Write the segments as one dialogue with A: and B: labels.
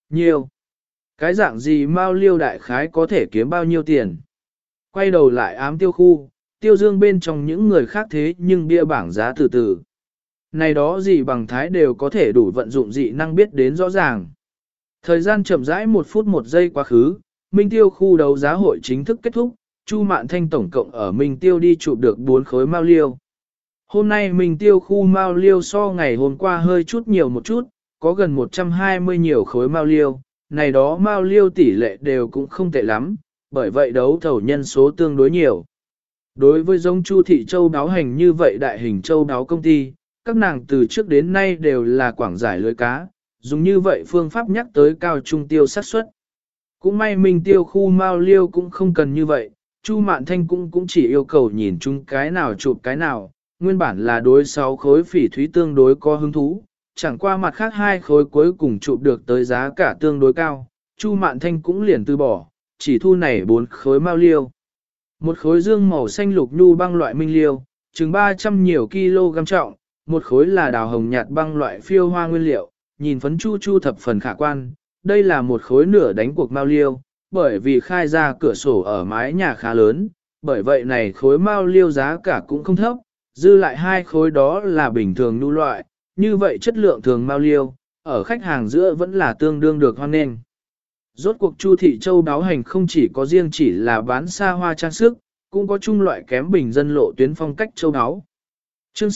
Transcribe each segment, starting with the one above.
A: Nhiều. Cái dạng gì Mao Liêu đại khái có thể kiếm bao nhiêu tiền? Quay đầu lại ám tiêu khu, tiêu dương bên trong những người khác thế nhưng bia bảng giá từ từ. Này đó gì bằng thái đều có thể đủ vận dụng dị năng biết đến rõ ràng. Thời gian chậm rãi 1 phút 1 giây quá khứ, Minh Tiêu khu đấu giá hội chính thức kết thúc, Chu Mạn Thanh tổng cộng ở Minh Tiêu đi chụp được 4 khối Mao Liêu. Hôm nay Minh Tiêu khu Mao Liêu so ngày hôm qua hơi chút nhiều một chút, có gần 120 nhiều khối Mao Liêu, này đó Mao Liêu tỷ lệ đều cũng không tệ lắm, bởi vậy đấu thầu nhân số tương đối nhiều. Đối với giống Chu Thị Châu đáo hành như vậy đại hình châu đáo công ty, các nàng từ trước đến nay đều là quảng giải lưới cá, dùng như vậy phương pháp nhắc tới cao trung tiêu xác suất. Cũng may Minh Tiêu khu Mao Liêu cũng không cần như vậy, Chu Mạn Thanh cũng chỉ yêu cầu nhìn chung cái nào chụp cái nào, nguyên bản là đối 6 khối phỉ thúy tương đối có hứng thú, chẳng qua mặt khác 2 khối cuối cùng chụp được tới giá cả tương đối cao, Chu Mạn Thanh cũng liền từ bỏ, chỉ thu này 4 khối Mao Liêu. Một khối dương màu xanh lục nhu băng loại minh liêu, chừng 300 nhiều kg trọng, một khối là đào hồng nhạt băng loại phiêu hoa nguyên liệu, nhìn phấn chu chu thập phần khả quan, đây là một khối nửa đánh cuộc Mao Liêu, bởi vì khai ra cửa sổ ở mái nhà khá lớn, bởi vậy này khối Mao Liêu giá cả cũng không thấp, dư lại 2 khối đó là bình thường nhu loại, như vậy chất lượng thường Mao Liêu, ở khách hàng giữa vẫn là tương đương được hoan nghênh. Rốt cuộc Chu Thị Châu đáo hành không chỉ có riêng chỉ là bán xa hoa trang sức, cũng có chung loại kém bình dân lộ tuyến phong cách châu đáo. Chương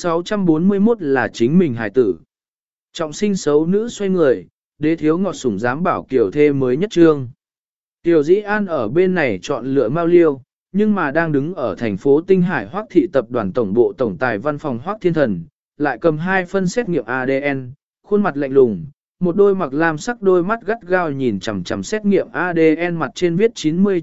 A: 641 là chính mình hài tử. Trọng sinh xấu nữ xoay người, đế thiếu ngọt sủng dám bảo kiểu thê mới nhất trương. Tiểu Dĩ An ở bên này chọn lựa Mao Liêu, nhưng mà đang đứng ở thành phố Tinh Hải Hoắc thị tập đoàn tổng bộ tổng tài văn phòng Hoắc Thiên Thần, lại cầm 2 phân xét nghiệm ADN, khuôn mặt lạnh lùng, một đôi mặc lam sắc đôi mắt gắt gao nhìn chằm chằm xét nghiệm ADN mặt trên viết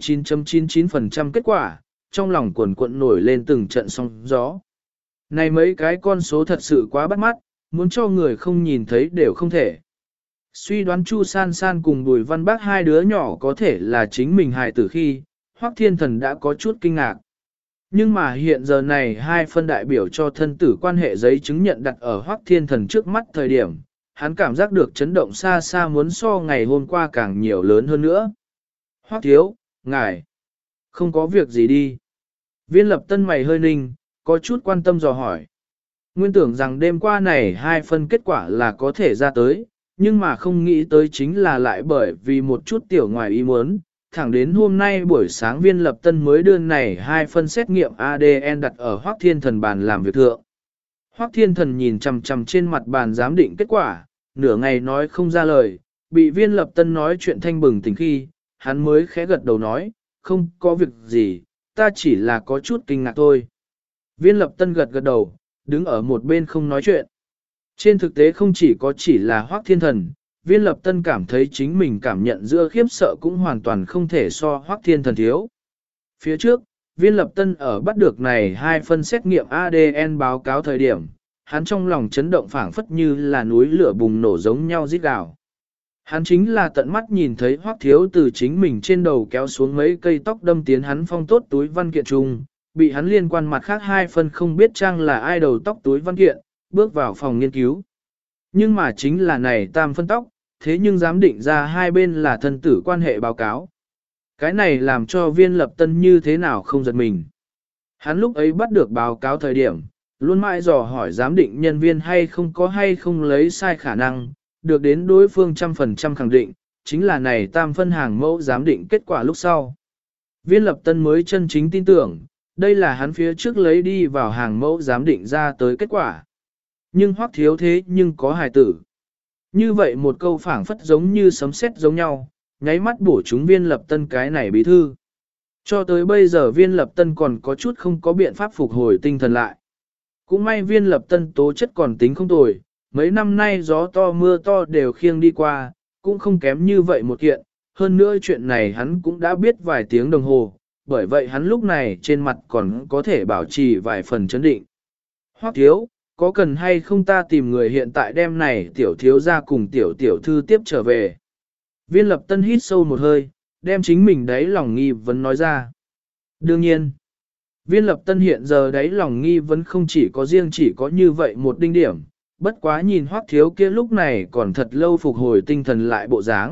A: 99.99% kết quả, trong lòng cuộn cuộn nổi lên từng trận sóng gió. Này mấy cái con số thật sự quá bắt mắt, muốn cho người không nhìn thấy đều không thể. Suy đoán Chu San San cùng Bùi Văn Bác 2 đứa nhỏ có thể là chính mình hài tử khi, Hoắc Thiên Thần đã có chút kinh ngạc. Nhưng mà hiện giờ này 2 phân đại biểu cho thân tử quan hệ giấy chứng nhận đặt ở Hoắc Thiên Thần trước mắt thời điểm, hắn cảm giác được chấn động xa xa muốn so ngày hôm qua càng nhiều lớn hơn nữa. Hoắc thiếu, ngài, không có việc gì đi. Viên Lập Tân mày hơi ninh, có chút quan tâm dò hỏi. Nguyên tưởng rằng đêm qua này 2 phân kết quả là có thể ra tới, nhưng mà không nghĩ tới chính là lại bởi vì một chút tiểu ngoài ý muốn, thẳng đến hôm nay buổi sáng Viên Lập Tân mới đưa này 2 phân xét nghiệm ADN đặt ở Hoắc Thiên Thần bàn làm việc thượng. Hoắc Thiên Thần nhìn chằm chằm trên mặt bàn giám định kết quả, nửa ngày nói không ra lời, bị Viên Lập Tân nói chuyện thanh bừng tỉnh khi, hắn mới khẽ gật đầu nói, không có việc gì, ta chỉ là có chút kinh ngạc thôi. Viên Lập Tân gật gật đầu, đứng ở một bên không nói chuyện. Trên thực tế không chỉ là Hoắc Thiên Thần, Viên Lập Tân cảm thấy chính mình cảm nhận giữa khiếp sợ cũng hoàn toàn không thể so Hoắc Thiên Thần thiếu. Phía trước, Viên Lập Tân ở bắt được này 2 phân xét nghiệm ADN báo cáo thời điểm, hắn trong lòng chấn động phảng phất như là núi lửa bùng nổ giống nhau rít gào. Hắn chính là tận mắt nhìn thấy Hoắc Thiếu từ chính mình trên đầu kéo xuống mấy cây tóc đâm tiến hắn phong tốt túi văn kiện chung, bị hắn liên quan mặt khác 2 phân không biết chăng là ai đầu tóc túi văn kiện, bước vào phòng nghiên cứu. Nhưng mà chính là này tam phân tóc, thế nhưng dám định ra hai bên là thân tử quan hệ báo cáo. Cái này làm cho Viên Lập Tân như thế nào không giật mình. Hắn lúc ấy bắt được báo cáo thời điểm, luôn mãi dò hỏi giám định nhân viên hay không lấy sai khả năng, được đến đối phương 100% khẳng định, chính là này tam phân hàng mẫu giám định kết quả lúc sau. Viên Lập Tân mới chân chính tin tưởng, đây là hắn phía trước lấy đi vào hàng mẫu giám định ra tới kết quả. Nhưng Hoắc Thiếu thế nhưng có hài tử. Như vậy một câu phảng phất giống như sấm sét giống nhau, nháy mắt bổ trúng Viên Lập Tân cái này bí thư. Cho tới bây giờ Viên Lập Tân còn có chút không có biện pháp phục hồi tinh thần lại. Cũng may Viên Lập Tân tố chất còn tính không tồi, mấy năm nay gió to mưa to đều khiêng đi qua, cũng không kém như vậy một kiện, hơn nữa chuyện này hắn cũng đã biết vài tiếng đồng hồ, bởi vậy hắn lúc này trên mặt còn có thể bảo trì vài phần chấn định. Hoắc Thiếu, có cần hay không ta tìm người hiện tại đem này tiểu thiếu ra cùng tiểu tiểu thư tiếp trở về. Viên Lập Tân hít sâu một hơi, đem chính mình đáy lòng nghi vấn nói ra. Đương nhiên, Viên Lập Tân hiện giờ đáy lòng nghi vấn không chỉ có như vậy một đinh điểm, bất quá nhìn Hoắc Thiếu kia lúc này còn thật lâu phục hồi tinh thần lại bộ dáng,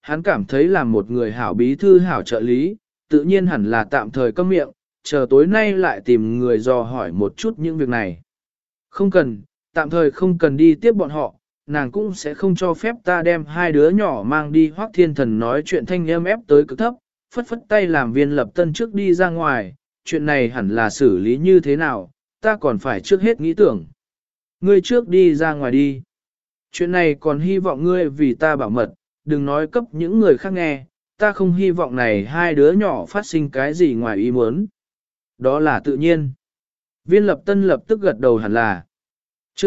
A: hắn cảm thấy là một người hảo bí thư hảo trợ lý, tự nhiên hẳn là tạm thời câm miệng, chờ tối nay lại tìm người dò hỏi một chút những việc này. Không cần, tạm thời không cần đi tiếp bọn họ, nàng cũng sẽ không cho phép ta đem hai đứa nhỏ mang đi. Hoắc Thiên Thần nói chuyện thanh âm ép tới cực thấp, phất phất tay làm Viên Lập Tân trước đi ra ngoài, chuyện này hẳn là xử lý như thế nào, ta còn phải trước hết nghĩ tưởng. Ngươi trước đi ra ngoài đi. Chuyện này còn hy vọng ngươi vì ta bảo mật, đừng nói cấp những người khác nghe, ta không hy vọng này hai đứa nhỏ phát sinh cái gì ngoài ý muốn. Đó là tự nhiên. Viên Lập Tân lập tức gật đầu hẳn là. Chương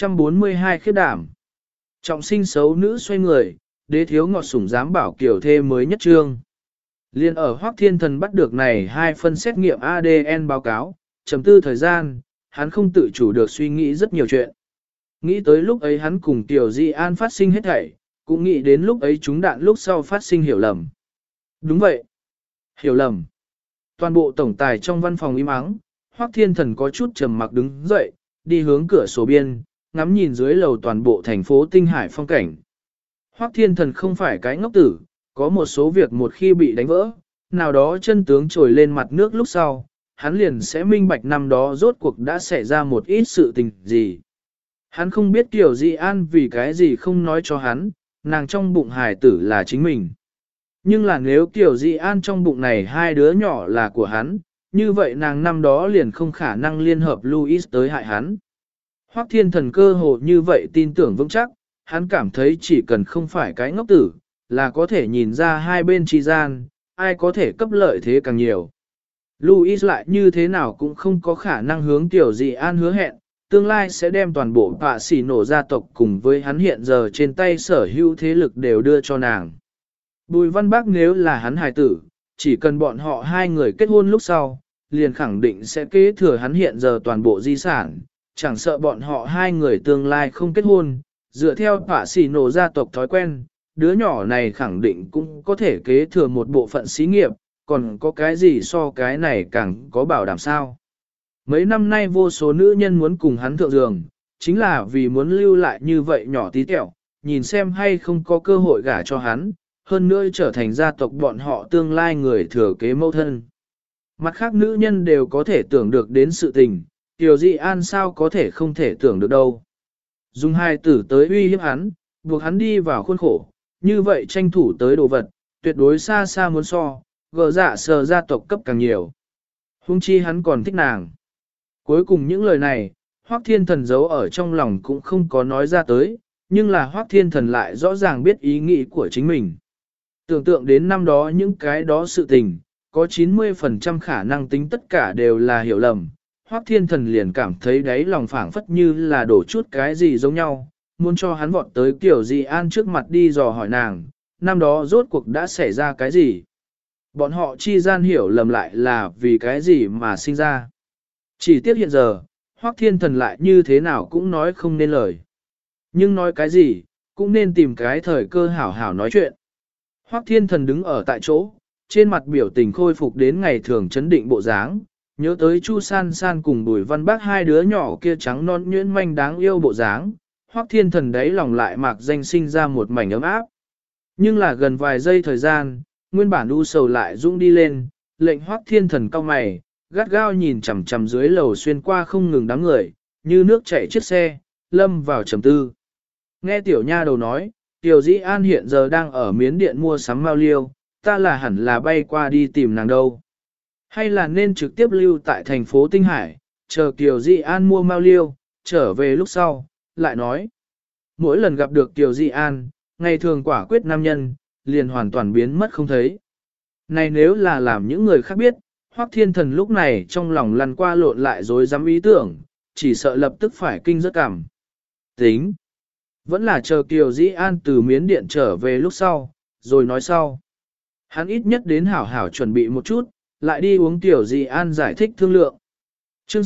A: 642 khiếp đảm. Trọng sinh xấu nữ xoay người, đế thiếu ngọt sủng dám bảo kiểu thê mới nhất trương. Liên ở Hoắc Thiên Thần bắt được này hai phân xét nghiệm ADN báo cáo, chấm tư thời gian, hắn không tự chủ được suy nghĩ rất nhiều chuyện. Nghĩ tới lúc ấy hắn cùng Tiểu Di An phát sinh hết thảy, cũng nghĩ đến lúc ấy chúng đạn lúc sau phát sinh hiểu lầm. Đúng vậy. Hiểu lầm. Toàn bộ tổng tài trong văn phòng im ắng, Hoắc Thiên Thần có chút trầm mặc đứng dậy, đi hướng cửa sổ biên, ngắm nhìn dưới lầu toàn bộ thành phố Tinh Hải phong cảnh. Hoắc Thiên Thần không phải cái ngốc tử, có một số việc một khi bị đánh vỡ, nào đó chân tướng trồi lên mặt nước lúc sau, hắn liền sẽ minh bạch năm đó rốt cuộc đã xảy ra một ít sự tình gì. Hắn không biết Tiểu Di An vì cái gì không nói cho hắn, nàng trong bụng hài tử là chính mình. Nhưng là nếu Tiểu Di An trong bụng này hai đứa nhỏ là của hắn, như vậy nàng năm đó liền không khả năng liên hợp Louis tới hại hắn. Hoắc Thiên Thần cơ hồ như vậy tin tưởng vững chắc, hắn cảm thấy chỉ cần không phải cái ngốc tử, là có thể nhìn ra hai bên chi gian, ai có thể cấp lợi thế càng nhiều. Louis lại như thế nào cũng không có khả năng hướng Tiểu Di An hứa hẹn, tương lai sẽ đem toàn bộ Pạ Xỉ Nổ gia tộc cùng với hắn hiện giờ trên tay sở hữu thế lực đều đưa cho nàng. Bùi Văn Bác nếu là hắn hài tử, chỉ cần bọn họ hai người kết hôn lúc sau, liền khẳng định sẽ kế thừa hắn hiện giờ toàn bộ di sản, chẳng sợ bọn họ hai người tương lai không kết hôn, dựa theo Pạ Xỉ Nổ gia tộc thói quen, đứa nhỏ này khẳng định cũng có thể kế thừa một bộ phận xí nghiệp, còn có cái gì so cái này càng có bảo đảm sao. Mấy năm nay vô số nữ nhân muốn cùng hắn thượng giường, chính là vì muốn lưu lại như vậy nhỏ tí tẹo, nhìn xem hay không có cơ hội gả cho hắn, hơn nữa trở thành gia tộc bọn họ tương lai người thừa kế mẫu thân. Mặt khác nữ nhân đều có thể tưởng được đến sự tình, Tiểu Di An sao có thể không thể tưởng được đâu. Dùng hai tử tới uy hiếp hắn, buộc hắn đi vào khuôn khổ, như vậy tranh thủ tới đồ vật, tuyệt đối xa xa muốn so, gỡ dạ sờ gia tộc cấp càng nhiều. Hung chi hắn còn thích nàng. Cuối cùng những lời này, Hoắc Thiên Thần giấu ở trong lòng cũng không có nói ra tới, nhưng là Hoắc Thiên Thần lại rõ ràng biết ý nghĩ của chính mình. Tưởng tượng đến năm đó những cái đó sự tình, có 90% khả năng tính tất cả đều là hiểu lầm. Hoắc Thiên Thần liền cảm thấy đáy lòng phảng phất như là đổ chút cái gì giống nhau, muốn cho hắn vọt tới Tiểu Di An trước mặt đi dò hỏi nàng, năm đó rốt cuộc đã xảy ra cái gì. Bọn họ chi gian hiểu lầm lại là vì cái gì mà sinh ra. Chỉ tiếc hiện giờ, Hoắc Thiên Thần lại như thế nào cũng nói không nên lời. Nhưng nói cái gì, cũng nên tìm cái thời cơ hảo hảo nói chuyện. Hoắc Thiên Thần đứng ở tại chỗ, trên mặt biểu tình khôi phục đến ngày thường chấn định bộ dáng, nhớ tới Chu San San cùng Bùi Văn Bác hai đứa nhỏ kia trắng non nhuyễn manh đáng yêu bộ dáng, Hoắc Thiên Thần đấy lòng lại mạc danh sinh ra một mảnh ấm áp. Nhưng là gần vài giây thời gian, nguyên bản u sầu lại dũng đi lên, lệnh Hoắc Thiên Thần cau mày, gắt gao nhìn chằm chằm dưới lầu xuyên qua không ngừng đám người, như nước chảy chiếc xe, lâm vào trầm tư. Nghe tiểu nha đầu nói, Tiểu Dĩ An hiện giờ đang ở Miến Điện mua sắm mao liêu, ta là hẳn là bay qua đi tìm nàng đâu. Hay là nên trực tiếp lưu tại thành phố Tinh Hải, chờ Tiểu Dĩ An mua mao liêu, trở về lúc sau, lại nói. Mỗi lần gặp được Tiểu Dĩ An, ngày thường quả quyết nam nhân, liền hoàn toàn biến mất không thấy. Này nếu là làm những người khác biết, Hoắc Thiên Thần lúc này trong lòng lăn qua lộn lại dối dám ý tưởng, chỉ sợ lập tức phải kinh rất cảm. Tính. Vẫn là chờ Kiều Dĩ An từ Miến Điện trở về lúc sau, rồi nói sau. Hắn ít nhất đến hảo hảo chuẩn bị một chút, lại đi uống Kiều Dĩ An giải thích thương lượng. Chương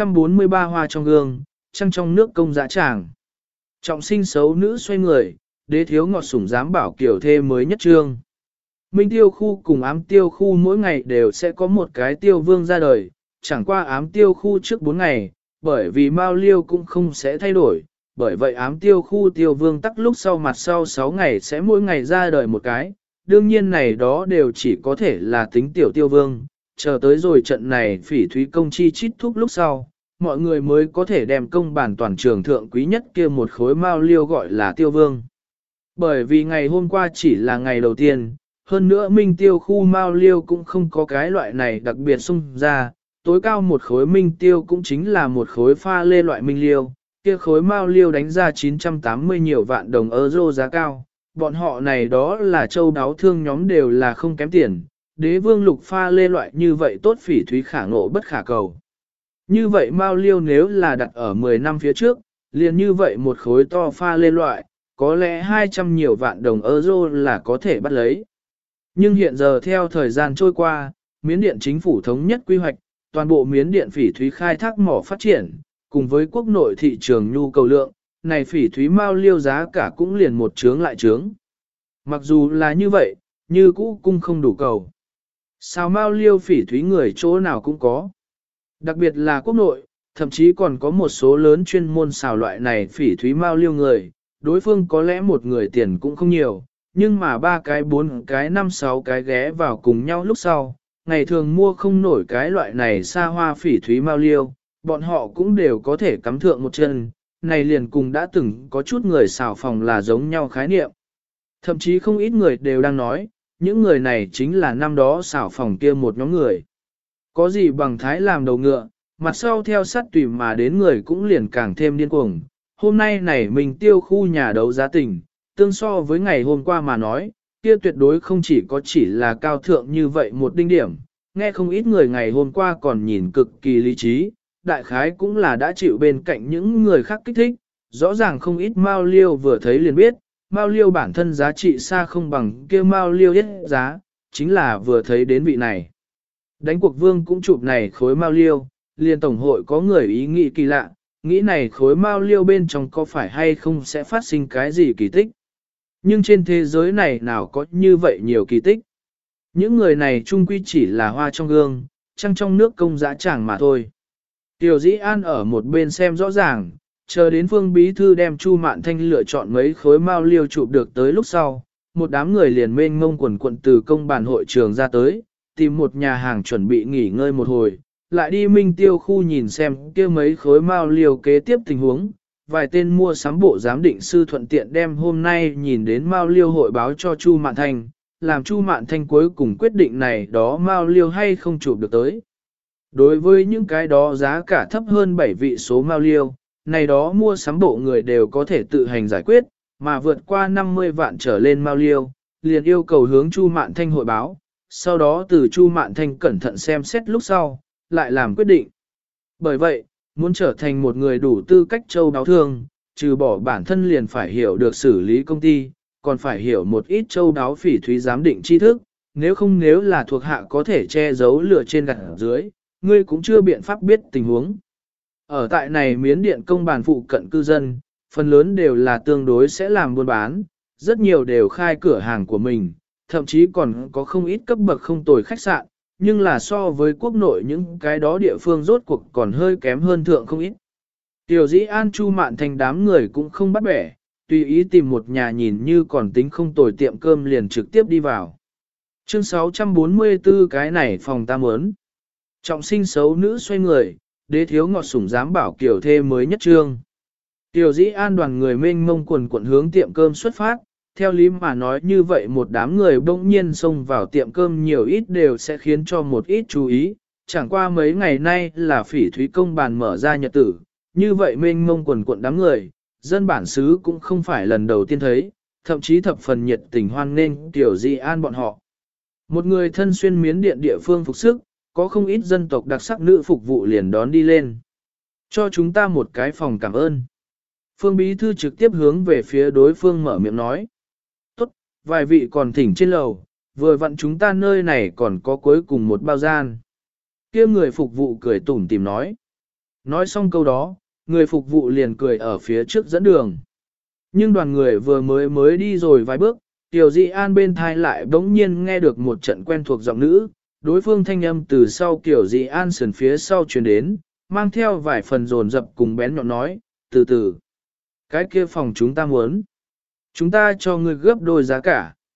A: 643 hoa trong gương, trăng trong nước công dã tràng. Trọng sinh xấu nữ xoay người, đế thiếu ngọt sủng dám bảo kiểu thê mới nhất trương. Minh tiêu khu cùng ám tiêu khu mỗi ngày đều sẽ có một cái tiêu vương ra đời, chẳng qua ám tiêu khu trước 4 ngày, bởi vì mao liêu cũng không sẽ thay đổi, bởi vậy ám tiêu khu tiêu vương tắc lúc sau mặt sau 6 ngày sẽ mỗi ngày ra đời một cái, đương nhiên này đó đều chỉ có thể là tính tiểu tiêu vương, chờ tới rồi trận này phỉ thúy công chi chít thúc lúc sau, mọi người mới có thể đem công bản toàn trường thượng quý nhất kia một khối mao liêu gọi là tiêu vương. Bởi vì ngày hôm qua chỉ là ngày đầu tiên, hơn nữa minh tiêu khu mao liêu cũng không có cái loại này đặc biệt xung ra, tối cao một khối minh tiêu cũng chính là một khối pha lê loại minh liêu, kia khối mao liêu đánh ra 980 nhiều vạn đồng euro giá cao, bọn họ này đó là châu đáo thương nhóm đều là không kém tiền, đế vương lục pha lê loại như vậy tốt phỉ thúy khả ngộ bất khả cầu. Như vậy mao liêu nếu là đặt ở 10 năm phía trước, liền như vậy một khối to pha lê loại, có lẽ 200 nhiều vạn đồng euro là có thể bắt lấy. Nhưng hiện giờ theo thời gian trôi qua, Miến Điện chính phủ thống nhất quy hoạch, toàn bộ Miến Điện phỉ thúy khai thác mỏ phát triển, cùng với quốc nội thị trường nhu cầu lượng, này phỉ thúy mao liêu giá cả cũng liền một chướng lại chướng. Mặc dù là như vậy, như cũ cung không đủ cầu. Sao mao liêu phỉ thúy người chỗ nào cũng có. Đặc biệt là quốc nội, thậm chí còn có một số lớn chuyên môn xào loại này phỉ thúy mao liêu người, đối phương có lẽ một người tiền cũng không nhiều, nhưng mà 3 cái 4 cái 5 6 cái ghé vào cùng nhau lúc sau, ngày thường mua không nổi cái loại này xa hoa phỉ thúy mao liêu, bọn họ cũng đều có thể cắm thượng một chân, này liền cùng đã từng có chút người xào phòng là giống nhau khái niệm. Thậm chí không ít người đều đang nói, những người này chính là năm đó xào phòng kia một nhóm người. Có gì bằng thái làm đầu ngựa, mặt sau theo sát tùy mà đến người cũng liền càng thêm điên cuồng. Hôm nay này mình tiêu khu nhà đấu giá tỉnh, tương so với ngày hôm qua mà nói, kia tuyệt đối không chỉ là cao thượng như vậy một đinh điểm. Nghe không ít người ngày hôm qua còn nhìn cực kỳ lý trí, đại khái cũng là đã chịu bên cạnh những người khác kích thích, rõ ràng không ít mao liêu vừa thấy liền biết, mao liêu bản thân giá trị xa không bằng kia mao liêu yết giá, chính là vừa thấy đến vị này. Đánh cuộc vương cũng chụp này khối mao liêu, liền tổng hội có người ý nghĩ kỳ lạ, nghĩ này khối mao liêu bên trong có phải hay không sẽ phát sinh cái gì kỳ tích. Nhưng trên thế giới này nào có như vậy nhiều kỳ tích. Những người này chung quy chỉ là hoa trong gương, trăng trong nước công dã chẳng mà thôi. Tiểu Dĩ An ở một bên xem rõ ràng, chờ đến Phương Bí Thư đem Chu Mạn Thanh lựa chọn mấy khối mao liêu chụp được tới lúc sau, một đám người liền mênh mông quần quận từ công bàn hội trường ra tới, tìm một nhà hàng chuẩn bị nghỉ ngơi một hồi, lại đi Minh Tiêu khu nhìn xem kia mấy khối mao liêu kế tiếp tình huống. Vài tên mua sắm bộ giám định sư thuận tiện đem hôm nay nhìn đến mao liêu hội báo cho Chu Mạn Thanh, làm Chu Mạn Thanh cuối cùng quyết định này đó mao liêu hay không chụp được tới. Đối với những cái đó giá cả thấp hơn 7 vị số mao liêu, này đó mua sắm bộ người đều có thể tự hành giải quyết, mà vượt qua 50 vạn trở lên mao liêu, liền yêu cầu hướng Chu Mạn Thanh hội báo, sau đó từ Chu Mạn Thanh cẩn thận xem xét lúc sau, lại làm quyết định. Bởi vậy, muốn trở thành một người đủ tư cách châu đáo thương, trừ bỏ bản thân liền phải hiểu được xử lý công ty, còn phải hiểu một ít châu đáo phỉ thúy giám định tri thức, nếu là thuộc hạ có thể che giấu lửa trên gặt dưới, ngươi cũng chưa biện pháp biết tình huống. Ở tại này Miến Điện công bàn phụ cận cư dân, phần lớn đều là tương đối sẽ làm buôn bán, rất nhiều đều khai cửa hàng của mình, thậm chí còn có không ít cấp bậc không tồi khách sạn, nhưng là so với quốc nội những cái đó địa phương rốt cuộc còn hơi kém hơn thượng không ít. Tiểu Dĩ An Chu Mạn Thanh đám người cũng không bắt bẻ, tùy ý tìm một nhà nhìn như còn tính không tồi tiệm cơm liền trực tiếp đi vào. Chương 644 cái này phòng ta muốn. Trọng sinh xấu nữ xoay người, đế thiếu ngọt sủng dám bảo kiểu thê mới nhất trương. Tiểu Dĩ An đoàn người mênh mông quần quận hướng tiệm cơm xuất phát, theo lý mà nói như vậy một đám người bỗng nhiên xông vào tiệm cơm nhiều ít đều sẽ khiến cho một ít chú ý, chẳng qua mấy ngày nay là phỉ thúy công bàn mở ra nhật tử, như vậy mênh mông quần quận đám người, dân bản xứ cũng không phải lần đầu tiên thấy, thậm chí thập phần nhiệt tình hoan nghênh Tiểu Dĩ An bọn họ. Một người thân xuyên Miến Điện địa phương phục sức, có không ít dân tộc đặc sắc nữ phục vụ liền đón đi lên. Cho chúng ta một cái phòng cảm ơn. Phương Bí Thư trực tiếp hướng về phía đối phương mở miệng nói. Tốt, vài vị còn thỉnh trên lầu, vừa vặn chúng ta nơi này còn có cuối cùng một bao gian. Kia người phục vụ cười tủm tỉm nói. Nói xong câu đó, người phục vụ liền cười ở phía trước dẫn đường. Nhưng đoàn người vừa mới đi rồi vài bước, Tiểu Dĩ An bên thai lại bỗng nhiên nghe được một trận quen thuộc giọng nữ, đối phương thanh âm từ sau Tiểu Dĩ An sườn phía sau truyền đến, mang theo vài phần dồn dập cùng bén nhọn nói, từ từ. Cái kia phòng chúng ta muốn. Chúng ta cho ngươi gấp đôi giá cả.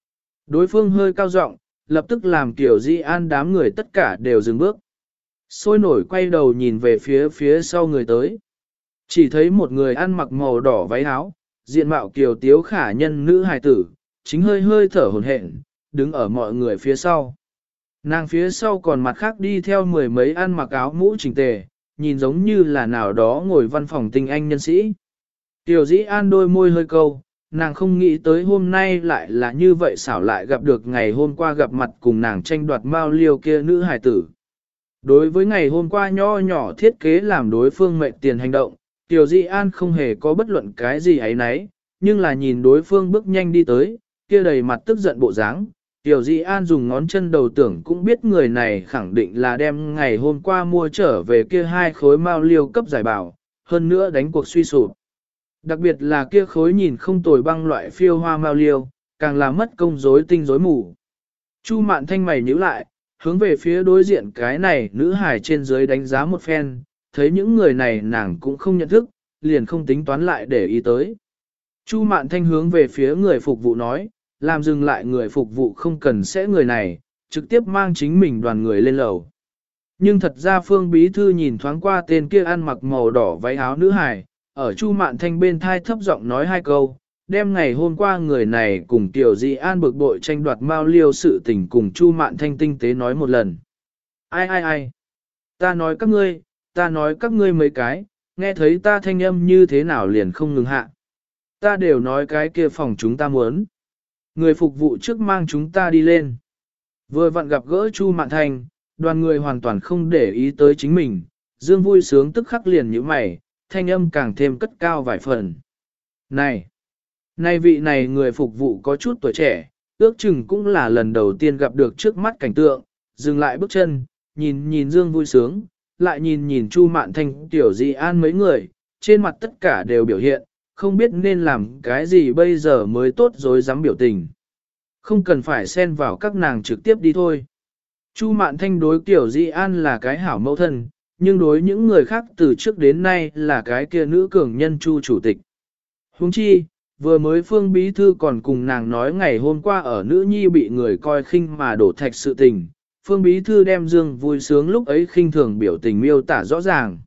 A: Đối phương hơi cao giọng, lập tức làm Tiểu Di An đám người tất cả đều dừng bước. Sôi nổi quay đầu nhìn về phía sau người tới. Chỉ thấy một người ăn mặc màu đỏ váy áo, diện mạo kiều tiếu khả nhân nữ hài tử, chính hơi hơi thở hổn hển, đứng ở mọi người phía sau. Nàng phía sau còn mặt khác đi theo mười mấy ăn mặc áo mũ chỉnh tề, nhìn giống như là nào đó ngồi văn phòng tinh anh nhân sĩ. Tiểu Dĩ An đôi môi hơi câu, nàng không nghĩ tới hôm nay lại là như vậy xảo lại gặp được ngày hôm qua gặp mặt cùng nàng tranh đoạt mao liêu kia nữ hài tử. Đối với ngày hôm qua nho nhỏ thiết kế làm đối phương mệnh tiền hành động, Tiểu Dĩ An không hề có bất luận cái gì ấy nấy, nhưng là nhìn đối phương bước nhanh đi tới, kia đầy mặt tức giận bộ dáng. Tiểu Dĩ An dùng ngón chân đầu tưởng cũng biết người này khẳng định là đem ngày hôm qua mua trở về kia 2 khối mao liêu cấp giải bảo, hơn nữa đánh cuộc suy sụp. Đặc biệt là kia khối nhìn không tồi băng loại phiêu hoa mao liêu, càng làm mất công rối tinh rối mù. Chu Mạn Thanh mày nhíu lại, hướng về phía đối diện cái này nữ hài trên dưới đánh giá một phen, thấy những người này nàng cũng không nhận thức, liền không tính toán lại để ý tới. Chu Mạn Thanh hướng về phía người phục vụ nói, làm dừng lại người phục vụ không cần sẽ người này, trực tiếp mang chính mình đoàn người lên lầu. Nhưng thật ra Phương Bí Thư nhìn thoáng qua tên kia ăn mặc màu đỏ váy áo nữ hài, ở Chu Mạn Thanh bên thai thấp giọng nói 2 câu, đem ngày hôm qua người này cùng Tiểu Di An bực bội tranh đoạt mao liêu sự tình cùng Chu Mạn Thanh tinh tế nói một lần. Ai? Ta nói các ngươi mấy cái, nghe thấy ta thanh âm như thế nào liền không ngừng hạ. Ta đều nói cái kia phòng chúng ta muốn. Người phục vụ trước mang chúng ta đi lên. Vừa vặn gặp gỡ Chu Mạn Thanh, đoàn người hoàn toàn không để ý tới chính mình, Dương vui sướng tức khắc liền như mày, thanh âm càng thêm cất cao vài phần. Này vị này người phục vụ có chút tuổi trẻ, ước chừng cũng là lần đầu tiên gặp được trước mắt cảnh tượng, dừng lại bước chân, nhìn Dương vui sướng, lại nhìn Chu Mạn Thanh Tiểu Di An mấy người, trên mặt tất cả đều biểu hiện, không biết nên làm cái gì bây giờ mới tốt dối dám biểu tình. Không cần phải xen vào các nàng trực tiếp đi thôi. Chu Mạn Thanh đối Tiểu Di An là cái hảo mẫu thân, nhưng đối những người khác từ trước đến nay là cái kia nữ cường nhân Chu chủ tịch. Huống chi, vừa mới Phương Bí Thư còn cùng nàng nói ngày hôm qua ở nữ nhi bị người coi khinh mà đổ thạch sự tình. Phương Bí Thư đem Dương vui sướng lúc ấy khinh thường biểu tình miêu tả rõ ràng.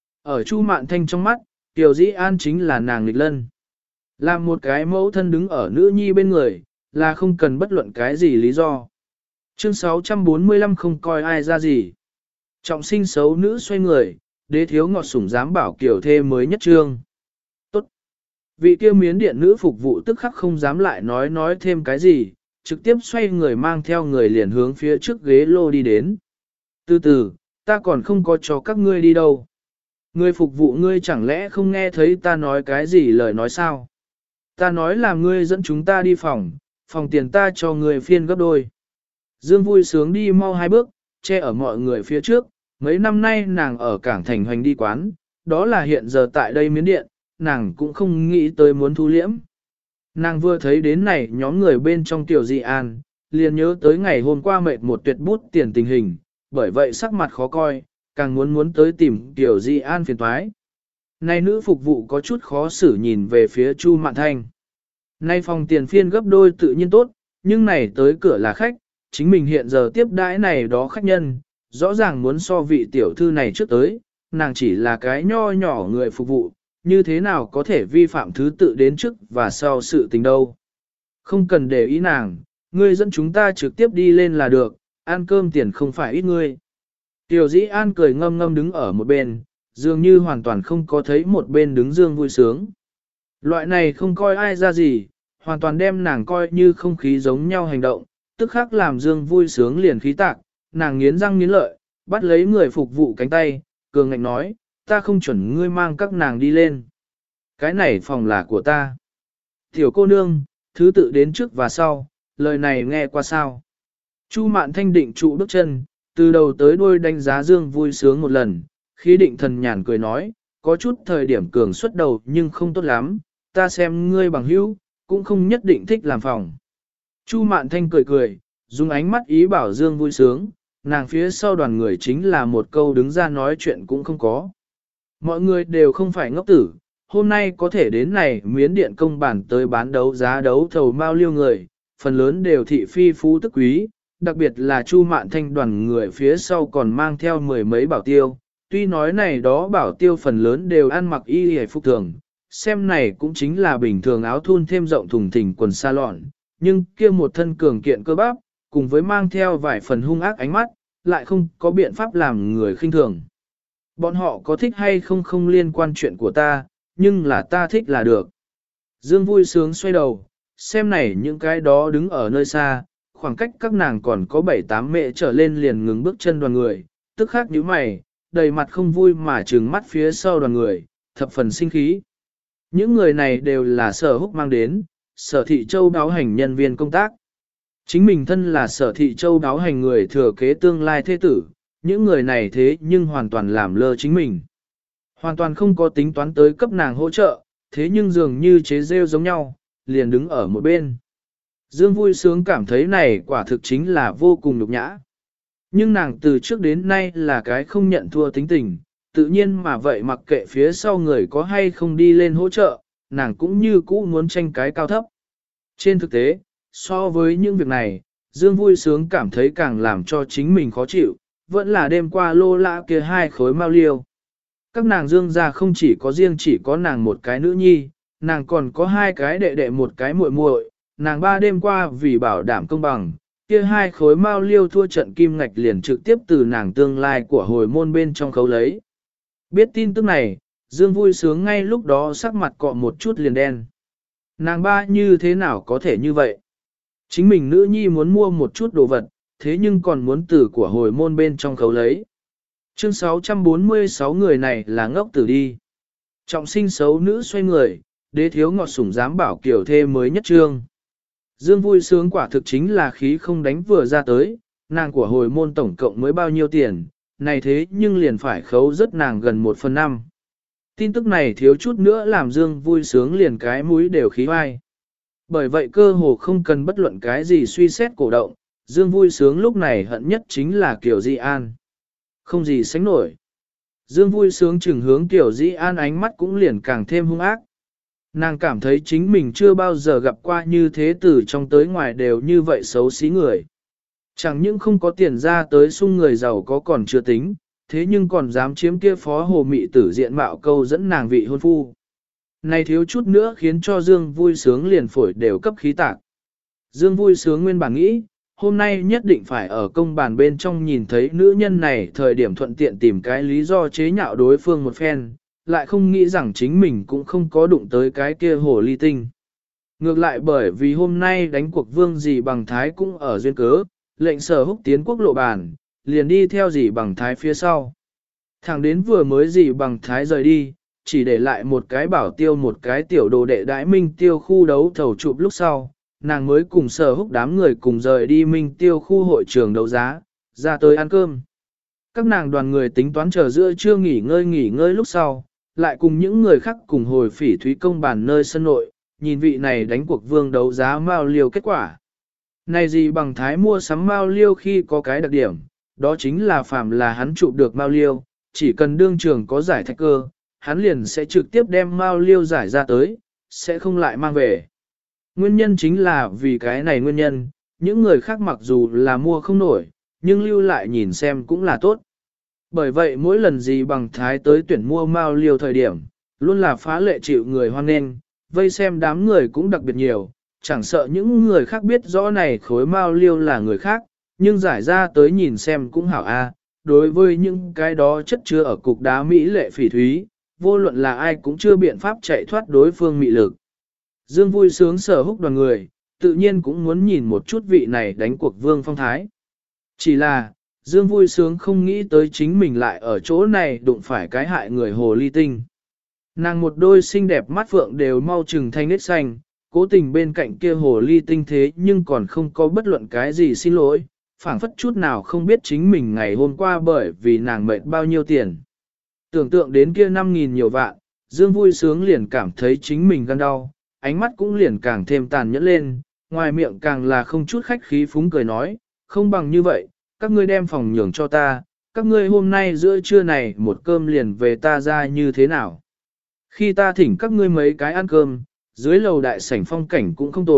A: Ở Chu Mạn Thanh trong mắt, Tiểu Dĩ An chính là nàng nghịch lân. Làm một cái mẫu thân đứng ở nữ nhi bên người, là không cần bất luận cái gì lý do. Chương 645 không coi ai ra gì. Trọng sinh xấu nữ xoay người, đế thiếu ngọt sủng dám bảo kiểu thê mới nhất trương. Tốt. Vị kia miến điện nữ phục vụ tức khắc không dám lại nói thêm cái gì, trực tiếp xoay người mang theo người liền hướng phía trước ghế lô đi đến. Từ từ, ta còn không có cho các ngươi đi đâu. Người phục vụ ngươi chẳng lẽ không nghe thấy ta nói cái gì lời nói sao? Ta nói là ngươi dẫn chúng ta đi phòng tiền ta cho người phiên gấp đôi. Dương vui sướng đi mau 2 bước, che ở mọi người phía trước, mấy năm nay nàng ở cảng thành hoành đi quán, đó là hiện giờ tại đây miến điện, nàng cũng không nghĩ tới muốn thu liễm. Nàng vừa thấy đến này nhóm người bên trong Tiểu Di An, liền nhớ tới ngày hôm qua mệt một tuyệt bút tiền tình hình, bởi vậy sắc mặt khó coi, càng muốn tới tìm Tiểu Di An phiền toái. Này nữ phục vụ có chút khó xử nhìn về phía Chu Mạn Thanh. Nay phòng tiền phiên gấp đôi tự nhiên tốt, nhưng này tới cửa là khách, chính mình hiện giờ tiếp đãi này đó khách nhân, rõ ràng muốn so vị tiểu thư này trước tới, nàng chỉ là cái nho nhỏ người phục vụ, như thế nào có thể vi phạm thứ tự đến trước và sau sự tình đâu. Không cần để ý nàng, ngươi dẫn chúng ta trực tiếp đi lên là được, ăn cơm tiền không phải ít ngươi. Tiểu Dĩ An cười ngâm ngâm đứng ở một bên, dường như hoàn toàn không có thấy một bên đứng Dương vui sướng. Loại này không coi ai ra gì, hoàn toàn đem nàng coi như không khí giống nhau hành động, tức khắc làm Dương vui sướng liền khí tạc, nàng nghiến răng nghiến lợi, bắt lấy người phục vụ cánh tay, cường ngạnh nói, ta không chuẩn ngươi mang các nàng đi lên. Cái này phòng là của ta. Tiểu cô nương, thứ tự đến trước và sau, lời này nghe qua sao. Chu Mạn Thanh định trụ bước chân, từ đầu tới đuôi đánh giá Dương vui sướng một lần, khí định thần nhàn cười nói, có chút thời điểm cường xuất đầu nhưng không tốt lắm, ta xem ngươi bằng hữu, cũng không nhất định thích làm phòng. Chu Mạn Thanh cười, dùng ánh mắt ý bảo Dương vui sướng, nàng phía sau đoàn người chính là một câu đứng ra nói chuyện cũng không có. Mọi người đều không phải ngốc tử, hôm nay có thể đến này miến điện công bản tới bán đấu giá đấu thầu mao liêu người, phần lớn đều thị phi phú tức quý, đặc biệt là Chu Mạn Thanh đoàn người phía sau còn mang theo mười mấy bảo tiêu. Tuy nói này đó bảo tiêu phần lớn đều ăn mặc y hề phục thường, xem này cũng chính là bình thường áo thun thêm rộng thùng thình quần sa lọn, nhưng kia một thân cường kiện cơ bắp, cùng với mang theo vài phần hung ác ánh mắt, lại không có biện pháp làm người khinh thường. Bọn họ có thích hay không không liên quan chuyện của ta, nhưng là ta thích là được. Dương vui sướng xoay đầu, xem này những cái đó đứng ở nơi xa, khoảng cách các nàng còn có 7-8 mẹ trở lên liền ngừng bước chân đoàn người, tức khắc nhíu mày, đầy mặt không vui mà trừng mắt phía sau đoàn người, thập phần sinh khí. Những người này đều là Sở Húc mang đến, Sở Thị Châu đáo hành nhân viên công tác. Chính mình thân là Sở Thị Châu đáo hành người thừa kế tương lai thế tử, những người này thế nhưng hoàn toàn làm lơ chính mình. Hoàn toàn không có tính toán tới cấp nàng hỗ trợ, thế nhưng dường như chế rêu giống nhau, liền đứng ở một bên. Dương vui sướng cảm thấy này quả thực chính là vô cùng nhục nhã. Nhưng nàng từ trước đến nay là cái không nhận thua tính tình, tự nhiên mà vậy mặc kệ phía sau người có hay không đi lên hỗ trợ, nàng cũng như cũ muốn tranh cái cao thấp. Trên thực tế, so với những việc này, Dương vui sướng cảm thấy càng làm cho chính mình khó chịu, vẫn là đêm qua lô lã kia 2 khối mao liêu. Các nàng Dương gia không chỉ có riêng chỉ có nàng một cái nữ nhi, nàng còn có 2 cái đệ đệ một cái muội muội, nàng 3 đêm qua vì bảo đảm công bằng, kia 2 khối mao liêu thua trận kim ngạch liền trực tiếp từ nàng tương lai của hồi môn bên trong khấu lấy. Biết tin tức này, Dương vui sướng ngay lúc đó sắc mặt cọ một chút liền đen. Nàng 3 như thế nào có thể như vậy? Chính mình nữ nhi muốn mua một chút đồ vật, thế nhưng còn muốn từ của hồi môn bên trong khấu lấy. Chương 646 người này là ngốc tử đi. Trọng sinh xấu nữ xoay người, đế thiếu ngọt sủng dám bảo kiểu thê mới nhất trương. Dương vui sướng quả thực chính là khí không đánh vừa ra tới, nàng của hồi môn tổng cộng mới bao nhiêu tiền, này thế nhưng liền phải khấu rất nàng gần 1/5. Tin tức này thiếu chút nữa làm Dương vui sướng liền cái mũi đều khí vai. Bởi vậy cơ hồ không cần bất luận cái gì suy xét cổ động, Dương vui sướng lúc này hận nhất chính là Kiều Di An. Không gì sánh nổi. Dương vui sướng chừng hướng Kiều Di An ánh mắt cũng liền càng thêm hung ác. Nàng cảm thấy chính mình chưa bao giờ gặp qua như thế từ trong tới ngoài đều như vậy xấu xí người. Chẳng những không có tiền ra tới sung người giàu có còn chưa tính, thế nhưng còn dám chiếm kia phó hồ mị tử diện mạo câu dẫn nàng vị hôn phu. Này thiếu chút nữa khiến cho Dương vui sướng liền phổi đều cấp khí tạc. Dương vui sướng nguyên bản nghĩ, hôm nay nhất định phải ở công bàn bên trong nhìn thấy nữ nhân này thời điểm thuận tiện tìm cái lý do chế nhạo đối phương một phen, lại không nghĩ rằng chính mình cũng không có đụng tới cái kia hồ ly tinh. Ngược lại bởi vì hôm nay đánh cuộc vương dì bằng thái cũng ở duyên cớ, lệnh Sở Húc tiến quốc lộ bàn, liền đi theo dì bằng thái phía sau. Thẳng đến vừa mới dì bằng thái rời đi, chỉ để lại một cái bảo tiêu một cái tiểu đồ đệ đãi minh tiêu khu đấu thầu chụp lúc sau, nàng mới cùng Sở Húc đám người cùng rời đi minh tiêu khu hội trường đấu giá, ra tới ăn cơm. Các nàng đoàn người tính toán chờ giữa trưa nghỉ ngơi lúc sau, lại cùng những người khác cùng hồi Phỉ Thúy công bàn nơi sân nội, nhìn vị này đánh cuộc vương đấu giá mao liêu kết quả. Này gì bằng thái mua sắm mao liêu khi có cái đặc điểm, đó chính là phạm là hắn chụp được mao liêu, chỉ cần đương trường có giải thạch cơ, hắn liền sẽ trực tiếp đem mao liêu giải ra tới, sẽ không lại mang về. Nguyên nhân chính là vì cái này nguyên nhân, những người khác mặc dù là mua không nổi, nhưng lưu lại nhìn xem cũng là tốt. Bởi vậy mỗi lần gì bằng thái tới tuyển mua mao liêu thời điểm, luôn là phá lệ chịu người hoan nghênh, vây xem đám người cũng đặc biệt nhiều, chẳng sợ những người khác biết rõ này khối mao liêu là người khác, nhưng giải ra tới nhìn xem cũng hảo a. Đối với những cái đó chất chứa ở cục đá Mỹ lệ phỉ thúy, vô luận là ai cũng chưa biện pháp chạy thoát đối phương mị lực. Dương vui sướng Sở Húc đoàn người, tự nhiên cũng muốn nhìn một chút vị này đánh cuộc vương phong thái. Chỉ là, Dương vui sướng không nghĩ tới chính mình lại ở chỗ này đụng phải cái hại người hồ ly tinh. Nàng một đôi xinh đẹp mắt phượng đều mau chừng thanh nết xanh, cố tình bên cạnh kia hồ ly tinh thế nhưng còn không có bất luận cái gì xin lỗi, phảng phất chút nào không biết chính mình ngày hôm qua bởi vì nàng mệt bao nhiêu tiền. Tưởng tượng đến kia 5.000 nhiều vạn, Dương vui sướng liền cảm thấy chính mình gan đau, ánh mắt cũng liền càng thêm tàn nhẫn lên, ngoài miệng càng là không chút khách khí phúng cười nói, không bằng như vậy, các ngươi đem phòng nhường cho ta, các ngươi hôm nay giữa trưa này một cơm liền về ta ra như thế nào. Khi ta thỉnh các ngươi mấy cái ăn cơm, dưới lầu đại sảnh phong cảnh cũng không tồi,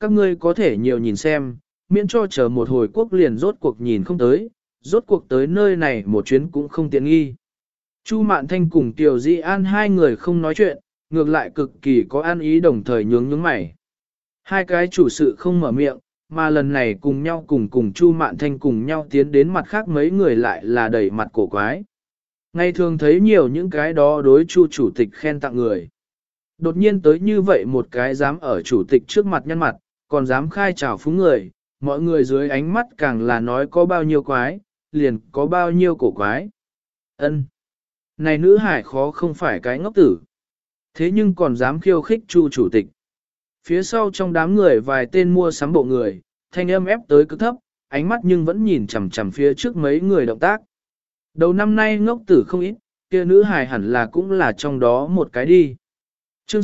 A: các ngươi có thể nhiều nhìn xem, miễn cho chờ một hồi quốc liền rốt cuộc nhìn không tới, rốt cuộc tới nơi này một chuyến cũng không tiện nghi. Chu Mạn Thanh cùng Tiểu Di An hai người không nói chuyện, ngược lại cực kỳ có an ý đồng thời nhướng nhướng mày. Hai cái chủ sự không mở miệng, mà lần này cùng nhau cùng Chu Mạn Thanh cùng nhau tiến đến mặt khác mấy người lại là đầy mặt cổ quái. Ngày thường thấy nhiều những cái đó đối Chu chủ tịch khen tặng người. Đột nhiên tới như vậy một cái dám ở chủ tịch trước mặt nhân mặt, còn dám khai trào phúng người, mọi người dưới ánh mắt càng là nói có bao nhiêu quái, liền có bao nhiêu cổ quái. Ân, này nữ hải khó không phải cái ngốc tử. Thế nhưng còn dám khiêu khích Chu chủ tịch. Phía sau trong đám người vài tên mua sắm bộ người, thanh âm ép tới cực thấp, ánh mắt nhưng vẫn nhìn chằm chằm phía trước mấy người động tác. Đầu năm nay ngốc tử không ít, kia nữ hài hẳn là cũng là trong đó một cái đi. Chương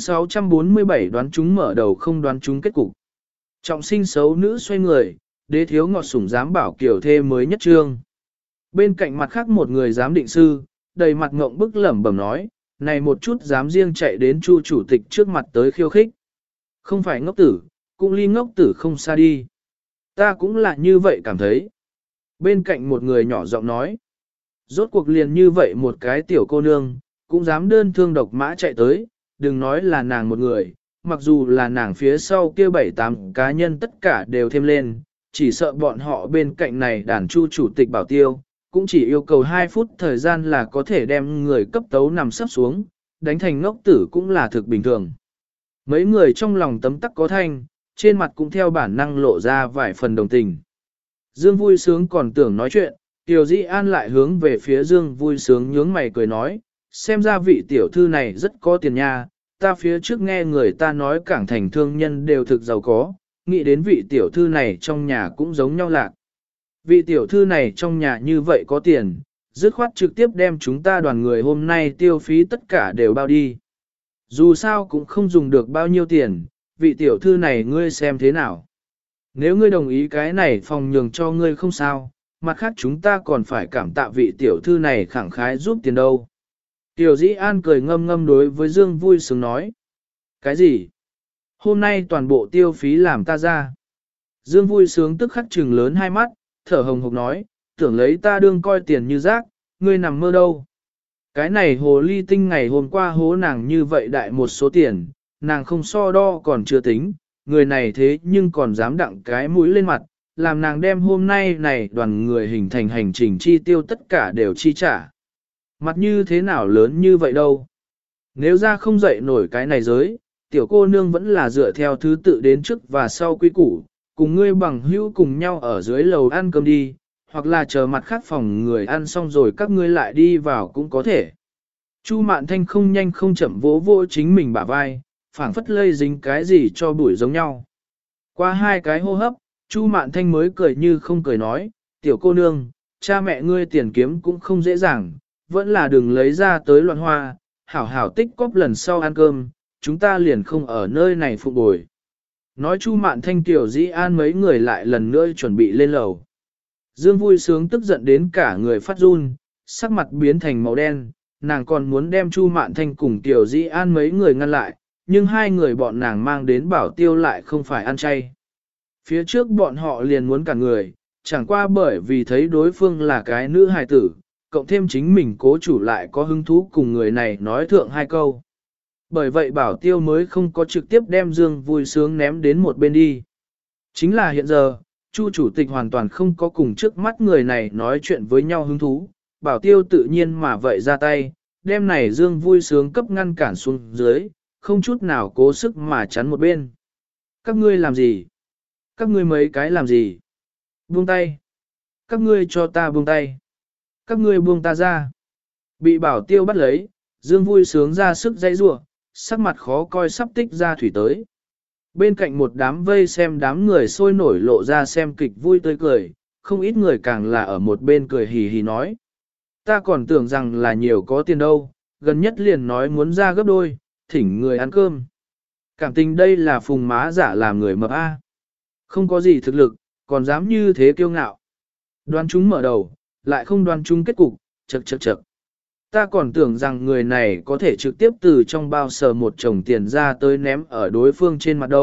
A: 647 đoán chúng mở đầu không đoán chúng kết cục. Trọng sinh xấu nữ xoay người, đế thiếu ngọt sủng dám bảo kiểu thê mới nhất trương. Bên cạnh mặt khác một người giám định sư, đầy mặt ngộng bức lẩm bẩm nói, này một chút dám riêng chạy đến Chu chủ tịch trước mặt tới khiêu khích. Không phải ngốc tử, cũng ly ngốc tử không xa đi. Ta cũng là như vậy cảm thấy. Bên cạnh một người nhỏ giọng nói. Rốt cuộc liền như vậy một cái tiểu cô nương, cũng dám đơn thương độc mã chạy tới, đừng nói là nàng một người, mặc dù là nàng phía sau kia 7-8 cá nhân tất cả đều thêm lên, chỉ sợ bọn họ bên cạnh này đàn Chu chủ tịch bảo tiêu, cũng chỉ yêu cầu 2 phút thời gian là có thể đem người cấp tấu nằm sắp xuống, đánh thành ngốc tử cũng là thực bình thường. Mấy người trong lòng tấm tắc có thanh, trên mặt cũng theo bản năng lộ ra vài phần đồng tình. Dương vui sướng còn tưởng nói chuyện, Tiểu Di An lại hướng về phía Dương vui sướng nhướng mày cười nói, xem ra vị tiểu thư này rất có tiền nha, ta phía trước nghe người ta nói cảng thành thương nhân đều thực giàu có, nghĩ đến vị tiểu thư này trong nhà cũng giống nhau lạc. Vị tiểu thư này trong nhà như vậy có tiền, dứt khoát trực tiếp đem chúng ta đoàn người hôm nay tiêu phí tất cả đều bao đi. Dù sao cũng không dùng được bao nhiêu tiền, vị tiểu thư này ngươi xem thế nào. Nếu ngươi đồng ý cái này phòng nhường cho ngươi không sao, mặt khác chúng ta còn phải cảm tạ vị tiểu thư này khẳng khái giúp tiền đâu. Tiểu Dĩ An cười ngâm ngâm đối với Dương vui sướng nói. Cái gì? Hôm nay toàn bộ tiêu phí làm ta ra. Dương vui sướng tức khắc trừng lớn hai mắt, thở hồng hộc nói, tưởng lấy ta đương coi tiền như rác, ngươi nằm mơ đâu. Cái này hồ ly tinh ngày hôm qua hố nàng như vậy đại một số tiền, nàng không so đo còn chưa tính, người này thế nhưng còn dám đặng cái mũi lên mặt, làm nàng đem hôm nay này đoàn người hình thành hành trình chi tiêu tất cả đều chi trả. Mặt như thế nào lớn như vậy đâu. Nếu ra không dậy nổi cái này giới, tiểu cô nương vẫn là dựa theo thứ tự đến trước và sau quy củ, cùng ngươi bằng hữu cùng nhau ở dưới lầu ăn cơm đi, hoặc là chờ mặt khác phòng người ăn xong rồi các ngươi lại đi vào cũng có thể. Chu Mạn Thanh không nhanh không chậm vỗ vỗ chính mình bả vai, phảng phất lây dính cái gì cho bụi giống nhau. Qua 2 cái hô hấp, Chu Mạn Thanh mới cười như không cười nói, tiểu cô nương, cha mẹ ngươi tiền kiếm cũng không dễ dàng, vẫn là đừng lấy ra tới loạn hoa, hảo hảo tích cóp lần sau ăn cơm, chúng ta liền không ở nơi này phụ bồi. Nói Chu Mạn Thanh Tiểu Dĩ An mấy người lại lần nữa chuẩn bị lên lầu. Dương vui sướng tức giận đến cả người phát run, sắc mặt biến thành màu đen, nàng còn muốn đem Chu Mạn Thanh cùng Tiểu Dĩ An mấy người ngăn lại, nhưng 2 người bọn nàng mang đến bảo tiêu lại không phải ăn chay. Phía trước bọn họ liền muốn cả người, chẳng qua bởi vì thấy đối phương là cái nữ hài tử, cộng thêm chính mình cố chủ lại có hứng thú cùng người này nói thượng 2 câu. Bởi vậy bảo tiêu mới không có trực tiếp đem Dương vui sướng ném đến một bên đi. Chính là hiện giờ, Chu chủ tịch hoàn toàn không có cùng trước mắt người này nói chuyện với nhau hứng thú, bảo tiêu tự nhiên mà vậy ra tay, đem này Dương vui sướng cấp ngăn cản xuống dưới, không chút nào cố sức mà chắn một bên. Các ngươi làm gì? Các ngươi mấy cái làm gì? Buông tay. Các ngươi cho ta buông tay. Các ngươi buông ta ra. Bị bảo tiêu bắt lấy, Dương vui sướng ra sức dãy rủa, sắc mặt khó coi sắp tích ra thủy tới. Bên cạnh một đám vây xem đám người sôi nổi lộ ra xem kịch vui tươi cười, không ít người càng là ở một bên cười hì hì nói. Ta còn tưởng rằng là nhiều có tiền đâu, gần nhất liền nói muốn ra gấp đôi, thỉnh người ăn cơm. Cảm tình đây là phùng má giả làm người mập A. Không có gì thực lực, còn dám như thế kiêu ngạo. Đoán chúng mở đầu, lại không đoán chúng kết cục, chậc chậc chậc. Ta còn tưởng rằng người này có thể trực tiếp từ trong bao sờ một chồng tiền ra tới ném ở đối phương trên mặt đâu,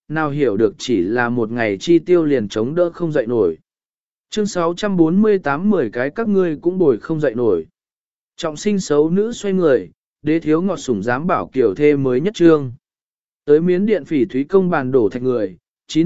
A: nào hiểu được chỉ là một ngày chi tiêu liền chống đỡ không dậy nổi. Chương 648 10 cái các ngươi cũng bồi không dậy nổi. Trọng sinh xấu nữ xoay người, đế thiếu ngọt sủng dám bảo kiểu thê mới nhất trương. Tới miến điện phỉ thúy công bàn đổ thạch người,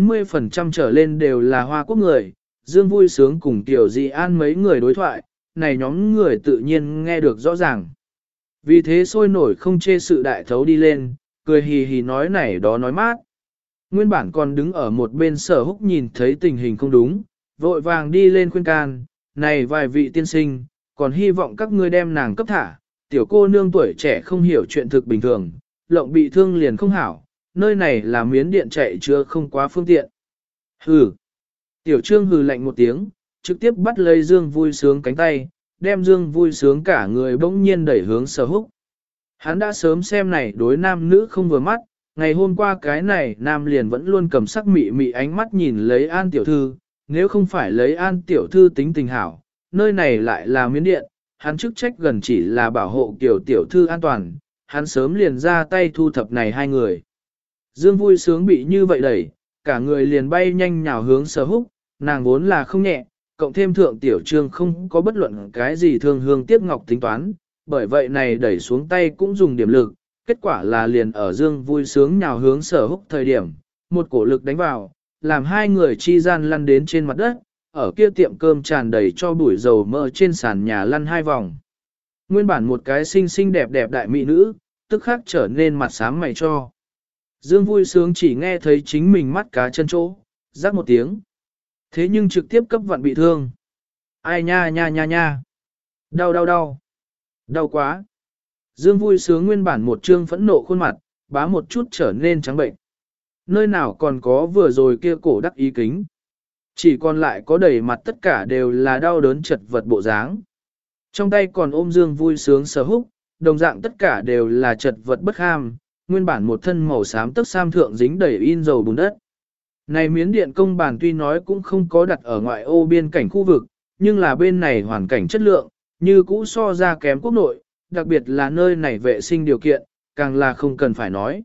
A: 90% trở lên đều là Hoa Quốc người, Dương vui sướng cùng Tiểu Dị An mấy người đối thoại, này nhóm người tự nhiên nghe được rõ ràng. Vì thế sôi nổi không chê sự đại thấu đi lên, cười hì hì nói này đó nói mát. Nguyên bản còn đứng ở một bên Sở Húc nhìn thấy tình hình không đúng, vội vàng đi lên khuyên can, này vài vị tiên sinh, còn hy vọng các ngươi đem nàng cấp thả, tiểu cô nương tuổi trẻ không hiểu chuyện thực bình thường, lộng bị thương liền không hảo, nơi này là miến điện chạy chưa không quá phương tiện. Hừ. Tiểu Trương hừ lạnh một tiếng, trực tiếp bắt lấy Dương vui sướng cánh tay, đem Dương vui sướng cả người bỗng nhiên đẩy hướng Sở Húc. Hắn đã sớm xem này đối nam nữ không vừa mắt, ngày hôm qua cái này nam liền vẫn luôn cầm sắc mị mị ánh mắt nhìn lấy An tiểu thư, nếu không phải lấy An tiểu thư tính tình hảo, nơi này lại là miến điện, hắn chức trách gần chỉ là bảo hộ kiểu tiểu thư an toàn, hắn sớm liền ra tay thu thập này hai người. Dương vui sướng bị như vậy đẩy, cả người liền bay nhanh nhào hướng Sở Húc, nàng vốn là không nhẹ, cộng thêm thượng tiểu trương không có bất luận cái gì thương hương tiếc ngọc tính toán, bởi vậy này đẩy xuống tay cũng dùng điểm lực, kết quả là liền ở Dương vui sướng nhào hướng Sở Húc thời điểm, một cổ lực đánh vào, làm hai người chi gian lăn đến trên mặt đất, ở kia tiệm cơm tràn đầy cho bụi dầu mỡ trên sàn nhà lăn hai vòng. Nguyên bản một cái xinh xinh đẹp đẹp đại mỹ nữ, tức khắc trở nên mặt xám mày cho. Dương vui sướng chỉ nghe thấy chính mình mắt cá chân chỗ, rắc một tiếng. Thế nhưng trực tiếp cấp vận bị thương. Ai nha nha nha nha. Đau đau đau. Đau quá. Dương vui sướng nguyên bản một trương phẫn nộ khuôn mặt, bá một chút trở nên trắng bệnh. Nơi nào còn có vừa rồi kia cổ đắc ý kính. Chỉ còn lại có đầy mặt tất cả đều là đau đớn chật vật bộ dáng. Trong tay còn ôm Dương vui sướng Sở Húc, đồng dạng tất cả đều là chật vật bất ham, nguyên bản một thân màu xám tức sam thượng dính đầy in dầu bùn đất. Này miến điện công bàn tuy nói cũng không có đặt ở ngoại ô biên cảnh khu vực, nhưng là bên này hoàn cảnh chất lượng, như cũ so ra kém quốc nội, đặc biệt là nơi này vệ sinh điều kiện, càng là không cần phải nói.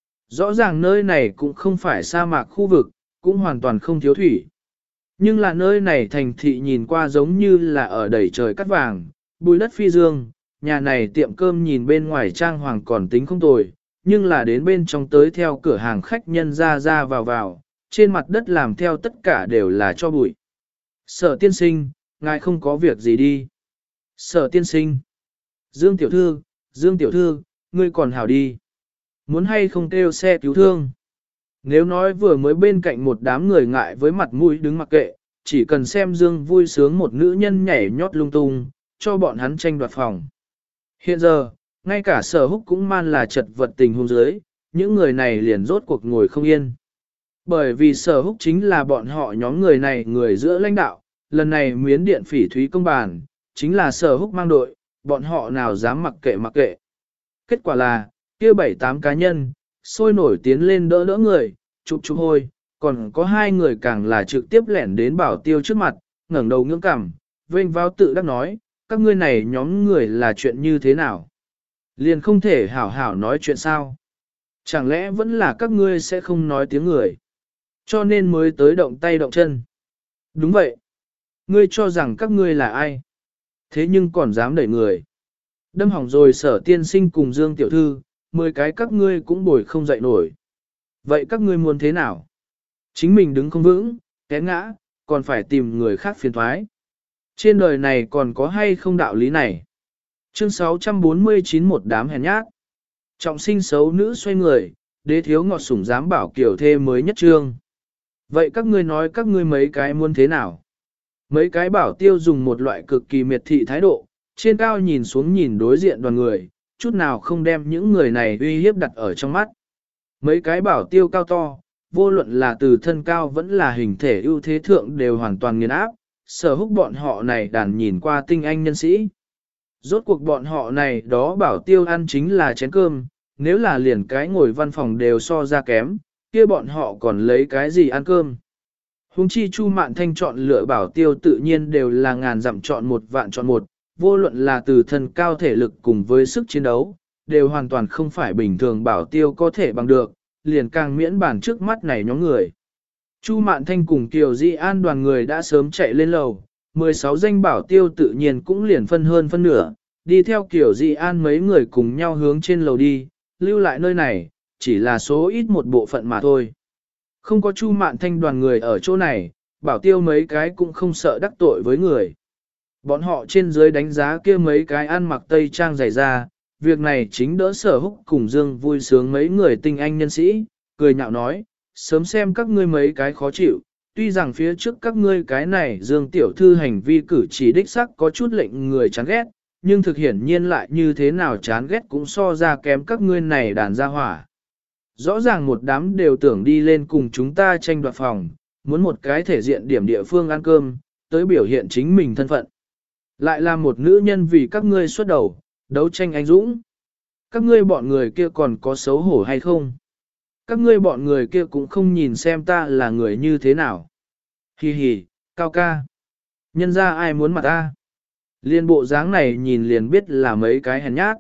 A: Rõ ràng nơi này cũng không phải sa mạc khu vực, cũng hoàn toàn không thiếu thủy. Nhưng là nơi này thành thị nhìn qua giống như là ở đầy trời cát vàng, bùi đất phi dương, nhà này tiệm cơm nhìn bên ngoài trang hoàng còn tính không tồi, nhưng là đến bên trong tới theo cửa hàng khách nhân ra ra vào vào, trên mặt đất làm theo tất cả đều là cho bụi. Sở tiên sinh, ngài không có việc gì đi. Sở tiên sinh. Dương tiểu thư, ngươi còn hảo đi. Muốn hay không kêu xe cứu thương. Nếu nói vừa mới bên cạnh một đám người ngại với mặt mũi đứng mặc kệ, chỉ cần xem Dương vui sướng một nữ nhân nhảy nhót lung tung, cho bọn hắn tranh đoạt phòng. Hiện giờ, ngay cả Sở Húc cũng man là chật vật tình huống dưới, những người này liền rốt cuộc ngồi không yên. Bởi vì Sở Húc chính là bọn họ nhóm người này người giữa lãnh đạo, lần này miến điện phỉ thúy công bàn, chính là Sở Húc mang đội, bọn họ nào dám mặc kệ. Kết quả là, kia 7-8 cá nhân, sôi nổi tiến lên đỡ đỡ người, chụp hôi, còn có hai người càng là trực tiếp lẻn đến Bảo Tiêu trước mặt, ngẩng đầu ngưỡng cằm, vênh vào tự đắc nói, các ngươi này nhóm người là chuyện như thế nào? Liền không thể hảo hảo nói chuyện sao? Chẳng lẽ vẫn là các ngươi sẽ không nói tiếng người? Cho nên mới tới động tay động chân. Đúng vậy. Ngươi cho rằng các ngươi là ai? Thế nhưng còn dám đẩy người. Đâm hỏng rồi Sở tiên sinh cùng Dương tiểu thư, 10 cái các ngươi cũng bồi không dậy nổi. Vậy các ngươi muốn thế nào? Chính mình đứng không vững, té ngã, còn phải tìm người khác phiền thoái. Trên đời này còn có hay không đạo lý này? Chương 649 một đám hèn nhát. Trọng sinh xấu nữ xoay người, đế thiếu ngọt sủng dám bảo kiểu thê mới nhất trương. Vậy các ngươi nói các ngươi mấy cái muốn thế nào? Mấy cái bảo tiêu dùng một loại cực kỳ miệt thị thái độ, trên cao nhìn xuống nhìn đối diện đoàn người, chút nào không đem những người này uy hiếp đặt ở trong mắt. Mấy cái bảo tiêu cao to, vô luận là từ thân cao vẫn là hình thể ưu thế thượng đều hoàn toàn nghiền áp, Sở Húc bọn họ này đàn nhìn qua tinh anh nhân sĩ. Rốt cuộc bọn họ này đó bảo tiêu ăn chính là chén cơm, nếu là liền cái ngồi văn phòng đều so ra kém, kia bọn họ còn lấy cái gì ăn cơm. Hùng chi Chu Mạn Thanh chọn lựa bảo tiêu tự nhiên đều là ngàn dặm chọn một vạn chọn một, vô luận là từ thân cao thể lực cùng với sức chiến đấu, đều hoàn toàn không phải bình thường bảo tiêu có thể bằng được, liền càng miễn bản trước mắt này nhóm người. Chu Mạn Thanh cùng Kiều Di An đoàn người đã sớm chạy lên lầu, 16 danh bảo tiêu tự nhiên cũng liền phân hơn phân nửa, đi theo Kiều Di An mấy người cùng nhau hướng trên lầu đi, lưu lại nơi này, chỉ là số ít một bộ phận mà thôi. Không có Chu Mạn Thanh đoàn người ở chỗ này, bảo tiêu mấy cái cũng không sợ đắc tội với người. Bọn họ trên dưới đánh giá kia mấy cái ăn mặc tây trang dày ra, việc này chính đỡ Sở Húc cùng Dương vui sướng mấy người tinh anh nhân sĩ, cười nhạo nói, sớm xem các ngươi mấy cái khó chịu, tuy rằng phía trước các ngươi cái này Dương tiểu thư hành vi cử chỉ đích sắc có chút lệnh người chán ghét, nhưng thực hiển nhiên lại như thế nào chán ghét cũng so ra kém các ngươi này đàn gia hỏa. Rõ ràng một đám đều tưởng đi lên cùng chúng ta tranh đoạt phòng, muốn một cái thể diện điểm địa phương ăn cơm, tới biểu hiện chính mình thân phận. Lại là một nữ nhân vì các ngươi xuất đầu, đấu tranh anh dũng. Các ngươi bọn người kia còn có xấu hổ hay không? Các ngươi bọn người kia cũng không nhìn xem ta là người như thế nào. Hi hi, cao ca. Nhân ra ai muốn mặt ta? Liên bộ dáng này nhìn liền biết là mấy cái hèn nhát.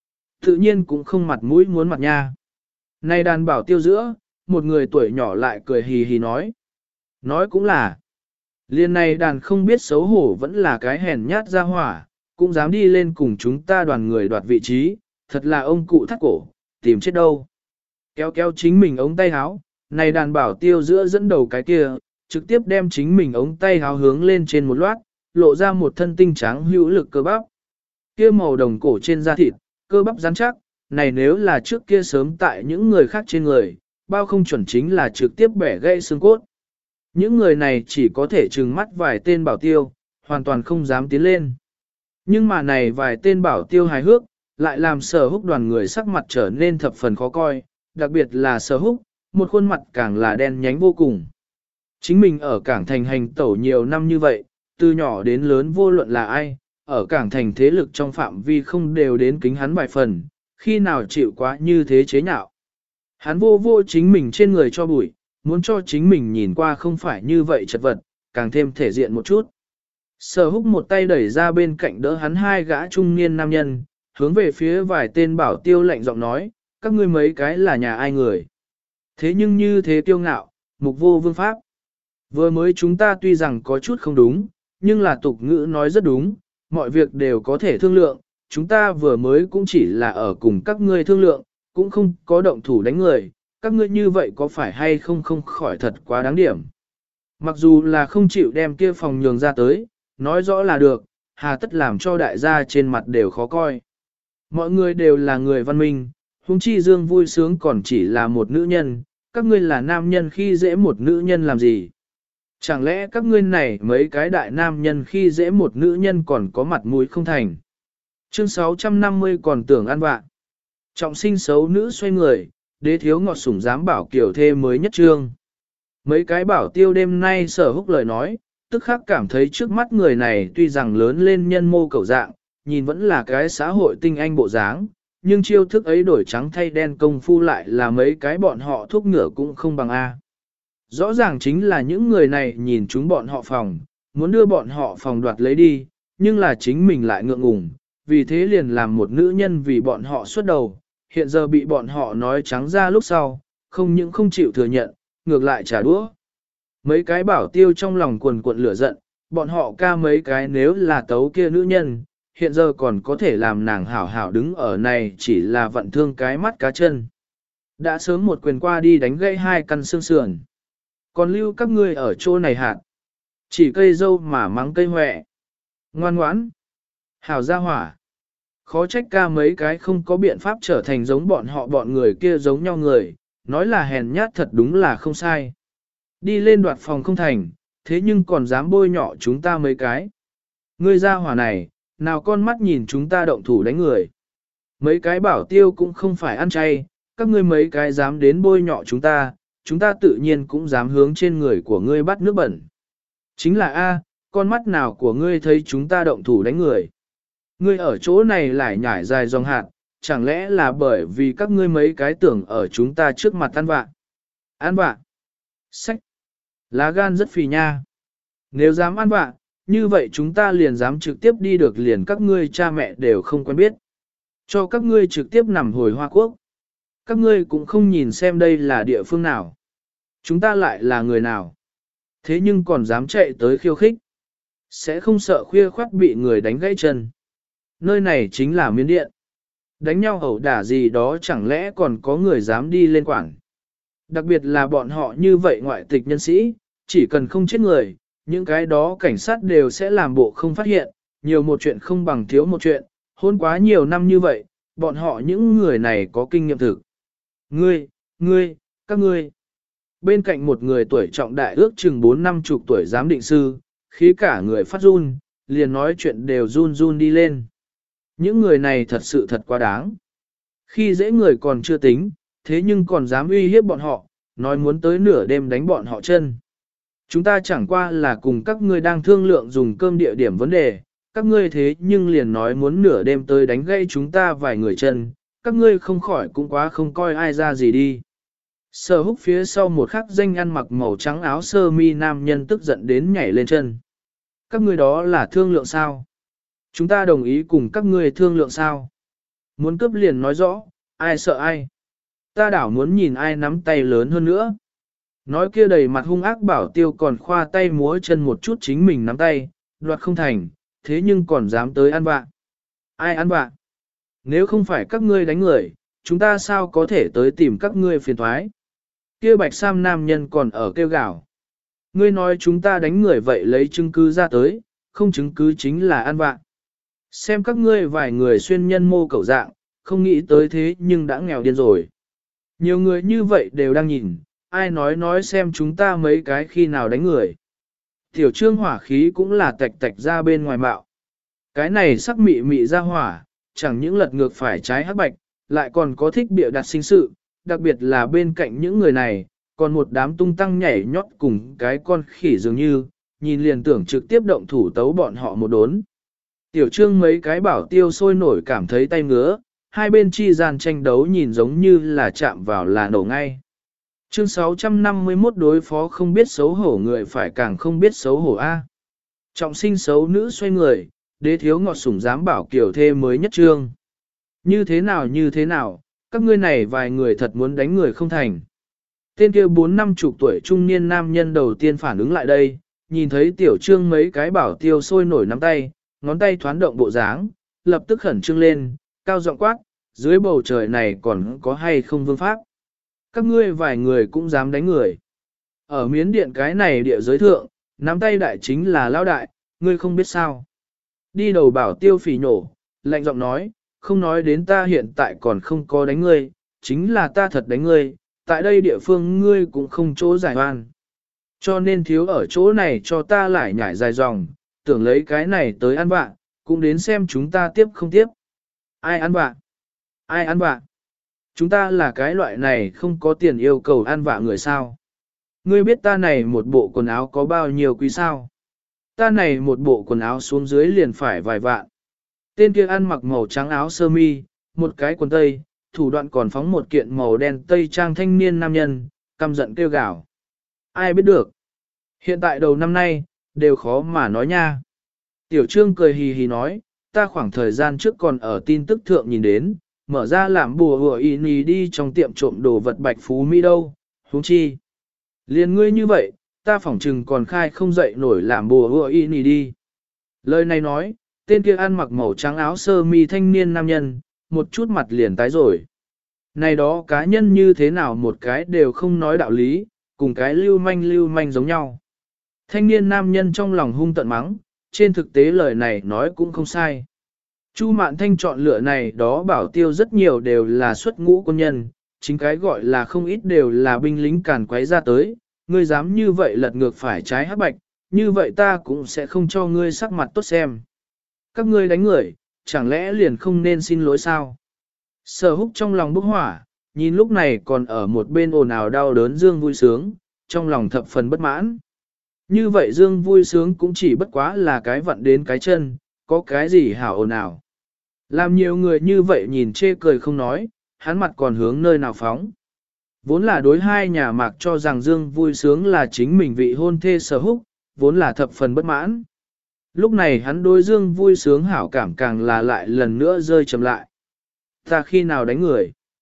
A: Tự nhiên cũng không mặt mũi muốn mặt nha. Này đàn bảo tiêu giữa, một người tuổi nhỏ lại cười hì hì nói. Nói cũng là. Liên này đàn không biết xấu hổ vẫn là cái hèn nhát ra hỏa, cũng dám đi lên cùng chúng ta đoàn người đoạt vị trí, thật là ông cụ thắt cổ, tìm chết đâu. Kéo kéo chính mình ống tay háo, này đàn bảo tiêu giữa dẫn đầu cái kia, trực tiếp đem chính mình ống tay háo hướng lên trên một loát, lộ ra một thân tinh trắng hữu lực cơ bắp. Kia màu đồng cổ trên da thịt, cơ bắp rắn chắc, này nếu là trước kia sớm tại những người khác trên người, bao không chuẩn chính là trực tiếp bẻ gãy xương cốt. Những người này chỉ có thể trừng mắt vài tên bảo tiêu, hoàn toàn không dám tiến lên. Nhưng mà này vài tên bảo tiêu hài hước, lại làm Sở Húc đoàn người sắc mặt trở nên thập phần khó coi, đặc biệt là Sở Húc, một khuôn mặt càng là đen nhánh vô cùng. Chính mình ở Cảng Thành hành tẩu nhiều năm như vậy, từ nhỏ đến lớn vô luận là ai, ở Cảng Thành thế lực trong phạm vi không đều đến kính hắn vài phần, khi nào chịu quá như thế chế nhạo. Hắn vô chính mình trên người cho bụi, muốn cho chính mình nhìn qua không phải như vậy chật vật, càng thêm thể diện một chút. Sở Húc một tay đẩy ra bên cạnh đỡ hắn hai gã trung niên nam nhân, hướng về phía vài tên bảo tiêu lạnh giọng nói, các ngươi mấy cái là nhà ai người. Thế nhưng như thế kiêu ngạo, mục vô vương pháp. Vừa mới chúng ta tuy rằng có chút không đúng, nhưng là tục ngữ nói rất đúng, mọi việc đều có thể thương lượng, chúng ta vừa mới cũng chỉ là ở cùng các ngươi thương lượng, cũng không có động thủ đánh người, các ngươi như vậy có phải hay không không khỏi thật quá đáng điểm. Mặc dù là không chịu đem kia phòng nhường ra tới, nói rõ là được, hà tất làm cho đại gia trên mặt đều khó coi. Mọi người đều là người văn minh, huống chi Dương vui sướng còn chỉ là một nữ nhân, các ngươi là nam nhân khi dễ một nữ nhân làm gì? Chẳng lẽ các ngươi này mấy cái đại nam nhân khi dễ một nữ nhân còn có mặt mũi không thành? Chương 650 còn tưởng ăn vạ. Trọng sinh xấu nữ xoay người, đế thiếu ngọt sủng dám bảo kiểu thê mới nhất trương. Mấy cái bảo tiêu đêm nay Sở Húc lời nói, tức khắc cảm thấy trước mắt người này tuy rằng lớn lên nhân mô cầu dạng, nhìn vẫn là cái xã hội tinh anh bộ dáng, nhưng chiêu thức ấy đổi trắng thay đen công phu lại là mấy cái bọn họ thuốc ngựa cũng không bằng A. Rõ ràng chính là những người này nhìn chúng bọn họ phòng, muốn đưa bọn họ phòng đoạt lấy đi, nhưng là chính mình lại ngượng ngùng, vì thế liền làm một nữ nhân vì bọn họ xuất đầu, hiện giờ bị bọn họ nói trắng ra lúc sau, không những không chịu thừa nhận, ngược lại trả đũa. Mấy cái bảo tiêu trong lòng quần cuộn lửa giận, bọn họ ca mấy cái nếu là tấu kia nữ nhân, hiện giờ còn có thể làm nàng hảo hảo đứng ở này chỉ là vận thương cái mắt cá chân. Đã sớm một quyền qua đi đánh gãy hai căn xương sườn. Còn lưu các ngươi ở chỗ này hạt. Chỉ cây dâu mà mắng cây hoẹ. Ngoan ngoãn. Hảo gia hỏa. Khó trách ca mấy cái không có biện pháp trở thành giống bọn họ bọn người kia giống nhau người. Nói là hèn nhát thật đúng là không sai. Đi lên đoạt phòng không thành, thế nhưng còn dám bôi nhọ chúng ta mấy cái. Ngươi gia hỏa này, nào con mắt nhìn chúng ta động thủ đánh người. Mấy cái bảo tiêu cũng không phải ăn chay, các ngươi mấy cái dám đến bôi nhọ chúng ta tự nhiên cũng dám hướng trên người của ngươi bắt nước bẩn. Chính là A, con mắt nào của ngươi thấy chúng ta động thủ đánh người. Ngươi ở chỗ này lại nhảy dài dòng hạt, chẳng lẽ là bởi vì các ngươi mấy cái tưởng ở chúng ta trước mặt ăn vạ. Ăn vạ. Sách. Lá gan rất phì nha. Nếu dám ăn vạ, như vậy chúng ta liền dám trực tiếp đi được liền các ngươi cha mẹ đều không quen biết. Cho các ngươi trực tiếp nằm hồi Hoa Quốc. Các ngươi cũng không nhìn xem đây là địa phương nào. Chúng ta lại là người nào. Thế nhưng còn dám chạy tới khiêu khích. Sẽ không sợ khuya khoắt bị người đánh gãy chân. Nơi này chính là Miến Điện. Đánh nhau ẩu đả gì đó chẳng lẽ còn có người dám đi lên quản. Đặc biệt là bọn họ như vậy ngoại tịch nhân sĩ, chỉ cần không chết người, những cái đó cảnh sát đều sẽ làm bộ không phát hiện, nhiều một chuyện không bằng thiếu một chuyện, hôn quá nhiều năm như vậy, bọn họ những người này có kinh nghiệm thực. Các ngươi. Bên cạnh một người tuổi trọng đại ước chừng 4-50 tuổi giám định sư, khí cả người phát run, liền nói chuyện đều run run đi lên. Những người này thật sự thật quá đáng. Khi dễ người còn chưa tính, thế nhưng còn dám uy hiếp bọn họ, nói muốn tới nửa đêm đánh bọn họ chân. Chúng ta chẳng qua là cùng các ngươi đang thương lượng dùng cơm địa điểm vấn đề, các ngươi thế nhưng liền nói muốn nửa đêm tới đánh gây chúng ta vài người chân, các ngươi không khỏi cũng quá không coi ai ra gì đi. Sở Húc phía sau một khắc danh ăn mặc màu trắng áo sơ mi nam nhân tức giận đến nhảy lên chân. Các ngươi đó là thương lượng sao? Chúng ta đồng ý cùng các ngươi thương lượng sao? Muốn cướp liền nói rõ, ai sợ ai? Ta đảo muốn nhìn ai nắm tay lớn hơn nữa. Nói kia đầy mặt hung ác bảo tiêu còn khoa tay múa chân một chút chính mình nắm tay, đoạt không thành, thế nhưng còn dám tới ăn vạ. Ai ăn vạ? Nếu không phải các ngươi đánh người, chúng ta sao có thể tới tìm các ngươi phiền thoái? Kia bạch sam nam nhân còn ở kêu gào. Ngươi nói chúng ta đánh người vậy lấy chứng cứ ra tới, không chứng cứ chính là ăn vạ. Xem các ngươi vài người xuyên nhân mô cẩu dạng, không nghĩ tới thế nhưng đã nghèo điên rồi. Nhiều người như vậy đều đang nhìn, ai nói xem chúng ta mấy cái khi nào đánh người. Tiểu trương hỏa khí cũng là tạch tạch ra bên ngoài mạo. Cái này sắc mị mị ra hỏa, chẳng những lật ngược phải trái hắc bạch, lại còn có thích bịa đặt sinh sự, đặc biệt là bên cạnh những người này, còn một đám tung tăng nhảy nhót cùng cái con khỉ dường như, nhìn liền tưởng trực tiếp động thủ tấu bọn họ một đốn. Tiểu trương mấy cái bảo tiêu sôi nổi cảm thấy tay ngứa, hai bên chi gian tranh đấu nhìn giống như là chạm vào là nổ ngay. Chương 651 đối phó không biết xấu hổ người phải càng không biết xấu hổ A. Trọng sinh xấu nữ xoay người, đế thiếu ngọt sủng dám bảo kiểu thê mới nhất trương. Như thế nào, các ngươi này vài người thật muốn đánh người không thành. Tên kia 4-50 tuổi trung niên nam nhân đầu tiên phản ứng lại đây, nhìn thấy tiểu trương mấy cái bảo tiêu sôi nổi nắm tay, ngón tay thoán động bộ dáng, lập tức khẩn trương lên, cao giọng quát, dưới bầu trời này còn có hay không vương pháp. Các ngươi vài người cũng dám đánh người. Ở Miến Điện cái này địa giới thượng, nắm tay đại chính là lão đại, ngươi không biết sao. Đi đầu bảo tiêu phỉ nổ, lạnh giọng nói, không nói đến ta hiện tại còn không có đánh ngươi, chính là ta thật đánh ngươi, tại đây địa phương ngươi cũng không chỗ giải oan. Cho nên thiếu ở chỗ này cho ta lại nhảy dài dòng, tưởng lấy cái này tới ăn vạ, cũng đến xem chúng ta tiếp không tiếp. Ai ăn vạ? Ai ăn vạ? Chúng ta là cái loại này không có tiền yêu cầu ăn vạ người sao. Ngươi biết ta này một bộ quần áo có bao nhiêu quý sao? Ta này một bộ quần áo xuống dưới liền phải vài vạn. Tên kia ăn mặc màu trắng áo sơ mi, một cái quần tây, thủ đoạn còn phóng một kiện màu đen tây trang thanh niên nam nhân, căm giận kêu gào. Ai biết được? Hiện tại đầu năm nay, đều khó mà nói nha. Tiểu Trương cười hì hì nói, ta khoảng thời gian trước còn ở tin tức thượng nhìn đến, mở ra làm bùa hùa y nì đi trong tiệm trộm đồ vật bạch phú Mỹ đâu, huống chi. Liên ngươi như vậy, ta phỏng chừng còn khai không dậy nổi làm bùa hùa y nì đi. Lời này nói, tên kia ăn mặc màu trắng áo sơ mi thanh niên nam nhân, một chút mặt liền tái rồi. Này đó cá nhân như thế nào một cái đều không nói đạo lý, cùng cái lưu manh giống nhau. Thanh niên nam nhân trong lòng hung tận mắng, trên thực tế lời này nói cũng không sai. Chu Mạn Thanh chọn lựa này đó bảo tiêu rất nhiều đều là xuất ngũ quân nhân, chính cái gọi là không ít đều là binh lính càn quấy ra tới, ngươi dám như vậy lật ngược phải trái hắc bạch, như vậy ta cũng sẽ không cho ngươi sắc mặt tốt xem. Các ngươi đánh người, chẳng lẽ liền không nên xin lỗi sao? Sở Húc trong lòng bốc hỏa, nhìn lúc này còn ở một bên ồn ào đau đớn Dương vui sướng, trong lòng thập phần bất mãn. Như vậy Dương vui sướng cũng chỉ bất quá là cái vặn đến cái chân, có cái gì hảo ồn ào. Làm nhiều người như vậy nhìn chê cười không nói, hắn mặt còn hướng nơi nào phóng. Vốn là đối hai nhà mạc cho rằng Dương vui sướng là chính mình vị hôn thê Sở Húc, vốn là thập phần bất mãn. Lúc này hắn đối Dương vui sướng hảo cảm càng là lại lần nữa rơi chậm lại. Ta khi nào đánh người?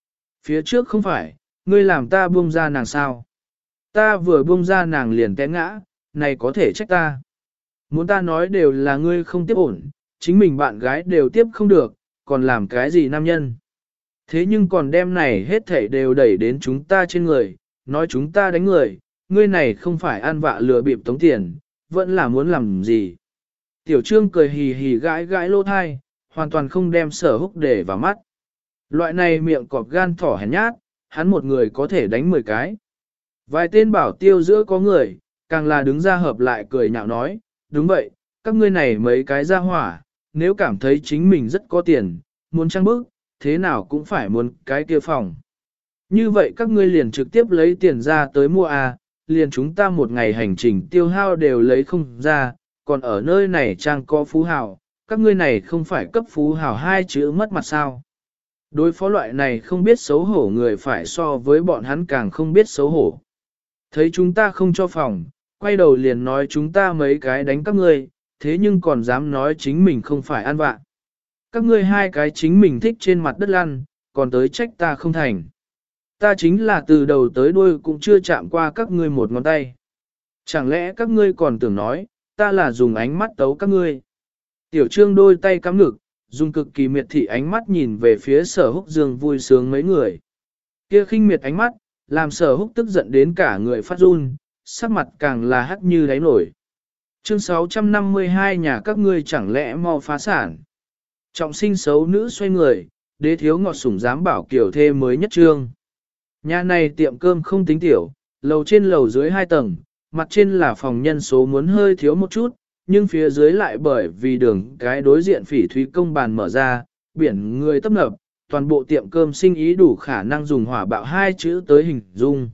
A: Phía trước không phải, ngươi làm ta buông ra nàng sao? Ta vừa buông ra nàng liền té ngã, này có thể trách ta. Muốn ta nói đều là ngươi không tiếp ổn, chính mình bạn gái đều tiếp không được, còn làm cái gì nam nhân. Thế nhưng còn đem này hết thảy đều đẩy đến chúng ta trên người, nói chúng ta đánh người, ngươi này không phải ăn vạ lừa bịp tống tiền, vẫn là muốn làm gì. Tiểu Trương cười hì hì gãi gãi lỗ thai, hoàn toàn không đem Sở Húc để vào mắt. Loại này miệng cọp gan thỏ hèn nhát, hắn một người có thể đánh 10 cái. Vài tên bảo tiêu giữa có người, càng là đứng ra hợp lại cười nhạo nói, đúng vậy, các ngươi này mấy cái ra hỏa, nếu cảm thấy chính mình rất có tiền, muốn trang bức, thế nào cũng phải muốn cái kia phòng. Như vậy các ngươi liền trực tiếp lấy tiền ra tới mua liền chúng ta một ngày hành trình tiêu hao đều lấy không ra, còn ở nơi này trang có phú hào, các ngươi này không phải cấp phú hào hai chữ mất mặt sao. Đối phó loại này không biết xấu hổ người phải so với bọn hắn càng không biết xấu hổ. Thấy chúng ta không cho phòng, quay đầu liền nói chúng ta mấy cái đánh các ngươi, thế nhưng còn dám nói chính mình không phải ăn vạ. Các ngươi hai cái chính mình thích trên mặt đất lăn, còn tới trách ta không thành. Ta chính là từ đầu tới đuôi cũng chưa chạm qua các ngươi một ngón tay. Chẳng lẽ các ngươi còn tưởng nói, ta là dùng ánh mắt tấu các ngươi. Tiểu Trương đôi tay cắm ngực, dùng cực kỳ miệt thị ánh mắt nhìn về phía Sở Húc Dương vui sướng mấy người. Kia khinh miệt ánh mắt, làm Sở Húc tức giận đến cả người phát run, sắc mặt càng là hắc như đáy nổi. Chương 652 nhà các ngươi chẳng lẽ mau phá sản. Trọng sinh xấu nữ xoay người, đế thiếu ngọt sủng dám bảo kiểu thê mới nhất trương. Nhà này tiệm cơm không tính tiểu, lầu trên lầu dưới 2 tầng, mặt trên là phòng nhân số muốn hơi thiếu một chút, nhưng phía dưới lại bởi vì đường cái đối diện Phỉ Thúy công bàn mở ra, biển người tấp nập, toàn bộ tiệm cơm sinh ý đủ khả năng dùng hỏa bạo 2 chữ tới hình dung.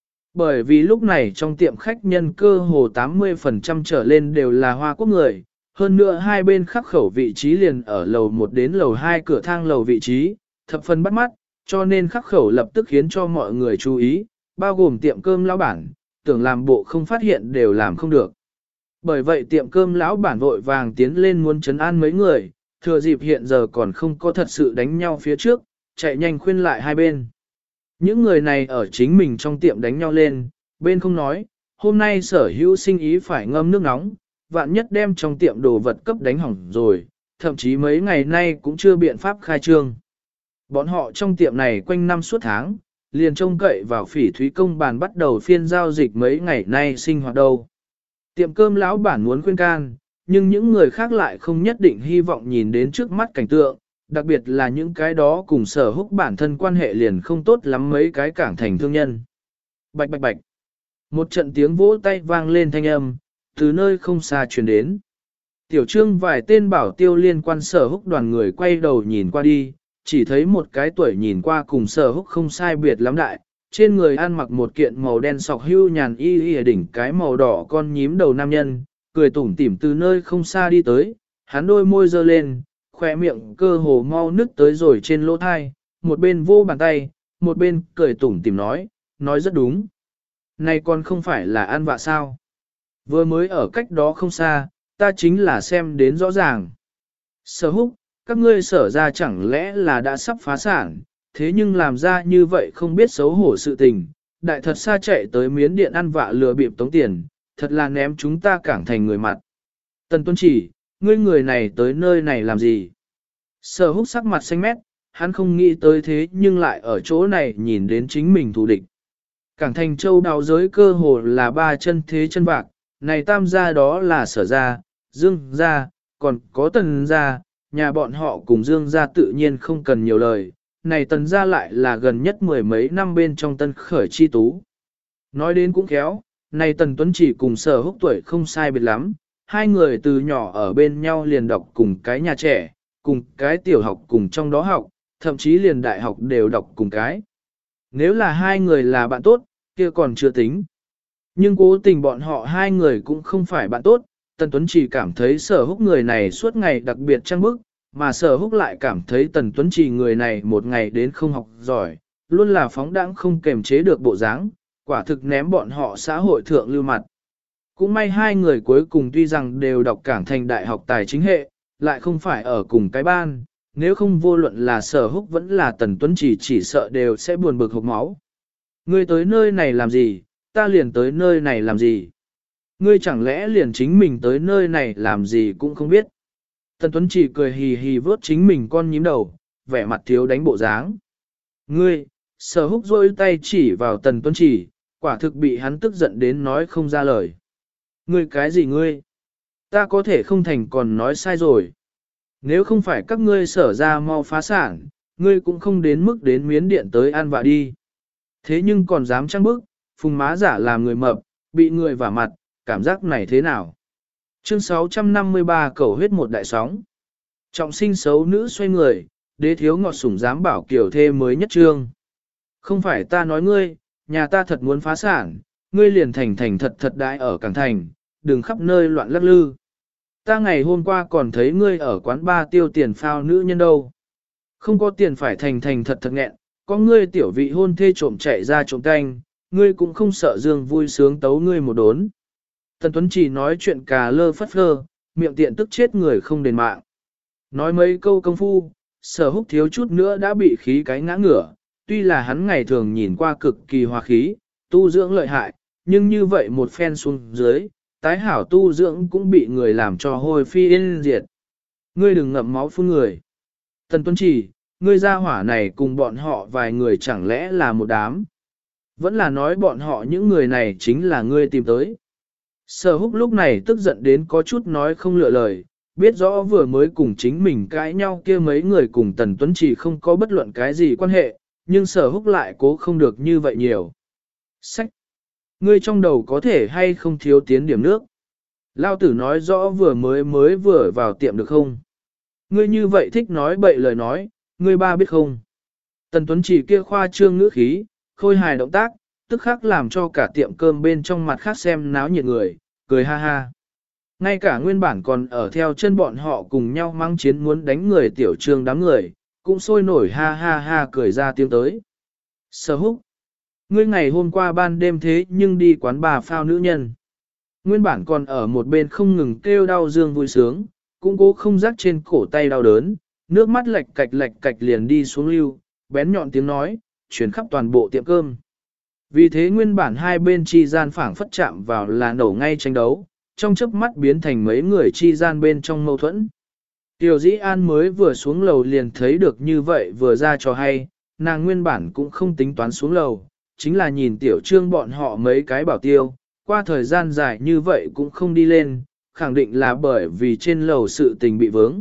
A: Bởi vì lúc này trong tiệm khách nhân cơ hồ 80% trở lên đều là Hoa Quốc người, hơn nữa hai bên khắc khẩu vị trí liền ở lầu 1 đến lầu 2 cửa thang lầu vị trí, thập phần bắt mắt, cho nên khắc khẩu lập tức khiến cho mọi người chú ý, bao gồm tiệm cơm lão bản, tưởng làm bộ không phát hiện đều làm không được. Bởi vậy tiệm cơm lão bản vội vàng tiến lên muốn trấn an mấy người, thừa dịp hiện giờ còn không có thật sự đánh nhau phía trước, chạy nhanh khuyên lại hai bên. Những người này ở chính mình trong tiệm đánh nhau lên, bên không nói, hôm nay sở hữu sinh ý phải ngâm nước nóng, vạn nhất đem trong tiệm đồ vật cấp đánh hỏng rồi, thậm chí mấy ngày nay cũng chưa biện pháp khai trương. Bọn họ trong tiệm này quanh năm suốt tháng, liền trông cậy vào Phỉ Thúy công bàn bắt đầu phiên giao dịch mấy ngày nay sinh hoạt đâu. Tiệm cơm lão bản muốn khuyên can, nhưng những người khác lại không nhất định hy vọng nhìn đến trước mắt cảnh tượng, đặc biệt là những cái đó cùng Sở Húc bản thân quan hệ liền không tốt lắm mấy cái cảng thành thương nhân. Bạch bạch bạch. Một trận tiếng vỗ tay vang lên thanh âm, từ nơi không xa truyền đến. Tiểu Trương vài tên bảo tiêu liên quan Sở Húc đoàn người quay đầu nhìn qua đi, chỉ thấy một cái tuổi nhìn qua cùng Sở Húc không sai biệt lắm đại, trên người ăn mặc một kiện màu đen sọc hưu nhàn y đỉnh cái màu đỏ con nhím đầu nam nhân, cười tủm tỉm từ nơi không xa đi tới, hắn đôi môi giơ lên, khỏe miệng cơ hồ mau nứt tới rồi trên lỗ thai, một bên vô bàn tay, một bên cười tủm tỉm nói rất đúng. Này còn không phải là ăn vạ sao? Vừa mới ở cách đó không xa, ta chính là xem đến rõ ràng. Sở Húc, các ngươi sở ra chẳng lẽ là đã sắp phá sản, thế nhưng làm ra như vậy không biết xấu hổ sự tình, đại thật xa chạy tới miến điện ăn vạ lừa bịp tống tiền, thật là ném chúng ta cảng thành người mặt. Tần Tuân Chỉ, ngươi người này tới nơi này làm gì? Sở Húc sắc mặt xanh mét, hắn không nghĩ tới thế nhưng lại ở chỗ này nhìn đến chính mình thù địch. Cảng thành châu đào giới cơ hồ là ba chân thế chân bạc, này tam gia đó là Sở gia, Dương gia, còn có Tần gia, nhà bọn họ cùng Dương gia tự nhiên không cần nhiều lời, này Tần gia lại là gần nhất mười mấy năm bên trong tân khởi chi tú. Nói đến cũng khéo, này Tần Tuấn Chỉ cùng Sở Húc tuổi không sai biệt lắm, hai người từ nhỏ ở bên nhau liền đọc cùng cái nhà trẻ, cùng cái tiểu học cùng trong đó học, thậm chí liền đại học đều đọc cùng cái. Nếu là hai người là bạn tốt, kia còn chưa tính. Nhưng cố tình bọn họ hai người cũng không phải bạn tốt, Tần Tuấn Chỉ cảm thấy Sở Húc người này suốt ngày đặc biệt trăng bức, mà Sở Húc lại cảm thấy Tần Tuấn Chỉ người này một ngày đến không học giỏi, luôn là phóng đãng không kềm chế được bộ dáng, quả thực ném bọn họ xã hội thượng lưu mặt. Cũng may hai người cuối cùng tuy rằng đều đọc cảng thành đại học tài chính hệ, lại không phải ở cùng cái ban, nếu không vô luận là Sở Húc vẫn là Tần Tuấn chỉ sợ đều sẽ buồn bực hộc máu. Ngươi tới nơi này làm gì, ta liền tới nơi này làm gì? Ngươi chẳng lẽ liền chính mình tới nơi này làm gì cũng không biết? Tần Tuấn chỉ cười hì hì vớt chính mình con nhím đầu, vẻ mặt thiếu đánh bộ dáng. Ngươi, Sở Húc rôi tay chỉ vào Tần Tuấn chỉ, quả thực bị hắn tức giận đến nói không ra lời. Ngươi cái gì ngươi? Ta có thể không thành còn nói sai rồi. Nếu không phải các ngươi Sở ra mau phá sản, ngươi cũng không đến mức đến miến điện tới ăn vạ đi. Thế nhưng còn dám trăng bức, phùng má giả làm người mập, bị người vả mặt, cảm giác này thế nào? Chương 653 cầu huyết một đại sóng. Trọng sinh xấu nữ xoay người, đế thiếu ngọt sủng dám bảo kiểu thê mới nhất trương. Không phải ta nói ngươi, nhà ta thật muốn phá sản, ngươi liền thành thành thật thật đại ở Cảng Thành, đừng khắp nơi loạn lắc lư. Ta ngày hôm qua còn thấy ngươi ở quán ba tiêu tiền phao nữ nhân đâu. Không có tiền phải thành thành thật thật nghẹn, có ngươi tiểu vị hôn thê trộm chạy ra trộm canh, ngươi cũng không sợ Dương vui sướng tấu ngươi một đốn. Tần Tuấn chỉ nói chuyện cà lơ phất lơ, miệng tiện tức chết người không đền mạng. Nói mấy câu công phu, Sở Húc thiếu chút nữa đã bị khí cái ngã ngửa, tuy là hắn ngày thường nhìn qua cực kỳ hòa khí, tu dưỡng lợi hại, nhưng như vậy một phen xuống dưới, tái hảo tu dưỡng cũng bị người làm cho hôi phi yên diệt. Ngươi đừng ngậm máu phun người. Tần Tuấn chỉ, ngươi ra hỏa này cùng bọn họ vài người chẳng lẽ là một đám. Vẫn là nói bọn họ những người này chính là ngươi tìm tới. Sở Húc lúc này tức giận đến có chút nói không lựa lời, biết rõ vừa mới cùng chính mình cãi nhau kia mấy người cùng Tần Tuấn chỉ không có bất luận cái gì quan hệ, nhưng Sở Húc lại cố không được như vậy nhiều. Sách! Ngươi trong đầu có thể hay không thiếu tiến điểm nước? Lao tử nói rõ vừa vừa vào tiệm được không? Ngươi như vậy thích nói bậy lời nói, ngươi ba biết không? Tần Tuấn chỉ kia khoa trương ngữ khí, khôi hài động tác, tức khắc làm cho cả tiệm cơm bên trong mặt khác xem náo nhiệt người, cười ha ha. Ngay cả nguyên bản còn ở theo chân bọn họ cùng nhau mang chiến muốn đánh người tiểu trương đám người, cũng sôi nổi ha ha ha cười ra tiếng tới. Sở Húc, ngươi ngày hôm qua ban đêm thế nhưng đi quán bà phao nữ nhân. Nguyên bản còn ở một bên không ngừng kêu đau Dương vui sướng, cũng cố không rắc trên cổ tay đau đớn, nước mắt lệch cạch liền đi xuống lưu, bén nhọn tiếng nói, chuyển khắp toàn bộ tiệm cơm. Vì thế nguyên bản hai bên chi gian phảng phất chạm vào là nổ ngay tranh đấu, trong chớp mắt biến thành mấy người chi gian bên trong mâu thuẫn. Tiểu Dĩ An mới vừa xuống lầu liền thấy được như vậy vừa ra cho hay, nàng nguyên bản cũng không tính toán xuống lầu, chính là nhìn Tiểu Trương bọn họ mấy cái bảo tiêu, qua thời gian dài như vậy cũng không đi lên, khẳng định là bởi vì trên lầu sự tình bị vướng.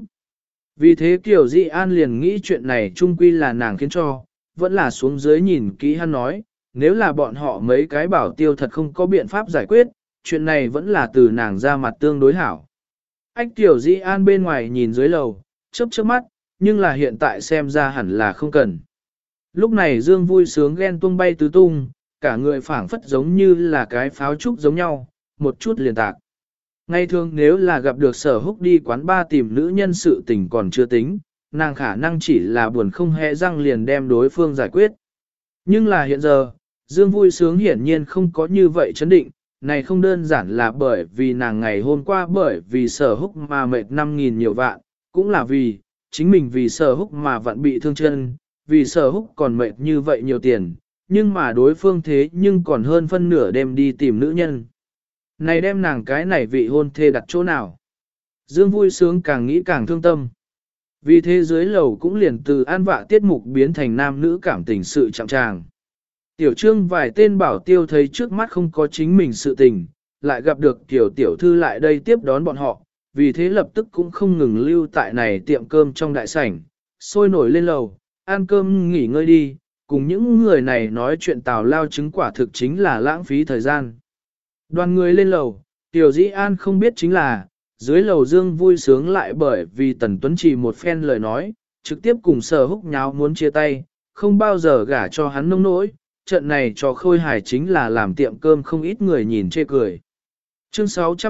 A: Vì thế Tiểu Dĩ An liền nghĩ chuyện này chung quy là nàng khiến cho, vẫn là xuống dưới nhìn kỹ hắn nói, nếu là bọn họ mấy cái bảo tiêu thật không có biện pháp giải quyết, chuyện này vẫn là từ nàng ra mặt tương đối hảo. Ách Tiểu Dĩ An bên ngoài nhìn dưới lầu, chớp mắt, nhưng là hiện tại xem ra hẳn là không cần. Lúc này Dương vui sướng ghen tung bay tứ tung, cả người phảng phất giống như là cái pháo trúc giống nhau, một chút liền tạc. Ngay thường nếu là gặp được Sở Húc đi quán ba tìm nữ nhân sự tình còn chưa tính, nàng khả năng chỉ là buồn không hề răng liền đem đối phương giải quyết. Nhưng là hiện giờ, Dương vui sướng hiển nhiên không có như vậy chấn định, này không đơn giản là bởi vì nàng ngày hôm qua bởi vì Sở Húc mà mệt 5.000 nhiều vạn, cũng là vì, chính mình vì Sở Húc mà vẫn bị thương chân, vì Sở Húc còn mệt như vậy nhiều tiền, nhưng mà đối phương thế nhưng còn hơn phân nửa đêm đi tìm nữ nhân. Này đem nàng cái này vị hôn thê đặt chỗ nào? Dương vui sướng càng nghĩ càng thương tâm. Vì thế dưới lầu cũng liền từ an vạ tiết mục biến thành nam nữ cảm tình sự chạm tràng. Tiểu Trương vài tên bảo tiêu thấy trước mắt không có chính mình sự tình, lại gặp được tiểu thư lại đây tiếp đón bọn họ, vì thế lập tức cũng không ngừng lưu tại này tiệm cơm trong đại sảnh, sôi nổi lên lầu, ăn cơm nghỉ ngơi đi, cùng những người này nói chuyện tào lao chứng quả thực chính là lãng phí thời gian. Đoàn người lên lầu, Tiểu Dĩ An không biết chính là, dưới lầu Dương vui sướng lại bởi vì Tần Tuấn chỉ một phen lời nói, trực tiếp cùng Sở Húc nháo muốn chia tay, không bao giờ gả cho hắn nông nỗi, trận này cho khôi hài chính là làm tiệm cơm không ít người nhìn chê cười. Chương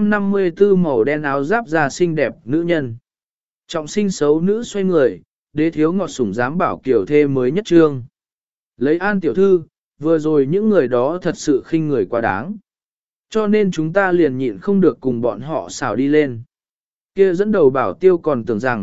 A: 654 màu đen áo giáp da xinh đẹp nữ nhân. Trọng sinh xấu nữ xoay người, đế thiếu ngọt sủng dám bảo kiểu thê mới nhất trương. Lấy An tiểu thư, vừa rồi những người đó thật sự khinh người quá đáng. Cho nên chúng ta liền nhịn không được cùng bọn họ xảo đi lên. Kia dẫn đầu bảo tiêu còn tưởng rằng,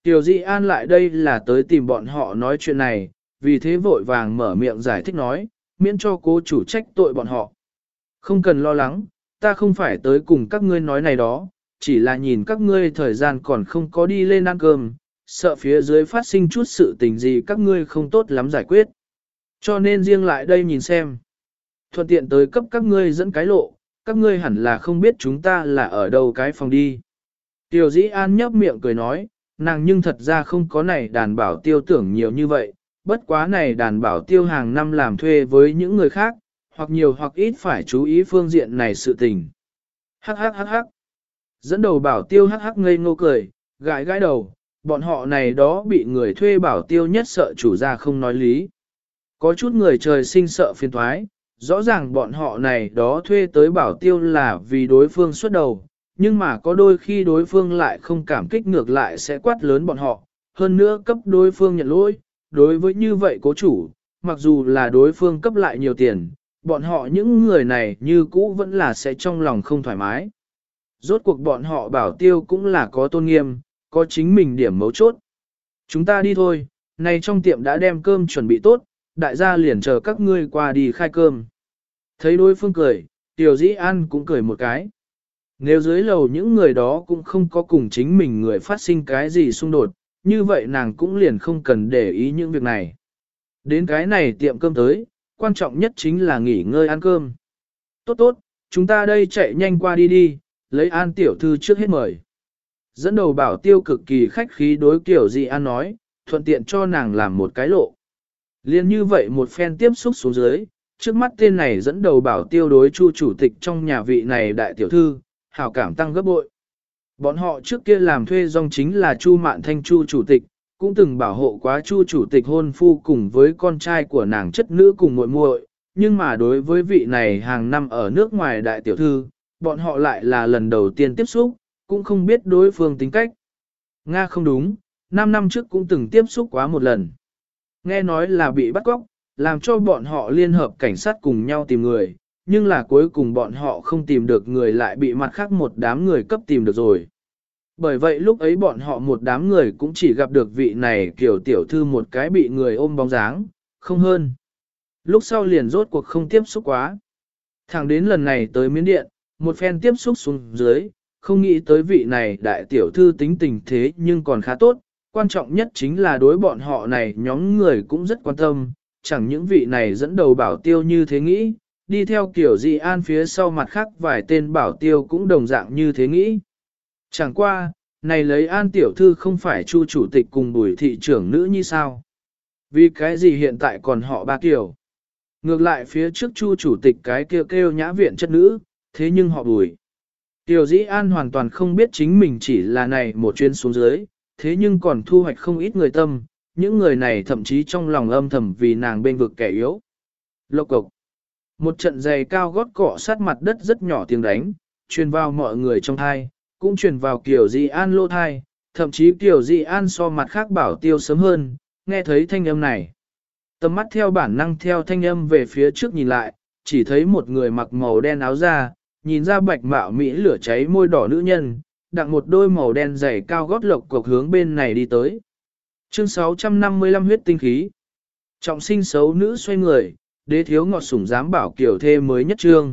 A: Tiểu Di An lại đây là tới tìm bọn họ nói chuyện này, vì thế vội vàng mở miệng giải thích nói, miễn cho cố chủ trách tội bọn họ. Không cần lo lắng, ta không phải tới cùng các ngươi nói này đó, chỉ là nhìn các ngươi thời gian còn không có đi lên ăn cơm, sợ phía dưới phát sinh chút sự tình gì các ngươi không tốt lắm giải quyết. Cho nên riêng lại đây nhìn xem. Thuận tiện tới cấp các ngươi dẫn cái lộ, các ngươi hẳn là không biết chúng ta là ở đâu cái phòng đi. Tiểu Dĩ An nhấp miệng cười nói, nàng nhưng thật ra không có này đàn bảo tiêu tưởng nhiều như vậy, bất quá này đàn bảo tiêu hàng năm làm thuê với những người khác, hoặc nhiều hoặc ít phải chú ý phương diện này sự tình. Hắc hắc hắc hắc. Dẫn đầu bảo tiêu hắc hắc ngây ngô cười, gãi gãi đầu, bọn họ này đó bị người thuê bảo tiêu nhất sợ chủ gia không nói lý. Có chút người trời sinh sợ phiền thoái, rõ ràng bọn họ này đó thuê tới bảo tiêu là vì đối phương xuất đầu, nhưng mà có đôi khi đối phương lại không cảm kích ngược lại sẽ quát lớn bọn họ, hơn nữa cấp đối phương nhận lỗi. Đối với như vậy cố chủ, mặc dù là đối phương cấp lại nhiều tiền, bọn họ những người này như cũ vẫn là sẽ trong lòng không thoải mái. Rốt cuộc bọn họ bảo tiêu cũng là có tôn nghiêm, có chính mình điểm mấu chốt. Chúng ta đi thôi, này trong tiệm đã đem cơm chuẩn bị tốt, đại gia liền chờ các ngươi qua đi khai cơm. Thấy đối phương cười, Tiểu Dĩ An cũng cười một cái. Nếu dưới lầu những người đó cũng không có cùng chính mình người phát sinh cái gì xung đột, như vậy nàng cũng liền không cần để ý những việc này. Đến cái này tiệm cơm tới, quan trọng nhất chính là nghỉ ngơi ăn cơm. Tốt tốt, chúng ta đây chạy nhanh qua đi đi, lấy An tiểu thư trước hết mời. Dẫn đầu bảo tiêu cực kỳ khách khí đối Tiểu Dĩ An nói, thuận tiện cho nàng làm một cái lộ. Liên như vậy một phen tiếp xúc xuống dưới, trước mắt tên này dẫn đầu bảo tiêu đối Chu chủ tịch trong nhà vị này đại tiểu thư, hảo cảm tăng gấp bội. Bọn họ trước kia làm thuê dòng chính là Chu Mạn Thanh Chu chủ tịch, cũng từng bảo hộ quá Chu chủ tịch hôn phu cùng với con trai của nàng chất nữ cùng muội muội, nhưng mà đối với vị này hàng năm ở nước ngoài đại tiểu thư, bọn họ lại là lần đầu tiên tiếp xúc, cũng không biết đối phương tính cách. Nga không đúng, 5 năm trước cũng từng tiếp xúc quá một lần. Nghe nói là bị bắt cóc, làm cho bọn họ liên hợp cảnh sát cùng nhau tìm người, nhưng là cuối cùng bọn họ không tìm được người lại bị mặt khác một đám người cấp tìm được rồi. Bởi vậy lúc ấy bọn họ một đám người cũng chỉ gặp được vị này kiểu tiểu thư một cái bị người ôm bóng dáng, không hơn. Lúc sau liền rốt cuộc không tiếp xúc quá. Thẳng đến lần này tới Miến Điện, một phen tiếp xúc xuống dưới, không nghĩ tới vị này đại tiểu thư tính tình thế nhưng còn khá tốt, quan trọng nhất chính là đối bọn họ này nhóm người cũng rất quan tâm, chẳng những vị này dẫn đầu bảo tiêu như thế nghĩ, đi theo kiểu Di An phía sau mặt khác vài tên bảo tiêu cũng đồng dạng như thế nghĩ. Chẳng qua, này lấy An tiểu thư không phải Chu chủ tịch cùng Bùi thị trưởng nữ như sao? Vì cái gì hiện tại còn họ ba kiểu? Ngược lại phía trước Chu chủ tịch cái kêu nhã viện chất nữ, thế nhưng họ Bùi. Tiểu Dĩ An hoàn toàn không biết chính mình chỉ là này một chuyến xuống dưới, thế nhưng còn thu hoạch không ít người tâm, những người này thậm chí trong lòng âm thầm vì nàng bên vực kẻ yếu. Lộc cộc. Một trận giày cao gót cọ sát mặt đất rất nhỏ tiếng đánh, truyền vào mọi người trong thai, cũng truyền vào Kiều Di An lô thai, thậm chí Kiều Di An so mặt khác bảo tiêu sớm hơn, nghe thấy thanh âm này. Tầm mắt theo bản năng theo thanh âm về phía trước nhìn lại, chỉ thấy một người mặc màu đen áo da, nhìn ra bạch mạo mỹ lửa cháy môi đỏ nữ nhân, đặng một đôi màu đen giày cao gót lộc cộc hướng bên này đi tới. Chương 655 huyết tinh khí. Trọng sinh xấu nữ xoay người, đế thiếu ngọt sủng dám bảo kiểu thê mới nhất trương.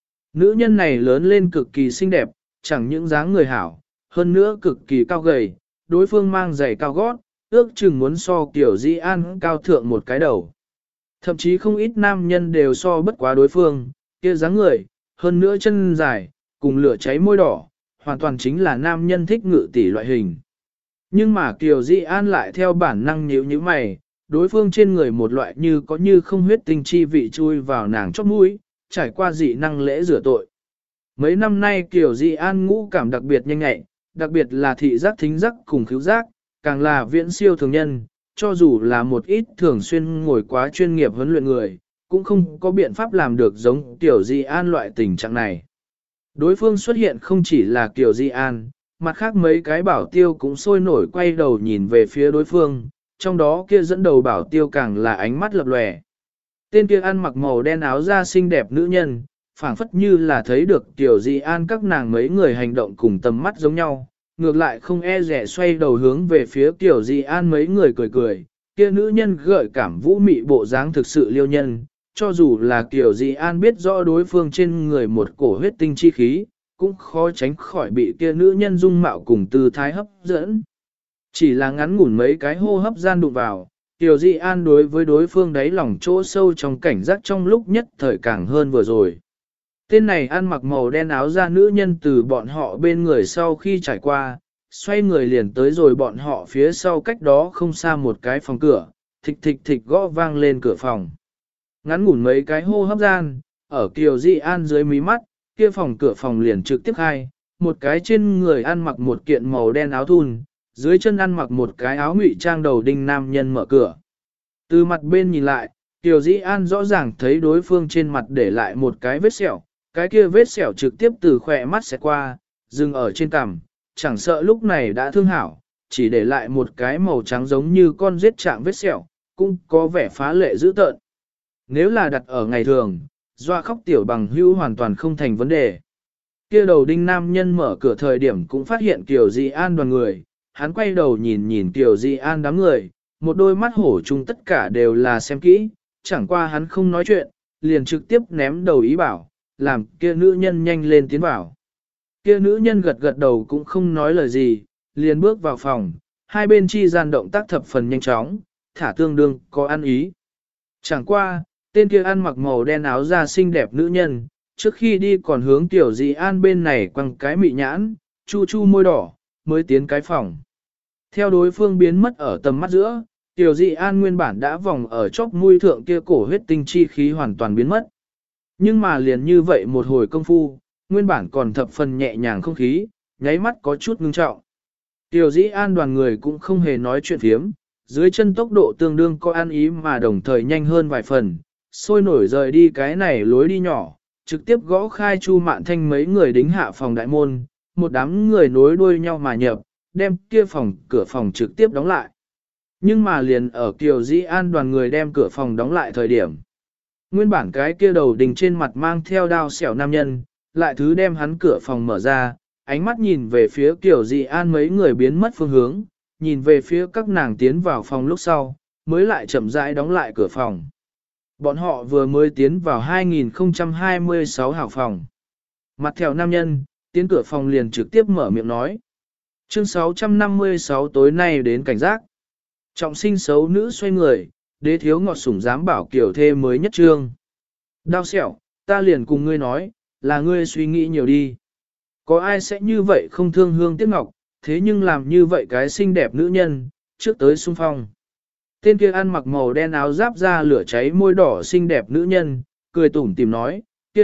A: Nữ nhân này lớn lên cực kỳ xinh đẹp, chẳng những dáng người hảo, hơn nữa cực kỳ cao gầy, đối phương mang giày cao gót, ước chừng muốn so kiểu Di An cao thượng một cái đầu. Thậm chí không ít nam nhân đều so bất quá đối phương, kia dáng người, hơn nữa chân dài, cùng lửa cháy môi đỏ, hoàn toàn chính là nam nhân thích ngự tỷ loại hình. Nhưng mà Kiều Di An lại theo bản năng nhíu nhíu mày, đối phương trên người một loại như có như không huyết tinh chi vị chui vào nàng chóp mũi, trải qua dị năng lễ rửa tội. Mấy năm nay Kiều Di An ngũ cảm đặc biệt nhanh nhạy, đặc biệt là thị giác thính giác cùng khứu giác, càng là viễn siêu thường nhân, cho dù là một ít thường xuyên ngồi quá chuyên nghiệp huấn luyện người, cũng không có biện pháp làm được giống Kiều Di An loại tình trạng này. Đối phương xuất hiện không chỉ là Kiều Di An, mặt khác mấy cái bảo tiêu cũng sôi nổi quay đầu nhìn về phía đối phương, trong đó kia dẫn đầu bảo tiêu càng là ánh mắt lập lòe. Tên kia ăn mặc màu đen áo da xinh đẹp nữ nhân, phảng phất như là thấy được Kiều Di An các nàng mấy người hành động cùng tầm mắt giống nhau, ngược lại không e rẻ xoay đầu hướng về phía Kiều Di An mấy người cười cười, kia nữ nhân gợi cảm vũ mị bộ dáng thực sự liêu nhân, cho dù là Kiều Di An biết rõ đối phương trên người một cổ huyết tinh chi khí, cũng khó tránh khỏi bị kia nữ nhân dung mạo cùng tư thái hấp dẫn. Chỉ là ngắn ngủn mấy cái hô hấp gian đụng vào, Kiều Di An đối với đối phương đáy lòng chỗ sâu trong cảnh giác trong lúc nhất thời càng hơn vừa rồi. Tên này ăn mặc màu đen áo da nữ nhân từ bọn họ bên người sau khi trải qua, xoay người liền tới rồi bọn họ phía sau cách đó không xa một cái phòng cửa, thịch thịch thịch gõ vang lên cửa phòng. Ngắn ngủn mấy cái hô hấp gian, ở Kiều Di An dưới mí mắt, kia phòng cửa phòng liền trực tiếp khai, một cái trên người ăn mặc một kiện màu đen áo thun, dưới chân ăn mặc một cái áo ngụy trang đầu đinh nam nhân mở cửa. Từ mặt bên nhìn lại, Kiều Di An rõ ràng thấy đối phương trên mặt để lại một cái vết sẹo, cái kia vết sẹo trực tiếp từ khỏe mắt sẽ qua, dừng ở trên cằm, chẳng sợ lúc này đã thương hảo, chỉ để lại một cái màu trắng giống như con giết chạm vết sẹo, cũng có vẻ phá lệ dữ tợn. Nếu là đặt ở ngày thường, doa khóc tiểu bằng hữu hoàn toàn không thành vấn đề. Kia đầu đinh nam nhân mở cửa thời điểm cũng phát hiện Kiều Di An đoàn người, hắn quay đầu nhìn nhìn Kiều Di An đám người, một đôi mắt hổ chung tất cả đều là xem kỹ, chẳng qua hắn không nói chuyện, liền trực tiếp ném đầu ý bảo, làm kia nữ nhân nhanh lên tiến vào. Kia nữ nhân gật gật đầu cũng không nói lời gì, liền bước vào phòng, hai bên chi gian động tác thập phần nhanh chóng, thả tương đương có ăn ý. Chẳng qua, tên kia ăn mặc màu đen áo da xinh đẹp nữ nhân, trước khi đi còn hướng Tiểu Di An bên này quăng cái mị nhãn, chu chu môi đỏ, mới tiến cái phòng. Theo đối phương biến mất ở tầm mắt giữa, Tiểu Di An nguyên bản đã vòng ở chóp mũi thượng kia cổ huyết tinh chi khí hoàn toàn biến mất. Nhưng mà liền như vậy một hồi công phu, nguyên bản còn thập phần nhẹ nhàng không khí, nháy mắt có chút ngưng trọng. Tiểu Di An đoàn người cũng không hề nói chuyện thiếm, dưới chân tốc độ tương đương có ăn ý mà đồng thời nhanh hơn vài phần, sôi nổi rời đi cái này lối đi nhỏ, trực tiếp gõ khai Chu Mạn Thanh mấy người đính hạ phòng đại môn, một đám người nối đuôi nhau mà nhập, đem kia phòng cửa phòng trực tiếp đóng lại. Nhưng mà liền ở Kiều Di An đoàn người đem cửa phòng đóng lại thời điểm. Nguyên bản cái kia đầu đình trên mặt mang theo đao xẻo nam nhân, lại thứ đem hắn cửa phòng mở ra, ánh mắt nhìn về phía Kiều Di An mấy người biến mất phương hướng, nhìn về phía các nàng tiến vào phòng lúc sau, mới lại chậm rãi đóng lại cửa phòng. Bọn họ vừa mới tiến vào 2026 hảo phòng. Mặt theo nam nhân, tiến cửa phòng liền trực tiếp mở miệng nói. Chương 656 tối nay đến cảnh giác. Trọng sinh xấu nữ xoay người, đế thiếu ngọt sủng dám bảo kiểu thê mới nhất trương. Đao xẻo, ta liền cùng ngươi nói, là ngươi suy nghĩ nhiều đi. Có ai sẽ như vậy không thương hương tiếc ngọc, thế nhưng làm như vậy cái xinh đẹp nữ nhân, trước tới xung phong. Tên kia ăn mặc màu đen áo giáp da lửa cháy môi đỏ xinh đẹp nữ nhân, cười tủm tìm nói, kia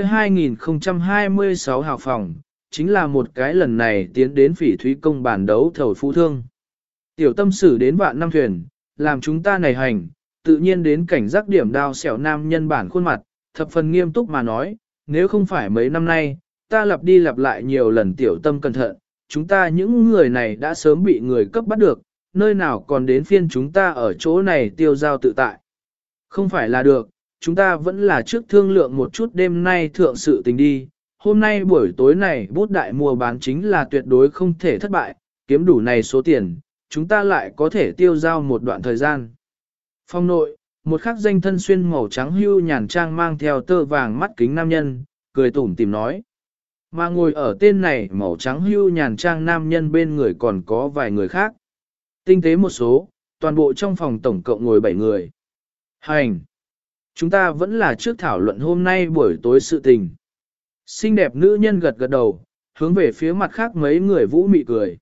A: 2026 hào phòng, chính là một cái lần này tiến đến phỉ thúy công bản đấu thầu phú thương. Tiểu tâm sử đến vạn năm thuyền, làm chúng ta này hành, tự nhiên đến cảnh giác điểm đao xẻo nam nhân bản khuôn mặt, thập phần nghiêm túc mà nói, nếu không phải mấy năm nay, ta lặp đi lặp lại nhiều lần tiểu tâm cẩn thận, chúng ta những người này đã sớm bị người cấp bắt được, nơi nào còn đến phiên chúng ta ở chỗ này tiêu giao tự tại. Không phải là được, chúng ta vẫn là trước thương lượng một chút đêm nay thượng sự tình đi, hôm nay buổi tối này bút đại mua bán chính là tuyệt đối không thể thất bại, kiếm đủ này số tiền, chúng ta lại có thể tiêu giao một đoạn thời gian. Phong nội, một khắc danh thân xuyên màu trắng hưu nhàn trang mang theo tơ vàng mắt kính nam nhân, cười tủm tìm nói. Mà ngồi ở tên này màu trắng hưu nhàn trang nam nhân bên người còn có vài người khác. Tinh tế một số, toàn bộ trong phòng tổng cộng ngồi 7 người. Hành! Chúng ta vẫn là trước thảo luận hôm nay buổi tối sự tình. Xinh đẹp nữ nhân gật gật đầu, hướng về phía mặt khác mấy người vũ mị cười.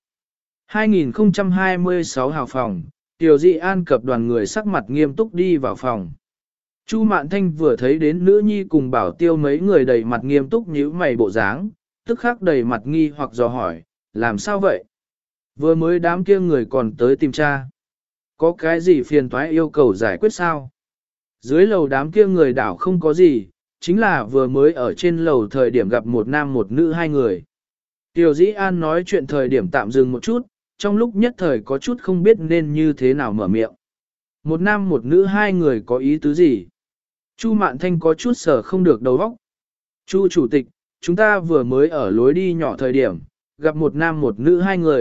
A: 2026 hào phòng, Tiểu Di An cập đoàn người sắc mặt nghiêm túc đi vào phòng. Chu Mạn Thanh vừa thấy đến nữ nhi cùng bảo tiêu mấy người đầy mặt nghiêm túc nhíu mày bộ dáng, tức khắc đầy mặt nghi hoặc dò hỏi, làm sao vậy? Vừa mới đám kia người còn tới tìm cha. Có cái gì phiền toái yêu cầu giải quyết sao? Dưới lầu đám kia người đảo không có gì, chính là vừa mới ở trên lầu thời điểm gặp một nam một nữ hai người. Tiểu Dĩ An nói chuyện thời điểm tạm dừng một chút, trong lúc nhất thời có chút không biết nên như thế nào mở miệng. Một nam một nữ hai người có ý tứ gì? Chu Mạn Thanh có chút sở không được đầu óc. Chu chủ tịch, chúng ta vừa mới ở lối đi nhỏ thời điểm, gặp một nam một nữ hai người,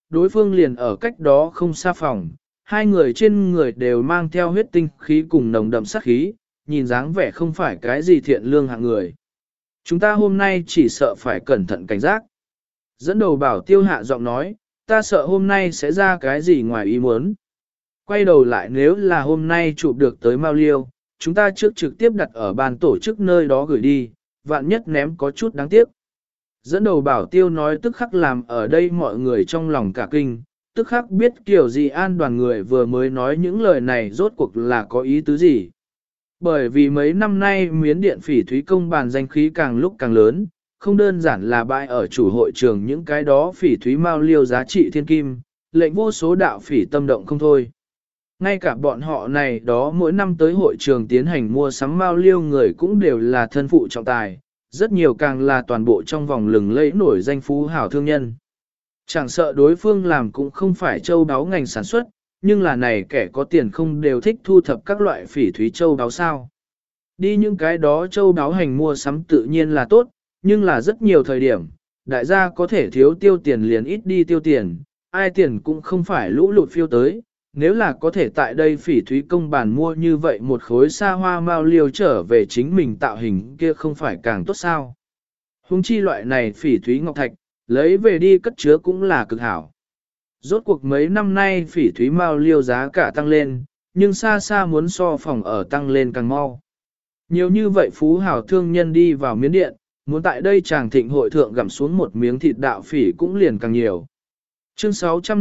A: đối phương liền ở cách đó không xa phòng, hai người trên người đều mang theo huyết tinh khí cùng nồng đậm sát khí, nhìn dáng vẻ không phải cái gì thiện lương hạng người. Chúng ta hôm nay chỉ sợ phải cẩn thận cảnh giác. Dẫn đầu bảo tiêu hạ giọng nói, ta sợ hôm nay sẽ ra cái gì ngoài ý muốn. Quay đầu lại nếu là hôm nay chụp được tới Mao Liêu, chúng ta trước trực tiếp đặt ở ban tổ chức nơi đó gửi đi, vạn nhất ném có chút đáng tiếc. Dẫn đầu bảo tiêu nói tức khắc làm ở đây mọi người trong lòng cả kinh, tức khắc biết kiểu gì an đoàn người vừa mới nói những lời này rốt cuộc là có ý tứ gì. Bởi vì mấy năm nay miến điện phỉ thúy công bàn danh khí càng lúc càng lớn, không đơn giản là bại ở chủ hội trường những cái đó phỉ thúy Mao Liêu giá trị thiên kim, lệnh vô số đạo phỉ tâm động không thôi. Ngay cả bọn họ này đó mỗi năm tới hội trường tiến hành mua sắm Mao Liêu người cũng đều là thân phụ trọng tài, rất nhiều càng là toàn bộ trong vòng lừng lẫy nổi danh phú hảo thương nhân. Chẳng sợ đối phương làm cũng không phải châu đáo ngành sản xuất, nhưng là này kẻ có tiền không đều thích thu thập các loại phỉ thúy châu đáo sao. Đi những cái đó châu đáo hành mua sắm tự nhiên là tốt, nhưng là rất nhiều thời điểm, đại gia có thể thiếu tiêu tiền liền ít đi tiêu tiền, ai tiền cũng không phải lũ lụt phiêu tới. Nếu là có thể tại đây phỉ thúy công bàn mua như vậy một khối xa hoa Mao Liêu trở về chính mình tạo hình kia không phải càng tốt sao. Hùng chi loại này phỉ thúy ngọc thạch, lấy về đi cất chứa cũng là cực hảo. Rốt cuộc mấy năm nay phỉ thúy Mao Liêu giá cả tăng lên, nhưng xa xa muốn so phòng ở tăng lên càng mau. Nhiều như vậy phú hảo thương nhân đi vào miến điện, muốn tại đây chàng thịnh hội thượng gặm xuống một miếng thịt đạo phỉ cũng liền càng nhiều. Chương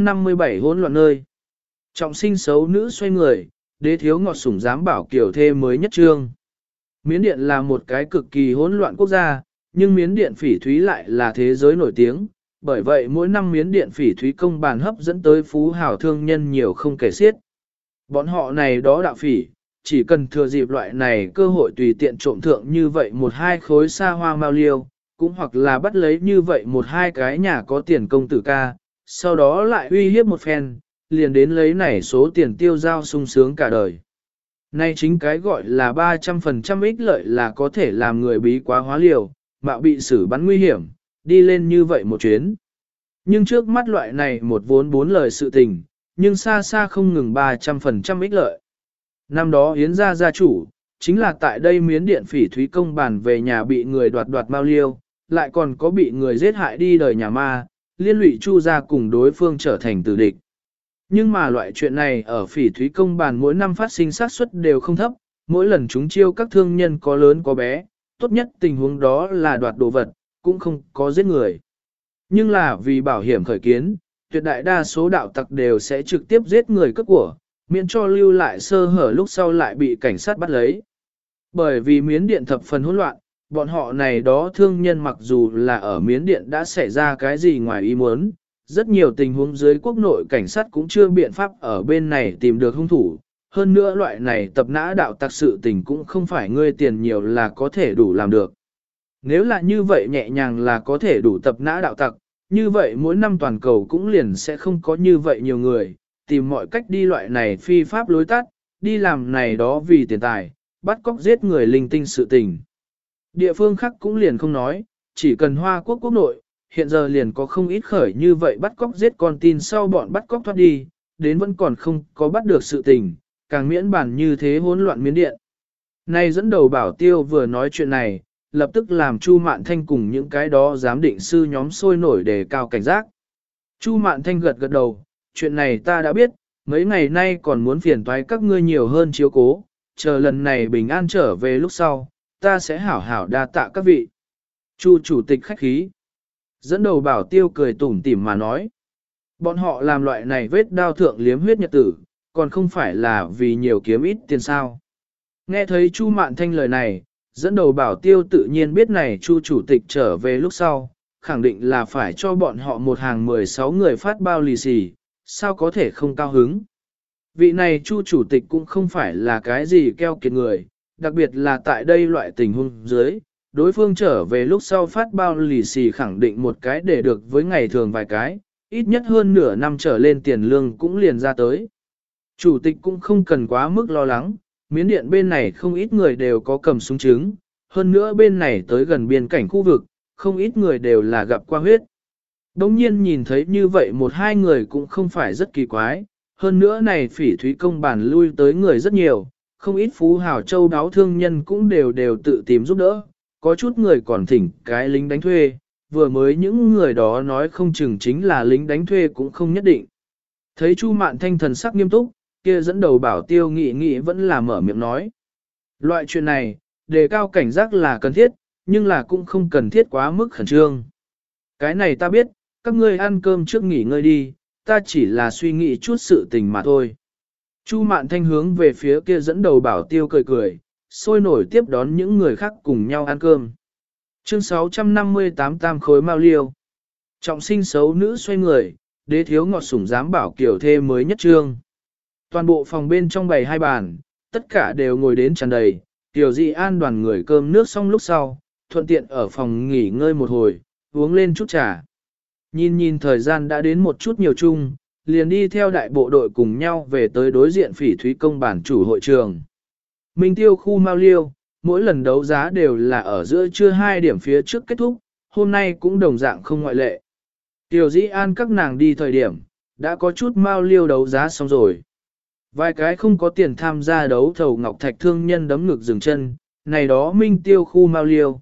A: 657 hỗn loạn nơi. Trọng sinh xấu nữ xoay người, đế thiếu ngọt sủng dám bảo kiểu thê mới nhất trương. Miến điện là một cái cực kỳ hỗn loạn quốc gia, nhưng miến điện phỉ thúy lại là thế giới nổi tiếng. Bởi vậy mỗi năm miến điện phỉ thúy công bàn hấp dẫn tới phú hào thương nhân nhiều không kể xiết. Bọn họ này đó đạo phỉ, chỉ cần thừa dịp loại này cơ hội tùy tiện trộm thượng như vậy một hai khối xa hoa Mao Liêu, cũng hoặc là bắt lấy như vậy một hai cái nhà có tiền công tử ca, sau đó lại uy hiếp một phen, liền đến lấy này số tiền tiêu giao sung sướng cả đời. Nay chính cái gọi là 300% ích lợi là có thể làm người bí quá hóa liều, mạo bị xử bắn nguy hiểm, đi lên như vậy một chuyến. Nhưng trước mắt loại này một vốn bốn lời sự tình, nhưng xa xa không ngừng 300% ích lợi. Năm đó Yến gia chủ, chính là tại đây miến điện phỉ thúy công bàn về nhà bị người đoạt Mao Liêu, lại còn có bị người giết hại đi đời nhà ma, liên lụy Chu gia cùng đối phương trở thành tử địch. Nhưng mà loại chuyện này ở phỉ thúy công bàn mỗi năm phát sinh xác suất đều không thấp, mỗi lần chúng chiêu các thương nhân có lớn có bé, tốt nhất tình huống đó là đoạt đồ vật, cũng không có giết người. Nhưng là vì bảo hiểm khởi kiến, tuyệt đại đa số đạo tặc đều sẽ trực tiếp giết người cướp của, miễn cho lưu lại sơ hở lúc sau lại bị cảnh sát bắt lấy. Bởi vì miến điện thập phần hỗn loạn, bọn họ này đó thương nhân mặc dù là ở miến điện đã xảy ra cái gì ngoài ý muốn, rất nhiều tình huống dưới quốc nội cảnh sát cũng chưa biện pháp ở bên này tìm được hung thủ. Hơn nữa loại này tập nã đạo tặc sự tình cũng không phải ngươi tiền nhiều là có thể đủ làm được. Nếu là như vậy nhẹ nhàng là có thể đủ tập nã đạo tặc, như vậy mỗi năm toàn cầu cũng liền sẽ không có như vậy nhiều người, tìm mọi cách đi loại này phi pháp lối tắt, đi làm này đó vì tiền tài, bắt cóc giết người linh tinh sự tình. Địa phương khác cũng liền không nói, chỉ cần Hoa Quốc quốc nội, hiện giờ liền có không ít khởi như vậy bắt cóc giết con tin sau bọn bắt cóc thoát đi, đến vẫn còn không có bắt được sự tình, càng miễn bản như thế hỗn loạn miến điện. Nay dẫn đầu bảo tiêu vừa nói chuyện này, lập tức làm Chu Mạn Thanh cùng những cái đó giám định sư nhóm sôi nổi đề cao cảnh giác. Chu Mạn Thanh gật gật đầu, chuyện này ta đã biết, mấy ngày nay còn muốn phiền toái các ngươi nhiều hơn chiếu cố, chờ lần này bình an trở về lúc sau, ta sẽ hảo hảo đa tạ các vị. Chu chủ tịch khách khí. Dẫn đầu bảo tiêu cười tủm tỉm mà nói. Bọn họ làm loại này vết đao thượng liếm huyết nhật tử, còn không phải là vì nhiều kiếm ít tiền sao. Nghe thấy Chu Mạn Thanh lời này, dẫn đầu bảo tiêu tự nhiên biết này Chu chủ tịch trở về lúc sau, khẳng định là phải cho bọn họ một hàng 16 người phát bao lì xì, sao có thể không cao hứng. Vị này Chu chủ tịch cũng không phải là cái gì keo kiệt người, đặc biệt là tại đây loại tình huống dưới, đối phương trở về lúc sau phát bao lì xì khẳng định một cái để được với ngày thường vài cái, ít nhất hơn nửa năm trở lên tiền lương cũng liền ra tới. Chủ tịch cũng không cần quá mức lo lắng, miến điện bên này không ít người đều có cầm súng trứng, hơn nữa bên này tới gần biên cảnh khu vực, không ít người đều là gặp qua huyết. Đông nhiên nhìn thấy như vậy một hai người cũng không phải rất kỳ quái, hơn nữa này phỉ thúy công bản lui tới người rất nhiều, không ít phú hào châu đáo thương nhân cũng đều tự tìm giúp đỡ, có chút người còn thỉnh cái lính đánh thuê, vừa mới những người đó nói không chừng chính là lính đánh thuê cũng không nhất định. Thấy Chu Mạn Thanh thần sắc nghiêm túc, kia dẫn đầu bảo tiêu nghị vẫn là mở miệng nói. Loại chuyện này, đề cao cảnh giác là cần thiết, nhưng là cũng không cần thiết quá mức khẩn trương. Cái này ta biết, các ngươi ăn cơm trước nghỉ ngơi đi, ta chỉ là suy nghĩ chút sự tình mà thôi. Chu Mạn Thanh hướng về phía kia dẫn đầu bảo tiêu cười, sôi nổi tiếp đón những người khác cùng nhau ăn cơm. Chương 658 tam khối mao liêu. Trọng sinh xấu nữ xoay người, đế thiếu ngọt sủng dám bảo kiểu thê mới nhất trương. Toàn bộ phòng bên trong bày hai bàn, tất cả đều ngồi đến tràn đầy, tiểu dị an đoàn người cơm nước xong lúc sau, thuận tiện ở phòng nghỉ ngơi một hồi, uống lên chút trà. Nhìn thời gian đã đến một chút nhiều chung, liền đi theo đại bộ đội cùng nhau về tới đối diện phỉ thúy công bản chủ hội trường. Minh tiêu khu Mao Liêu, mỗi lần đấu giá đều là ở giữa trưa 2 điểm phía trước kết thúc, hôm nay cũng đồng dạng không ngoại lệ. Tiểu dĩ an các nàng đi thời điểm, đã có chút Mao Liêu đấu giá xong rồi. Vài cái không có tiền tham gia đấu thầu ngọc thạch thương nhân đấm ngực dừng chân, này đó Minh tiêu khu Mao Liêu,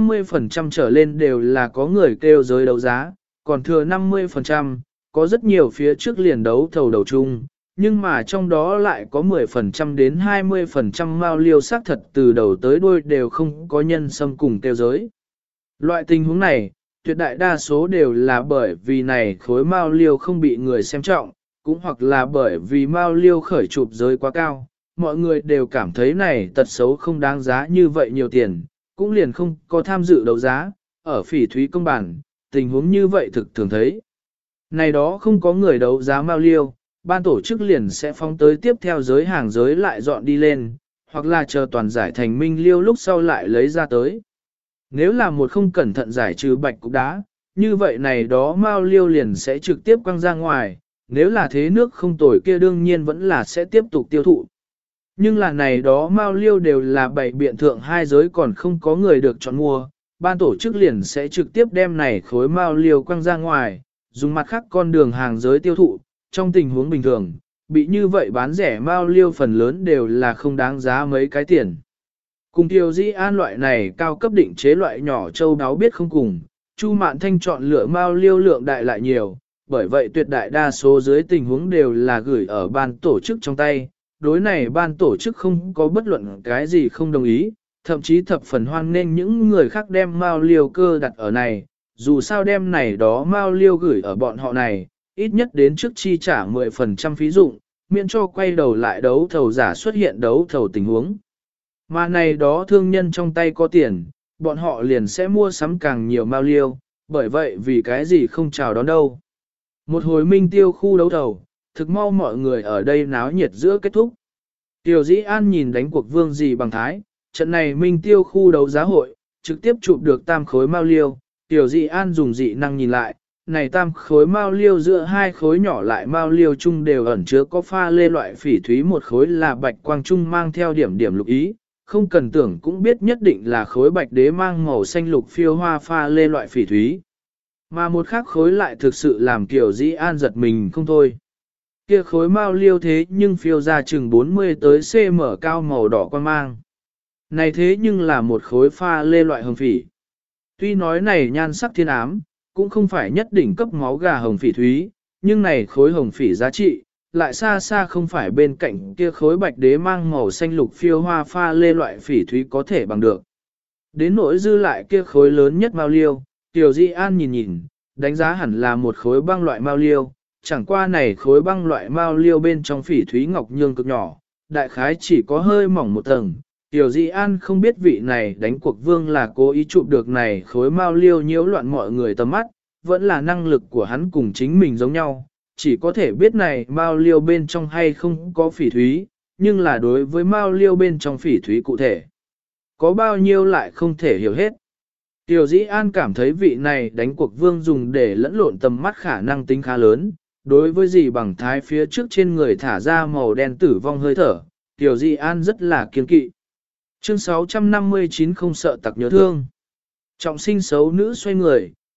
A: 50% trở lên đều là có người kêu giới đấu giá, còn thừa 50%, có rất nhiều phía trước liền đấu thầu đầu chung, nhưng mà trong đó lại có 10% đến 20% mao liêu xác thật từ đầu tới đuôi đều không có nhân xâm cùng kêu giới. Loại tình huống này, tuyệt đại đa số đều là bởi vì này khối mao liêu không bị người xem trọng, cũng hoặc là bởi vì mao liêu khởi chụp giới quá cao, mọi người đều cảm thấy này tật xấu không đáng giá như vậy nhiều tiền, cũng liền không có tham dự đấu giá, ở phỉ thúy công bản, tình huống như vậy thực thường thấy. Này đó không có người đấu giá mao liêu, ban tổ chức liền sẽ phóng tới tiếp theo giới hàng giới lại dọn đi lên, hoặc là chờ toàn giải thành minh liêu lúc sau lại lấy ra tới. Nếu là một không cẩn thận giải trừ bạch cục đá, như vậy này đó mao liêu liền sẽ trực tiếp quăng ra ngoài, nếu là thế nước không tồi kia đương nhiên vẫn là sẽ tiếp tục tiêu thụ. Nhưng là này đó mao liêu đều là bảy biện thượng hai giới còn không có người được chọn mua, ban tổ chức liền sẽ trực tiếp đem này khối mao liêu quăng ra ngoài, dùng mặt khác con đường hàng giới tiêu thụ, trong tình huống bình thường, bị như vậy bán rẻ mao liêu phần lớn đều là không đáng giá mấy cái tiền. Cùng tiêu dĩ an loại này cao cấp định chế loại nhỏ châu đáo biết không cùng, Chu Mạn Thanh chọn lựa mao liêu lượng đại lại nhiều, bởi vậy tuyệt đại đa số dưới tình huống đều là gửi ở ban tổ chức trong tay, đối này ban tổ chức không có bất luận cái gì không đồng ý, thậm chí thập phần hoan nên những người khác đem mao liêu cơ đặt ở này, dù sao đem này đó mao liêu gửi ở bọn họ này, ít nhất đến trước chi trả 10% phí dụng, miễn cho quay đầu lại đấu thầu giả xuất hiện đấu thầu tình huống. Mà này đó thương nhân trong tay có tiền, bọn họ liền sẽ mua sắm càng nhiều mao liêu, bởi vậy vì cái gì không chào đón đâu. Một hồi minh tiêu khu đấu thầu, thực mau mọi người ở đây náo nhiệt giữa kết thúc. Tiểu Dĩ An nhìn đánh cuộc vương gì bằng thái, trận này minh tiêu khu đấu giá hội, trực tiếp chụp được tam khối mao liêu, Tiểu Dĩ An dùng dị năng nhìn lại, này tam khối mao liêu giữa hai khối nhỏ lại mao liêu chung đều ẩn chứa có pha lê loại phỉ thúy, một khối là bạch quang trung mang theo điểm điểm lục ý, không cần tưởng cũng biết nhất định là khối bạch đế mang màu xanh lục phiêu hoa pha lê loại phỉ thúy. Mà một khác khối lại thực sự làm Tiểu Dĩ An giật mình không thôi. Kia khối mao liêu thế nhưng phiêu ra chừng 40 tới cm cao màu đỏ quan mang. Này thế nhưng là một khối pha lê loại hồng phỉ. Tuy nói này nhan sắc thiên ám, cũng không phải nhất định cấp máu gà hồng phỉ thúy, nhưng này khối hồng phỉ giá trị, lại xa xa không phải bên cạnh kia khối bạch đế mang màu xanh lục phiêu hoa pha lê loại phỉ thúy có thể bằng được. Đến nỗi dư lại kia khối lớn nhất mao liêu, Tiểu Dĩ An nhìn, đánh giá hẳn là một khối băng loại mao liêu, chẳng qua này khối băng loại mao liêu bên trong phỉ thúy ngọc nhương cực nhỏ, đại khái chỉ có hơi mỏng một tầng. Tiểu Dĩ An không biết vị này đánh cuộc vương là cố ý chụp được này khối mao liêu nhiễu loạn mọi người tầm mắt, vẫn là năng lực của hắn cùng chính mình giống nhau, chỉ có thể biết này mao liêu bên trong hay không có phỉ thúy, nhưng là đối với mao liêu bên trong phỉ thúy cụ thể, có bao nhiêu lại không thể hiểu hết. Tiểu Dĩ An cảm thấy vị này đánh cuộc vương dùng để lẫn lộn tầm mắt khả năng tính khá lớn, đối với gì bằng thái phía trước trên người thả ra màu đen tử vong hơi thở, Tiểu Dĩ An rất là kiên kỵ. Chương 659 không sợ tặc nhớ thương. Trọng sinh xấu nữ xoay người,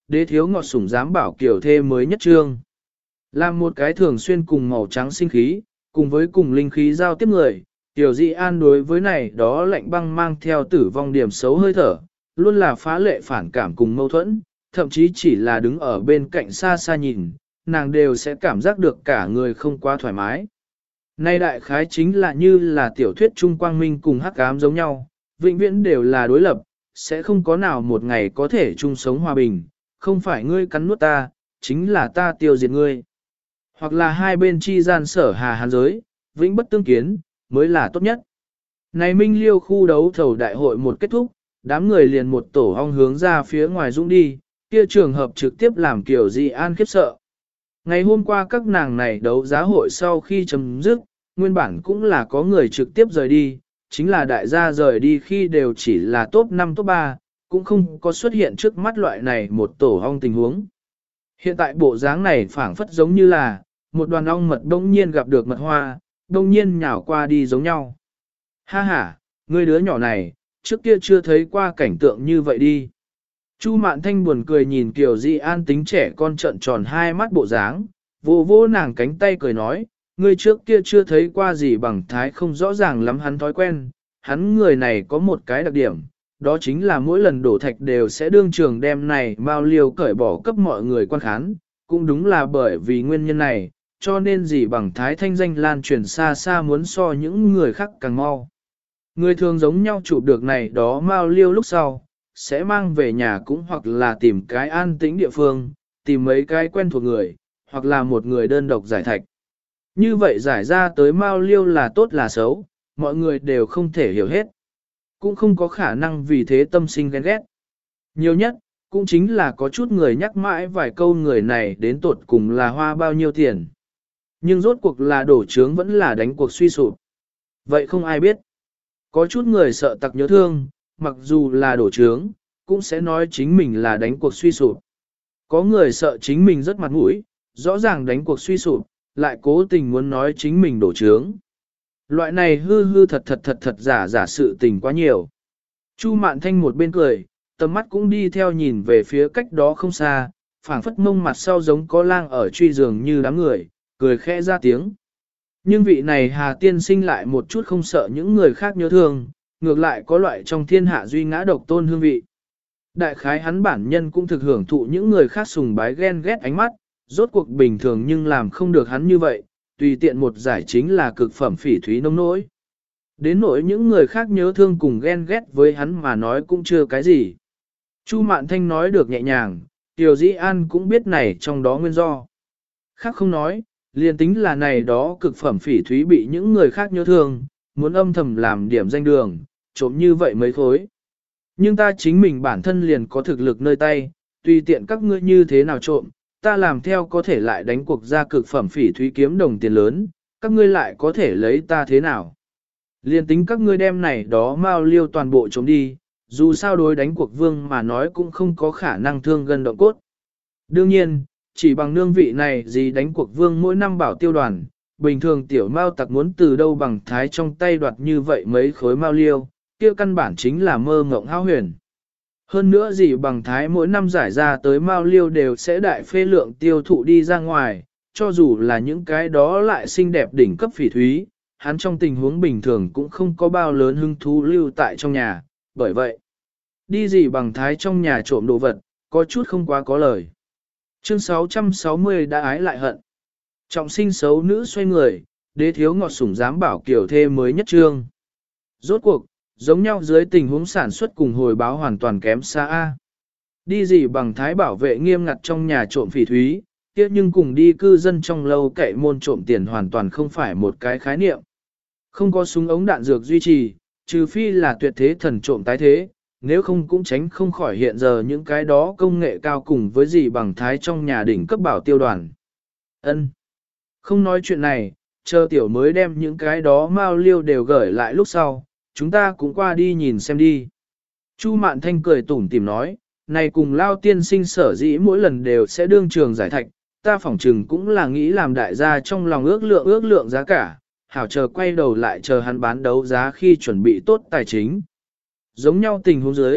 A: đế thiếu ngọt sủng giám bảo kiểu thê mới nhất trương. Làm một cái thường xuyên cùng màu trắng sinh khí, cùng với cùng linh khí giao tiếp người, Tiểu Dị An đối với này đó lạnh băng mang theo tử vong điểm xấu hơi thở, luôn là phá lệ phản cảm cùng mâu thuẫn, thậm chí chỉ là đứng ở bên cạnh xa xa nhìn, nàng đều sẽ cảm giác được cả người không quá thoải mái. Nay đại khái chính là như là tiểu thuyết Trung Quang Minh cùng hắc ám giống nhau, vĩnh viễn đều là đối lập, sẽ không có nào một ngày có thể chung sống hòa bình, không phải ngươi cắn nuốt ta, chính là ta tiêu diệt ngươi. Hoặc là hai bên chi gian sở hà hàn giới, vĩnh bất tương kiến, mới là tốt nhất. Này Minh Liêu khu đấu thầu đại hội một kết thúc, đám người liền một tổ ong hướng ra phía ngoài dũng đi, kia trường hợp trực tiếp làm Kiều Dị An khiếp sợ. Ngày hôm qua các nàng này đấu giá hội sau khi chấm dứt, nguyên bản cũng là có người trực tiếp rời đi, chính là đại gia rời đi khi đều chỉ là top 5 top 3, cũng không có xuất hiện trước mắt loại này một tổ ong tình huống. Hiện tại bộ dáng này phảng phất giống như là một đoàn ong mật đông nhiên gặp được mật hoa, đông nhiên nhào qua đi giống nhau. Ha ha, ngươi đứa nhỏ này, trước kia chưa thấy qua cảnh tượng như vậy đi. Chu Mạn Thanh buồn cười nhìn Kiều Dị An tính trẻ con trợn tròn hai mắt bộ dáng, vô vô nàng cánh tay cười nói, ngươi trước kia chưa thấy qua gì bằng thái không rõ ràng lắm hắn thói quen, hắn người này có một cái đặc điểm, đó chính là mỗi lần đổ thạch đều sẽ đương trường đem này bao liều cởi bỏ cấp mọi người quan khán, cũng đúng là bởi vì nguyên nhân này, cho nên gì bằng thái thanh danh lan truyền xa xa muốn so những người khác càng mau. Người thường giống nhau chụp được này đó bao liêu lúc sau, sẽ mang về nhà cũng hoặc là tìm cái an tĩnh địa phương, tìm mấy cái quen thuộc người, hoặc là một người đơn độc giải thạch. Như vậy giải ra tới mao liêu là tốt là xấu, mọi người đều không thể hiểu hết. Cũng không có khả năng vì thế tâm sinh ghen ghét. Nhiều nhất, cũng chính là có chút người nhắc mãi vài câu người này đến tột cùng là hoa bao nhiêu tiền. Nhưng rốt cuộc là đổ trướng vẫn là đánh cuộc suy sụp. Vậy không ai biết. Có chút người sợ tặc nhớ thương, mặc dù là đổ trướng, cũng sẽ nói chính mình là đánh cuộc suy sụp. Có người sợ chính mình rất mặt mũi, rõ ràng đánh cuộc suy sụp, lại cố tình muốn nói chính mình đổ trướng. Loại này hư hư thật giả sự tình quá nhiều. Chu Mạn Thanh một bên cười, tầm mắt cũng đi theo nhìn về phía cách đó không xa, phảng phất mông mặt sau giống có lang ở truy giường như đám người, cười khẽ ra tiếng. Nhưng vị này Hà Tiên Sinh lại một chút không sợ những người khác nhớ thương, ngược lại có loại trong thiên hạ duy ngã độc tôn hương vị. Đại khái hắn bản nhân cũng thực hưởng thụ những người khác sùng bái ghen ghét ánh mắt, rốt cuộc bình thường nhưng làm không được hắn như vậy, tùy tiện một giải chính là cực phẩm phỉ thúy nông nỗi. Đến nỗi những người khác nhớ thương cùng ghen ghét với hắn mà nói cũng chưa cái gì. Chu Mạn Thanh nói được nhẹ nhàng, Tiểu Dĩ An cũng biết này trong đó nguyên do. Khác không nói, liền tính là này đó cực phẩm phỉ thúy bị những người khác nhớ thương, muốn âm thầm làm điểm danh đường, trộm như vậy mấy khối. Nhưng ta chính mình bản thân liền có thực lực nơi tay, tùy tiện các ngươi như thế nào trộm, ta làm theo có thể lại đánh cuộc ra cực phẩm phỉ thúy kiếm đồng tiền lớn, các ngươi lại có thể lấy ta thế nào. Liên tính các ngươi đem này đó mau liêu toàn bộ trộm đi, dù sao đối đánh cuộc vương mà nói cũng không có khả năng thương gần động cốt. Đương nhiên, chỉ bằng nương vị này gì đánh cuộc vương mỗi năm bảo tiêu đoàn, bình thường tiểu mao tặc muốn từ đâu bằng thái trong tay đoạt như vậy mấy khối mao liêu, kia căn bản chính là mơ ngộng hao huyền. Hơn nữa gì bằng thái mỗi năm giải ra tới mao liêu đều sẽ đại phê lượng tiêu thụ đi ra ngoài, cho dù là những cái đó lại xinh đẹp đỉnh cấp phỉ thúy, hắn trong tình huống bình thường cũng không có bao lớn hứng thú lưu tại trong nhà, bởi vậy, đi gì bằng thái trong nhà trộm đồ vật, có chút không quá có lời. Chương 660 đã ái lại hận. Trọng sinh xấu nữ xoay người, đế thiếu ngọt sủng dám bảo kiểu thê mới nhất trương. Rốt cuộc, giống nhau dưới tình huống sản xuất cùng hồi báo hoàn toàn kém xa A. Đi gì bằng thái bảo vệ nghiêm ngặt trong nhà trộm phỉ thúy, tiếc nhưng cùng đi cư dân trong lâu cậy môn trộm tiền hoàn toàn không phải một cái khái niệm. Không có súng ống đạn dược duy trì, trừ phi là tuyệt thế thần trộm tái thế, nếu không cũng tránh không khỏi hiện giờ những cái đó công nghệ cao cùng với gì bằng thái trong nhà đỉnh cấp bảo tiêu đoàn. Ân, không nói chuyện này, chờ tiểu mới đem những cái đó mao liêu đều gửi lại lúc sau, chúng ta cũng qua đi nhìn xem đi. Chu Mạn Thanh cười tủm tỉm nói, này cùng Lao tiên sinh sở dĩ mỗi lần đều sẽ đương trường giải thạch, ta phỏng chừng cũng là nghĩ làm đại gia trong lòng ước lượng giá cả, hảo chờ quay đầu lại chờ hắn bán đấu giá khi chuẩn bị tốt tài chính. Giống nhau tình huống dưới,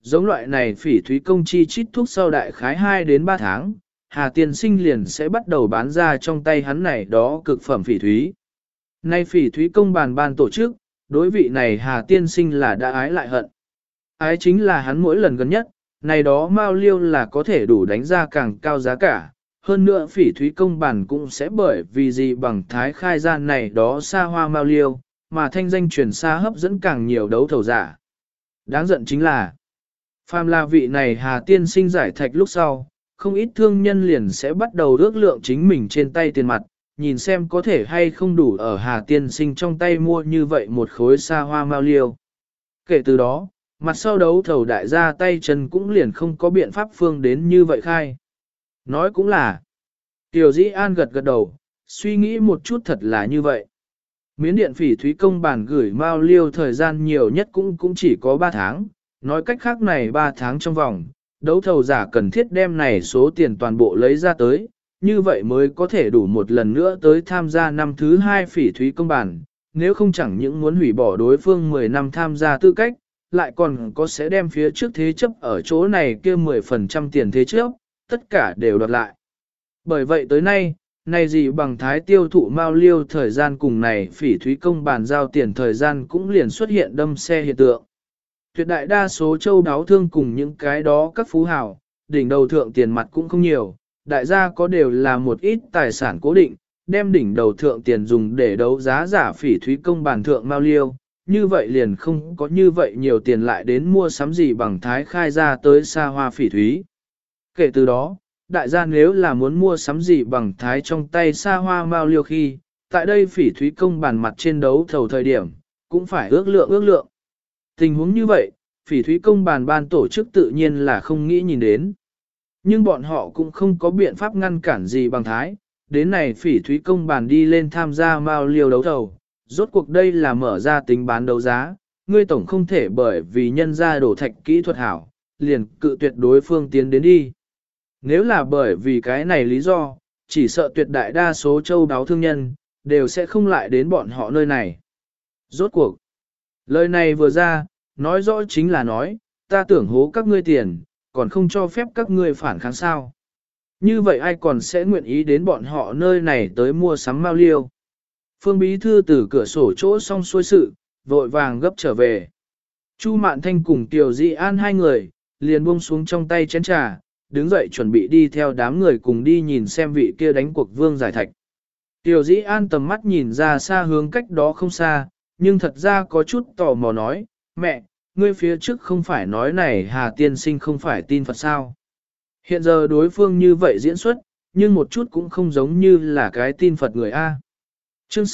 A: Giống loại này phỉ thúy công chi chít thuốc sau đại khái 2 đến 3 tháng, Hà Tiên Sinh liền sẽ bắt đầu bán ra trong tay hắn này đó cực phẩm phỉ thúy. Nay phỉ thúy công ban tổ chức, đối vị này Hà Tiên Sinh là đã ái lại hận. Ái chính là hắn mỗi lần gần nhất, này đó mao liêu là có thể đủ đánh ra càng cao giá cả. Hơn nữa phỉ thúy công bản cũng sẽ bởi vì gì bằng thái khai gian này đó xa hoa mao liêu, mà thanh danh truyền xa hấp dẫn càng nhiều đấu thầu giả. Đáng giận chính là, phàm là vị này Hà Tiên Sinh giải thạch lúc sau, không ít thương nhân liền sẽ bắt đầu ước lượng chính mình trên tay tiền mặt, nhìn xem có thể hay không đủ ở Hà Tiên Sinh trong tay mua như vậy một khối xa hoa mao liêu. Kể từ đó, mặt sau đấu thầu đại gia tay chân cũng liền không có biện pháp phương đến như vậy khai. Nói cũng là, Tiểu Dĩ An gật gật đầu, suy nghĩ một chút thật là như vậy. Miến điện phỉ thúy công bản gửi mao liêu thời gian nhiều nhất cũng chỉ có 3 tháng, nói cách khác này 3 tháng trong vòng, đấu thầu giả cần thiết đem này số tiền toàn bộ lấy ra tới, như vậy mới có thể đủ một lần nữa tới tham gia năm thứ 2 phỉ thúy công bản, nếu không chẳng những muốn hủy bỏ đối phương 10 năm tham gia tư cách, lại còn có sẽ đem phía trước thế chấp ở chỗ này kia 10% tiền thế chấp, tất cả đều đoạt lại. Bởi vậy tới nay, này gì bằng thái tiêu thụ mao liêu thời gian cùng này phỉ thúy công bàn giao tiền thời gian cũng liền xuất hiện đâm xe hiện tượng. Tuyệt đại đa số châu đáo thương cùng những cái đó các phú hào, đỉnh đầu thượng tiền mặt cũng không nhiều, đại gia có đều là một ít tài sản cố định, đem đỉnh đầu thượng tiền dùng để đấu giá giả phỉ thúy công bàn thượng mao liêu, như vậy liền không có như vậy nhiều tiền lại đến mua sắm gì bằng thái khai ra tới xa hoa phỉ thúy. Kể từ đó, đại gia nếu là muốn mua sắm gì bằng thái trong tay xa hoa mao liêu khi, tại đây phỉ thúy công bàn mặt trên đấu thầu thời điểm, cũng phải ước lượng. Tình huống như vậy, phỉ thúy công bàn ban tổ chức tự nhiên là không nghĩ nhìn đến. Nhưng bọn họ cũng không có biện pháp ngăn cản gì bằng thái, đến này phỉ thúy công bàn đi lên tham gia mao liêu đấu thầu, rốt cuộc đây là mở ra tính bán đấu giá, ngươi tổng không thể bởi vì nhân ra đổ thạch kỹ thuật hảo, liền cự tuyệt đối phương tiến đến đi. Nếu là bởi vì cái này lý do, chỉ sợ tuyệt đại đa số châu đáo thương nhân, đều sẽ không lại đến bọn họ nơi này. Rốt cuộc, lời này vừa ra, nói rõ chính là nói, ta tưởng hố các ngươi tiền, còn không cho phép các ngươi phản kháng sao. Như vậy ai còn sẽ nguyện ý đến bọn họ nơi này tới mua sắm mao liêu. Phương Bí Thư từ cửa sổ chỗ xong xuôi sự, vội vàng gấp trở về. Chu Mạn Thanh cùng Tiểu Dĩ An hai người, liền buông xuống trong tay chén trà, đứng dậy chuẩn bị đi theo đám người cùng đi nhìn xem vị kia đánh cuộc vương giải thạch. Tiểu Dĩ An tầm mắt nhìn ra xa hướng cách đó không xa, nhưng thật ra có chút tò mò nói, mẹ, ngươi phía trước không phải nói này Hà Tiên Sinh không phải tin Phật sao. Hiện giờ đối phương như vậy diễn xuất, nhưng một chút cũng không giống như là cái tin Phật người A. Chương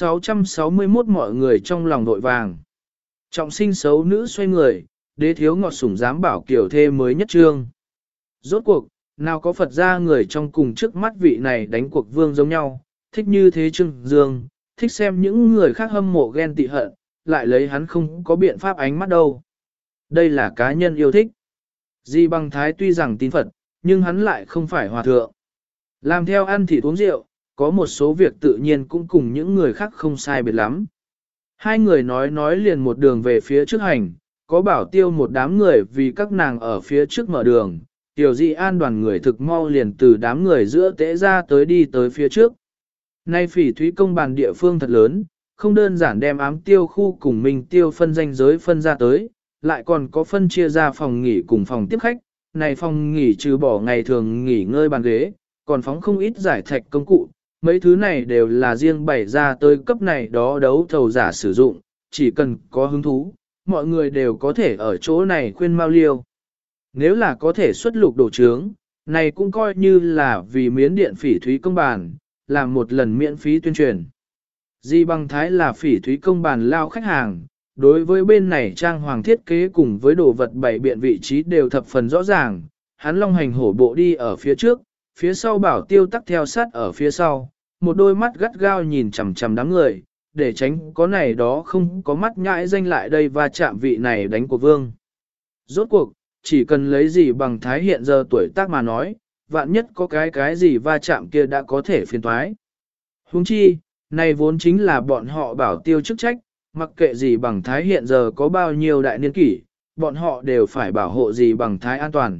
A: 661 mọi người trong lòng vội vàng. Trọng sinh xấu nữ xoay người, đế thiếu ngọt sủng dám bảo kiểu thê mới nhất trương. Rốt cuộc, nào có Phật ra người trong cùng trước mắt vị này đánh cuộc vương giống nhau, thích như thế trương dương, thích xem những người khác hâm mộ ghen tị hận, lại lấy hắn không có biện pháp ánh mắt đâu. Đây là cá nhân yêu thích. Di Bằng Thái tuy rằng tin Phật, nhưng hắn lại không phải hòa thượng. Làm theo ăn thịt uống rượu, có một số việc tự nhiên cũng cùng những người khác không sai biệt lắm. Hai người nói liền một đường về phía trước hành, có bảo tiêu một đám người vì các nàng ở phía trước mở đường, Tiểu Dị An đoàn người thực mau liền từ đám người giữa tễ ra tới đi tới phía trước. Nay phỉ thúy công bàn địa phương thật lớn, không đơn giản đem ám tiêu khu cùng mình tiêu phân danh giới phân ra tới, lại còn có phân chia ra phòng nghỉ cùng phòng tiếp khách, này phòng nghỉ trừ bỏ ngày thường nghỉ ngơi bàn ghế, còn phóng không ít giải thạch công cụ, mấy thứ này đều là riêng bày ra tới cấp này đó đấu thầu giả sử dụng, chỉ cần có hứng thú, mọi người đều có thể ở chỗ này khuyên mao liêu. Nếu là có thể xuất lục đổ trướng, này cũng coi như là vì miến điện phỉ thúy công bàn, làm một lần miễn phí tuyên truyền. Di Bằng Thái là phỉ thúy công bàn lao khách hàng, đối với bên này trang hoàng thiết kế cùng với đồ vật bày biện vị trí đều thập phần rõ ràng, hắn long hành hổ bộ đi ở phía trước, phía sau bảo tiêu tắc theo sát ở phía sau, một đôi mắt gắt gao nhìn chằm chằm đám người, để tránh có này đó không có mắt nhãi danh lại đây và chạm vị này đánh của vương. Rốt cuộc, chỉ cần lấy gì bằng thái hiện giờ tuổi tác mà nói, vạn nhất có cái gì va chạm kia đã có thể phiền toái. Huống chi, này vốn chính là bọn họ bảo tiêu chức trách, mặc kệ gì bằng thái hiện giờ có bao nhiêu đại niên kỷ, bọn họ đều phải bảo hộ gì bằng thái an toàn.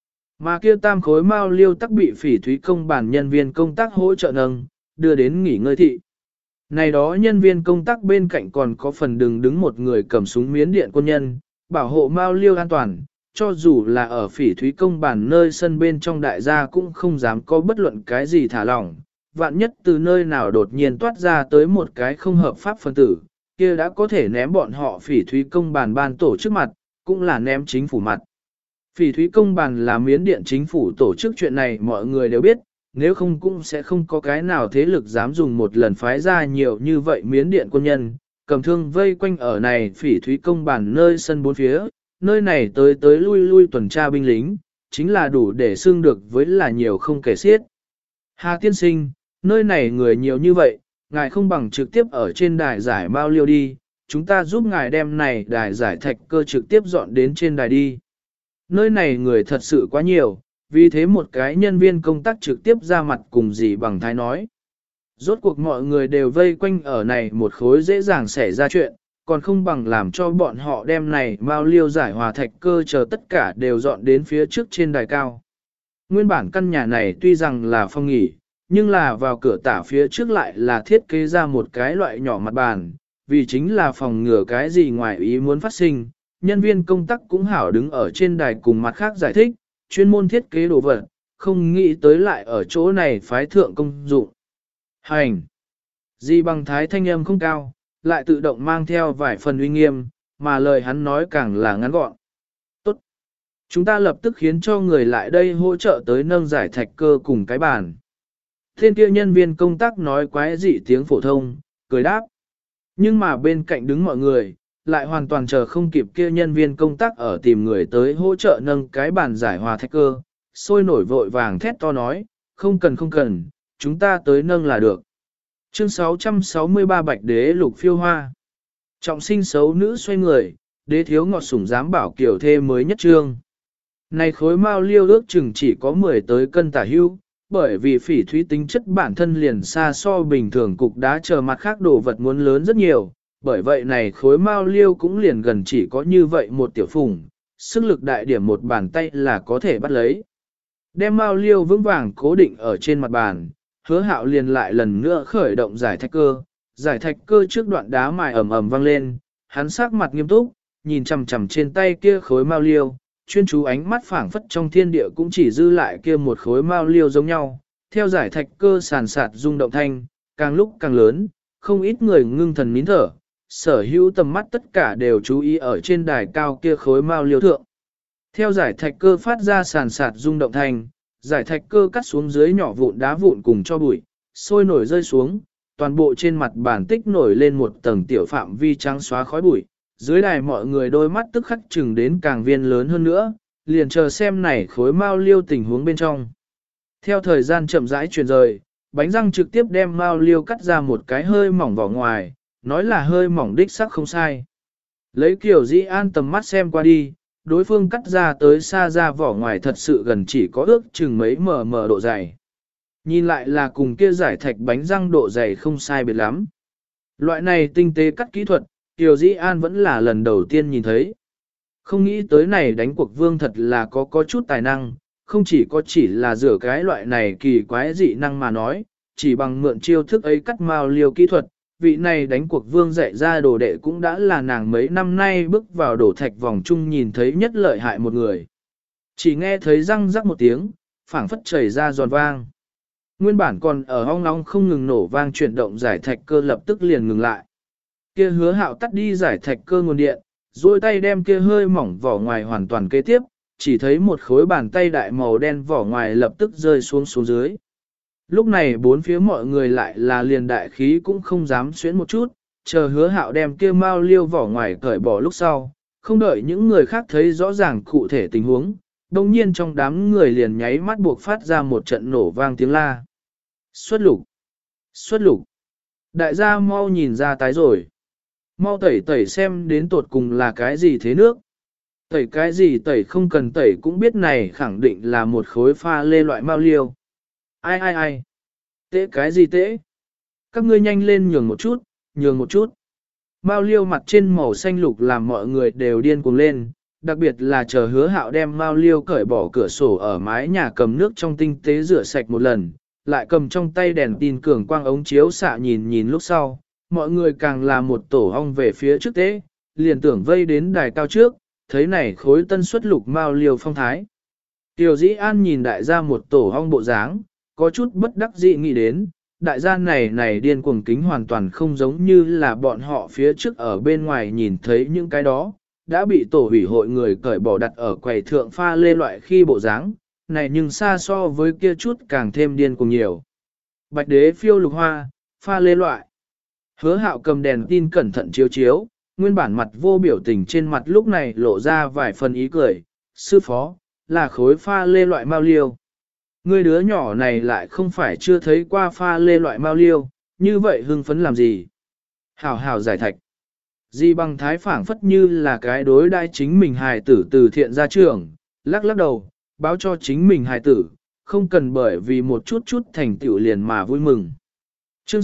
A: Mà kia tam khối mao liêu tắc bị phỉ thúy công bản nhân viên công tác hỗ trợ nâng, đưa đến nghỉ ngơi thị. Này đó nhân viên công tác bên cạnh còn có phần đứng một người cầm súng miến điện quân nhân, bảo hộ mao liêu an toàn, cho dù là ở phỉ thúy công bản nơi sân bên trong đại gia cũng không dám có bất luận cái gì thả lỏng. Vạn nhất từ nơi nào đột nhiên toát ra tới một cái không hợp pháp phân tử, kia đã có thể ném bọn họ phỉ thúy công bản ban tổ chức mặt, cũng là ném chính phủ mặt. Phỉ thúy công bản là miến điện chính phủ tổ chức chuyện này mọi người đều biết, nếu không cũng sẽ không có cái nào thế lực dám dùng một lần phái ra nhiều như vậy miến điện quân nhân, cầm thương vây quanh ở này phỉ thúy công bản nơi sân bốn phía, nơi này tới lui tuần tra binh lính, chính là đủ để xưng được với là nhiều không kể xiết. Hà tiên sinh, nơi này người nhiều như vậy, ngài không bằng trực tiếp ở trên đài giải mao liêu đi, chúng ta giúp ngài đem này đài giải thạch cơ trực tiếp dọn đến trên đài đi. Nơi này người thật sự quá nhiều, vì thế một cái nhân viên công tác trực tiếp ra mặt cùng dì bằng thái nói. Rốt cuộc mọi người đều vây quanh ở này một khối dễ dàng xảy ra chuyện, còn không bằng làm cho bọn họ đem này mao liêu giải hòa thạch cơ chờ tất cả đều dọn đến phía trước trên đài cao. Nguyên bản căn nhà này tuy rằng là phòng nghỉ, nhưng là vào cửa tả phía trước lại là thiết kế ra một cái loại nhỏ mặt bàn, vì chính là phòng ngừa cái gì ngoài ý muốn phát sinh. Nhân viên công tác cũng hảo đứng ở trên đài cùng mặt khác giải thích, chuyên môn thiết kế đồ vật, không nghĩ tới lại ở chỗ này phái thượng công dụng. Hành! Di bằng thái thanh âm không cao, lại tự động mang theo vài phần uy nghiêm, mà lời hắn nói càng là ngắn gọn. Tốt! Chúng ta lập tức khiến cho người lại đây hỗ trợ tới nâng giải thạch cơ cùng cái bàn. Thiên kia nhân viên công tác nói quái dị tiếng phổ thông, cười đáp. Nhưng mà bên cạnh đứng mọi người, lại hoàn toàn chờ không kịp kia nhân viên công tác ở tìm người tới hỗ trợ nâng cái bàn giải hòa thạch cơ, sôi nổi vội vàng thét to nói, không cần, chúng ta tới nâng là được. Chương 663 Bạch Đế Lục Phiêu Hoa. Trọng sinh xấu nữ xoay người, đế thiếu ngọt sủng dám bảo kiểu thê mới nhất trương. Này khối mao liêu ước chừng chỉ có 10 tới cân tả hưu, bởi vì phỉ thúy tính chất bản thân liền xa so bình thường cục đá chờ mặt khác đồ vật muốn lớn rất nhiều, bởi vậy này khối mao liêu cũng liền gần chỉ có như vậy một tiểu phùng, sức lực đại điểm một bàn tay là có thể bắt lấy. Đem mao liêu vững vàng cố định ở trên mặt bàn, Hứa Hạo liền lại lần nữa khởi động giải thạch cơ trước đoạn đá mài ầm ầm vang lên, hắn sắc mặt nghiêm túc, nhìn chằm chằm trên tay kia khối mao liêu, chuyên chú ánh mắt phảng phất trong thiên địa cũng chỉ dư lại kia một khối mao liêu giống nhau, theo giải thạch cơ sàn sạt rung động thanh, càng lúc càng lớn, không ít người ngưng thần nín thở, sở hữu tầm mắt tất cả đều chú ý ở trên đài cao kia khối mao liêu thượng. Theo giải thạch cơ phát ra sàn sạt rung động thanh, giải thạch cơ cắt xuống dưới nhỏ vụn đá vụn cùng cho bụi, sôi nổi rơi xuống, toàn bộ trên mặt bàn tích nổi lên một tầng tiểu phạm vi trắng xóa khói bụi. Dưới đài mọi người đôi mắt tức khắc chừng đến càng viên lớn hơn nữa, liền chờ xem này khối mao liêu tình huống bên trong. Theo thời gian chậm rãi truyền rời, bánh răng trực tiếp đem mao liêu cắt ra một cái hơi mỏng vỏ ngoài, nói là hơi mỏng đích sắc không sai. Lấy Kiều Dĩ An tầm mắt xem qua đi, đối phương cắt ra tới xa ra vỏ ngoài thật sự gần chỉ có ước chừng mấy mờ độ dày. Nhìn lại là cùng kia giải thạch bánh răng độ dày không sai biệt lắm. Loại này tinh tế cắt kỹ thuật, Kiều Dĩ An vẫn là lần đầu tiên nhìn thấy. Không nghĩ tới này đánh cuộc vương thật là có chút tài năng, không chỉ là rửa cái loại này kỳ quái dị năng mà nói, chỉ bằng mượn chiêu thức ấy cắt mao liêu kỹ thuật, vị này đánh cuộc vương dạy ra đồ đệ cũng đã là nàng mấy năm nay bước vào đổ thạch vòng chung nhìn thấy nhất lợi hại một người. Chỉ nghe thấy răng rắc một tiếng, phảng phất chảy ra giòn vang. Nguyên bản còn ở ong long không ngừng nổ vang chuyển động giải thạch cơ lập tức liền ngừng lại. Kia Hứa Hạo tắt đi giải thạch cơ nguồn điện, duỗi tay đem kia hơi mỏng vỏ ngoài hoàn toàn kế tiếp, chỉ thấy một khối bàn tay đại màu đen vỏ ngoài lập tức rơi xuống dưới. Lúc này bốn phía mọi người lại là liền đại khí cũng không dám xuyến một chút, chờ Hứa Hạo đem kia mao liêu vỏ ngoài cởi bỏ lúc sau, không đợi những người khác thấy rõ ràng cụ thể tình huống, đồng nhiên trong đám người liền nháy mắt buộc phát ra một trận nổ vang tiếng la. Xuất lục! Xuất lục! Đại gia mau nhìn ra tái rồi. Mau tẩy xem đến tột cùng là cái gì thế nước. Tẩy cái gì tẩy không cần tẩy cũng biết này khẳng định là một khối pha lê loại mao liêu. Ai? Tễ cái gì tễ? Các ngươi nhanh lên nhường một chút. Mao liêu mặt trên màu xanh lục làm mọi người đều điên cuồng lên, Đặc biệt là chờ Hứa Hạo đem mao liêu cởi bỏ cửa sổ ở mái nhà cầm nước trong tinh tế rửa sạch một lần, lại cầm trong tay đèn tin cường quang ống chiếu xạ nhìn nhìn lúc sau, mọi người càng là một tổ ong về phía trước tế, liền tưởng vây đến đài cao trước, thấy này khối tân xuất lục mao liêu phong thái. Tiểu Dĩ An nhìn đại gia một tổ ong bộ dáng, có chút bất đắc dĩ nghĩ đến, đại gia này điên cuồng kính hoàn toàn không giống như là bọn họ phía trước ở bên ngoài nhìn thấy những cái đó, đã bị tổ ủy hội người cởi bỏ đặt ở quầy thượng pha lê loại khi bộ dáng, này nhưng xa so với kia chút càng thêm điên cuồng nhiều. Bạch đế phiêu lục hoa, pha lê loại. Hứa Hạo cầm đèn tin cẩn thận chiếu chiếu, nguyên bản mặt vô biểu tình trên mặt lúc này lộ ra vài phần ý cười, sư phó, là khối pha lê loại mao liêu. Người đứa nhỏ này lại không phải chưa thấy qua pha lê loại mao liêu, như vậy hưng phấn làm gì? Hảo hảo giải thạch. Di Bằng Thái phảng phất như là cái đối đai chính mình hài tử từ thiện gia trưởng, lắc lắc đầu, báo cho chính mình hài tử, không cần bởi vì một chút thành tựu liền mà vui mừng. Chương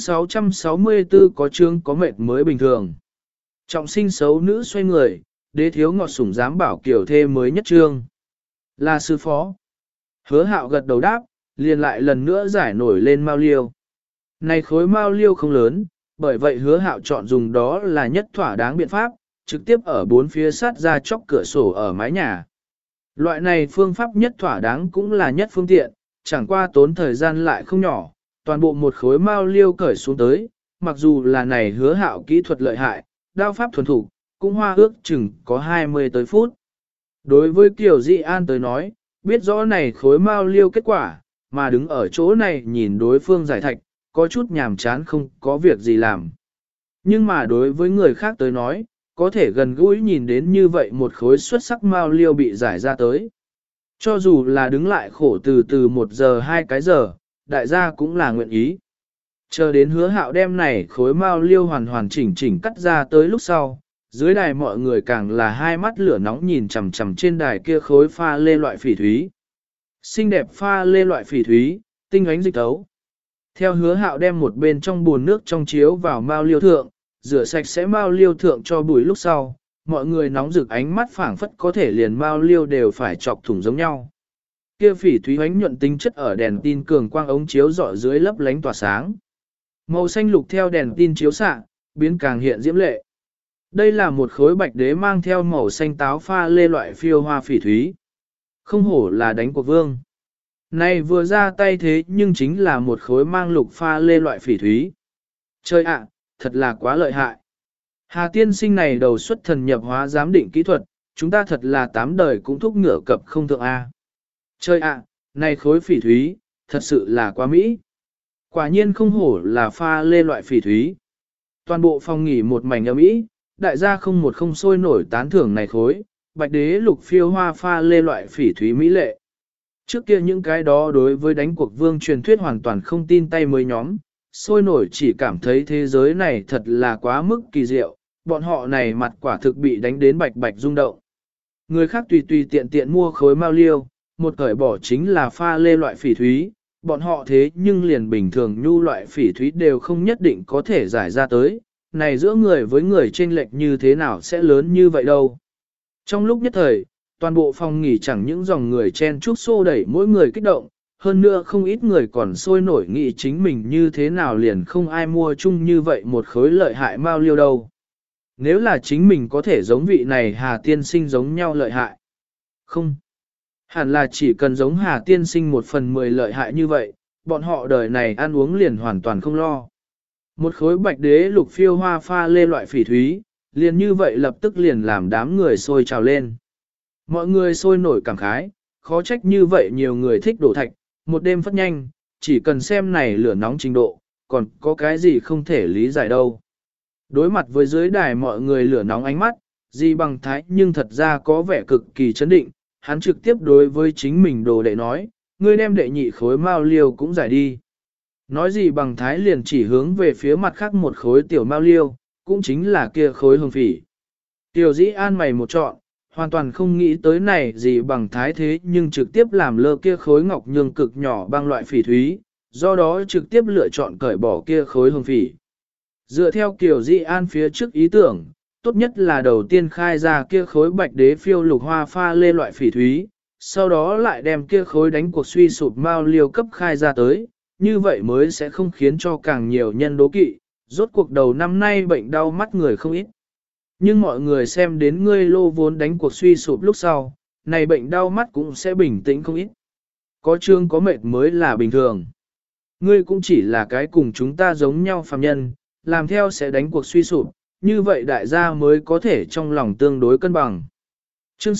A: 664 có chương có mệt mới bình thường. Trọng sinh xấu nữ xoay người, đế thiếu ngọt sủng dám bảo kiểu thê mới nhất chương. Là sư phó. Hứa Hạo gật đầu đáp, liền lại lần nữa giải nổi lên mao liêu. Này khối mao liêu không lớn, bởi vậy Hứa Hạo chọn dùng đó là nhất thỏa đáng biện pháp, trực tiếp ở bốn phía sát ra chóc cửa sổ ở mái nhà. Loại này phương pháp nhất thỏa đáng cũng là nhất phương tiện, chẳng qua tốn thời gian lại không nhỏ, toàn bộ một khối mao liêu cởi xuống tới, mặc dù là này Hứa Hạo kỹ thuật lợi hại, đao pháp thuần thủ, cũng hoa ước chừng có 20 tới phút. Đối với Kiều Dị An tới nói, biết rõ này khối mao liêu kết quả, mà đứng ở chỗ này nhìn đối phương giải thạch, có chút nhàm chán không có việc gì làm. Nhưng mà đối với người khác tới nói, có thể gần gũi nhìn đến như vậy một khối xuất sắc mao liêu bị giải ra tới. Cho dù là đứng lại khổ từ từ 1 giờ 2 cái giờ, đại gia cũng là nguyện ý. Chờ đến Hứa Hạo đem này khối mao liêu hoàn chỉnh cắt ra tới lúc sau, dưới đài mọi người càng là hai mắt lửa nóng nhìn chằm chằm trên đài kia khối pha lê loại phỉ thúy. Xinh đẹp pha lê loại phỉ thúy, tinh ánh dịch tấu. Theo Hứa Hạo đem một bên trong bồn nước trong chiếu vào mao liêu thượng, rửa sạch sẽ mao liêu thượng cho bụi lúc sau, mọi người nóng rực ánh mắt phảng phất có thể liền mao liêu đều phải chọc thủng giống nhau. Kia phỉ thúy ánh nhuận tính chất ở đèn tin cường quang ống chiếu rọi dưới lấp lánh tỏa sáng. Màu xanh lục theo đèn tin chiếu xạ, biến càng hiện diễm lệ. Đây là một khối bạch đế mang theo màu xanh táo pha lê loại phiêu hoa phỉ thúy. Không hổ là đánh của vương. Này vừa ra tay thế nhưng chính là một khối mang lục pha lê loại phỉ thúy. Chơi ạ, thật là quá lợi hại. Hà tiên sinh này đầu xuất thần nhập hóa giám định kỹ thuật, chúng ta thật là 8 đời cũng thúc ngựa cập không thượng A. Chơi ạ, này khối phỉ thúy, thật sự là quá mỹ. Quả nhiên không hổ là pha lê loại phỉ thúy. Toàn bộ phòng nghỉ một mảnh ấm ý, đại gia không sôi nổi tán thưởng này khối, bạch đế lục phiêu hoa pha lê loại phỉ thúy mỹ lệ. Trước kia những cái đó đối với đánh cuộc vương truyền thuyết hoàn toàn không tin tay mới nhóm, sôi nổi chỉ cảm thấy thế giới này thật là quá mức kỳ diệu, bọn họ này mặt quả thực bị đánh đến bạch bạch rung động. Người khác tùy tiện mua khối mao liêu, một cởi bỏ chính là pha lê loại phỉ thúy, bọn họ thế nhưng liền bình thường nhu loại phỉ thúy đều không nhất định có thể giải ra tới, này giữa người với người chênh lệch như thế nào sẽ lớn như vậy đâu. Trong lúc nhất thời, toàn bộ phòng nghỉ chẳng những dòng người chen chúc xô đẩy mỗi người kích động, hơn nữa không ít người còn sôi nổi nghĩ chính mình như thế nào liền không ai mua chung như vậy một khối lợi hại mao liêu đâu. Nếu là chính mình có thể giống vị này Hà tiên sinh giống nhau lợi hại. Không. Hẳn là chỉ cần giống Hà tiên sinh 1/10 lợi hại như vậy, bọn họ đời này ăn uống liền hoàn toàn không lo. Một khối bạch đế lục phiêu hoa pha lê loại phỉ thúy, liền như vậy lập tức liền làm đám người sôi trào lên. Mọi người sôi nổi cảm khái, khó trách như vậy nhiều người thích đổ thạch, một đêm phất nhanh, chỉ cần xem này lửa nóng trình độ, còn có cái gì không thể lý giải đâu. Đối mặt với dưới đài mọi người lửa nóng ánh mắt, Di Bằng Thái nhưng thật ra có vẻ cực kỳ chấn định, hắn trực tiếp đối với chính mình đồ đệ nói, ngươi đem đệ nhị khối mao liêu cũng giải đi. Nói gì Bằng Thái liền chỉ hướng về phía mặt khác một khối tiểu mao liêu, cũng chính là kia khối hồng phỉ. Tiểu Dĩ An mày một trọn, hoàn toàn không nghĩ tới này gì Bằng Thái thế nhưng trực tiếp làm lơ kia khối ngọc nhương cực nhỏ băng loại phỉ thúy, do đó trực tiếp lựa chọn cởi bỏ kia khối hồng phỉ. Dựa theo Kiều Dĩ An phía trước ý tưởng, tốt nhất là đầu tiên khai ra kia khối bạch đế phiêu lục hoa pha lê loại phỉ thúy, sau đó lại đem kia khối đánh cuộc suy sụp mao liêu cấp khai ra tới, như vậy mới sẽ không khiến cho càng nhiều nhân đố kỵ, rốt cuộc đầu năm nay bệnh đau mắt người không ít. Nhưng mọi người xem đến ngươi lô vốn đánh cuộc suy sụp lúc sau, này bệnh đau mắt cũng sẽ bình tĩnh không ít. Có trương có mệt mới là bình thường. Ngươi cũng chỉ là cái cùng chúng ta giống nhau phàm nhân, làm theo sẽ đánh cuộc suy sụp, như vậy đại gia mới có thể trong lòng tương đối cân bằng. Chương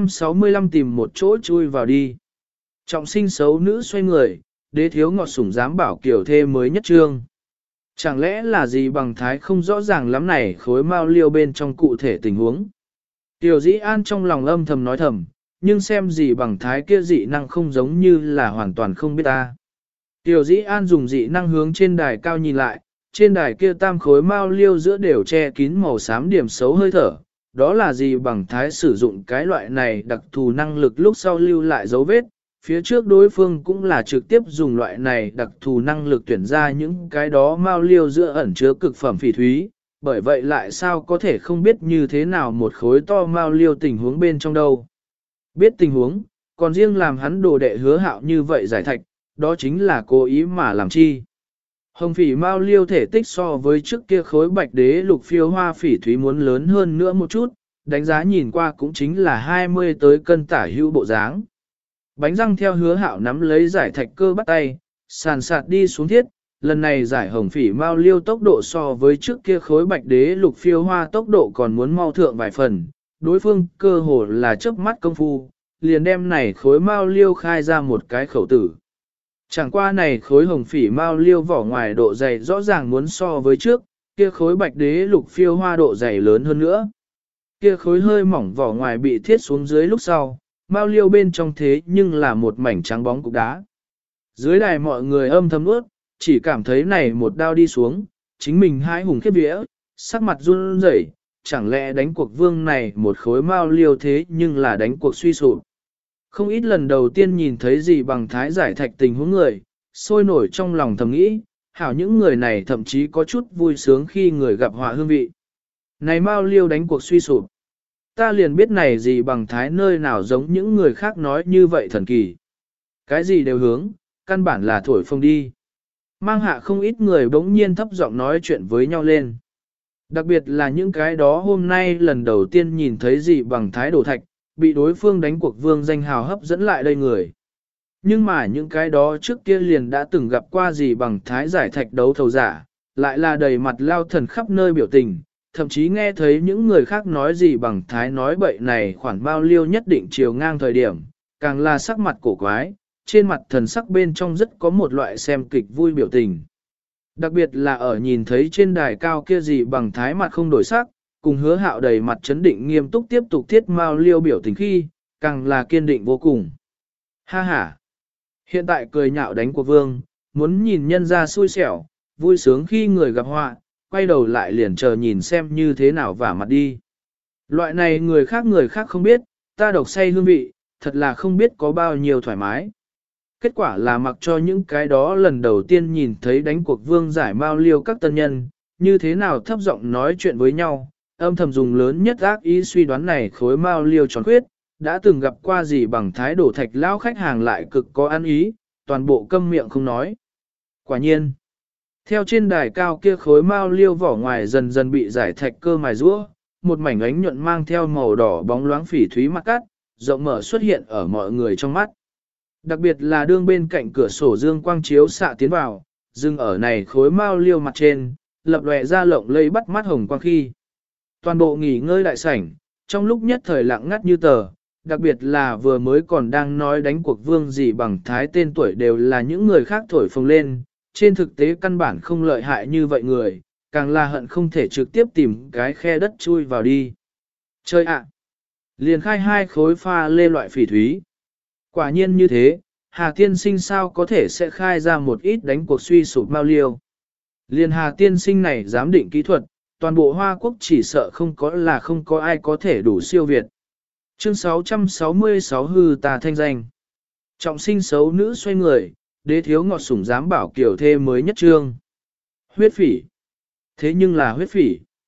A: 665 tìm một chỗ chui vào đi. Trọng sinh xấu nữ xoay người, đế thiếu ngọt sủng dám bảo kiểu thê mới nhất trương. Chẳng lẽ là gì bằng thái không rõ ràng lắm này khối mao liêu bên trong cụ thể tình huống. Tiểu dĩ an trong lòng âm thầm nói thầm, nhưng xem gì bằng thái kia dị năng không giống như là hoàn toàn không biết ta. Tiểu dĩ an dùng dị năng hướng trên đài cao nhìn lại, trên đài kia tam khối mao liêu giữa đều che kín màu xám điểm xấu hơi thở. Đó là gì bằng thái sử dụng cái loại này đặc thù năng lực lúc sau lưu lại dấu vết, phía trước đối phương cũng là trực tiếp dùng loại này đặc thù năng lực tuyển ra những cái đó mao liêu giữa ẩn chứa cực phẩm phỉ thúy, bởi vậy lại sao có thể không biết như thế nào một khối to mao liêu tình huống bên trong đâu. Biết tình huống, còn riêng làm hắn đồ đệ hứa hạo như vậy giải thạch, đó chính là cố ý mà làm chi. Hồng phỉ mao liêu thể tích so với trước kia khối bạch đế lục phiêu hoa phỉ thúy muốn lớn hơn nữa một chút, đánh giá nhìn qua cũng chính là 20 tới cân tả hữu bộ dáng. Bánh răng theo hứa hạo nắm lấy giải thạch cơ bắt tay, sàn sạt đi xuống thiết, lần này giải hồng phỉ mao liêu tốc độ so với trước kia khối bạch đế lục phiêu hoa tốc độ còn muốn mau thượng vài phần, đối phương cơ hồ là chớp mắt công phu, liền đem này khối mao liêu khai ra một cái khẩu tử. Chẳng qua này khối hồng phỉ mao liêu vỏ ngoài độ dày rõ ràng muốn so với trước, kia khối bạch đế lục phiêu hoa độ dày lớn hơn nữa. Kia khối hơi mỏng vỏ ngoài bị thiết xuống dưới lúc sau, mao liêu bên trong thế nhưng là một mảnh trắng bóng cục đá. Dưới đài mọi người âm thầm ướt, chỉ cảm thấy này một đao đi xuống, chính mình hái hùng khiếp vía, sắc mặt run rẩy, chẳng lẽ đánh cuộc vương này một khối mao liêu thế nhưng là đánh cuộc suy sụp. Không ít lần đầu tiên nhìn thấy gì bằng thái giải thạch tình huống người, sôi nổi trong lòng thầm nghĩ, hảo những người này thậm chí có chút vui sướng khi người gặp họa hương vị. Này mao liêu đánh cuộc suy sụp. Ta liền biết này gì bằng thái nơi nào giống những người khác nói như vậy thần kỳ. Cái gì đều hướng, căn bản là thổi phồng đi. Mang hạ không ít người bỗng nhiên thấp giọng nói chuyện với nhau lên. Đặc biệt là những cái đó hôm nay lần đầu tiên nhìn thấy gì bằng thái đổ thạch, bị đối phương đánh cuộc vương danh hào hấp dẫn lại đây người. Nhưng mà những cái đó trước kia liền đã từng gặp qua gì bằng thái giải thạch đấu thầu giả, lại là đầy mặt lao thần khắp nơi biểu tình, thậm chí nghe thấy những người khác nói gì bằng thái nói bậy này khoản bao liêu nhất định chiều ngang thời điểm, càng là sắc mặt cổ quái, trên mặt thần sắc bên trong rất có một loại xem kịch vui biểu tình. Đặc biệt là ở nhìn thấy trên đài cao kia gì bằng thái mặt không đổi sắc, cùng hứa hạo đầy mặt chấn định nghiêm túc tiếp tục thiết mao liêu biểu tình khi, càng là kiên định vô cùng. Ha ha! Hiện tại cười nhạo đánh của vương, muốn nhìn nhân ra xui xẻo, vui sướng khi người gặp họa, quay đầu lại liền chờ nhìn xem như thế nào vả mặt đi. Loại này người khác không biết, ta độc say hương vị, thật là không biết có bao nhiêu thoải mái. Kết quả là mặc cho những cái đó lần đầu tiên nhìn thấy đánh cuộc vương giải mao liêu các tân nhân, như thế nào thấp giọng nói chuyện với nhau, âm thầm dùng lớn nhất ác ý suy đoán này khối mao liêu tròn khuyết, đã từng gặp qua gì bằng thái đổ thạch lão khách hàng lại cực có ăn ý, toàn bộ câm miệng không nói. Quả nhiên, theo trên đài cao kia khối mao liêu vỏ ngoài dần dần bị giải thạch cơ mài rũa, một mảnh ánh nhuận mang theo màu đỏ bóng loáng phỉ thúy mặt cắt, rộng mở xuất hiện ở mọi người trong mắt. Đặc biệt là đương bên cạnh cửa sổ dương quang chiếu xạ tiến vào, dừng ở này khối mao liêu mặt trên, lập lòe ra lộng lây bắt mắt hồng quang khi. Toàn bộ nghỉ ngơi đại sảnh, trong lúc nhất thời lặng ngắt như tờ, đặc biệt là vừa mới còn đang nói đánh cuộc vương gì bằng thái tên tuổi đều là những người khác thổi phồng lên, trên thực tế căn bản không lợi hại như vậy người, càng là hận không thể trực tiếp tìm cái khe đất chui vào đi. Chơi ạ! Liền khai hai khối pha lê loại phỉ thúy. Quả nhiên như thế, Hà Tiên Sinh sao có thể sẽ khai ra một ít đánh cuộc suy sụp mao liêu. Liền Hà Tiên Sinh này giám định kỹ thuật, toàn bộ Hoa Quốc chỉ sợ không có ai có thể đủ siêu việt. Chương 666 hư tà thanh danh. Trọng sinh xấu nữ xoay người, đế thiếu ngọt sủng dám bảo kiểu thê mới nhất trương. Huyết phỉ. Thế nhưng là huyết phỉ.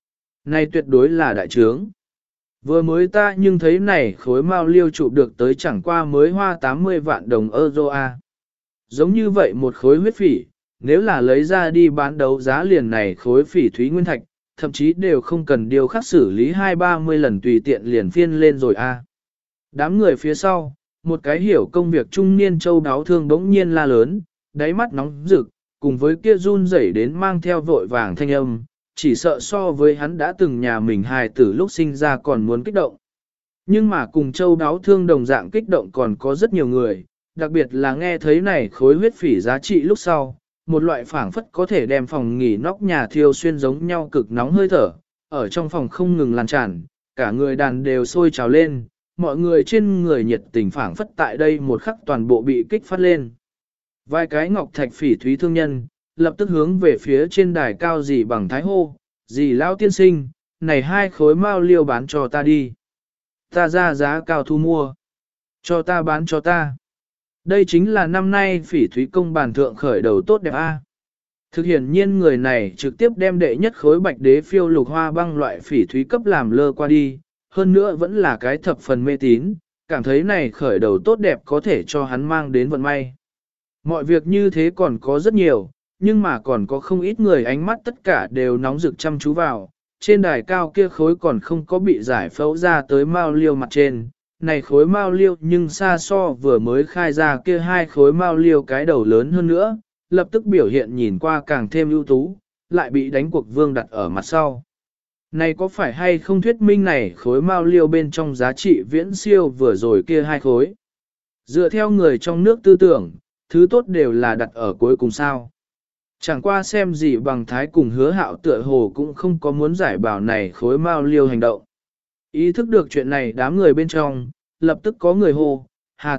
A: Này tuyệt đối là đại trướng. Vừa mới ta nhưng thấy này khối mao liêu chụp được tới chẳng qua mới hoa 80 vạn đồng euro a. Giống như vậy một khối huyết phỉ, nếu là lấy ra đi bán đấu giá liền này khối phỉ thúy nguyên thạch, thậm chí đều không cần điều khắc xử lý 2-30 lần tùy tiện liền phiên lên rồi a. Đám người phía sau, một cái hiểu công việc trung niên châu đáo thương bỗng nhiên la lớn, đáy mắt nóng rực, cùng với kia run rẩy đến mang theo vội vàng thanh âm, chỉ sợ so với hắn đã từng nhà mình hài tử lúc sinh ra còn muốn kích động. Nhưng mà cùng châu đáo thương đồng dạng kích động còn có rất nhiều người, đặc biệt là nghe thấy này khối huyết phỉ giá trị lúc sau, một loại phảng phất có thể đem phòng nghỉ nóc nhà thiêu xuyên giống nhau cực nóng hơi thở, ở trong phòng không ngừng lan tràn, cả người đàn đều sôi trào lên, mọi người trên người nhiệt tình phảng phất tại đây một khắc toàn bộ bị kích phát lên. Vài cái ngọc thạch phỉ thúy thương nhân, lập tức hướng về phía trên đài cao dì bằng thái hô, dì lão tiên sinh, này 2 khối mao liêu bán cho ta đi. Ta ra giá cao thu mua. Cho ta bán cho ta. Đây chính là năm nay phỉ thúy công bàn thượng khởi đầu tốt đẹp A. Thực hiện nhiên người này trực tiếp đem đệ nhất khối bạch đế phiêu lục hoa băng loại phỉ thúy cấp làm lơ qua đi, hơn nữa vẫn là cái thập phần mê tín, cảm thấy này khởi đầu tốt đẹp có thể cho hắn mang đến vận may. Mọi việc như thế còn có rất nhiều, nhưng mà còn có không ít người ánh mắt tất cả đều nóng rực chăm chú vào, trên đài cao kia khối còn không có bị giải phẫu ra tới mao liêu mặt trên, này khối mao liêu nhưng xa so vừa mới khai ra kia 2 khối mao liêu cái đầu lớn hơn nữa, lập tức biểu hiện nhìn qua càng thêm ưu tú, lại bị đánh cuộc vương đặt ở mặt sau. Này có phải hay không thuyết minh này khối mao liêu bên trong giá trị viễn siêu vừa rồi kia 2 khối? Dựa theo người trong nước tư tưởng, thứ tốt đều là đặt ở cuối cùng sao. Chẳng qua xem gì bằng thái cùng hứa hạo tựa hồ cũng không có muốn giải bảo này khối mao liêu hành động. Ý thức được chuyện này đám người bên trong, lập tức có người hô, Hà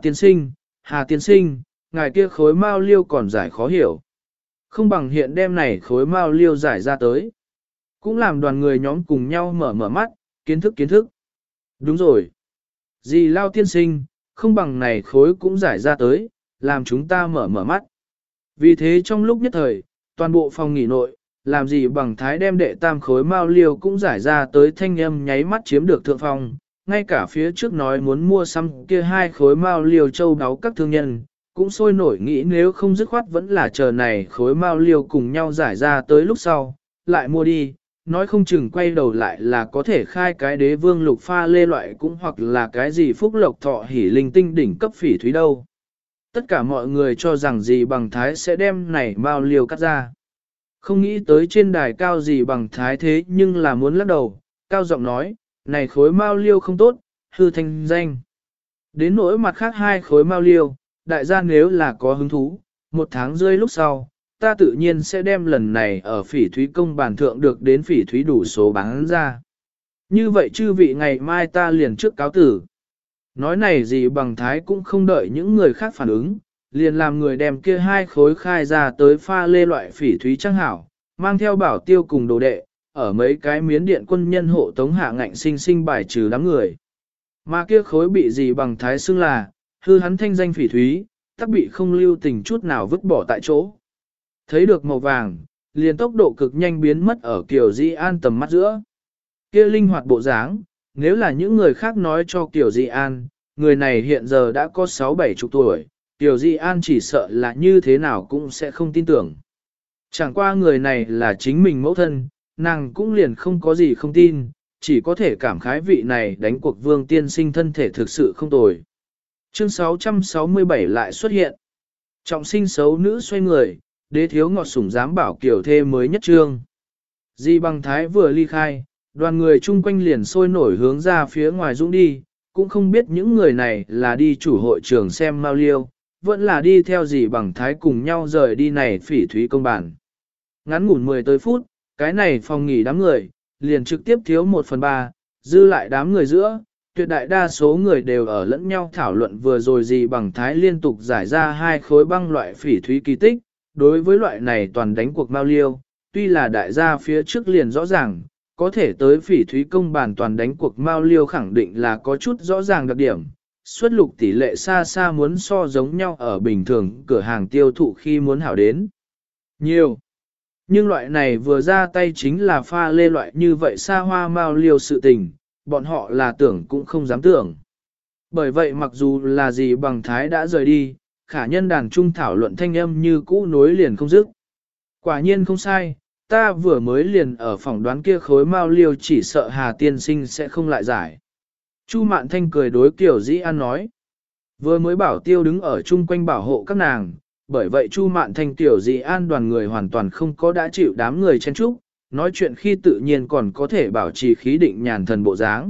A: tiên sinh, ngài kia khối mao liêu còn giải khó hiểu. Không bằng hiện đem này khối mao liêu giải ra tới. Cũng làm đoàn người nhóm cùng nhau mở mắt, kiến thức. Đúng rồi. Dì lao tiên sinh, không bằng này khối cũng giải ra tới, làm chúng ta mở mắt. Vì thế trong lúc nhất thời, toàn bộ phòng nghỉ nội, làm gì bằng thái đem đệ tam khối mao liêu cũng giải ra tới thanh âm nháy mắt chiếm được thượng phong, ngay cả phía trước nói muốn mua xăm kia 2 khối mao liêu châu đáo các thương nhân, cũng sôi nổi nghĩ nếu không dứt khoát vẫn là chờ này khối mao liêu cùng nhau giải ra tới lúc sau, lại mua đi, nói không chừng quay đầu lại là có thể khai cái đế vương lục pha lê loại cũng hoặc là cái gì phúc lộc thọ hỉ linh tinh đỉnh cấp phỉ thúy đâu. Tất cả mọi người cho rằng gì bằng thái sẽ đem này mao liêu cắt ra. Không nghĩ tới trên đài cao gì bằng thái thế nhưng là muốn lắc đầu, cao giọng nói, này khối mao liêu không tốt, hư thanh danh. Đến nỗi mặt khác 2 khối mao liêu, đại gia nếu là có hứng thú, 1 tháng rưỡi lúc sau, ta tự nhiên sẽ đem lần này ở phỉ thúy công bàn thượng được đến phỉ thúy đủ số bán ra. Như vậy chư vị ngày mai ta liền trước cáo tử. Nói này gì bằng thái cũng không đợi những người khác phản ứng, liền làm người đem kia 2 khối khai ra tới pha lê loại phỉ thúy trang hảo, mang theo bảo tiêu cùng đồ đệ, ở mấy cái miến điện quân nhân hộ tống hạ ngạnh sinh bài trừ đám người. Mà kia khối bị gì bằng thái xưng là, hư hắn thanh danh phỉ thúy, tắc bị không lưu tình chút nào vứt bỏ tại chỗ. Thấy được màu vàng, liền tốc độ cực nhanh biến mất ở Kiều Di An tầm mắt giữa. Kia linh hoạt bộ dáng, nếu là những người khác nói cho Kiều Di An, người này hiện giờ đã có 6-7 chục tuổi, Kiều Di An chỉ sợ là như thế nào cũng sẽ không tin tưởng. Chẳng qua người này là chính mình mẫu thân, nàng cũng liền không có gì không tin, chỉ có thể cảm khái vị này đánh cuộc vương tiên sinh thân thể thực sự không tồi. Chương 667 lại xuất hiện. Trọng sinh xấu nữ xoay người, đế thiếu ngọt sủng dám bảo kiểu thê mới nhất trương. Di bằng thái vừa ly khai, đoàn người chung quanh liền sôi nổi hướng ra phía ngoài dũng đi, cũng không biết những người này là đi chủ hội trường xem mao liêu, vẫn là đi theo gì bằng thái cùng nhau rời đi này phỉ thúy công bản. Ngắn ngủn 10 tới phút, cái này phòng nghỉ đám người, liền trực tiếp thiếu 1/3, dư lại đám người giữa, tuyệt đại đa số người đều ở lẫn nhau thảo luận vừa rồi gì bằng thái liên tục giải ra 2 khối băng loại phỉ thúy kỳ tích, đối với loại này toàn đánh cuộc mao liêu, tuy là đại gia phía trước liền rõ ràng, có thể tới phỉ thúy công bàn toàn đánh cuộc mao liêu khẳng định là có chút rõ ràng đặc điểm, xuất lục tỷ lệ xa xa muốn so giống nhau ở bình thường cửa hàng tiêu thụ khi muốn hảo đến. Nhiều. Nhưng loại này vừa ra tay chính là pha lê loại như vậy xa hoa mau liều sự tình, bọn họ là tưởng cũng không dám tưởng. Bởi vậy mặc dù là gì bằng thái đã rời đi, khả nhân đàn trung thảo luận thanh âm như cũ nối liền không dứt. Quả nhiên không sai, ta vừa mới liền ở phỏng đoán kia khối mau liêu chỉ sợ Hà tiên sinh sẽ không lại giải. Chu Mạn Thanh cười đối Kiều Dĩ An nói. Vừa mới bảo tiêu đứng ở chung quanh bảo hộ các nàng, bởi vậy Chu Mạn Thanh Kiều Dĩ An đoàn người hoàn toàn không có đã chịu đám người chen chúc, nói chuyện khi tự nhiên còn có thể bảo trì khí định nhàn thần bộ dáng.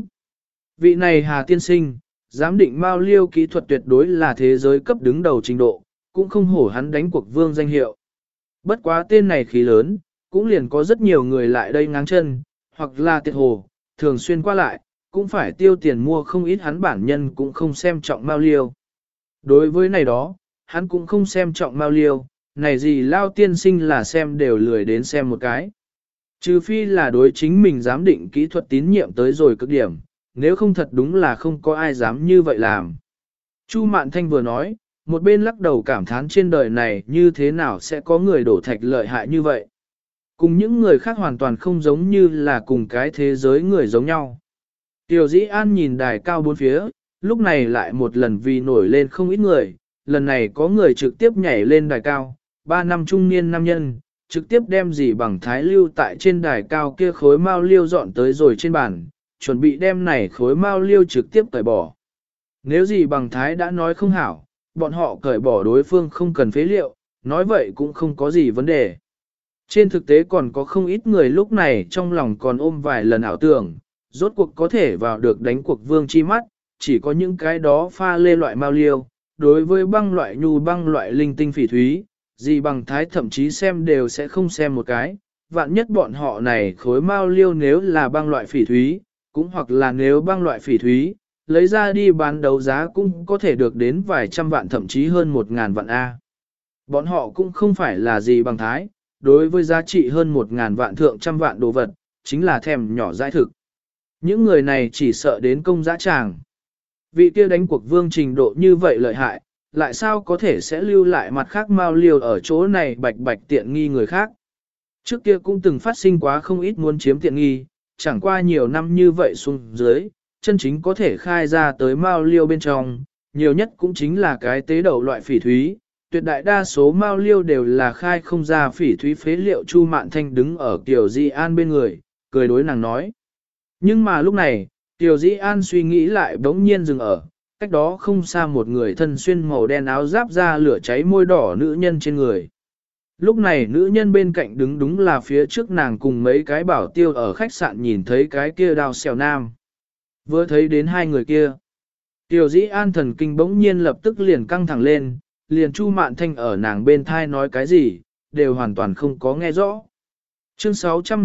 A: Vị này Hà tiên sinh, giám định mau liêu kỹ thuật tuyệt đối là thế giới cấp đứng đầu trình độ, cũng không hổ hắn đánh cuộc vương danh hiệu. Bất quá tên này khí lớn, cũng liền có rất nhiều người lại đây ngáng chân, hoặc là tiệt hồ, thường xuyên qua lại, cũng phải tiêu tiền mua không ít, hắn bản nhân cũng không xem trọng mao liêu. Đối với này đó, hắn cũng không xem trọng mao liêu, này gì lao tiên sinh là xem đều lười đến xem một cái. Trừ phi là đối chính mình giám định kỹ thuật tín nhiệm tới rồi cực điểm, nếu không thật đúng là không có ai dám như vậy làm. Chu Mạn Thanh vừa nói, một bên lắc đầu cảm thán trên đời này như thế nào sẽ có người đổ thạch lợi hại như vậy. Cùng những người khác hoàn toàn không giống như là cùng cái thế giới người giống nhau. Tiểu Dĩ An nhìn đài cao bốn phía, lúc này lại một lần vì nổi lên không ít người, lần này có người trực tiếp nhảy lên đài cao, 3 năm trung niên nam nhân, trực tiếp đem gì bằng thái lưu tại trên đài cao kia khối mao liêu dọn tới rồi trên bàn, chuẩn bị đem này khối mao liêu trực tiếp cởi bỏ. Nếu gì bằng thái đã nói không hảo, bọn họ cởi bỏ đối phương không cần phế liệu, nói vậy cũng không có gì vấn đề. Trên thực tế còn có không ít người lúc này trong lòng còn ôm vài lần ảo tưởng, rốt cuộc có thể vào được đánh cuộc vương chi mắt, chỉ có những cái đó pha lê loại mao liêu, đối với băng loại nhu băng loại linh tinh phỉ thúy, gì bằng thái thậm chí xem đều sẽ không xem một cái, vạn nhất bọn họ này khối mao liêu nếu là băng loại phỉ thúy, cũng hoặc là nếu băng loại phỉ thúy, lấy ra đi bán đấu giá cũng có thể được đến vài trăm vạn thậm chí hơn 1.000 vạn A. Bọn họ cũng không phải là gì bằng thái, đối với giá trị hơn 1.000 vạn thượng trăm vạn đồ vật, chính là thèm nhỏ dãi thực. Những người này chỉ sợ đến công dã tràng. Vị kia đánh cuộc vương trình độ như vậy lợi hại, lại sao có thể sẽ lưu lại mặt khác mao liều ở chỗ này bạch bạch tiện nghi người khác. Trước kia cũng từng phát sinh quá không ít muốn chiếm tiện nghi, chẳng qua nhiều năm như vậy xuống dưới, chân chính có thể khai ra tới mao liêu bên trong, nhiều nhất cũng chính là cái tế đậu loại phỉ thúy, tuyệt đại đa số mao liêu đều là khai không ra phỉ thúy phế liệu. Chu Mạn Thanh đứng ở Kiều Di An bên người, cười đối nàng nói. Nhưng mà lúc này, Kiều Di An suy nghĩ lại bỗng nhiên dừng ở, cách đó không xa một người thân xuyên màu đen áo giáp ra lửa cháy môi đỏ nữ nhân trên người. Lúc này nữ nhân bên cạnh đứng đúng là phía trước nàng cùng mấy cái bảo tiêu ở khách sạn nhìn thấy cái kia đào xèo nam. Vừa thấy đến hai người kia, Kiều Dĩ An thần kinh bỗng nhiên lập tức liền căng thẳng lên, liền Chu Mạn Thanh ở nàng bên thai nói cái gì, đều hoàn toàn không có nghe rõ. Chương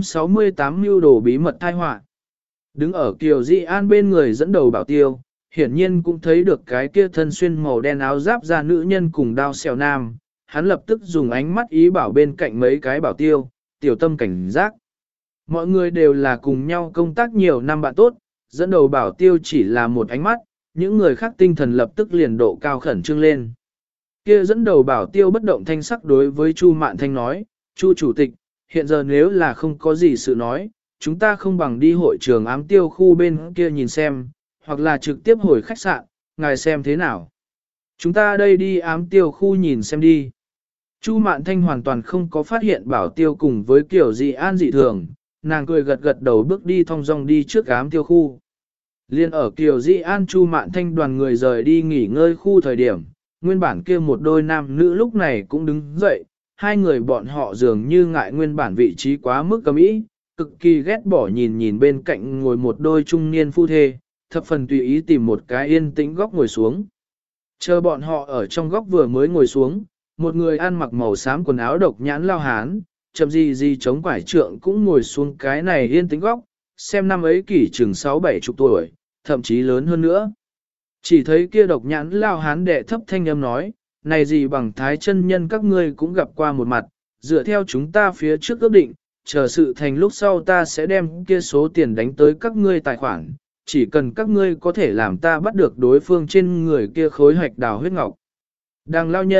A: 668 mưu đồ bí mật thai họa. Đứng ở Kiều Dĩ An bên người dẫn đầu bảo tiêu, hiển nhiên cũng thấy được cái kia thân xuyên màu đen áo giáp ra nữ nhân cùng đao xèo nam, hắn lập tức dùng ánh mắt ý bảo bên cạnh mấy cái bảo tiêu, tiểu tâm cảnh giác. Mọi người đều là cùng nhau công tác nhiều năm bạn tốt, dẫn đầu bảo tiêu chỉ là một ánh mắt, những người khác tinh thần lập tức liền độ cao khẩn trương lên. Kia dẫn đầu bảo tiêu bất động thanh sắc đối với Chu Mạn Thanh nói, Chu chủ tịch, hiện giờ nếu là không có gì sự nói, chúng ta không bằng đi hội trường ám tiêu khu bên kia nhìn xem, hoặc là trực tiếp hồi khách sạn, ngài xem thế nào. Chúng ta đây đi ám tiêu khu nhìn xem đi. Chu Mạn Thanh hoàn toàn không có phát hiện bảo tiêu cùng với kiểu dị an dị thường, nàng cười gật gật đầu bước đi thong dong đi trước ám tiêu khu. Liên ở Kiều Dĩ An Chu Mạn Thanh đoàn người rời đi nghỉ ngơi khu thời điểm, nguyên bản kia một đôi nam nữ lúc này cũng đứng dậy, hai người bọn họ dường như ngại nguyên bản vị trí quá mức cấm ý, cực kỳ ghét bỏ nhìn nhìn bên cạnh ngồi một đôi trung niên phu thê, thập phần tùy ý tìm một cái yên tĩnh góc ngồi xuống. Chờ bọn họ ở trong góc vừa mới ngồi xuống, một người ăn mặc màu xám quần áo độc nhãn lao hán, chậm gì chống quải trượng cũng ngồi xuống cái này yên tĩnh góc, xem năm ấy kỷ chừng 6-7 chục tuổi, thậm chí lớn hơn nữa. Chỉ thấy kia độc nhãn lao hán đệ thấp thanh âm nói, này gì bằng thái chân nhân các ngươi cũng gặp qua một mặt, dựa theo chúng ta phía trước ước định, chờ sự thành lúc sau ta sẽ đem kia số tiền đánh tới các ngươi tài khoản, chỉ cần các ngươi có thể làm ta bắt được đối phương trên người kia khối hạch đào huyết ngọc. Đằng lao nhân,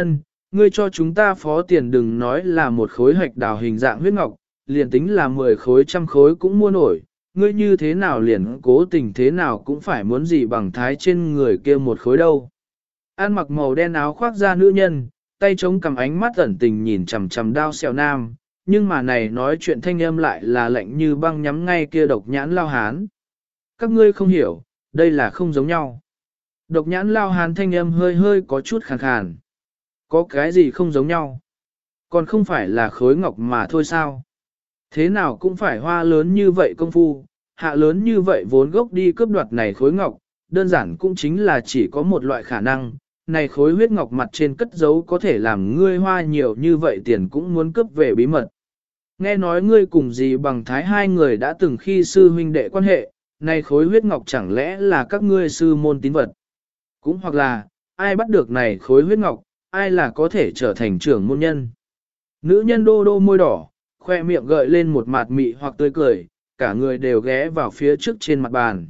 A: Ngươi cho chúng ta phó tiền đừng nói là một khối hạch đào hình dạng huyết ngọc, liền tính là 10 khối trăm khối cũng mua nổi, ngươi như thế nào liền cố tình thế nào cũng phải muốn gì bằng thái trên người kia một khối đâu. An mặc màu đen áo khoác da nữ nhân, tay chống cầm ánh mắt ẩn tình nhìn chằm chằm Đao Sẹo Nam, nhưng mà này nói chuyện thanh âm lại là lạnh như băng nhắm ngay kia độc nhãn lao hán. Các ngươi không hiểu, đây là không giống nhau. Độc nhãn lao hán thanh âm hơi hơi có chút khàn khàn. Có cái gì không giống nhau? Còn không phải là khối ngọc mà thôi sao? Thế nào cũng phải hoa lớn như vậy công phu, hạ lớn như vậy vốn gốc đi cướp đoạt này khối ngọc, đơn giản cũng chính là chỉ có một loại khả năng, này khối huyết ngọc mặt trên cất giấu có thể làm ngươi hoa nhiều như vậy tiền cũng muốn cướp về bí mật. Nghe nói ngươi cùng gì bằng thái hai người đã từng khi sư huynh đệ quan hệ, này khối huyết ngọc chẳng lẽ là các ngươi sư môn tín vật? Cũng hoặc là, ai bắt được này khối huyết ngọc, ai là có thể trở thành trưởng môn nhân? Nữ nhân đô đô môi đỏ, khoe miệng gợi lên một mặt mị hoặc tươi cười, cả người đều ghé vào phía trước trên mặt bàn.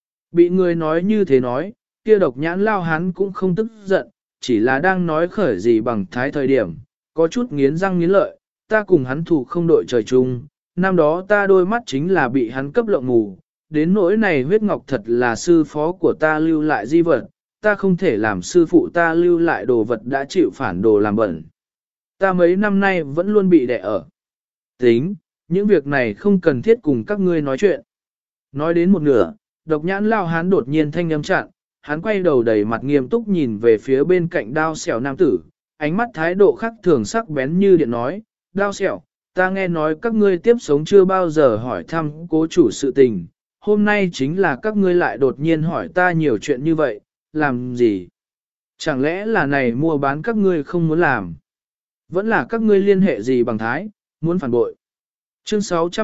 A: Bị người nói như thế nói, kia độc nhãn lao hắn cũng không tức giận, chỉ là đang nói khởi gì bằng thái thời điểm, có chút nghiến răng nghiến lợi, ta cùng hắn thủ không đội trời chung, năm đó ta đôi mắt chính là bị hắn cấp lộng mù, đến nỗi này huyết ngọc thật là sư phó của ta lưu lại di vật, ta không thể làm sư phụ ta lưu lại đồ vật đã chịu phản đồ làm bẩn. Ta mấy năm nay vẫn luôn bị đè ở. Tính, những việc này không cần thiết cùng các ngươi nói chuyện. Nói đến một nửa, độc nhãn lao hán đột nhiên thanh âm chặn, hắn quay đầu đầy mặt nghiêm túc nhìn về phía bên cạnh Đao Sẹo nam tử, ánh mắt thái độ khắc thường sắc bén như điện nói, Đao Sẹo, ta nghe nói các ngươi tiếp sống chưa bao giờ hỏi thăm cố chủ sự tình, hôm nay chính là các ngươi lại đột nhiên hỏi ta nhiều chuyện như vậy, làm gì? Chẳng lẽ là này mua bán các ngươi không muốn làm? Vẫn là các ngươi liên hệ gì bằng thái, muốn phản bội? Chương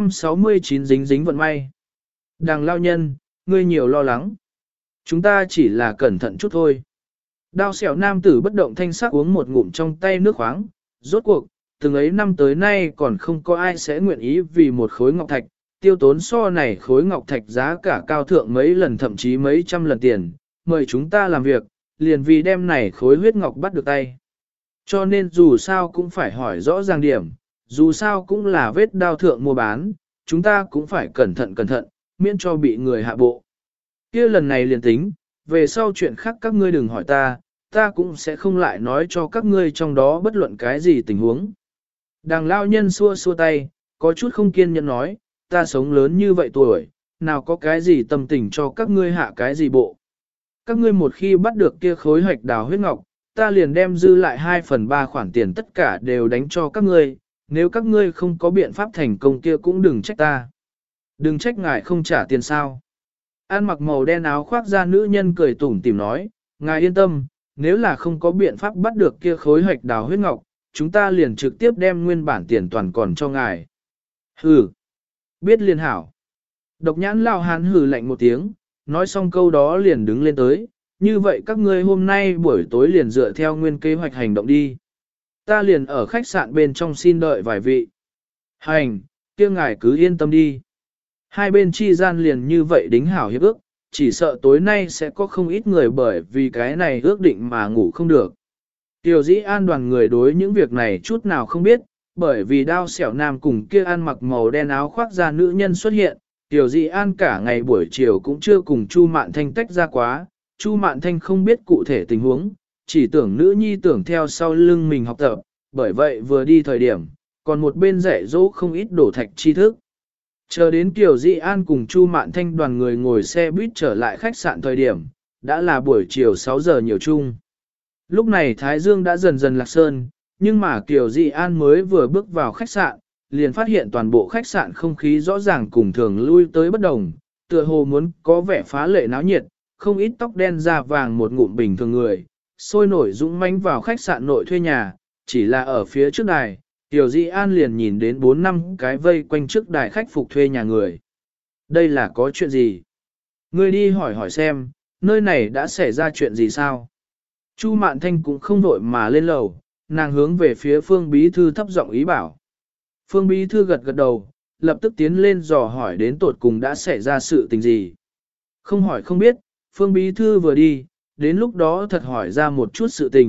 A: 669 dính dính vận may. Đằng lao nhân, ngươi nhiều lo lắng. Chúng ta chỉ là cẩn thận chút thôi. Đao Sẹo nam tử bất động thanh sắc uống một ngụm trong tay nước khoáng, rốt cuộc, từng ấy năm tới nay còn không có ai sẽ nguyện ý vì một khối ngọc thạch, tiêu tốn so này khối ngọc thạch giá cả cao thượng mấy lần thậm chí mấy trăm lần tiền, mời chúng ta làm việc, liền vì đem này khối huyết ngọc bắt được tay. Cho nên dù sao cũng phải hỏi rõ ràng điểm, dù sao cũng là vết đao thượng mua bán, chúng ta cũng phải cẩn thận, miễn cho bị người hạ bộ. Kia lần này liền tính, về sau chuyện khác các ngươi đừng hỏi ta, ta cũng sẽ không lại nói cho các ngươi trong đó bất luận cái gì tình huống. Đằng lao nhân xua xua tay, có chút không kiên nhẫn nói, ta sống lớn như vậy tuổi, nào có cái gì tâm tình cho các ngươi hạ cái gì bộ. Các ngươi một khi bắt được kia khối hạch đào huyết ngọc, ta liền đem dư lại 2/3 khoản tiền tất cả đều đánh cho các ngươi, nếu các ngươi không có biện pháp thành công kia cũng đừng trách ta. Đừng trách ngài không trả tiền sao. An mặc màu đen áo khoác da nữ nhân cười tủm tỉm nói, ngài yên tâm, nếu là không có biện pháp bắt được kia khối hạch đào huyết ngọc, chúng ta liền trực tiếp đem nguyên bản tiền toàn còn cho ngài. Hừ, biết liền hảo. Độc nhãn lao hán hừ lạnh một tiếng, nói xong câu đó liền đứng lên tới, như vậy các ngươi hôm nay buổi tối liền dựa theo nguyên kế hoạch hành động đi. Ta liền ở khách sạn bên trong xin đợi vài vị. Hành, kia ngài cứ yên tâm đi. Hai bên chi gian liền như vậy đính hảo hiệp ước, chỉ sợ tối nay sẽ có không ít người bởi vì cái này ước định mà ngủ không được. Tiểu dĩ an đoàn người đối những việc này chút nào không biết, bởi vì Đao Sẹo nam cùng kia ăn mặc màu đen áo khoác da nữ nhân xuất hiện, Tiểu dĩ an cả ngày buổi chiều cũng chưa cùng Chu Mạn Thanh tách ra quá, Chu Mạn Thanh không biết cụ thể tình huống, chỉ tưởng nữ nhi tưởng theo sau lưng mình học tập, bởi vậy vừa đi thời điểm, còn một bên dạy dỗ không ít đổ thạch tri thức. Chờ đến Kiều Dị An cùng Chu Mạn Thanh đoàn người ngồi xe buýt trở lại khách sạn thời điểm, đã là buổi chiều 6 giờ nhiều chung. Lúc này Thái Dương đã dần dần lạc sơn, nhưng mà Kiều Dị An mới vừa bước vào khách sạn, liền phát hiện toàn bộ khách sạn không khí rõ ràng cùng thường lui tới bất đồng, tựa hồ muốn có vẻ phá lệ náo nhiệt, không ít tóc đen da vàng một ngụm bình thường người, sôi nổi dũng mãnh vào khách sạn nội thuê nhà, chỉ là ở phía trước đài, Tiểu Di An liền nhìn đến 4-5 cái vây quanh trước đài khách phục thuê nhà người. Đây là có chuyện gì? Ngươi đi hỏi hỏi xem, nơi này đã xảy ra chuyện gì sao? Chu Mạn Thanh cũng không vội mà lên lầu, nàng hướng về phía Phương Bí Thư thấp giọng ý bảo. Phương Bí Thư gật gật đầu, lập tức tiến lên dò hỏi đến tột cùng đã xảy ra sự tình gì. Không hỏi không biết, Phương Bí Thư vừa đi, đến lúc đó thật hỏi ra một chút sự tình,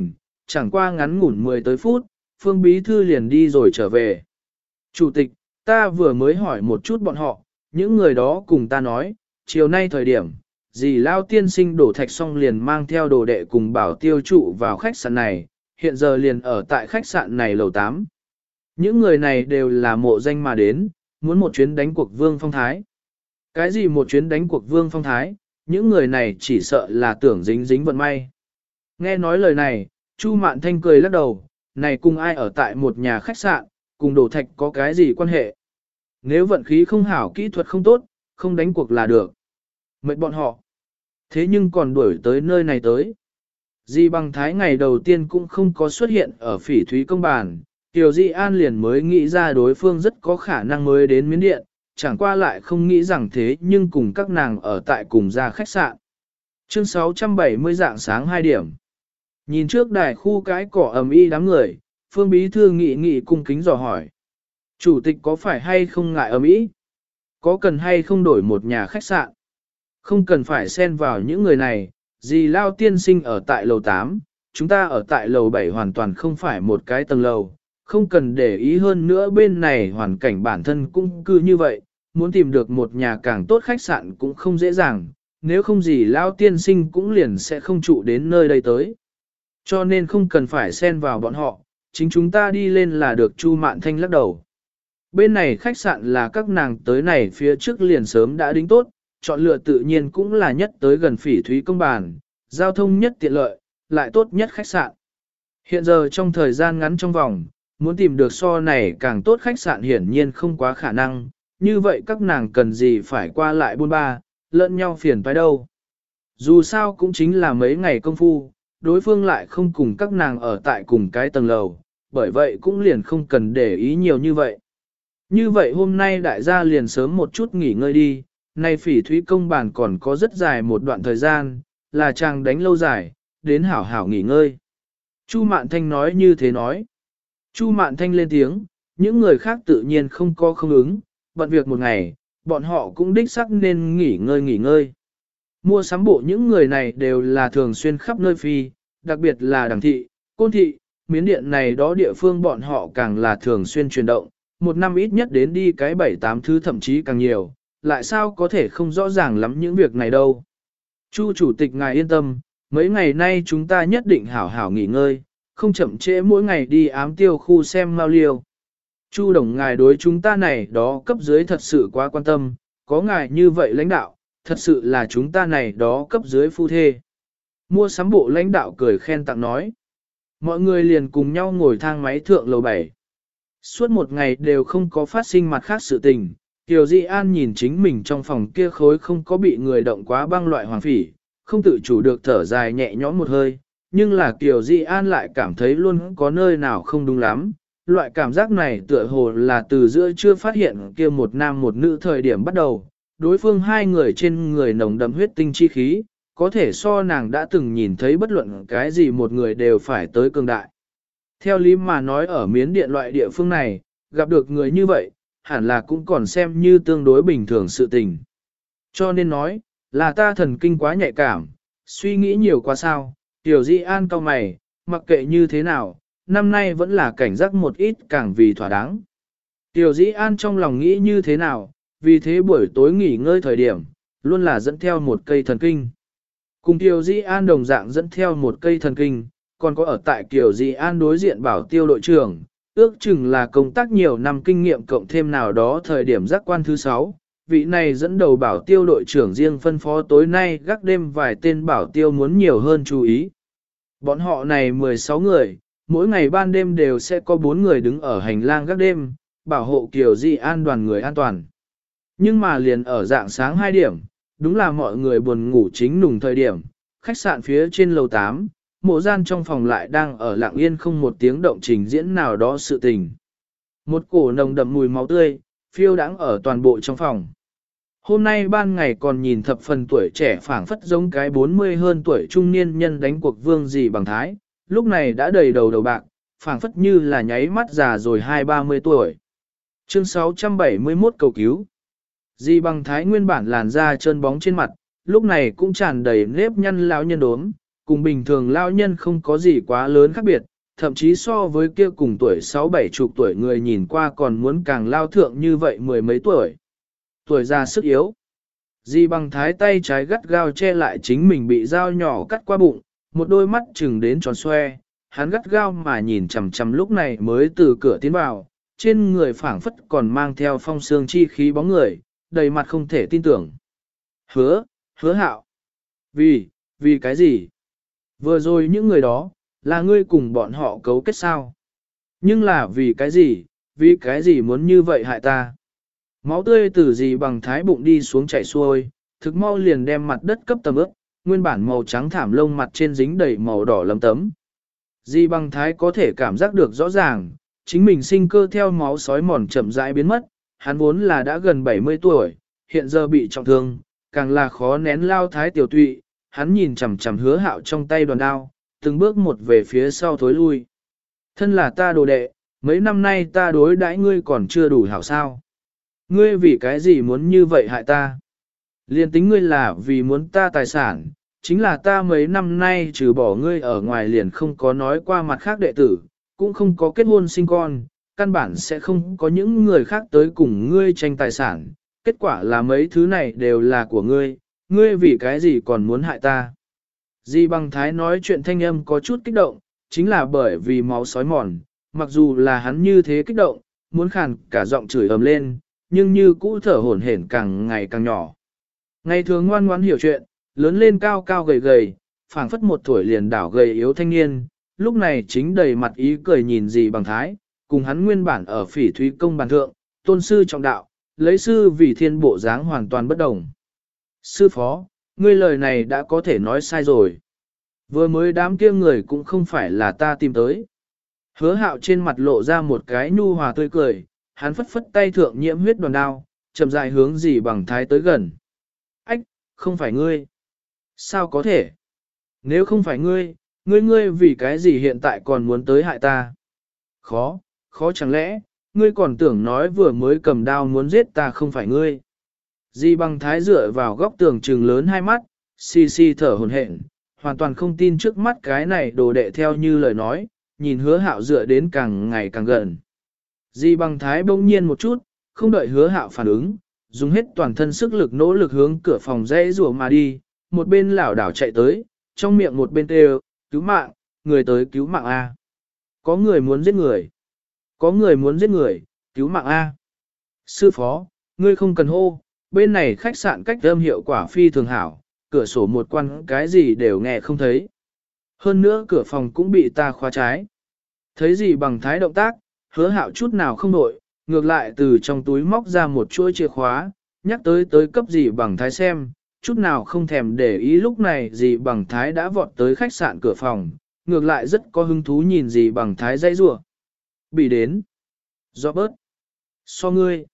A: chẳng qua ngắn ngủn 10 tới phút, Phương Bí Thư liền đi rồi trở về. Chủ tịch, ta vừa mới hỏi một chút bọn họ, những người đó cùng ta nói, chiều nay thời điểm, dì Lao tiên sinh đổ thạch xong liền mang theo đồ đệ cùng bảo tiêu trụ vào khách sạn này, hiện giờ liền ở tại khách sạn này lầu 8. Những người này đều là mộ danh mà đến, muốn một chuyến đánh cuộc Vương Phong Thái. Cái gì một chuyến đánh cuộc Vương Phong Thái, những người này chỉ sợ là tưởng dính dính vận may. Nghe nói lời này, Chu Mạn Thanh cười lắc đầu, này cùng ai ở tại một nhà khách sạn, cùng đổ thạch có cái gì quan hệ. Nếu vận khí không hảo, kỹ thuật không tốt, không đánh cuộc là được. Mệt bọn họ. Thế nhưng còn đuổi tới nơi này tới. Di Bằng Thái ngày đầu tiên cũng không có xuất hiện ở Phỉ Thúy Công Bàn, Tiểu Di An liền mới nghĩ ra đối phương rất có khả năng mới đến Miến Điện, chẳng qua lại không nghĩ rằng thế nhưng cùng các nàng ở tại cùng ra khách sạn. Chương 670 dạng sáng 2 điểm. Nhìn trước đài khu cái cỏ ầm ĩ đám người, Phương Bí Thư nghị cung kính dò hỏi. Chủ tịch có phải hay không ngại ầm ĩ? Có cần hay không đổi một nhà khách sạn? Không cần phải xen vào những người này, dì Lao tiên sinh ở tại lầu 8, chúng ta ở tại lầu 7 hoàn toàn không phải một cái tầng lầu, không cần để ý hơn nữa bên này hoàn cảnh bản thân cũng cứ như vậy, muốn tìm được một nhà càng tốt khách sạn cũng không dễ dàng, nếu không gì Lao tiên sinh cũng liền sẽ không trụ đến nơi đây tới. Cho nên không cần phải xen vào bọn họ, chính chúng ta đi lên là được. Chu Mạn Thanh lắc đầu. Bên này khách sạn là các nàng tới này phía trước liền sớm đã đính tốt, chọn lựa tự nhiên cũng là nhất tới gần Phỉ Thúy Công Bàn, giao thông nhất tiện lợi, lại tốt nhất khách sạn. Hiện giờ trong thời gian ngắn trong vòng, muốn tìm được so này càng tốt khách sạn hiển nhiên không quá khả năng, như vậy các nàng cần gì phải qua lại buôn ba, lẫn nhau phiền phải đâu. Dù sao cũng chính là mấy ngày công phu, đối phương lại không cùng các nàng ở tại cùng cái tầng lầu, bởi vậy cũng liền không cần để ý nhiều như vậy. Như vậy hôm nay đại gia liền sớm một chút nghỉ ngơi đi, nay Phỉ Thúy Công Bàn còn có rất dài một đoạn thời gian, là chàng đánh lâu dài, đến hảo hảo nghỉ ngơi. Chu Mạn Thanh nói như thế nói. Chu Mạn Thanh lên tiếng, những người khác tự nhiên không có không ứng, bận việc một ngày, bọn họ cũng đích xác nên nghỉ ngơi. Mua sắm bộ những người này đều là thường xuyên khắp nơi phi, đặc biệt là Đằng Thị, Côn Thị, Miến Điện này đó địa phương bọn họ càng là thường xuyên chuyển động, một năm ít nhất đến đi cái 7-8 thứ thậm chí càng nhiều, lại sao có thể không rõ ràng lắm những việc này đâu. Chu chủ tịch ngài yên tâm, mấy ngày nay chúng ta nhất định hảo hảo nghỉ ngơi, không chậm trễ mỗi ngày đi ám tiêu khu xem mau liêu. Chu đồng ngài đối chúng ta này đó cấp dưới thật sự quá quan tâm, có ngài như vậy lãnh đạo, thật sự là chúng ta này đó cấp dưới phu thê. Mua sắm bộ lãnh đạo cười khen tặng nói. Mọi người liền cùng nhau ngồi thang máy thượng lầu 7. Suốt một ngày đều không có phát sinh mặt khác sự tình, Kiều Di An nhìn chính mình trong phòng kia khối không có bị người động quá băng loại hoàng phỉ, không tự chủ được thở dài nhẹ nhõm một hơi, nhưng là Kiều Di An lại cảm thấy luôn có nơi nào không đúng lắm. Loại cảm giác này tựa hồ là từ giữa chưa phát hiện kia một nam một nữ thời điểm bắt đầu, đối phương hai người trên người nồng đậm huyết tinh chi khí, có thể so nàng đã từng nhìn thấy bất luận cái gì một người đều phải tới cường đại. Theo lý mà nói ở Miến Điện loại địa phương này, gặp được người như vậy, hẳn là cũng còn xem như tương đối bình thường sự tình. Cho nên nói, là ta thần kinh quá nhạy cảm, suy nghĩ nhiều quá sao, Tiểu Di An cau mày, mặc kệ như thế nào, năm nay vẫn là cảnh giác một ít càng vì thỏa đáng. Tiểu Di An trong lòng nghĩ như thế nào, vì thế buổi tối nghỉ ngơi thời điểm, luôn là dẫn theo một cây thần kinh. Cùng Tiểu Di An đồng dạng dẫn theo một cây thần kinh, còn có ở tại Tiểu Di An đối diện bảo tiêu đội trưởng, ước chừng là công tác nhiều năm kinh nghiệm cộng thêm nào đó thời điểm giác quan thứ 6. Vị này dẫn đầu bảo tiêu đội trưởng riêng phân phó tối nay gác đêm vài tên bảo tiêu muốn nhiều hơn chú ý. Bọn họ này 16 người, mỗi ngày ban đêm đều sẽ có 4 người đứng ở hành lang gác đêm, bảo hộ Kiều Di An đoàn người an toàn. Nhưng mà liền ở dạng sáng 2 điểm, đúng là mọi người buồn ngủ chính nùng thời điểm, khách sạn phía trên lầu 8, mộ gian trong phòng lại đang ở lặng yên không một tiếng động trình diễn nào đó sự tình. Một cổ nồng đậm mùi máu tươi, phiêu đãng ở toàn bộ trong phòng. Hôm nay ban ngày còn nhìn thập phần tuổi trẻ phảng phất giống cái 40 hơn tuổi trung niên nhân đánh cuộc Vương Dì Bằng Thái, lúc này đã đầy đầu bạc, phảng phất như là nháy mắt già rồi 20-30 tuổi. Chương 671 cầu cứu. Dì Bằng Thái nguyên bản làn da trơn bóng trên mặt, lúc này cũng tràn đầy nếp nhăn lão nhân đốm, cùng bình thường lao nhân không có gì quá lớn khác biệt, thậm chí so với kia cùng tuổi 6-7 chục tuổi người nhìn qua còn muốn càng lao thượng như vậy mười mấy tuổi. Tuổi già sức yếu. Di Bằng Thái tay trái gắt gao che lại chính mình bị dao nhỏ cắt qua bụng, một đôi mắt chừng đến tròn xoe, hắn gắt gao mà nhìn chằm chằm lúc này mới từ cửa tiến vào, trên người phảng phất còn mang theo phong sương chi khí bóng người, đầy mặt không thể tin tưởng. Hứa Hạo. Vì cái gì? Vừa rồi những người đó, là ngươi cùng bọn họ cấu kết sao? Nhưng là vì cái gì muốn như vậy hại ta? Máu tươi từ Di Bằng Thái bụng đi xuống chảy xuôi, thực mau liền đem mặt đất cấp tầm ướt, nguyên bản màu trắng thảm lông mặt trên dính đầy màu đỏ lấm tấm. Di Bằng Thái có thể cảm giác được rõ ràng, chính mình sinh cơ theo máu sói mòn chậm rãi biến mất, hắn vốn là đã gần 70 tuổi, hiện giờ bị trọng thương, càng là khó nén lao thái tiểu tụy, hắn nhìn chằm chằm Hứa Hạo trong tay đoàn đao, từng bước một về phía sau thối lui. Thân là ta đồ đệ, mấy năm nay ta đối đãi ngươi còn chưa đủ hảo sao. Ngươi vì cái gì muốn như vậy hại ta? Liên tính ngươi là vì muốn ta tài sản, chính là ta mấy năm nay trừ bỏ ngươi ở ngoài liền không có nói qua mặt khác đệ tử, cũng không có kết hôn sinh con, căn bản sẽ không có những người khác tới cùng ngươi tranh tài sản. Kết quả là mấy thứ này đều là của ngươi, ngươi vì cái gì còn muốn hại ta? Di Bằng Thái nói chuyện thanh âm có chút kích động, chính là bởi vì máu sói mòn, mặc dù là hắn như thế kích động, muốn khàn cả giọng chửi ầm lên, nhưng như cũ thở hổn hển càng ngày càng nhỏ. Ngày thường ngoan ngoãn hiểu chuyện, lớn lên cao cao gầy gầy, phảng phất một tuổi liền đảo gầy yếu thanh niên, lúc này chính đầy mặt ý cười nhìn Di Bằng Thái, cùng hắn nguyên bản ở Phỉ Thúy Công bàn thượng, tôn sư trọng đạo, lấy sư vì thiên bộ dáng hoàn toàn bất đồng. Sư phó, ngươi lời này đã có thể nói sai rồi. Vừa mới đám kia người cũng không phải là ta tìm tới. Hứa Hạo trên mặt lộ ra một cái nhu hòa tươi cười, hắn phất phất tay thượng nhiễm huyết đoàn đao, chậm rãi hướng Di Bằng Thái tới gần. Ách, không phải ngươi. Sao có thể? Nếu không phải ngươi vì cái gì hiện tại còn muốn tới hại ta? Khó chẳng lẽ, ngươi còn tưởng nói vừa mới cầm đao muốn giết ta không phải ngươi? Di Bằng Thái dựa vào góc tường trừng lớn hai mắt, xì thở hổn hển, hoàn toàn không tin trước mắt cái này đồ đệ theo như lời nói, nhìn Hứa Hạo dựa đến càng ngày càng gần. Di Bằng Thái bỗng nhiên một chút, không đợi Hứa Hạo phản ứng, dùng hết toàn thân sức lực nỗ lực hướng cửa phòng dãy rủa mà đi, một bên lảo đảo chạy tới, trong miệng một bên kêu, cứu mạng, người tới cứu mạng A. Có người muốn giết người. Có người muốn giết người, cứu mạng A. Sư phó, ngươi không cần hô, bên này khách sạn cách âm hiệu quả phi thường hảo, cửa sổ một quan cái gì đều nghe không thấy. Hơn nữa cửa phòng cũng bị ta khóa trái. Thấy gì bằng thái động tác, Hứa Hạo chút nào không đổi, ngược lại từ trong túi móc ra một chuỗi chìa khóa, nhắc tới cấp gì bằng thái xem, chút nào không thèm để ý lúc này gì bằng thái đã vọt tới khách sạn cửa phòng, ngược lại rất có hứng thú nhìn gì bằng thái dây rủa. Bị đến. Do bớt. So ngươi.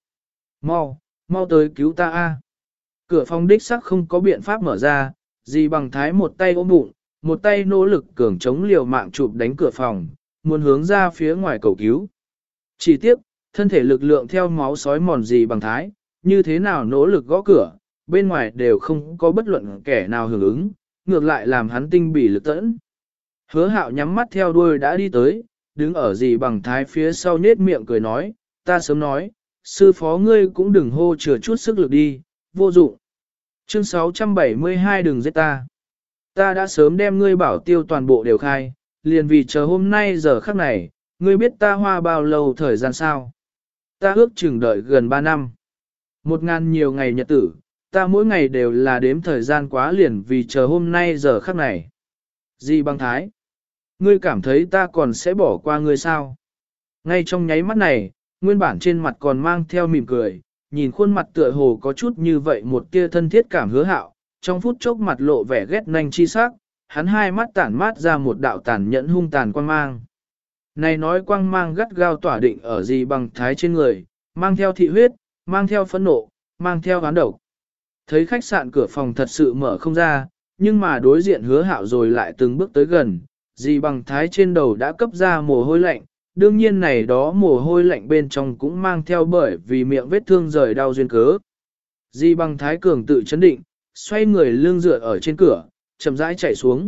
A: Mau tới cứu ta a. Cửa phòng đích sắc không có biện pháp mở ra, gì bằng thái một tay ôm bụng, một tay nỗ lực cường chống liều mạng chụp đánh cửa phòng, muốn hướng ra phía ngoài cầu cứu. Chỉ tiếc, thân thể lực lượng theo máu sói mòn gì bằng thái, như thế nào nỗ lực gõ cửa, bên ngoài đều không có bất luận kẻ nào hưởng ứng, ngược lại làm hắn tinh bỉ lực tẫn. Hứa Hạo nhắm mắt theo đuôi đã đi tới, đứng ở gì bằng thái phía sau nết miệng cười nói, ta sớm nói, sư phó ngươi cũng đừng hô chừa chút sức lực đi, vô dụng. Chương 672 đừng giết ta. Ta đã sớm đem ngươi bảo tiêu toàn bộ đều khai, liền vì chờ hôm nay giờ khắc này, ngươi biết ta hoa bao lâu thời gian sao? Ta ước chừng đợi gần 3 năm. 1000 nhiều ngày nhật tử, ta mỗi ngày đều là đếm thời gian quá liền vì chờ hôm nay giờ khắc này. Di Bằng Thái, ngươi cảm thấy ta còn sẽ bỏ qua ngươi sao? Ngay trong nháy mắt này, nguyên bản trên mặt còn mang theo mỉm cười, nhìn khuôn mặt tựa hồ có chút như vậy một tia thân thiết cảm Hứa Hạo, trong phút chốc mặt lộ vẻ ghét nanh chi sắc, hắn hai mắt tản mát ra một đạo tàn nhẫn hung tàn quang mang. Này nói quang mang gắt gao tỏa định ở Di Bằng Thái trên người, mang theo thị huyết, mang theo phẫn nộ, mang theo oán độc. Thấy khách sạn cửa phòng thật sự mở không ra, nhưng mà đối diện Hứa Hạo rồi lại từng bước tới gần, Di Bằng Thái trên đầu đã cấp ra mồ hôi lạnh, đương nhiên này đó mồ hôi lạnh bên trong cũng mang theo bởi vì miệng vết thương rời đau duyên cớ. Di Bằng Thái cường tự chấn định, xoay người lưng dựa ở trên cửa, chậm rãi chạy xuống,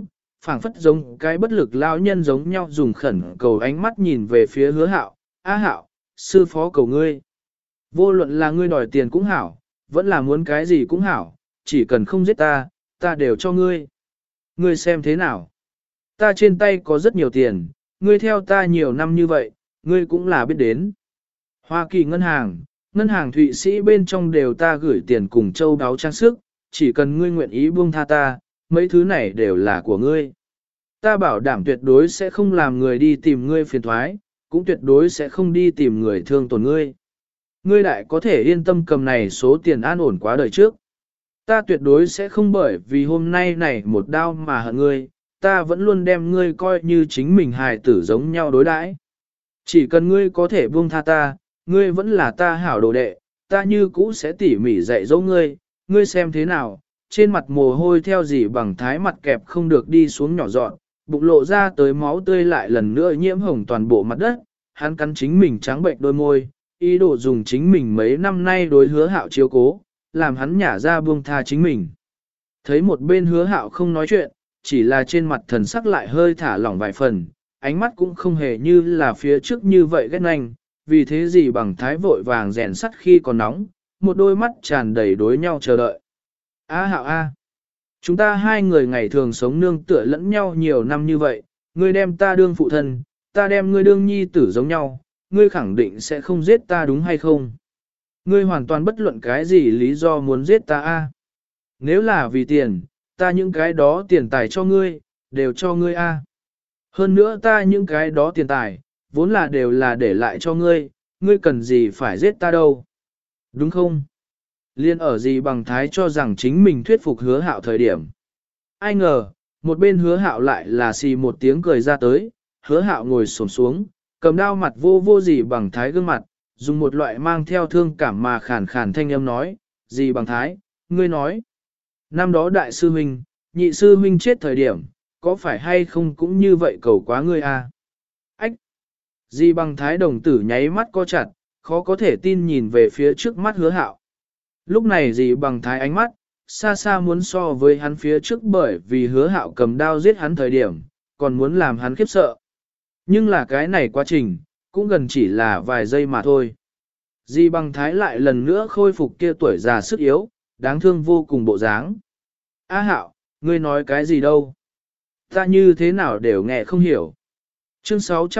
A: phảng phất giống cái bất lực lão nhân giống nhau dùng khẩn cầu ánh mắt nhìn về phía Hứa Hạo. A Hạo, sư phó cầu ngươi. Vô luận là ngươi đòi tiền cũng hảo, vẫn là muốn cái gì cũng hảo, chỉ cần không giết ta, ta đều cho ngươi. Ngươi xem thế nào? Ta trên tay có rất nhiều tiền, ngươi theo ta nhiều năm như vậy, ngươi cũng là biết đến. Hoa Kỳ ngân hàng Thụy Sĩ bên trong đều ta gửi tiền cùng châu đáo trang sức, chỉ cần ngươi nguyện ý buông tha ta, mấy thứ này đều là của ngươi. Ta bảo đảm tuyệt đối sẽ không làm người đi tìm ngươi phiền thoái, cũng tuyệt đối sẽ không đi tìm người thương tổn ngươi. Ngươi lại có thể yên tâm cầm này số tiền an ổn quá đời trước. Ta tuyệt đối sẽ không bởi vì hôm nay này một đau mà hận ngươi, ta vẫn luôn đem ngươi coi như chính mình hài tử giống nhau đối đãi. Chỉ cần ngươi có thể buông tha ta, ngươi vẫn là ta hảo đồ đệ, ta như cũ sẽ tỉ mỉ dạy dỗ ngươi, ngươi xem thế nào, trên mặt mồ hôi theo gì bằng thái mặt kẹp không được đi xuống nhỏ dọn, bụng lộ ra tới máu tươi lại lần nữa nhiễm hồng toàn bộ mặt đất, hắn cắn chính mình trắng bệnh đôi môi, ý đồ dùng chính mình mấy năm nay đối Hứa Hạo chiếu cố, làm hắn nhả ra buông tha chính mình. Thấy một bên Hứa Hạo không nói chuyện, chỉ là trên mặt thần sắc lại hơi thả lỏng vài phần, ánh mắt cũng không hề như là phía trước như vậy ghét nhanh, vì thế gì bằng thái vội vàng rèn sắt khi còn nóng, một đôi mắt tràn đầy đối nhau chờ đợi. A Hạo A, chúng ta hai người ngày thường sống nương tựa lẫn nhau nhiều năm như vậy, ngươi đem ta đương phụ thân, ta đem ngươi đương nhi tử giống nhau, ngươi khẳng định sẽ không giết ta đúng hay không? Ngươi hoàn toàn bất luận cái gì lý do muốn giết ta A. Nếu là vì tiền, ta những cái đó tiền tài cho ngươi, đều cho ngươi A. Hơn nữa ta những cái đó tiền tài, vốn là đều là để lại cho ngươi, ngươi cần gì phải giết ta đâu. Đúng không? Liên ở gì bằng thái cho rằng chính mình thuyết phục Hứa Hạo thời điểm. Ai ngờ, một bên Hứa Hạo lại là xì một tiếng cười ra tới, Hứa Hạo ngồi xổm xuống, cầm đao mặt vô vô gì bằng thái gương mặt, dùng một loại mang theo thương cảm mà khàn khàn thanh âm nói, gì bằng thái, ngươi nói. Năm đó đại sư huynh, nhị sư huynh chết thời điểm, có phải hay không cũng như vậy cầu quá ngươi à? Ách! Di bằng thái đồng tử nháy mắt co chặt, khó có thể tin nhìn về phía trước mắt Hứa Hạo. Lúc này Di bằng thái ánh mắt, xa xa muốn so với hắn phía trước bởi vì Hứa Hạo cầm đao giết hắn thời điểm, còn muốn làm hắn khiếp sợ. Nhưng là cái này quá trình, cũng gần chỉ là vài giây mà thôi. Di bằng thái lại lần nữa khôi phục kia tuổi già sức yếu, đáng thương vô cùng bộ dáng. A Hạo, ngươi nói cái gì đâu? Ta như thế nào đều nghe không hiểu. Chương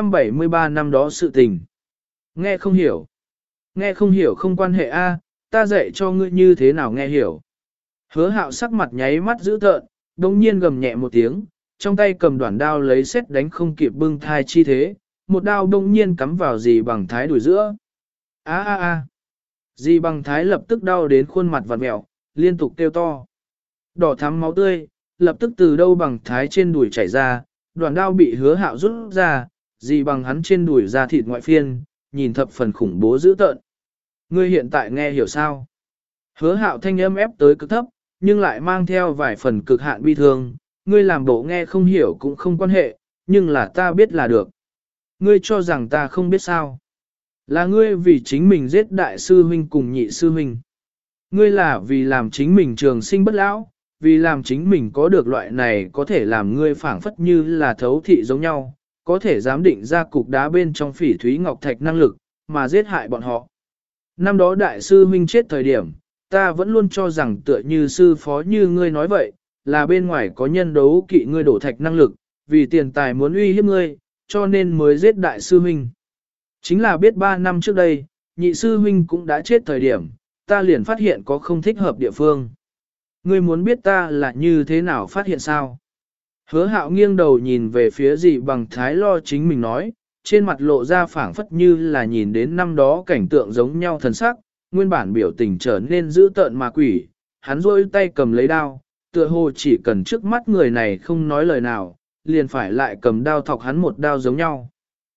A: 673 năm đó sự tình. Nghe không hiểu. Nghe không hiểu không quan hệ A, ta dạy cho ngươi như thế nào nghe hiểu. Hứa Hạo sắc mặt nháy mắt dữ tợn, đồng nhiên gầm nhẹ một tiếng, trong tay cầm đoạn đao lấy xét đánh không kịp bưng thai chi thế, một đao đồng nhiên cắm vào dì bằng thái đuổi giữa. A a a. Dì bằng thái lập tức đau đến khuôn mặt vặn mẹo, liên tục kêu to. Đỏ thắm máu tươi, lập tức từ đâu bằng thái trên đùi chảy ra, đoạn đao bị Hứa Hạo rút ra, dì bằng hắn trên đùi ra thịt ngoại phiên, nhìn thập phần khủng bố dữ tợn. Ngươi hiện tại nghe hiểu sao? Hứa Hạo thanh âm ép tới cực thấp, nhưng lại mang theo vài phần cực hạn bi thương, ngươi làm bộ nghe không hiểu cũng không quan hệ, nhưng là ta biết là được. Ngươi cho rằng ta không biết sao? Là ngươi vì chính mình giết đại sư huynh cùng nhị sư huynh. Ngươi là vì làm chính mình trường sinh bất lão, vì làm chính mình có được loại này có thể làm ngươi phảng phất như là thấu thị giống nhau, có thể giám định ra cục đá bên trong phỉ thúy ngọc thạch năng lực, mà giết hại bọn họ. Năm đó đại sư huynh chết thời điểm, ta vẫn luôn cho rằng tựa như sư phó như ngươi nói vậy, là bên ngoài có nhân đấu kỵ ngươi đổ thạch năng lực, vì tiền tài muốn uy hiếp ngươi, cho nên mới giết đại sư huynh. Chính là biết 3 năm trước đây, nhị sư huynh cũng đã chết thời điểm, ta liền phát hiện có không thích hợp địa phương. Ngươi muốn biết ta là như thế nào phát hiện sao? Hứa Hạo nghiêng đầu nhìn về phía dì bằng thái lo chính mình nói, trên mặt lộ ra phảng phất như là nhìn đến năm đó cảnh tượng giống nhau thần sắc, nguyên bản biểu tình trở nên dữ tợn mà quỷ, hắn rôi tay cầm lấy đao, tựa hồ chỉ cần trước mắt người này không nói lời nào, liền phải lại cầm đao thọc hắn một đao giống nhau.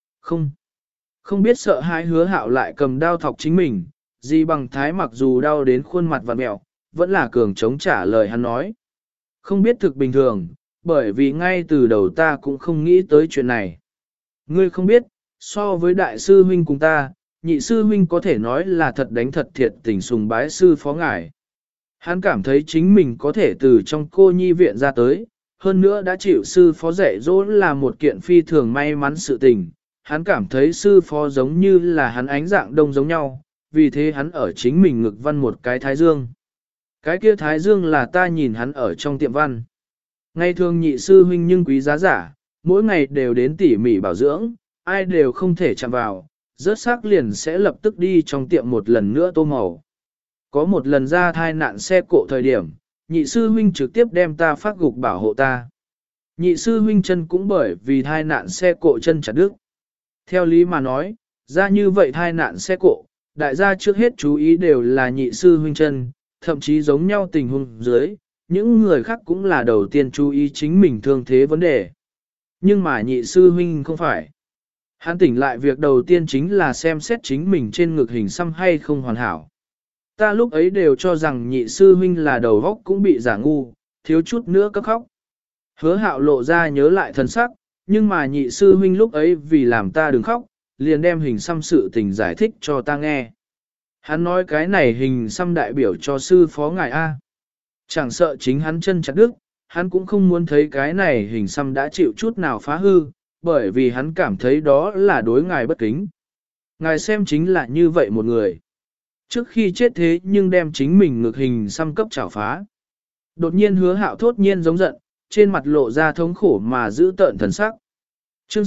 A: Không biết sợ hãi Hứa Hạo lại cầm đao thọc chính mình, dì bằng thái mặc dù đau đến khuôn mặt vặn mẹo, vẫn là cường chống trả lời hắn nói. Không biết thực bình thường, bởi vì ngay từ đầu ta cũng không nghĩ tới chuyện này. Ngươi không biết, so với đại sư huynh cùng ta, nhị sư huynh có thể nói là thật đánh thật thiệt tình sùng bái sư phó ngài. Hắn cảm thấy chính mình có thể từ trong cô nhi viện ra tới, hơn nữa đã chịu sư phó dạy dỗ là một kiện phi thường may mắn sự tình. Hắn cảm thấy sư phó giống như là hắn ánh dạng đông giống nhau, vì thế hắn ở chính mình ngực văn một cái thái dương. Cái kia thái dương là ta nhìn hắn ở trong tiệm văn. Ngày thường nhị sư huynh nhưng quý giá giả, mỗi ngày đều đến tỉ mỉ bảo dưỡng, ai đều không thể chạm vào, rớt xác liền sẽ lập tức đi trong tiệm một lần nữa tô màu. Có một lần ra thai nạn xe cộ thời điểm, nhị sư huynh trực tiếp đem ta phát gục bảo hộ ta. Nhị sư huynh chân cũng bởi vì thai nạn xe cộ chân chặt đứt. Theo lý mà nói, ra như vậy thai nạn xe cộ, đại gia trước hết chú ý đều là nhị sư huynh chân, thậm chí giống nhau tình huống dưới, những người khác cũng là đầu tiên chú ý chính mình thương thế vấn đề. Nhưng mà nhị sư huynh không phải. Hắn tỉnh lại việc đầu tiên chính là xem xét chính mình trên ngực hình xăm hay không hoàn hảo. Ta lúc ấy đều cho rằng nhị sư huynh là đầu óc cũng bị giả ngu, thiếu chút nữa cấp khóc. Hứa hạo lộ ra nhớ lại thân sắc, nhưng mà nhị sư huynh lúc ấy vì làm ta đừng khóc, liền đem hình xăm sự tình giải thích cho ta nghe. Hắn nói cái này hình xăm đại biểu cho sư phó ngài A. Chẳng sợ chính hắn chân chặt đứt, hắn cũng không muốn thấy cái này hình xăm đã chịu chút nào phá hư, bởi vì hắn cảm thấy đó là đối ngài bất kính. Ngài xem chính là như vậy một người. Trước khi chết thế nhưng đem chính mình ngược hình xăm cấp chảo phá. Đột nhiên hứa hạo thốt nhiên giống giận, trên mặt lộ ra thống khổ mà giữ tợn thần sắc. Chương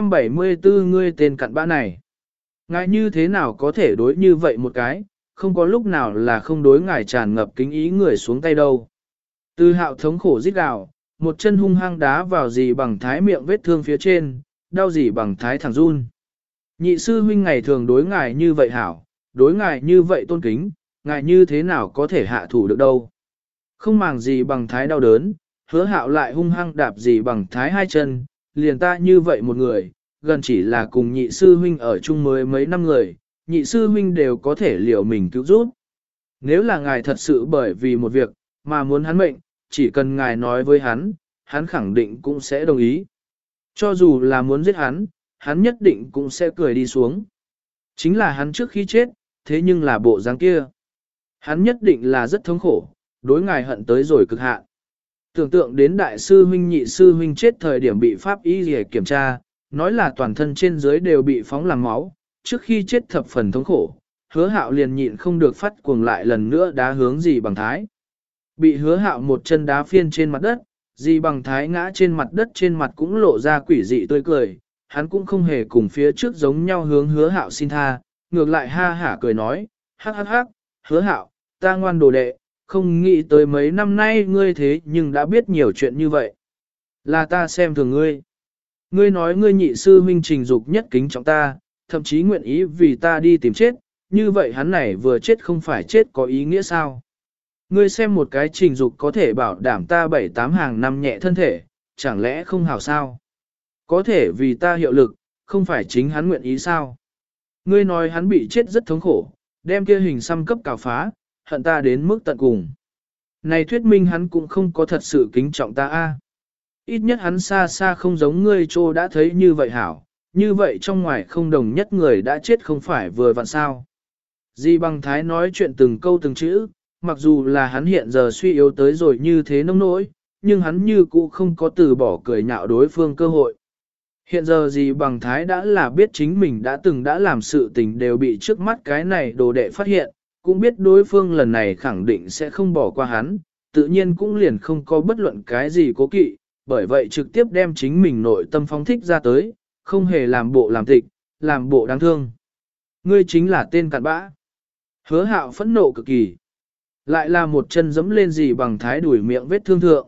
A: 674 ngươi tên cặn bã này. Ngài như thế nào có thể đối như vậy một cái, không có lúc nào là không đối ngài tràn ngập kính ý người xuống tay đâu. Từ hạo thống khổ rít gào, một chân hung hăng đá vào dì bằng thái miệng vết thương phía trên, đau dì bằng thái thẳng run. Nhị sư huynh ngày thường đối ngài như vậy hảo, đối ngài như vậy tôn kính, ngài như thế nào có thể hạ thủ được đâu. Không màng gì bằng thái đau đớn, hứa hạo lại hung hăng đạp gì bằng thái hai chân, liền ta như vậy một người, gần chỉ là cùng nhị sư huynh ở chung mới mấy năm người, nhị sư huynh đều có thể liệu mình cứu giúp. Nếu là ngài thật sự bởi vì một việc, mà muốn hắn mệnh, chỉ cần ngài nói với hắn, hắn khẳng định cũng sẽ đồng ý. Cho dù là muốn giết hắn, hắn nhất định cũng sẽ cười đi xuống. Chính là hắn trước khi chết, thế nhưng là bộ dáng kia. Hắn nhất định là rất thống khổ, đối ngài hận tới rồi cực hạn. Tưởng tượng đến đại sư huynh nhị sư huynh chết thời điểm bị pháp y rìa kiểm tra, nói là toàn thân trên dưới đều bị phóng làm máu, trước khi chết thập phần thống khổ, hứa hạo liền nhịn không được phát cuồng lại lần nữa đá hướng dì bằng thái. Bị hứa hạo một chân đá phiên trên mặt đất, dì bằng thái ngã trên mặt đất trên mặt cũng lộ ra quỷ dị tươi cười, hắn cũng không hề cùng phía trước giống nhau hướng hứa hạo xin tha, ngược lại ha hả cười nói, hắc hắc hắc, hứa hạo, ta ngoan đồ đệ, không nghĩ tới mấy năm nay ngươi thế nhưng đã biết nhiều chuyện như vậy. Là ta xem thường ngươi. Ngươi nói ngươi nhị sư huynh trình dục nhất kính trọng ta, thậm chí nguyện ý vì ta đi tìm chết, như vậy hắn này vừa chết không phải chết có ý nghĩa sao? Ngươi xem một cái trình dục có thể bảo đảm ta 7-8 hàng năm nhẹ thân thể, chẳng lẽ không hảo sao? Có thể vì ta hiệu lực, không phải chính hắn nguyện ý sao? Ngươi nói hắn bị chết rất thống khổ, đem kia hình xăm cấp cào phá, hận ta đến mức tận cùng. Này thuyết minh hắn cũng không có thật sự kính trọng ta a. Ít nhất hắn xa xa không giống ngươi trô đã thấy như vậy hảo, như vậy trong ngoài không đồng nhất người đã chết không phải vừa vặn sao. Di bằng thái nói chuyện từng câu từng chữ, mặc dù là hắn hiện giờ suy yếu tới rồi như thế nông nỗi, nhưng hắn như cũ không có từ bỏ cười nhạo đối phương cơ hội. Hiện giờ gì bằng thái đã là biết chính mình đã làm sự tình đều bị trước mắt cái này đồ đệ phát hiện, cũng biết đối phương lần này khẳng định sẽ không bỏ qua hắn, tự nhiên cũng liền không có bất luận cái gì cố kỵ, bởi vậy trực tiếp đem chính mình nội tâm phóng thích ra tới, không hề làm bộ làm tịch, làm bộ đáng thương. Ngươi chính là tên cặn bã. Hứa hạo phẫn nộ cực kỳ. Lại là một chân giẫm lên gì bằng thái đuổi miệng vết thương thượng.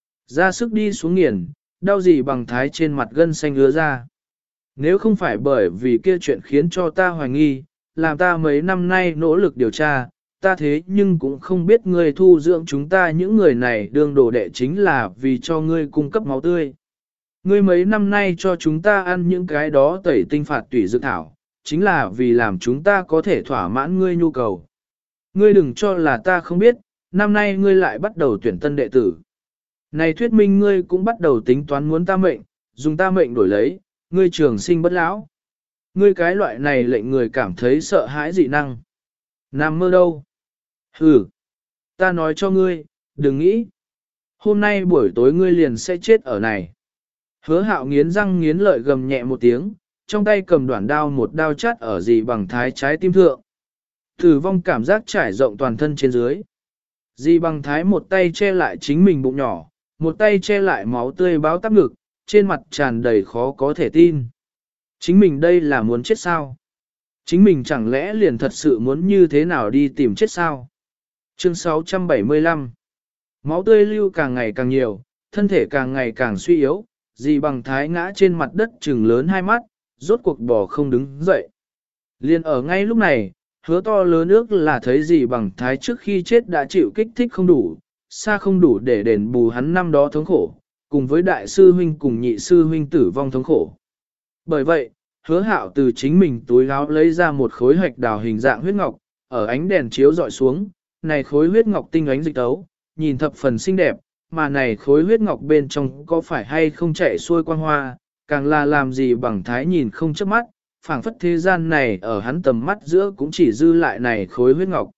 A: Ra sức đi xuống nghiền, đau gì bằng thái trên mặt gân xanh ứa ra. Nếu không phải bởi vì kia chuyện khiến cho ta hoài nghi, làm ta mấy năm nay nỗ lực điều tra, ta thế nhưng cũng không biết ngươi thu dưỡng chúng ta những người này đương đồ đệ chính là vì cho ngươi cung cấp máu tươi. Ngươi mấy năm nay cho chúng ta ăn những cái đó tẩy tinh phạt tủy dược thảo, chính là vì làm chúng ta có thể thỏa mãn ngươi nhu cầu. Ngươi đừng cho là ta không biết, năm nay ngươi lại bắt đầu tuyển tân đệ tử. Này thuyết minh ngươi cũng bắt đầu tính toán muốn ta mệnh, dùng ta mệnh đổi lấy, ngươi trường sinh bất lão. Ngươi cái loại này lệnh người cảm thấy sợ hãi dị năng. Nằm mơ đâu? Ta nói cho ngươi, đừng nghĩ. Hôm nay buổi tối ngươi liền sẽ chết ở này. Hứa Hạo nghiến răng nghiến lợi gầm nhẹ một tiếng, trong tay cầm đoạn đao một đao chát ở Dì Bằng Thái trái tim thượng. Tử vong cảm giác trải rộng toàn thân trên dưới. Dì Bằng Thái một tay che lại chính mình bụng nhỏ, một tay che lại máu tươi báo tắp ngực, trên mặt tràn đầy khó có thể tin. Chính mình đây là muốn chết sao? Chính mình chẳng lẽ liền thật sự muốn như thế nào đi tìm chết sao? Chương 675. Máu tươi lưu càng ngày càng nhiều, thân thể càng ngày càng suy yếu, Dì Bằng Thái ngã trên mặt đất trừng lớn hai mắt, rốt cuộc bò không đứng dậy. Liên ở ngay lúc này, Hứa to lớn ước là thấy Dì Bằng Thái trước khi chết đã chịu kích thích không đủ, xa không đủ để đền bù hắn năm đó thống khổ, cùng với đại sư huynh cùng nhị sư huynh tử vong thống khổ. Bởi vậy, Hứa Hạo từ chính mình túi áo lấy ra một khối hạch đào hình dạng huyết ngọc, ở ánh đèn chiếu dọi xuống, này khối huyết ngọc tinh ánh dịch tấu, nhìn thập phần xinh đẹp, mà này khối huyết ngọc bên trong có phải hay không chạy xuôi quang hoa, càng là làm Gì Bằng Thái nhìn không chớp mắt, phảng phất thế gian này ở hắn tầm mắt giữa cũng chỉ dư lại này khối huyết ngọc.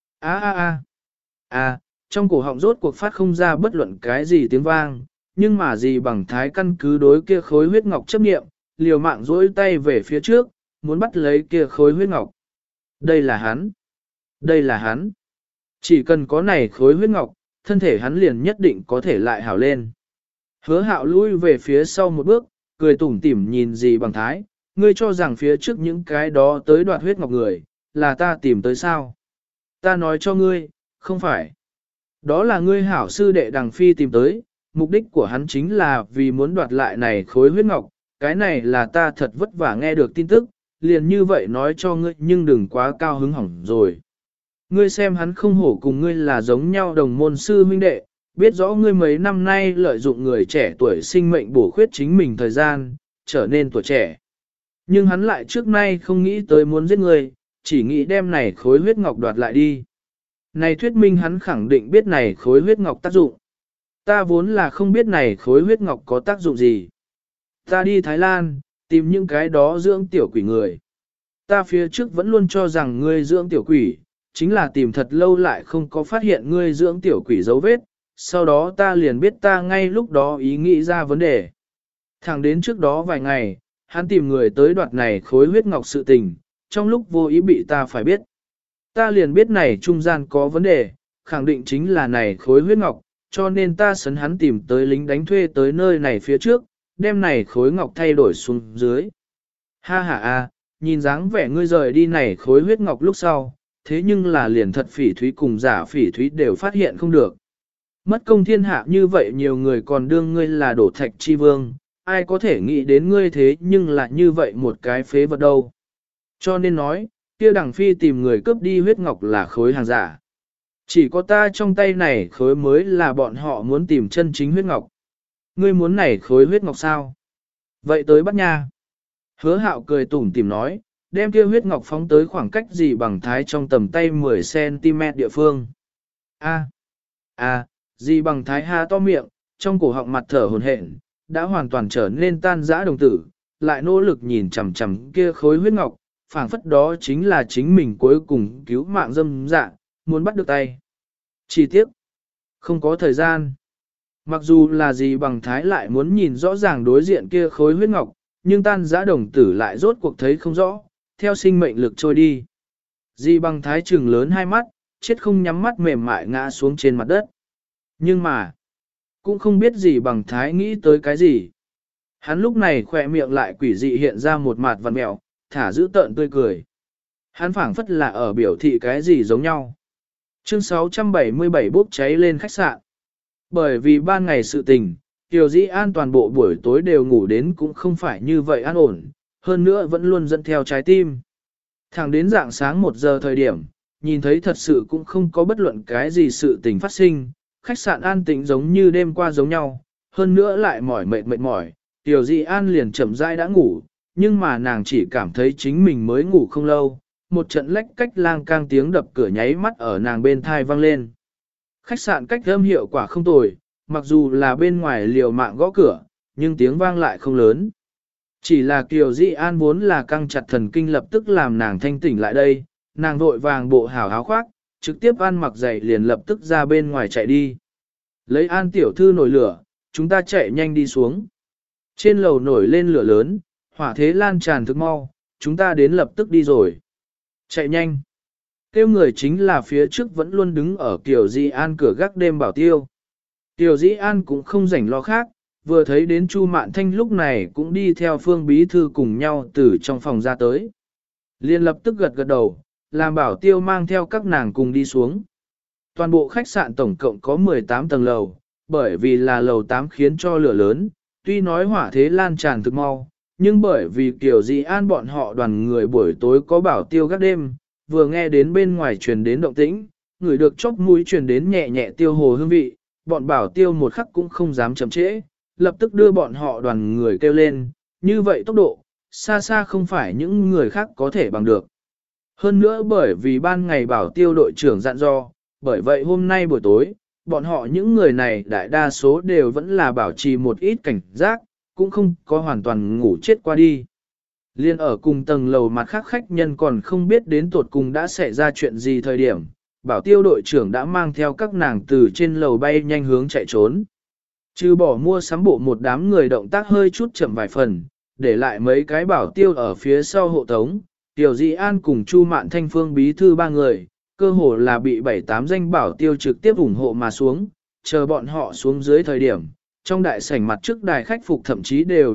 A: Trong cổ họng rốt cuộc phát không ra bất luận cái gì tiếng vang, nhưng mà Gì Bằng Thái căn cứ đối kia khối huyết ngọc chấp niệm, liều mạng duỗi tay về phía trước, muốn bắt lấy kia khối huyết ngọc. Đây là hắn. Đây là hắn. Chỉ cần có này khối huyết ngọc, thân thể hắn liền nhất định có thể lại hảo lên. Hứa Hạo lui về phía sau một bước, cười tủm tỉm nhìn Dì Bằng Thái, ngươi cho rằng phía trước những cái đó tới đoạt huyết ngọc người, là ta tìm tới sao? Ta nói cho ngươi, không phải. Đó là ngươi hảo sư đệ Đằng Phi tìm tới, mục đích của hắn chính là vì muốn đoạt lại này khối huyết ngọc, cái này là ta thật vất vả nghe được tin tức, liền như vậy nói cho ngươi nhưng đừng quá cao hứng hỏng rồi. Ngươi xem hắn không hổ cùng ngươi là giống nhau đồng môn sư huynh đệ, biết rõ ngươi mấy năm nay lợi dụng người trẻ tuổi sinh mệnh bổ khuyết chính mình thời gian, trở nên tuổi trẻ. Nhưng hắn lại trước nay không nghĩ tới muốn giết ngươi, chỉ nghĩ đem này khối huyết ngọc đoạt lại đi. Này thuyết minh hắn khẳng định biết này khối huyết ngọc tác dụng. Ta vốn là không biết này khối huyết ngọc có tác dụng gì. Ta đi Thái Lan, tìm những cái đó dưỡng tiểu quỷ người. Ta phía trước vẫn luôn cho rằng ngươi dưỡng tiểu quỷ, chính là tìm thật lâu lại không có phát hiện ngươi dưỡng tiểu quỷ dấu vết, sau đó ta liền biết ta ngay lúc đó ý nghĩ ra vấn đề. Thẳng đến trước đó vài ngày, hắn tìm người tới đoạt này khối huyết ngọc sự tình, trong lúc vô ý bị ta phải biết. Ta liền biết này trung gian có vấn đề, khẳng định chính là này khối huyết ngọc, cho nên ta sấn hắn tìm tới lính đánh thuê tới nơi này phía trước, đem này khối ngọc thay đổi xuống dưới. Ha ha a, nhìn dáng vẻ ngươi rời đi này khối huyết ngọc lúc sau, thế nhưng là liền thật phỉ thúy cùng giả phỉ thúy đều phát hiện không được. Mất công thiên hạ như vậy nhiều người còn đương ngươi là đổ thạch chi vương, ai có thể nghĩ đến ngươi thế nhưng là như vậy một cái phế vật đâu. Cho nên nói, kia Đằng Phi tìm người cướp đi huyết ngọc là khối hàng giả. Chỉ có ta trong tay này khối mới là bọn họ muốn tìm chân chính huyết ngọc. Ngươi muốn này khối huyết ngọc sao? Vậy tới bắt nha. Hứa Hạo cười tủm tỉm nói, đem kia huyết ngọc phóng tới khoảng cách Gì Bằng Thái trong tầm tay 10cm địa phương. Gì Bằng Thái há to miệng, trong cổ họng mặt thở hổn hển, đã hoàn toàn trở nên tan rã đồng tử, lại nỗ lực nhìn chằm chằm kia khối huyết ngọc, phảng phất đó chính là chính mình cuối cùng cứu mạng dâm dạ, muốn bắt được tay. Chỉ tiếc, không có thời gian. Mặc dù là Gì Bằng Thái lại muốn nhìn rõ ràng đối diện kia khối huyết ngọc, nhưng tan rã đồng tử lại rốt cuộc thấy không rõ, theo sinh mệnh lực trôi đi. Gì Bằng Thái trừng lớn hai mắt, chết không nhắm mắt mềm mại ngã xuống trên mặt đất. Nhưng mà, cũng không biết Gì Bằng Thái nghĩ tới cái gì. Hắn lúc này khỏe miệng lại quỷ dị hiện ra một mặt vằn mẹo, thả giữ tợn tươi cười. Hắn phảng phất là ở biểu thị cái gì giống nhau. Chương 677 bốc cháy lên khách sạn. Bởi vì ban ngày sự tình, Kiều Dĩ An toàn bộ buổi tối đều ngủ đến cũng không phải như vậy an ổn, hơn nữa vẫn luôn dẫn theo trái tim. Thẳng đến dạng sáng 1 giờ thời điểm, nhìn thấy thật sự cũng không có bất luận cái gì sự tình phát sinh, khách sạn an tĩnh giống như đêm qua giống nhau, hơn nữa lại mỏi mệt mỏi, Kiều Dĩ An liền chậm rãi đã ngủ, nhưng mà nàng chỉ cảm thấy chính mình mới ngủ không lâu, một trận lách cách lang cang tiếng đập cửa nháy mắt ở nàng bên thai vang lên. Khách sạn cách âm hiệu quả không tồi, mặc dù là bên ngoài liều mạng gõ cửa, nhưng tiếng vang lại không lớn. Chỉ là Kiều Dĩ An vốn là căng chặt thần kinh lập tức làm nàng thanh tỉnh lại đây, nàng vội vàng bộ hảo áo khoác, trực tiếp ăn mặc giày liền lập tức ra bên ngoài chạy đi. Lấy An tiểu thư nổi lửa, chúng ta chạy nhanh đi xuống. Trên lầu nổi lên lửa lớn, hỏa thế lan tràn thực mau, chúng ta đến lập tức đi rồi. Chạy nhanh. Kêu người chính là phía trước vẫn luôn đứng ở Kiều Di An cửa gác đêm bảo tiêu. Kiều Di An cũng không rảnh lo khác, vừa thấy đến Chu Mạn Thanh lúc này cũng đi theo Phương Bí Thư cùng nhau từ trong phòng ra tới. Liên lập tức gật gật đầu, làm bảo tiêu mang theo các nàng cùng đi xuống. Toàn bộ khách sạn tổng cộng có 18 tầng lầu, bởi vì là lầu 8 khiến cho lửa lớn, tuy nói hỏa thế lan tràn thực mau, nhưng bởi vì Kiều Di An bọn họ đoàn người buổi tối có bảo tiêu gác đêm, vừa nghe đến bên ngoài truyền đến động tĩnh, người được chốc mũi truyền đến nhẹ nhẹ tiêu hồ hương vị, bọn bảo tiêu một khắc cũng không dám chậm trễ, lập tức đưa bọn họ đoàn người kêu lên, như vậy tốc độ, xa xa không phải những người khác có thể bằng được. Hơn nữa bởi vì ban ngày bảo tiêu đội trưởng dặn dò, bởi vậy hôm nay buổi tối, bọn họ những người này đại đa số đều vẫn là bảo trì một ít cảnh giác, cũng không có hoàn toàn ngủ chết qua đi. Liên ở cùng tầng lầu mặt khác khách nhân còn không biết đến tột cùng đã xảy ra chuyện gì thời điểm, bảo tiêu đội trưởng đã mang theo các nàng từ trên lầu bay nhanh hướng chạy trốn. Trừ bỏ mua sắm bộ một đám người động tác hơi chút chậm vài phần, để lại mấy cái bảo tiêu ở phía sau hộ tống, Tiểu Di An cùng Chu Mạn Thanh Phương bí thư ba người, cơ hồ là bị 7-8 danh bảo tiêu trực tiếp ủng hộ mà xuống, chờ bọn họ xuống dưới thời điểm, trong đại sảnh mặt trước đài khách phục thậm chí đều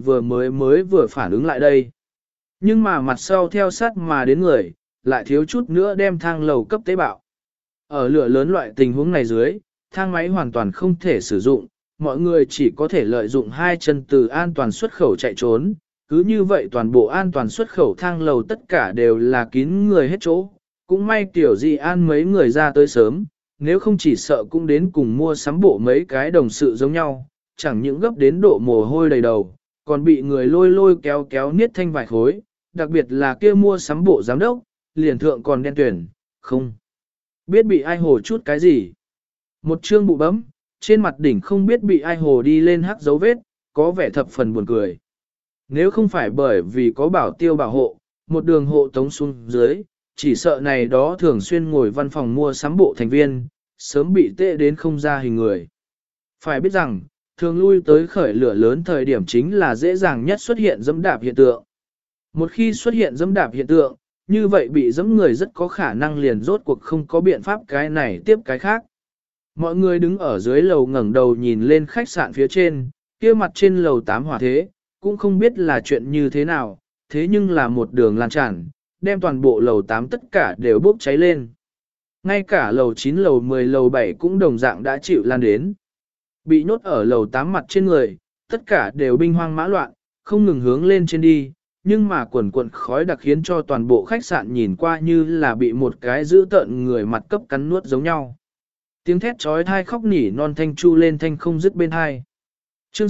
A: vừa phản ứng lại đây. Nhưng mà mặt sau theo sát mà đến người, lại thiếu chút nữa đem thang lầu cấp tế bạo. Ở lửa lớn loại tình huống này dưới, thang máy hoàn toàn không thể sử dụng, mọi người chỉ có thể lợi dụng hai chân từ an toàn xuất khẩu chạy trốn. Cứ như vậy toàn bộ an toàn xuất khẩu thang lầu tất cả đều là kín người hết chỗ. Cũng may Tiểu Di An mấy người ra tới sớm, nếu không chỉ sợ cũng đến cùng mua sắm bộ mấy cái đồng sự giống nhau, chẳng những gấp đến độ mồ hôi đầy đầu, còn bị người lôi lôi kéo kéo niết thanh vài khối, đặc biệt là kia mua sắm bộ giám đốc, liền thượng còn đen tuyển, không biết bị ai hồ chút cái gì. Một chương bụ bấm, trên mặt đỉnh không biết bị ai hồ đi lên hắc dấu vết, có vẻ thập phần buồn cười. Nếu không phải bởi vì có bảo tiêu bảo hộ, một đường hộ tống xuống dưới, chỉ sợ này đó thường xuyên ngồi văn phòng mua sắm bộ thành viên, sớm bị tệ đến không ra hình người. Phải biết rằng, thường lui tới khởi lửa lớn thời điểm chính là dễ dàng nhất xuất hiện dẫm đạp hiện tượng. Một khi xuất hiện dẫm đạp hiện tượng, như vậy bị dẫm người rất có khả năng liền rốt cuộc không có biện pháp cái này tiếp cái khác. Mọi người đứng ở dưới lầu ngẩng đầu nhìn lên khách sạn phía trên, kia mặt trên lầu 8 hỏa thế, cũng không biết là chuyện như thế nào, thế nhưng là một đường lan tràn, đem toàn bộ lầu 8 tất cả đều bốc cháy lên. Ngay cả lầu 9, lầu 10, lầu 7 cũng đồng dạng đã chịu lan đến. Bị nhốt ở lầu 8 mặt trên người, tất cả đều binh hoang mã loạn, không ngừng hướng lên trên đi, nhưng mà quần quần khói đặc khiến cho toàn bộ khách sạn nhìn qua như là bị một cái giữ tợn người mặt cấp cắn nuốt giống nhau. Tiếng thét trói thai khóc nỉ non thanh chu lên thanh không dứt bên hai. Chương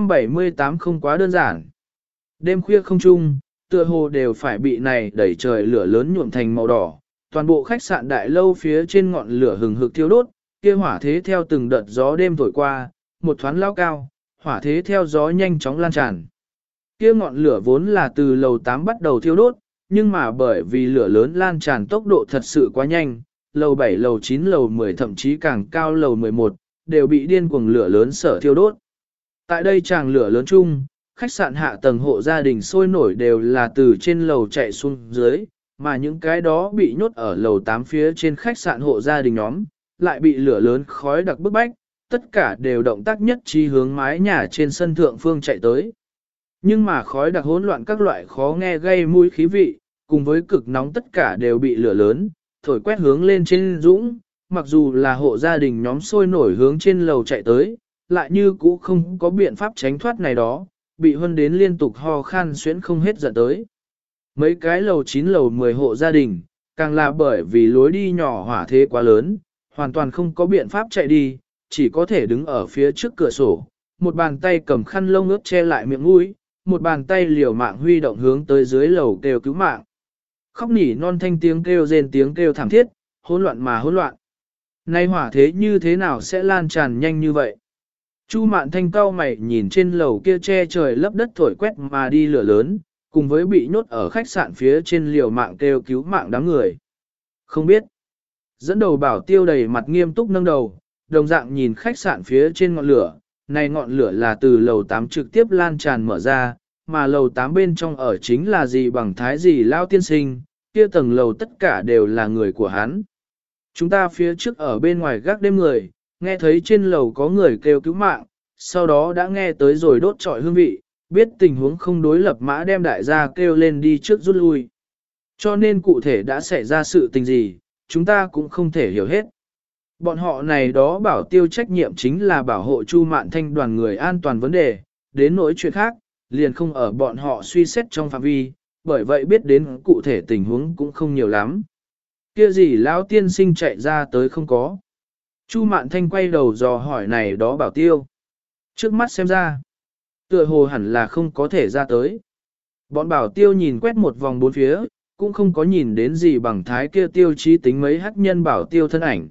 A: 678 không quá đơn giản. Đêm khuya không trung, tựa hồ đều phải bị này đẩy trời lửa lớn nhuộm thành màu đỏ. Toàn bộ khách sạn đại lâu phía trên ngọn lửa hừng hực thiêu đốt, kia hỏa thế theo từng đợt gió đêm thổi qua, một thoáng lao cao, hỏa thế theo gió nhanh chóng lan tràn. Kia ngọn lửa vốn là từ lầu 8 bắt đầu thiêu đốt, nhưng mà bởi vì lửa lớn lan tràn tốc độ thật sự quá nhanh, lầu 7, lầu 9, lầu 10 thậm chí càng cao lầu 11, đều bị điên cuồng lửa lớn sở thiêu đốt. Tại đây tràng lửa lớn chung, khách sạn hạ tầng hộ gia đình sôi nổi đều là từ trên lầu chạy xuống dưới, mà những cái đó bị nhốt ở lầu 8 phía trên khách sạn hộ gia đình nhóm, lại bị lửa lớn khói đặc bức bách, tất cả đều động tác nhất trí hướng mái nhà trên sân thượng phương chạy tới. Nhưng mà khói đặc hỗn loạn các loại khó nghe gây mũi khí vị, cùng với cực nóng tất cả đều bị lửa lớn, thổi quét hướng lên trên dũng, mặc dù là hộ gia đình nhóm sôi nổi hướng trên lầu chạy tới, lại như cũ không có biện pháp tránh thoát này đó, bị hân đến liên tục ho khan xuyến không hết giận tới. Mấy cái lầu 9 lầu 10 hộ gia đình, càng là bởi vì lối đi nhỏ hỏa thế quá lớn, hoàn toàn không có biện pháp chạy đi, chỉ có thể đứng ở phía trước cửa sổ, một bàn tay cầm khăn lông ướt che lại miệng mũi, một bàn tay liều mạng huy động hướng tới dưới lầu kêu cứu mạng. Khóc nỉ non thanh tiếng kêu rên tiếng kêu thảm thiết, hỗn loạn mà hỗn loạn. Nay hỏa thế như thế nào sẽ lan tràn nhanh như vậy? Chu Mạn Thanh cau mày nhìn trên lầu kia che trời lấp đất thổi quét mà đi lửa lớn, cùng với bị nhốt ở khách sạn phía trên liều mạng kêu cứu mạng đám người. Không biết. Dẫn đầu bảo tiêu đầy mặt nghiêm túc nâng đầu, đồng dạng nhìn khách sạn phía trên ngọn lửa, này ngọn lửa là từ lầu 8 trực tiếp lan tràn mở ra, mà lầu 8 bên trong ở chính là gì bằng thái gì lao tiên sinh, kia tầng lầu tất cả đều là người của hắn. Chúng ta phía trước ở bên ngoài gác đêm người, nghe thấy trên lầu có người kêu cứu mạng, sau đó đã nghe tới rồi đốt trọi hương vị, biết tình huống không đối lập mã đem đại gia kêu lên đi trước rút lui. Cho nên cụ thể đã xảy ra sự tình gì, chúng ta cũng không thể hiểu hết. Bọn họ này đó bảo tiêu trách nhiệm chính là bảo hộ Chu Mạn Thanh đoàn người an toàn vấn đề, đến nỗi chuyện khác, liền không ở bọn họ suy xét trong phạm vi, bởi vậy biết đến cụ thể tình huống cũng không nhiều lắm. Kia gì lão tiên sinh chạy ra tới không có. Chu Mạn Thanh quay đầu dò hỏi này đó bảo tiêu. Trước mắt xem ra, tựa hồ hẳn là không có thể ra tới. Bọn bảo tiêu nhìn quét một vòng bốn phía, cũng không có nhìn đến gì bằng thái kia tiêu chí tính mấy hắc nhân bảo tiêu thân ảnh.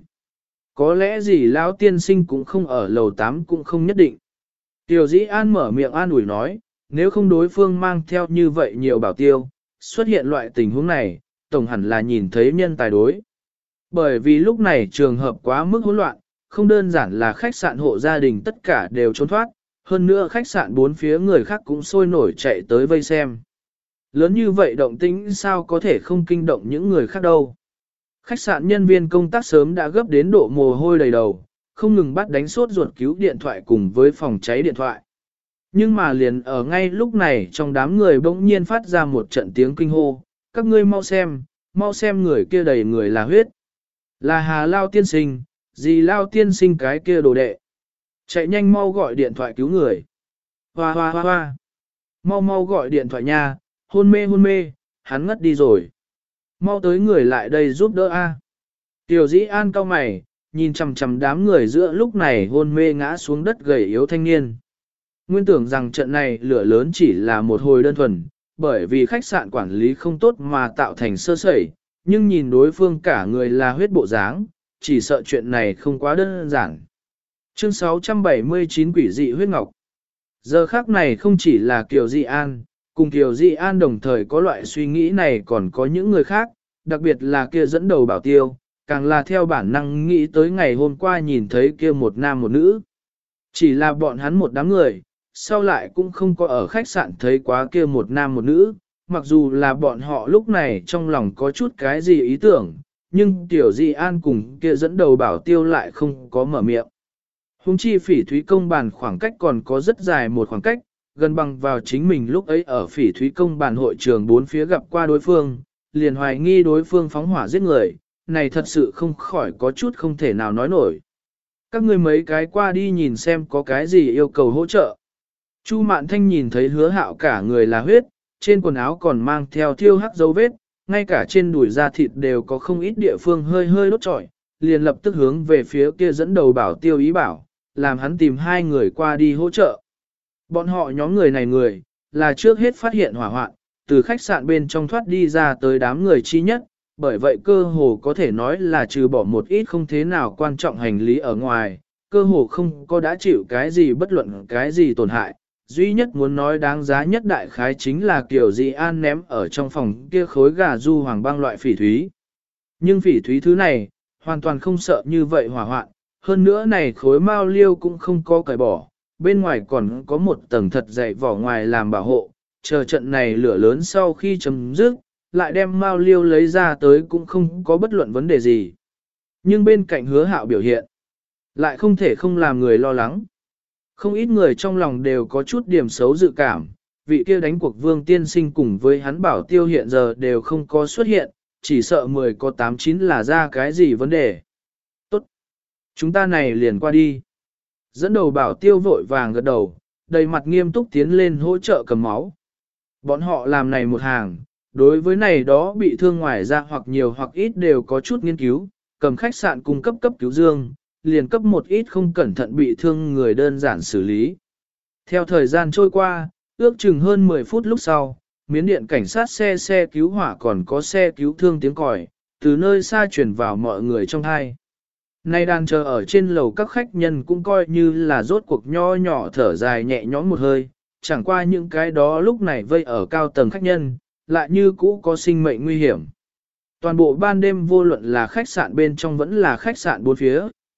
A: Có lẽ gì lão tiên sinh cũng không ở lầu 8 cũng không nhất định. Tiểu Dĩ An mở miệng an ủi nói, nếu không đối phương mang theo như vậy nhiều bảo tiêu, xuất hiện loại tình huống này, tổng hẳn là nhìn thấy nhân tài đối. Bởi vì lúc này trường hợp quá mức hỗn loạn, không đơn giản là khách sạn hộ gia đình tất cả đều trốn thoát, hơn nữa khách sạn bốn phía người khác cũng sôi nổi chạy tới vây xem. Lớn như vậy động tĩnh sao có thể không kinh động những người khác đâu. Khách sạn nhân viên công tác sớm đã gấp đến độ mồ hôi đầy đầu, không ngừng bắt đánh sốt ruột cứu điện thoại cùng với phòng cháy điện thoại. Nhưng mà liền ở ngay lúc này trong đám người bỗng nhiên phát ra một trận tiếng kinh hô, các ngươi mau xem người kia đầy người là huyết. Là Hà Lao tiên sinh, gì Lao tiên sinh cái kia đồ đệ. Chạy nhanh mau gọi điện thoại cứu người. Hoa hoa hoa hoa. Mau gọi điện thoại nha, hôn mê, hắn ngất đi rồi. Mau tới người lại đây giúp đỡ a. Tiểu Dĩ An cau mày, nhìn chằm chằm đám người giữa lúc này hôn mê ngã xuống đất gầy yếu thanh niên. Nguyên tưởng rằng trận này lửa lớn chỉ là một hồi đơn thuần, bởi vì khách sạn quản lý không tốt mà tạo thành sơ sẩy, nhưng nhìn đối phương cả người là huyết bộ dáng, chỉ sợ chuyện này không quá đơn giản. Chương 679 Quỷ dị huyết ngọc. Giờ khắc này không chỉ là Kiều Dị An, cùng Kiều Dị An đồng thời có loại suy nghĩ này còn có những người khác, đặc biệt là kia dẫn đầu bảo tiêu, càng là theo bản năng nghĩ tới ngày hôm qua nhìn thấy kia một nam một nữ. Chỉ là bọn hắn một đám người, sau lại cũng không có ở khách sạn thấy quá kia một nam một nữ, mặc dù là bọn họ lúc này trong lòng có chút cái gì ý tưởng, nhưng Tiểu Dị An cùng kia dẫn đầu bảo tiêu lại không có mở miệng. Hùng chi Phỉ Thúy Công bàn khoảng cách còn có rất dài một khoảng cách, gần bằng vào chính mình lúc ấy ở Phỉ Thúy Công bàn hội trường bốn phía gặp qua đối phương, liền hoài nghi đối phương phóng hỏa giết người, này thật sự không khỏi có chút không thể nào nói nổi. Các ngươi mấy cái qua đi nhìn xem có cái gì yêu cầu hỗ trợ. Chu Mạn Thanh nhìn thấy Hứa Hạo cả người là huyết, trên quần áo còn mang theo thiêu hắc dấu vết, ngay cả trên đùi da thịt đều có không ít địa phương hơi hơi đốt trọi, liền lập tức hướng về phía kia dẫn đầu bảo tiêu ý bảo, làm hắn tìm hai người qua đi hỗ trợ. Bọn họ nhóm người này là trước hết phát hiện hỏa hoạn, từ khách sạn bên trong thoát đi ra tới đám người chi nhất, bởi vậy cơ hồ có thể nói là trừ bỏ một ít không thế nào quan trọng hành lý ở ngoài, cơ hồ không có đã chịu cái gì bất luận cái gì tổn hại. Duy nhất muốn nói đáng giá nhất đại khái chính là Kiều Dị An ném ở trong phòng kia khối gà du hoàng băng loại phỉ thúy. Nhưng phỉ thúy thứ này, hoàn toàn không sợ như vậy hỏa hoạn, hơn nữa này khối mao liêu cũng không có cởi bỏ, bên ngoài còn có một tầng thật dày vỏ ngoài làm bảo hộ, chờ trận này lửa lớn sau khi chấm dứt, lại đem mao liêu lấy ra tới cũng không có bất luận vấn đề gì. Nhưng bên cạnh Hứa Hạo biểu hiện, lại không thể không làm người lo lắng. Không ít người trong lòng đều có chút điểm xấu dự cảm, vị kia đánh cuộc Vương tiên sinh cùng với hắn bảo tiêu hiện giờ đều không có xuất hiện, chỉ sợ 10 có 8-9 là ra cái gì vấn đề. Tốt, chúng ta này liền qua đi. Dẫn đầu bảo tiêu vội vàng gật đầu, đầy mặt nghiêm túc tiến lên hỗ trợ cầm máu. Bọn họ làm này một hàng, đối với này đó bị thương ngoài ra hoặc nhiều hoặc ít đều có chút nghiên cứu, cầm khách sạn cung cấp cứu dương, liền cấp một ít không cẩn thận bị thương người đơn giản xử lý. Theo thời gian trôi qua, ước chừng hơn 10 phút lúc sau, miến điện cảnh sát xe cứu hỏa còn có xe cứu thương tiếng còi, từ nơi xa truyền vào mọi người trong hai. Nay đang chờ ở trên lầu các khách nhân cũng coi như là rốt cuộc nho nhỏ thở dài nhẹ nhõm một hơi, chẳng qua những cái đó lúc này vây ở cao tầng khách nhân, lại như cũ có sinh mệnh nguy hiểm. Toàn bộ ban đêm vô luận là khách sạn bên trong vẫn là khách sạn bốn phía,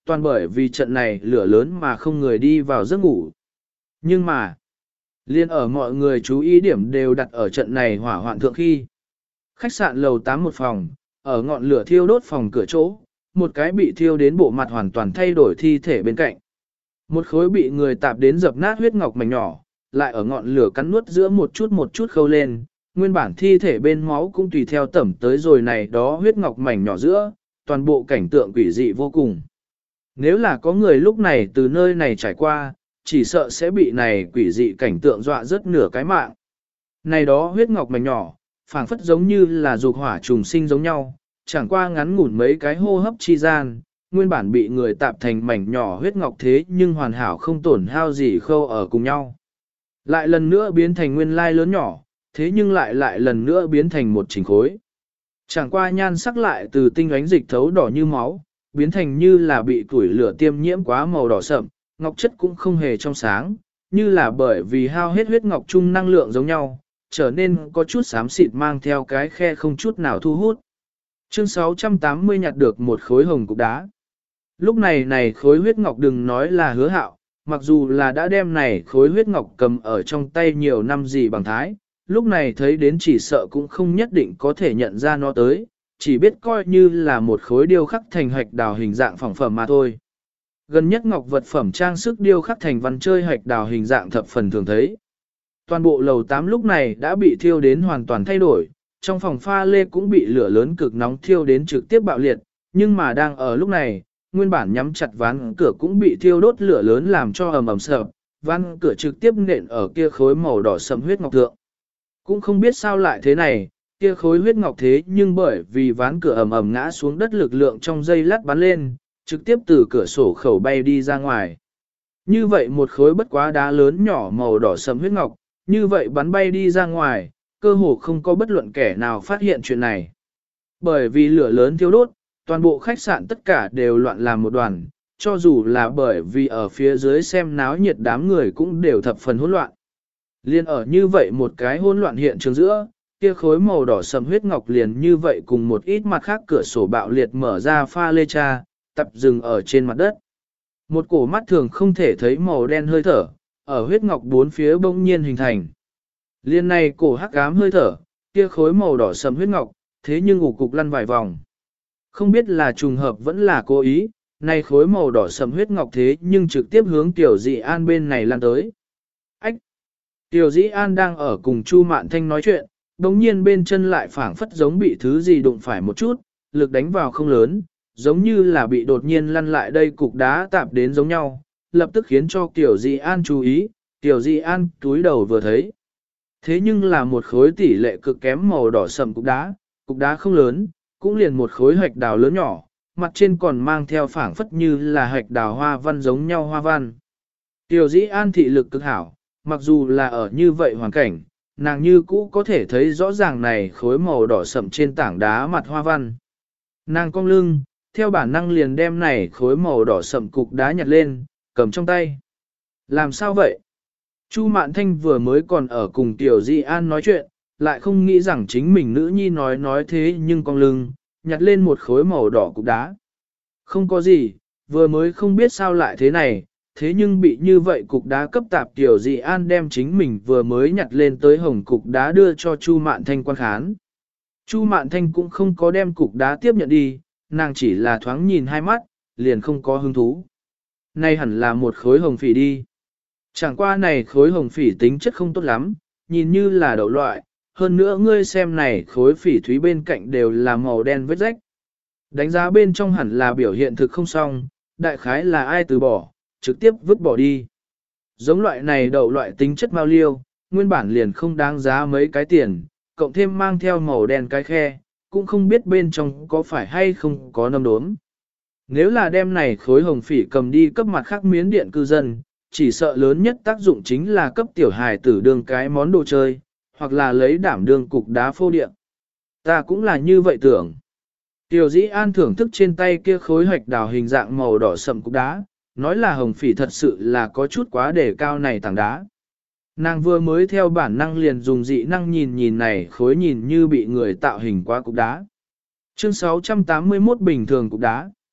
A: toàn bởi vì trận này lửa lớn mà không người đi vào giấc ngủ. Nhưng mà, liên ở mọi người chú ý điểm đều đặt ở trận này hỏa hoạn thượng khi. Khách sạn lầu 8 một phòng, ở ngọn lửa thiêu đốt phòng cửa chỗ, một cái bị thiêu đến bộ mặt hoàn toàn thay đổi thi thể bên cạnh. Một khối bị người tạp đến dập nát huyết ngọc mảnh nhỏ, lại ở ngọn lửa cắn nuốt giữa một chút khâu lên, nguyên bản thi thể bên máu cũng tùy theo tẩm tới rồi này đó huyết ngọc mảnh nhỏ giữa, toàn bộ cảnh tượng quỷ dị vô cùng. Nếu là có người lúc này từ nơi này trải qua, chỉ sợ sẽ bị này quỷ dị cảnh tượng dọa rất nửa cái mạng. Này đó huyết ngọc mảnh nhỏ, phảng phất giống như là dục hỏa trùng sinh giống nhau, chẳng qua ngắn ngủn mấy cái hô hấp chi gian, nguyên bản bị người tạp thành mảnh nhỏ huyết ngọc thế nhưng hoàn hảo không tổn hao gì khâu ở cùng nhau. Lại lần nữa biến thành nguyên lai lớn nhỏ, thế nhưng lại lần nữa biến thành một chỉnh khối. Chẳng qua nhan sắc lại từ tinh ánh dịch thấu đỏ như máu, biến thành như là bị củi lửa tiêm nhiễm quá màu đỏ sậm, ngọc chất cũng không hề trong sáng, như là bởi vì hao hết huyết ngọc chung năng lượng giống nhau, trở nên có chút xám xịt mang theo cái khe không chút nào thu hút. Chương 680 nhặt được một khối hồng cục đá. Lúc này khối huyết ngọc đừng nói là Hứa Hạo, mặc dù là đã đem này khối huyết ngọc cầm ở trong tay nhiều năm gì bằng thái, lúc này thấy đến chỉ sợ cũng không nhất định có thể nhận ra nó tới, chỉ biết coi như là một khối điêu khắc thành hạch đào hình dạng phẳng phẩm mà thôi. Gần nhất ngọc vật phẩm trang sức điêu khắc thành văn chơi hạch đào hình dạng thập phần thường thấy. Toàn bộ lầu 8 lúc này đã bị thiêu đến hoàn toàn thay đổi, trong phòng pha lê cũng bị lửa lớn cực nóng thiêu đến trực tiếp bạo liệt, nhưng mà đang ở lúc này, nguyên bản nhắm chặt ván cửa cũng bị thiêu đốt lửa lớn làm cho ầm ầm sập, ván cửa trực tiếp nện ở kia khối màu đỏ sẫm huyết ngọc thượng. Cũng không biết sao lại thế này, kia khối huyết ngọc thế nhưng bởi vì ván cửa ầm ầm ngã xuống đất lực lượng trong giây lát bắn lên, trực tiếp từ cửa sổ khẩu bay đi ra ngoài. Như vậy một khối bất quá đá lớn nhỏ màu đỏ sẫm huyết ngọc, như vậy bắn bay đi ra ngoài, cơ hồ không có bất luận kẻ nào phát hiện chuyện này. Bởi vì lửa lớn thiêu đốt, toàn bộ khách sạn tất cả đều loạn làm một đoàn, cho dù là bởi vì ở phía dưới xem náo nhiệt đám người cũng đều thập phần hỗn loạn. Liên ở như vậy một cái hỗn loạn hiện trường giữa, kia khối màu đỏ sẫm huyết ngọc liền như vậy cùng một ít mặt khác cửa sổ bạo liệt mở ra pha lê cha, tập dừng ở trên mặt đất. Một cổ mắt thường không thể thấy màu đen hơi thở, ở huyết ngọc bốn phía bỗng nhiên hình thành. Liên này cổ hắc ám hơi thở, kia khối màu đỏ sẫm huyết ngọc, thế nhưng ủ cục lăn vài vòng. Không biết là trùng hợp vẫn là cố ý, này khối màu đỏ sẫm huyết ngọc thế nhưng trực tiếp hướng Tiểu Dị An bên này lan tới. Ách! Tiểu Dị An đang ở cùng Chu Mạn Thanh nói chuyện, đồng nhiên bên chân lại phảng phất giống bị thứ gì đụng phải một chút, lực đánh vào không lớn, giống như là bị đột nhiên lăn lại đây cục đá tạp đến giống nhau, lập tức khiến cho Tiểu Dị An chú ý, Tiểu Dị An túi đầu vừa thấy. Thế nhưng là một khối tỷ lệ cực kém màu đỏ sẫm cục đá không lớn, cũng liền một khối hạch đào lớn nhỏ, mặt trên còn mang theo phảng phất như là hạch đào hoa văn giống nhau hoa văn. Tiểu Dĩ An thị lực cực hảo, mặc dù là ở như vậy hoàn cảnh, nàng như cũ có thể thấy rõ ràng này khối màu đỏ sẫm trên tảng đá mặt hoa văn. Nàng cong lưng, theo bản năng liền đem này khối màu đỏ sẫm cục đá nhặt lên, cầm trong tay. Làm sao vậy? Chu Mạn Thanh vừa mới còn ở cùng Tiểu Di An nói chuyện, lại không nghĩ rằng chính mình nữ nhi nói thế nhưng cong lưng, nhặt lên một khối màu đỏ cục đá. Không có gì, vừa mới không biết sao lại thế này, thế nhưng bị như vậy cục đá cấp tạp Tiểu Di An đem chính mình vừa mới nhặt lên tới hồng cục đá đưa cho Chu Mạn Thanh quan khán. Chu Mạn Thanh cũng không có đem cục đá tiếp nhận đi, nàng chỉ là thoáng nhìn hai mắt, liền không có hứng thú. Này hẳn là một khối hồng phỉ đi. Chẳng qua này khối hồng phỉ tính chất không tốt lắm, nhìn như là đậu loại, hơn nữa ngươi xem này khối phỉ thúy bên cạnh đều là màu đen vết rách. Đánh giá bên trong hẳn là biểu hiện thực không xong, đại khái là ai từ bỏ, trực tiếp vứt bỏ đi. Giống loại này đậu loại tính chất mao liêu, nguyên bản liền không đáng giá mấy cái tiền, cộng thêm mang theo màu đen cái khe, cũng không biết bên trong có phải hay không có nâm đốm. Nếu là đem này khối hồng phỉ cầm đi cấp mặt khác miến điện cư dân, chỉ sợ lớn nhất tác dụng chính là cấp tiểu hài tử đương cái món đồ chơi, hoặc là lấy đảm đương cục đá phô điện. Ta cũng là như vậy tưởng. Tiểu Dĩ An thưởng thức trên tay kia khối hạch đào hình dạng màu đỏ sậm cục đá, nói là hồng phỉ thật sự là có chút quá đề cao này tảng đá. Nàng vừa mới theo bản năng liền dùng dị năng nhìn này khối nhìn như bị người tạo hình quá cục đá. Chương 681 bình thường cục đá.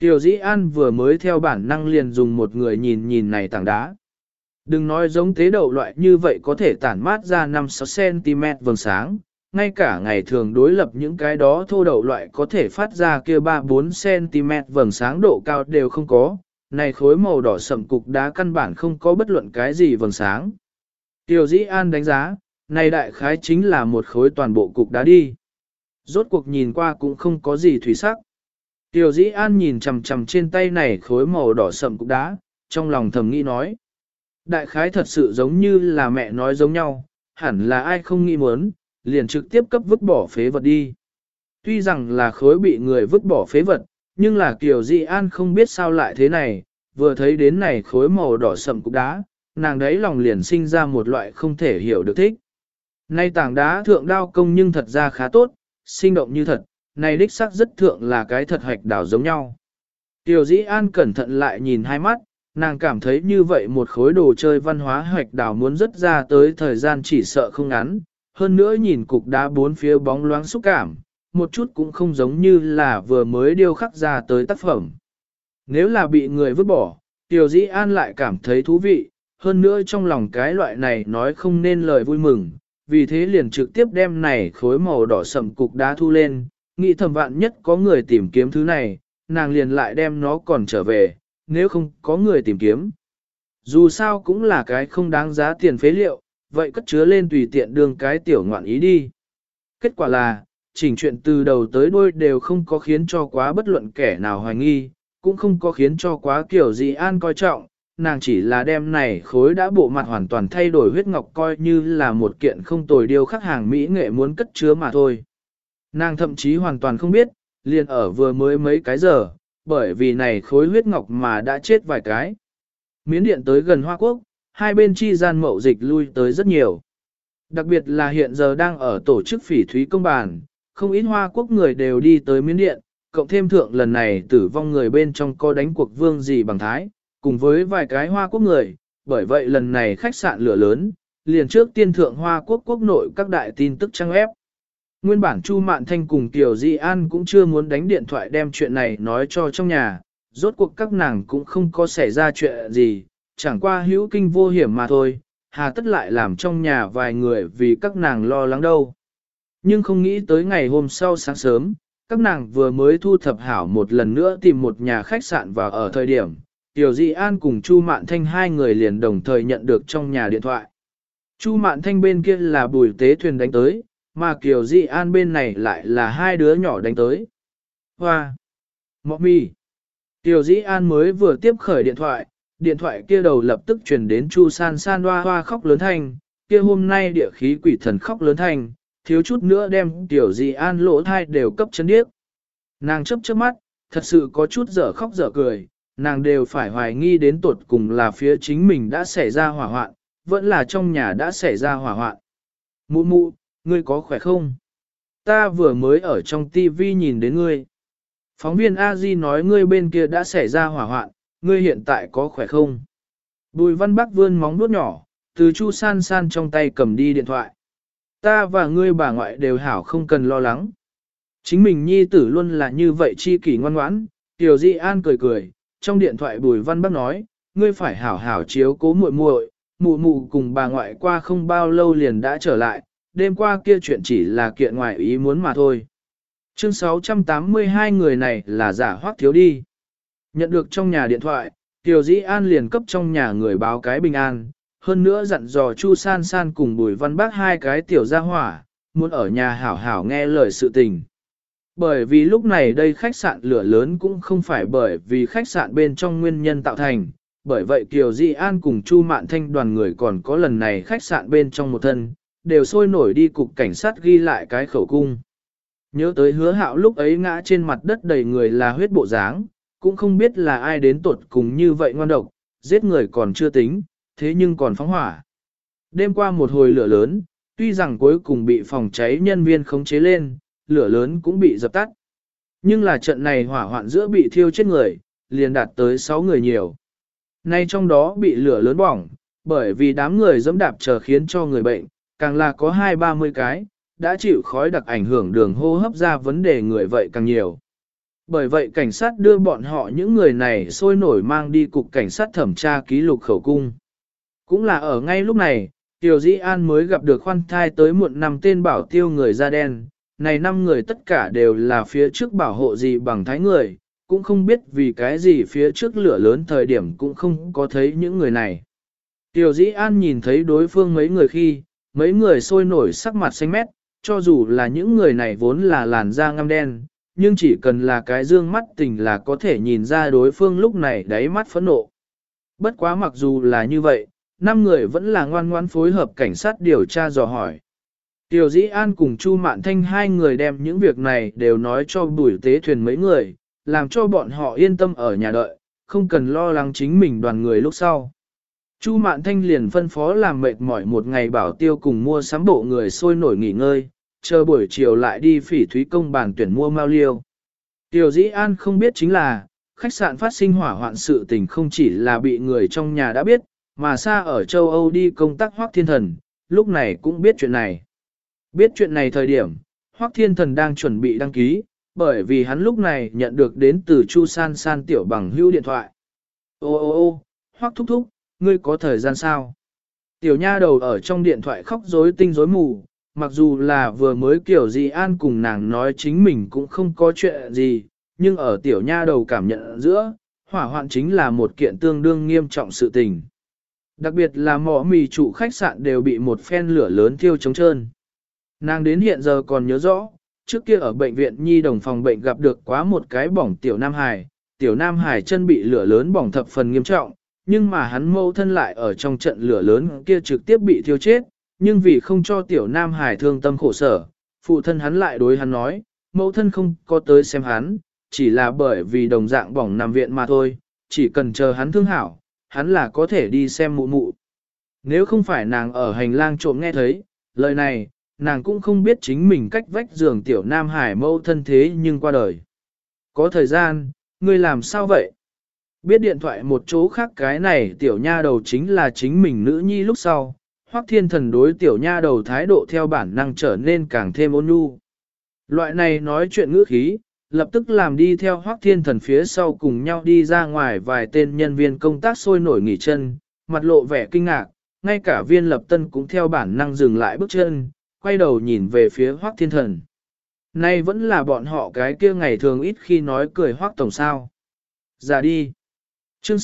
A: Tiểu Dĩ An vừa mới theo bản năng liền dùng một người nhìn nhìn này tảng đá. Đừng nói giống tế đậu loại như vậy có thể tản mát ra 5-6cm vầng sáng, ngay cả ngày thường đối lập những cái đó thô đậu loại có thể phát ra kia 3-4cm vầng sáng độ cao đều không có, này khối màu đỏ sậm cục đá căn bản không có bất luận cái gì vầng sáng. Tiểu Dĩ An đánh giá, này đại khái chính là một khối toàn bộ cục đá đi. Rốt cuộc nhìn qua cũng không có gì thủy sắc. Tiểu Dĩ An nhìn chằm chằm trên tay này khối màu đỏ sậm cục đá, trong lòng thầm nghĩ nói. Đại khái thật sự giống như là mẹ nói giống nhau, hẳn là ai không nghĩ muốn, liền trực tiếp cấp vứt bỏ phế vật đi. Tuy rằng là khối bị người vứt bỏ phế vật, nhưng là Kiều Dĩ An không biết sao lại thế này, vừa thấy đến này khối màu đỏ sậm cục đá, nàng đấy lòng liền sinh ra một loại không thể hiểu được thích. Nay tảng đá thượng đao công nhưng thật ra khá tốt, sinh động như thật, này đích xác rất thượng là cái thật hạch đảo giống nhau. Kiều Dĩ An cẩn thận lại nhìn hai mắt, nàng cảm thấy như vậy một khối đồ chơi văn hóa hạch đảo muốn rất ra tới thời gian chỉ sợ không ngắn, hơn nữa nhìn cục đá bốn phía bóng loáng xúc cảm, một chút cũng không giống như là vừa mới điêu khắc ra tới tác phẩm. Nếu là bị người vứt bỏ, Tiểu Dĩ An lại cảm thấy thú vị, hơn nữa trong lòng cái loại này nói không nên lời vui mừng, vì thế liền trực tiếp đem này khối màu đỏ sậm cục đá thu lên, nghĩ thầm vạn nhất có người tìm kiếm thứ này, nàng liền lại đem nó còn trở về, nếu không có người tìm kiếm. Dù sao cũng là cái không đáng giá tiền phế liệu, vậy cất chứa lên tùy tiện đường cái tiểu ngoạn ý đi. Kết quả là, chỉnh chuyện từ đầu tới đuôi đều không có khiến cho quá bất luận kẻ nào hoài nghi, cũng không có khiến cho quá Kiều Dĩ An coi trọng, nàng chỉ là đem này khối đã bộ mặt hoàn toàn thay đổi huyết ngọc coi như là một kiện không tồi điêu khắc hàng mỹ nghệ muốn cất chứa mà thôi. Nàng thậm chí hoàn toàn không biết, liền ở vừa mới mấy cái giờ, bởi vì này khối huyết ngọc mà đã chết vài cái. Miến điện tới gần Hoa Quốc, hai bên chi gian mậu dịch lui tới rất nhiều. Đặc biệt là hiện giờ đang ở tổ chức phỉ thúy công bàn, không ít Hoa Quốc người đều đi tới Miến điện, cộng thêm thượng lần này tử vong người bên trong có đánh cuộc vương gì bằng thái, cùng với vài cái Hoa Quốc người, bởi vậy lần này khách sạn lửa lớn, liền trước tiên thượng Hoa Quốc quốc nội các đại tin tức trang web. Nguyên bản Chu Mạn Thanh cùng Kiều Di An cũng chưa muốn đánh điện thoại đem chuyện này nói cho trong nhà, rốt cuộc các nàng cũng không có xảy ra chuyện gì, chẳng qua hữu kinh vô hiểm mà thôi, hà tất lại làm trong nhà vài người vì các nàng lo lắng đâu. Nhưng không nghĩ tới ngày hôm sau sáng sớm, các nàng vừa mới thu thập hảo một lần nữa tìm một nhà khách sạn vào ở thời điểm, Kiều Di An cùng Chu Mạn Thanh hai người liền đồng thời nhận được trong nhà điện thoại. Chu Mạn Thanh bên kia là Bùi Tế Thuyền đánh tới, mà Kiều Di An bên này lại là hai đứa nhỏ đánh tới. Hoa! Mọ mì! Kiều Di An mới vừa tiếp khởi điện thoại kia đầu lập tức truyền đến Chu San San hoa hoa khóc lớn thanh, kia hôm nay địa khí quỷ thần khóc lớn thanh, thiếu chút nữa đem Kiều Di An lỗ thai đều cấp chân điếc. Nàng chớp chớp mắt, thật sự có chút dở khóc dở cười, nàng đều phải hoài nghi đến tột cùng là phía chính mình đã xảy ra hỏa hoạn, vẫn là trong nhà đã xảy ra hỏa hoạn. Mụ mụ, ngươi có khỏe không? Ta vừa mới ở trong TV nhìn đến ngươi. Phóng viên A-di nói ngươi bên kia đã xảy ra hỏa hoạn, ngươi hiện tại có khỏe không? Bùi Văn Bắc vươn móng vuốt nhỏ, từ Chu San San trong tay cầm đi điện thoại. Ta và ngươi bà ngoại đều hảo không cần lo lắng. Chính mình nhi tử luôn là như vậy chi kỷ ngoan ngoãn, Tiểu Di An cười cười, trong điện thoại Bùi Văn Bắc nói, ngươi phải hảo hảo chiếu cố muội muội, mụ mụ cùng bà ngoại qua không bao lâu liền đã trở lại, đêm qua kia chuyện chỉ là kiện ngoài ý muốn mà thôi. Chương 682 người này là giả hoác thiếu đi. Nhận được trong nhà điện thoại, Tiểu Dĩ An liền cấp trong nhà người báo cái bình an, hơn nữa dặn dò Chu San San cùng Bùi Văn Bác hai cái tiểu gia hỏa, muốn ở nhà hảo hảo nghe lời sự tình. Bởi vì lúc này đây khách sạn lửa lớn cũng không phải bởi vì khách sạn bên trong nguyên nhân tạo thành, bởi vậy Kiều Di An cùng Chu Mạn Thanh đoàn người còn có lần này khách sạn bên trong một thân, đều sôi nổi đi cục cảnh sát ghi lại cái khẩu cung. Nhớ tới Hứa Hạo lúc ấy ngã trên mặt đất đầy người là huyết bộ dáng, cũng không biết là ai đến tột cùng như vậy ngoan độc, giết người còn chưa tính, thế nhưng còn phóng hỏa. Đêm qua một hồi lửa lớn, tuy rằng cuối cùng bị phòng cháy nhân viên khống chế lên, lửa lớn cũng bị dập tắt. Nhưng là trận này hỏa hoạn giữa bị thiêu chết người, liền đạt tới 6 người nhiều. Nay trong đó bị lửa lớn bỏng, bởi vì đám người dẫm đạp chờ khiến cho người bệnh, càng là có 20-30 cái, đã chịu khói đặc ảnh hưởng đường hô hấp ra vấn đề người vậy càng nhiều. Bởi vậy cảnh sát đưa bọn họ những người này sôi nổi mang đi cục cảnh sát thẩm tra ký lục khẩu cung. Cũng là ở ngay lúc này, Tiểu Dĩ An mới gặp được khoan thai tới muộn 5 tên bảo tiêu người da đen. Này 5 người tất cả đều là phía trước bảo hộ gì bằng thái người, cũng không biết vì cái gì phía trước lửa lớn thời điểm cũng không có thấy những người này. Tiểu Dĩ An nhìn thấy đối phương mấy người khi, mấy người sôi nổi sắc mặt xanh mét, cho dù là những người này vốn là làn da ngăm đen, nhưng chỉ cần là cái dương mắt tình là có thể nhìn ra đối phương lúc này đáy mắt phẫn nộ. Bất quá mặc dù là như vậy, 5 người vẫn là ngoan ngoãn phối hợp cảnh sát điều tra dò hỏi. Tiểu Dĩ An cùng Chu Mạn Thanh hai người đem những việc này đều nói cho Bùi Tế Thuyền mấy người, làm cho bọn họ yên tâm ở nhà đợi, không cần lo lắng chính mình đoàn người lúc sau. Chu Mạn Thanh liền phân phó làm mệt mỏi một ngày bảo tiêu cùng mua sắm bộ người sôi nổi nghỉ ngơi, chờ buổi chiều lại đi Phỉ Thúy Công bàn tuyển mua mao liêu. Tiểu Dĩ An không biết chính là, khách sạn phát sinh hỏa hoạn sự tình không chỉ là bị người trong nhà đã biết, mà xa ở châu Âu đi công tác Hoắc Thiên Thần, lúc này cũng biết chuyện này. Biết chuyện này thời điểm, Hoắc Thiên Thần đang chuẩn bị đăng ký, bởi vì hắn lúc này nhận được đến từ Chu San San tiểu bằng hữu điện thoại. Ô, Hoắc thúc thúc, ngươi có thời gian sao? Tiểu nha đầu ở trong điện thoại khóc rối tinh rối mù, mặc dù là vừa mới Kiểu Dĩ An cùng nàng nói chính mình cũng không có chuyện gì, nhưng ở tiểu nha đầu cảm nhận giữa, hỏa hoạn chính là một kiện tương đương nghiêm trọng sự tình. Đặc biệt là mỏ mì chủ khách sạn đều bị một phen lửa lớn thiêu trống trơn. Nàng đến hiện giờ còn nhớ rõ, trước kia ở bệnh viện nhi đồng phòng bệnh gặp được quá một cái bỏng tiểu Nam Hải chân bị lửa lớn bỏng thập phần nghiêm trọng, nhưng mà hắn mâu thân lại ở trong trận lửa lớn kia trực tiếp bị thiêu chết, nhưng vì không cho tiểu Nam Hải thương tâm khổ sở, phụ thân hắn lại đối hắn nói, mâu thân không có tới xem hắn, chỉ là bởi vì đồng dạng bỏng nằm viện mà thôi, chỉ cần chờ hắn thương hảo, hắn là có thể đi xem mụ mụ. Nếu không phải nàng ở hành lang trộm nghe thấy, lời này, nàng cũng không biết chính mình cách vách giường tiểu Nam Hải mâu thân thế nhưng qua đời. Có thời gian, ngươi làm sao vậy? Biết điện thoại một chỗ khác cái này tiểu nha đầu chính là chính mình nữ nhi lúc sau, Hoắc Thiên Thần đối tiểu nha đầu thái độ theo bản năng trở nên càng thêm ôn nhu. Loại này nói chuyện ngữ khí, lập tức làm đi theo Hoắc Thiên Thần phía sau cùng nhau đi ra ngoài vài tên nhân viên công tác sôi nổi nghỉ chân, mặt lộ vẻ kinh ngạc, ngay cả viên lập tân cũng theo bản năng dừng lại bước chân, quay đầu nhìn về phía Hoắc Thiên Thần. Nay vẫn là bọn họ cái kia ngày thường ít khi nói cười Hoắc tổng sao. Ra đi. Chương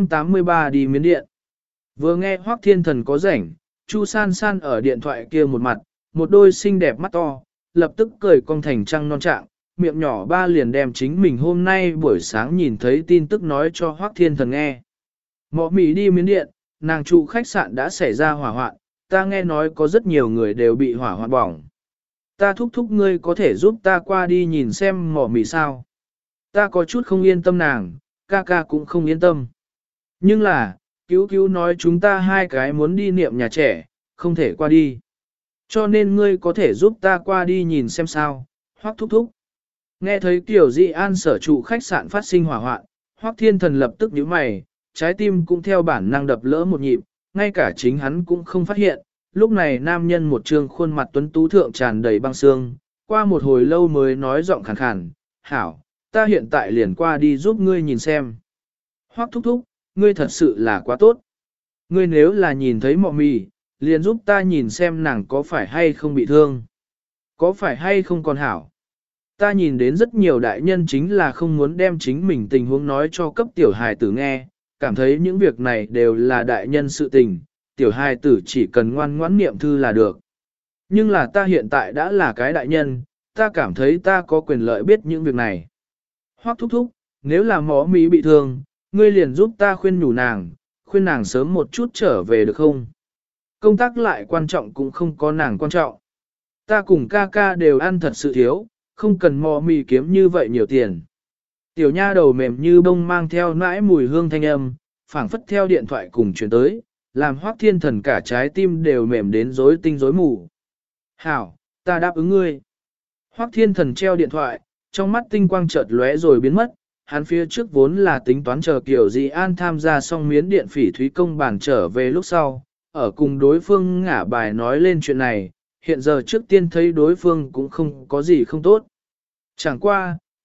A: 683 đi miến điện. Vừa nghe Hoắc Thiên Thần có rảnh, Chu San San ở điện thoại kia một mặt, một đôi xinh đẹp mắt to, lập tức cười cong thành trăng non trạng, miệng nhỏ ba liền đem chính mình hôm nay buổi sáng nhìn thấy tin tức nói cho Hoắc Thiên Thần nghe. Mọ mì đi miến điện, nàng trụ khách sạn đã xảy ra hỏa hoạn, ta nghe nói có rất nhiều người đều bị hỏa hoạn bỏng. Ta thúc thúc ngươi có thể giúp ta qua đi nhìn xem mọ mì sao. Ta có chút không yên tâm nàng, ca ca cũng không yên tâm. Nhưng là, cứu nói chúng ta hai cái muốn đi niệm nhà trẻ, không thể qua đi. Cho nên ngươi có thể giúp ta qua đi nhìn xem sao, Hoắc thúc thúc. Nghe thấy Tiểu Dĩ An sở trụ khách sạn phát sinh hỏa hoạn, Hoắc Thiên Thần lập tức nhíu mày, trái tim cũng theo bản năng đập lỡ một nhịp, ngay cả chính hắn cũng không phát hiện. Lúc này nam nhân một trương khuôn mặt tuấn tú thượng tràn đầy băng xương, qua một hồi lâu mới nói giọng khàn khàn, hảo, ta hiện tại liền qua đi giúp ngươi nhìn xem. Hoắc thúc thúc, ngươi thật sự là quá tốt. Ngươi nếu là nhìn thấy mọ mì, liền giúp ta nhìn xem nàng có phải hay không bị thương. Có phải hay không còn hảo. Ta nhìn đến rất nhiều đại nhân chính là không muốn đem chính mình tình huống nói cho cấp tiểu hài tử nghe, cảm thấy những việc này đều là đại nhân sự tình, tiểu hài tử chỉ cần ngoan ngoãn niệm thư là được. Nhưng là ta hiện tại đã là cái đại nhân, ta cảm thấy ta có quyền lợi biết những việc này. Hoắc thúc thúc, nếu là mỏ mì bị thương, ngươi liền giúp ta khuyên nhủ nàng, khuyên nàng sớm một chút trở về được không? Công tác lại quan trọng cũng không có nàng quan trọng. Ta cùng ca ca đều ăn thật sự thiếu, không cần mò mì kiếm như vậy nhiều tiền. Tiểu nha đầu mềm như bông mang theo nãi mùi hương thanh âm, phảng phất theo điện thoại cùng chuyển tới, làm Hoắc Thiên Thần cả trái tim đều mềm đến rối tinh rối mù. Hảo, ta đáp ứng ngươi. Hoắc Thiên Thần treo điện thoại, trong mắt tinh quang chợt lóe rồi biến mất, hắn phía trước vốn là tính toán chờ Kiểu Dĩ An tham gia xong miến điện Phỉ Thúy Công bàn trở về lúc sau, ở cùng đối phương ngả bài nói lên chuyện này, hiện giờ trước tiên thấy đối phương cũng không có gì không tốt. Chẳng qua,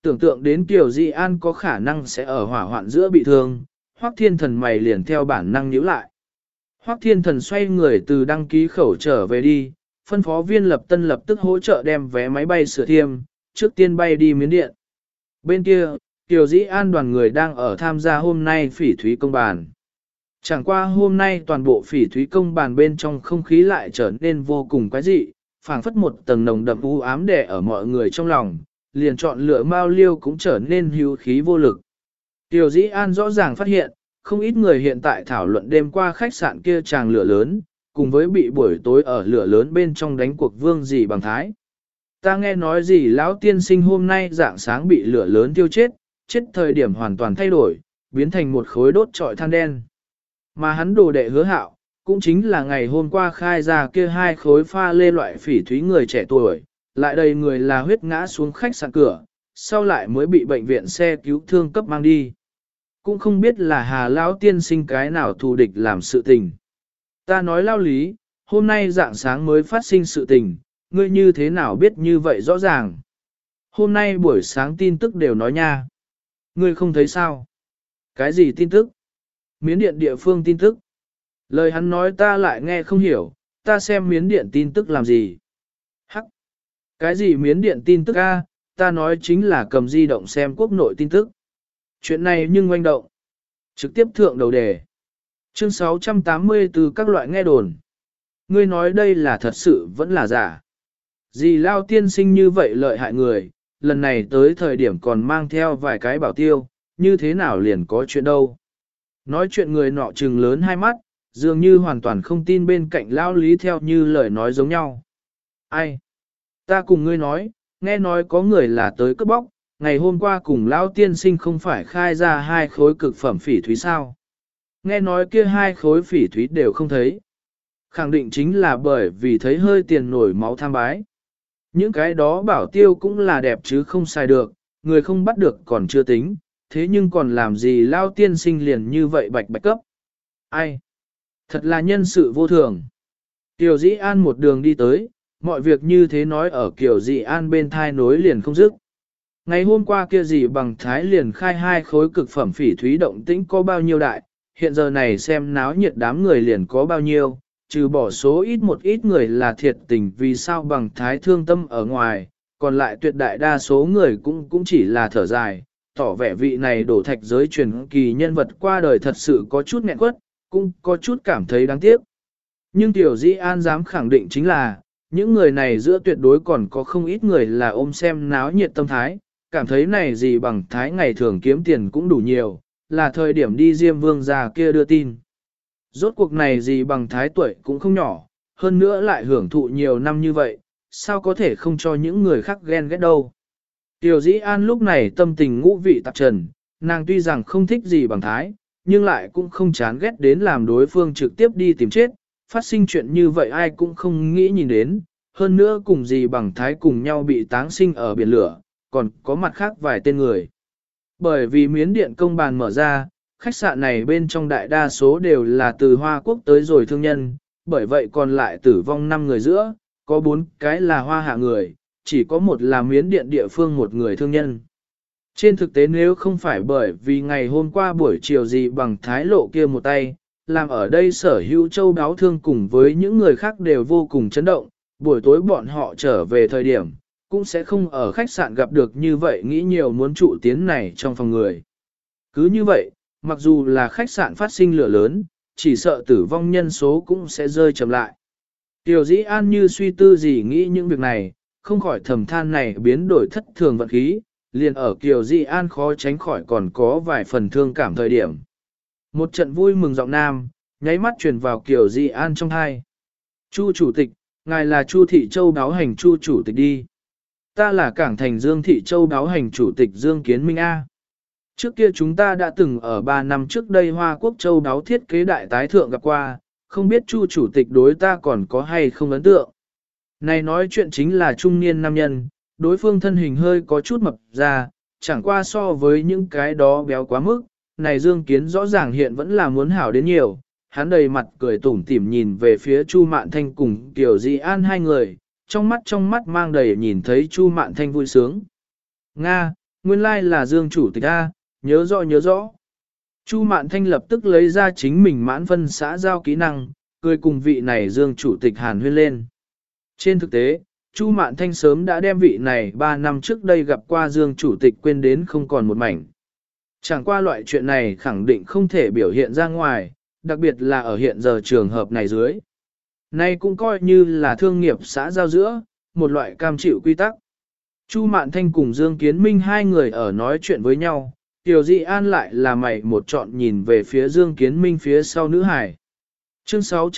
A: Tưởng tượng đến Kiều Di An có khả năng sẽ ở hỏa hoạn giữa bị thương, Hoắc Thiên Thần mày liền theo bản năng nhíu lại. Hoắc Thiên Thần xoay người từ đăng ký khẩu trở về đi, phân phó viên lập tân lập tức hỗ trợ đem vé máy bay sửa thiêm, trước tiên bay đi Miến Điện. Bên kia, Kiều Dĩ An đoàn người đang ở tham gia hôm nay phỉ thúy công bàn. Chẳng qua hôm nay toàn bộ phỉ thúy công bàn bên trong không khí lại trở nên vô cùng quái dị, phảng phất một tầng nồng đậm u ám đè ở mọi người trong lòng, liền chọn lựa Mao Liêu cũng trở nên hữu khí vô lực. Kiều Dĩ An rõ ràng phát hiện, không ít người hiện tại thảo luận đêm qua khách sạn kia tràng lửa lớn, cùng với bị buổi tối ở lửa lớn bên trong đánh cuộc Vương Dì Bằng Thái. Ta nghe nói gì lão tiên sinh hôm nay dạng sáng bị lửa lớn tiêu chết, chết thời điểm hoàn toàn thay đổi, biến thành một khối đốt trọi than đen. Mà hắn đồ đệ Hứa Hạo, cũng chính là ngày hôm qua khai ra kia 2 khối pha lê loại phỉ thúy người trẻ tuổi, lại đầy người là huyết ngã xuống khách sạn cửa, sau lại mới bị bệnh viện xe cứu thương cấp mang đi. Cũng không biết là Hà lão tiên sinh cái nào thù địch làm sự tình. Ta nói lao lý, hôm nay dạng sáng mới phát sinh sự tình, ngươi như thế nào biết như vậy rõ ràng. Hôm nay buổi sáng tin tức đều nói nha. Ngươi không thấy sao? Cái gì tin tức? Miến điện địa phương tin tức. Lời hắn nói ta lại nghe không hiểu, ta xem miến điện tin tức làm gì? Hắc! Cái gì miến điện tin tức a? Ta nói chính là cầm di động xem quốc nội tin tức. Chuyện này nhưng oanh động. Trực tiếp thượng đầu đề. Chương 680 từ các loại nghe đồn. Ngươi nói đây là thật sự vẫn là giả. Dì Lao tiên sinh như vậy lợi hại người, lần này tới thời điểm còn mang theo vài cái bảo tiêu, như thế nào liền có chuyện đâu. Nói chuyện người nọ trừng lớn hai mắt, dường như hoàn toàn không tin bên cạnh Lao Lý theo như lời nói giống nhau. Ai? Ta cùng ngươi nói, nghe nói có người là tới cướp bóc, ngày hôm qua cùng Lao tiên sinh không phải khai ra 2 khối cực phẩm phỉ thúy sao. Nghe nói kia 2 khối phỉ thúy đều không thấy. Khẳng định chính là bởi vì thấy hơi tiền nổi máu tham bái. Những cái đó bảo tiêu cũng là đẹp chứ không xài được, người không bắt được còn chưa tính, thế nhưng còn làm gì Lao tiên sinh liền như vậy bạch bạch cấp. Ai? Thật là nhân sự vô thường. Kiều Dĩ An một đường đi tới, mọi việc như thế nói ở Kiều Dĩ An bên thai nối liền không dứt. Ngày hôm qua kia gì bằng thái liền khai 2 khối cực phẩm phỉ thúy động tĩnh có bao nhiêu đại, hiện giờ này xem náo nhiệt đám người liền có bao nhiêu, trừ bỏ số ít một ít người là thiệt tình vì sao bằng thái thương tâm ở ngoài, còn lại tuyệt đại đa số người cũng chỉ là thở dài, tỏ vẻ vị này đổ thạch giới truyền kỳ nhân vật qua đời thật sự có chút nghẹn quất, cũng có chút cảm thấy đáng tiếc. Nhưng Tiểu Dĩ An dám khẳng định chính là, những người này giữa tuyệt đối còn có không ít người là ôm xem náo nhiệt tâm thái, cảm thấy này gì bằng thái ngày thường kiếm tiền cũng đủ nhiều, là thời điểm đi Diêm Vương già kia đưa tin. Rốt cuộc này gì bằng thái tuổi cũng không nhỏ, hơn nữa lại hưởng thụ nhiều năm như vậy, sao có thể không cho những người khác ghen ghét đâu. Tiểu Dĩ An lúc này tâm tình ngũ vị tạp trần, nàng tuy rằng không thích gì bằng thái, nhưng lại cũng không chán ghét đến làm đối phương trực tiếp đi tìm chết, phát sinh chuyện như vậy ai cũng không nghĩ nhìn đến, hơn nữa cùng gì bằng thái cùng nhau bị táng sinh ở biển lửa, còn có mặt khác vài tên người. Bởi vì miến điện công bàn mở ra, khách sạn này bên trong đại đa số đều là từ Hoa Quốc tới rồi thương nhân, bởi vậy còn lại tử vong 5 người giữa, có 4 cái là Hoa hạ người, chỉ có một là miến điện địa phương một người thương nhân. Trên thực tế nếu không phải bởi vì ngày hôm qua buổi chiều gì bằng thái lộ kia một tay, làm ở đây sở hữu châu đáo thương cùng với những người khác đều vô cùng chấn động, buổi tối bọn họ trở về thời điểm, cũng sẽ không ở khách sạn gặp được như vậy nghĩ nhiều muốn trụ tiến này trong phòng người. Cứ như vậy, mặc dù là khách sạn phát sinh lửa lớn, chỉ sợ tử vong nhân số cũng sẽ rơi chậm lại. Tiểu Dĩ An như suy tư gì nghĩ những việc này, không khỏi thầm than này biến đổi thất thường vận khí, liền ở Kiều Dĩ An khó tránh khỏi còn có vài phần thương cảm thời điểm. Một trận vui mừng giọng nam, nháy mắt truyền vào Kiều Dĩ An trong hai. Chu chủ tịch, ngài là Chu Thị Châu báo hành Chu chủ tịch đi. Ta là Cảng Thành Dương Thị Châu báo hành chủ tịch Dương Kiến Minh A. Trước kia chúng ta đã từng ở 3 năm trước đây Hoa Quốc Châu báo thiết kế đại tái thượng gặp qua, không biết Chu chủ tịch đối ta còn có hay không ấn tượng. Này nói chuyện chính là trung niên nam nhân, đối phương thân hình hơi có chút mập ra, chẳng qua so với những cái đó béo quá mức, này Dương Kiến rõ ràng hiện vẫn là muốn hảo đến nhiều. Hắn đầy mặt cười tủm tỉm nhìn về phía Chu Mạn Thanh cùng Kiều Dĩ An hai người, trong mắt mang đầy nhìn thấy Chu Mạn Thanh vui sướng. Nga, Nguyên lai là Dương chủ tịch A, nhớ rõ nhớ rõ. Chu Mạn Thanh lập tức lấy ra chính mình mãn phân xã giao kỹ năng, cười cùng vị này Dương chủ tịch hàn huyên lên. Trên thực tế, Chu Mạn Thanh sớm đã đem vị này 3 năm trước đây gặp qua Dương chủ tịch quên đến không còn một mảnh. Chẳng qua loại chuyện này khẳng định không thể biểu hiện ra ngoài, đặc biệt là ở hiện giờ trường hợp này dưới. Nay cũng coi như là thương nghiệp xã giao giữa, một loại cam chịu quy tắc. Chu Mạn Thanh cùng Dương Kiến Minh hai người ở nói chuyện với nhau, Tiểu Dị An lại là mày một trọn nhìn về phía Dương Kiến Minh phía sau nữ hải. Chương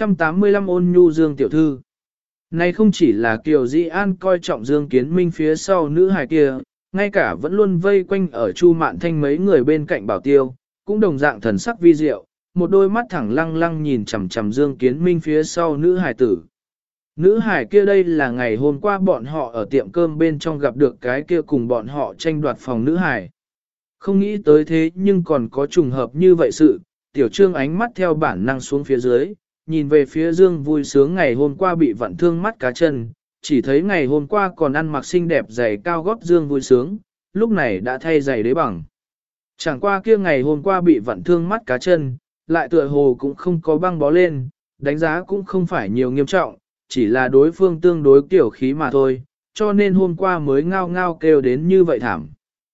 A: 685 ôn nhu Dương tiểu thư. Này không chỉ là Kiều Dị An coi trọng Dương Kiến Minh phía sau nữ hài kia, ngay cả vẫn luôn vây quanh ở Chu Mạn Thanh mấy người bên cạnh Bảo Tiêu, cũng đồng dạng thần sắc vi diệu, một đôi mắt thẳng lăng lăng nhìn chằm chằm Dương Kiến Minh phía sau nữ hài tử. Nữ hài kia đây là ngày hôm qua bọn họ ở tiệm cơm bên trong gặp được cái kia cùng bọn họ tranh đoạt phòng nữ hài. Không nghĩ tới thế nhưng còn có trùng hợp như vậy sự, Tiểu Trương ánh mắt theo bản năng xuống phía dưới, nhìn về phía Dương vui sướng ngày hôm qua bị vặn thương mắt cá chân, chỉ thấy ngày hôm qua còn ăn mặc xinh đẹp giày cao gót Dương vui sướng, lúc này đã thay giày đế bằng. Chẳng qua kia ngày hôm qua bị vặn thương mắt cá chân, lại tựa hồ cũng không có băng bó lên, đánh giá cũng không phải nhiều nghiêm trọng, chỉ là đối phương tương đối kiểu khí mà thôi, cho nên hôm qua mới ngao ngao kêu đến như vậy thảm.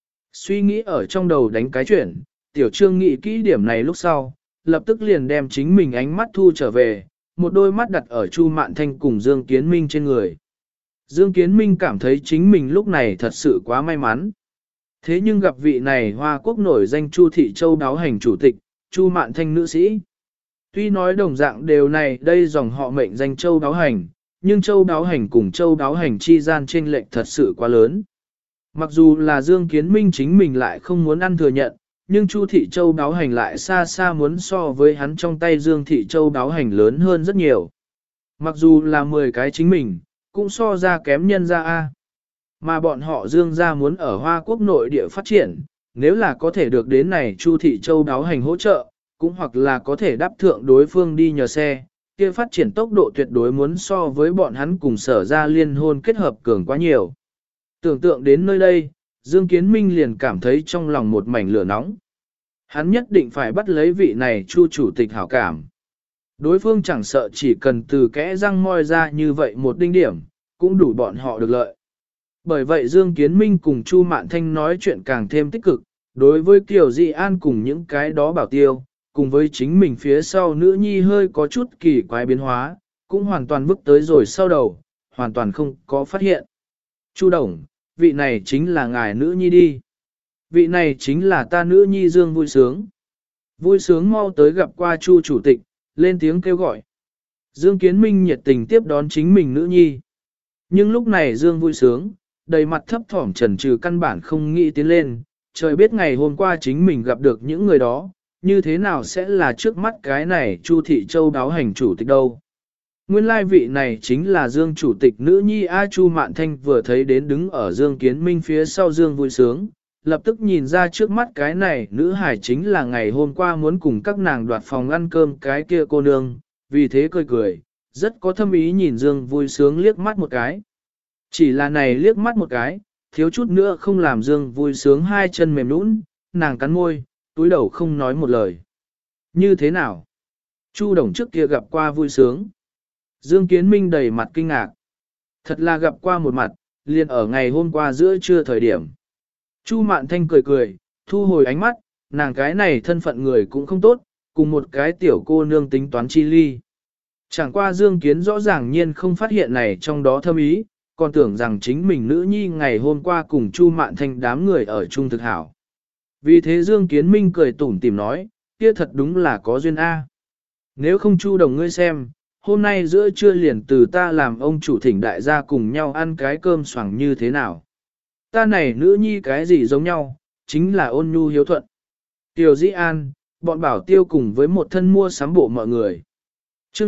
A: Suy nghĩ ở trong đầu đánh cái chuyện, Tiểu Trương nghĩ kỹ điểm này lúc sau, lập tức liền đem chính mình ánh mắt thu trở về, một đôi mắt đặt ở Chu Mạn Thanh cùng Dương Kiến Minh trên người. Dương Kiến Minh cảm thấy chính mình lúc này thật sự quá may mắn. Thế nhưng gặp vị này Hoa Quốc nổi danh Chu Thị Châu đáo hành chủ tịch, Chu Mạn Thanh nữ sĩ. Tuy nói đồng dạng đều này đây dòng họ mệnh danh Châu đáo hành, nhưng Châu đáo hành cùng Châu đáo hành chi gian chênh lệch thật sự quá lớn. Mặc dù là Dương Kiến Minh chính mình lại không muốn ăn thừa nhận, nhưng Chu Thị Châu đáo hành lại xa xa muốn so với hắn trong tay Dương Thị Châu đáo hành lớn hơn rất nhiều. Mặc dù là 10 cái chính mình, cũng so ra kém nhân ra A. Mà bọn họ Dương ra muốn ở Hoa Quốc nội địa phát triển, nếu là có thể được đến này Chu Thị Châu đáo hành hỗ trợ, cũng hoặc là có thể đáp thượng đối phương đi nhờ xe, kia phát triển tốc độ tuyệt đối muốn so với bọn hắn cùng sở ra liên hôn kết hợp cường quá nhiều. Tưởng tượng đến nơi đây, Dương Kiến Minh liền cảm thấy trong lòng một mảnh lửa nóng. Hắn nhất định phải bắt lấy vị này Chu chủ tịch hảo cảm. Đối phương chẳng sợ chỉ cần từ kẽ răng moi ra như vậy một đinh điểm, cũng đủ bọn họ được lợi. Bởi vậy Dương Kiến Minh cùng Chu Mạn Thanh nói chuyện càng thêm tích cực, đối với Kiều Dị An cùng những cái đó bảo tiêu, cùng với chính mình phía sau nữ nhi hơi có chút kỳ quái biến hóa, cũng hoàn toàn vứt tới rồi sau đầu, hoàn toàn không có phát hiện. Chu Đồng, vị này chính là ngài nữ nhi đi. Vị này chính là ta nữ nhi Dương vui sướng. Vui sướng mau tới gặp qua Chu chủ tịch, lên tiếng kêu gọi. Dương Kiến Minh nhiệt tình tiếp đón chính mình nữ nhi. Nhưng lúc này Dương vui sướng, đầy mặt thấp thỏm chần chừ căn bản không nghĩ tiến lên, trời biết ngày hôm qua chính mình gặp được những người đó, như thế nào sẽ là trước mắt cái này Chu Thị Châu đáo hành chủ tịch đâu. Nguyên lai vị này chính là Dương chủ tịch nữ nhi A Chu Mạn Thanh vừa thấy đến đứng ở Dương Kiến Minh phía sau Dương vui sướng, lập tức nhìn ra trước mắt cái này nữ hải chính là ngày hôm qua muốn cùng các nàng đoạt phòng ăn cơm cái kia cô nương, vì thế cười cười, rất có thâm ý nhìn Dương vui sướng liếc mắt một cái. Chỉ là này liếc mắt một cái, thiếu chút nữa không làm Dương vui sướng hai chân mềm nũng, nàng cắn môi, túi đầu không nói một lời. Như thế nào? Chu Đồng trước kia gặp qua vui sướng. Dương Kiến Minh đầy mặt kinh ngạc. Thật là gặp qua một mặt, liền ở ngày hôm qua giữa trưa thời điểm. Chu Mạn Thanh cười cười, thu hồi ánh mắt, nàng cái này thân phận người cũng không tốt, cùng một cái tiểu cô nương tính toán chi ly. Chẳng qua Dương Kiến rõ ràng nhiên không phát hiện này trong đó thâm ý, còn tưởng rằng chính mình nữ nhi ngày hôm qua cùng Chu Mạn Thanh đám người ở chung thực hảo. Vì thế Dương Kiến Minh cười tủm tỉm nói, kia thật đúng là có duyên A. Nếu không Chu Đồng ngươi xem, hôm nay giữa trưa liền từ ta làm ông chủ thỉnh đại gia cùng nhau ăn cái cơm xoàng như thế nào. Ta này nữ nhi cái gì giống nhau, chính là ôn nhu hiếu thuận. Tiểu Dĩ An, bọn bảo tiêu cùng với một thân mua sắm bộ mọi người. Chương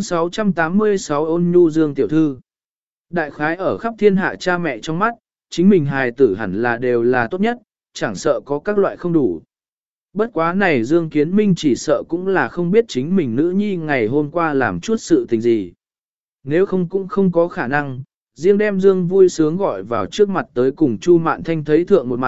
A: 686 ôn nhu Dương tiểu thư. Đại khái ở khắp thiên hạ cha mẹ trong mắt, chính mình hài tử hẳn là đều là tốt nhất, chẳng sợ có các loại không đủ. Bất quá này Dương Kiến Minh chỉ sợ cũng là không biết chính mình nữ nhi ngày hôm qua làm chút sự tình gì. Nếu không cũng không có khả năng, riêng đem Dương vui sướng gọi vào trước mặt tới cùng Chu Mạn Thanh thấy thượng một mặt,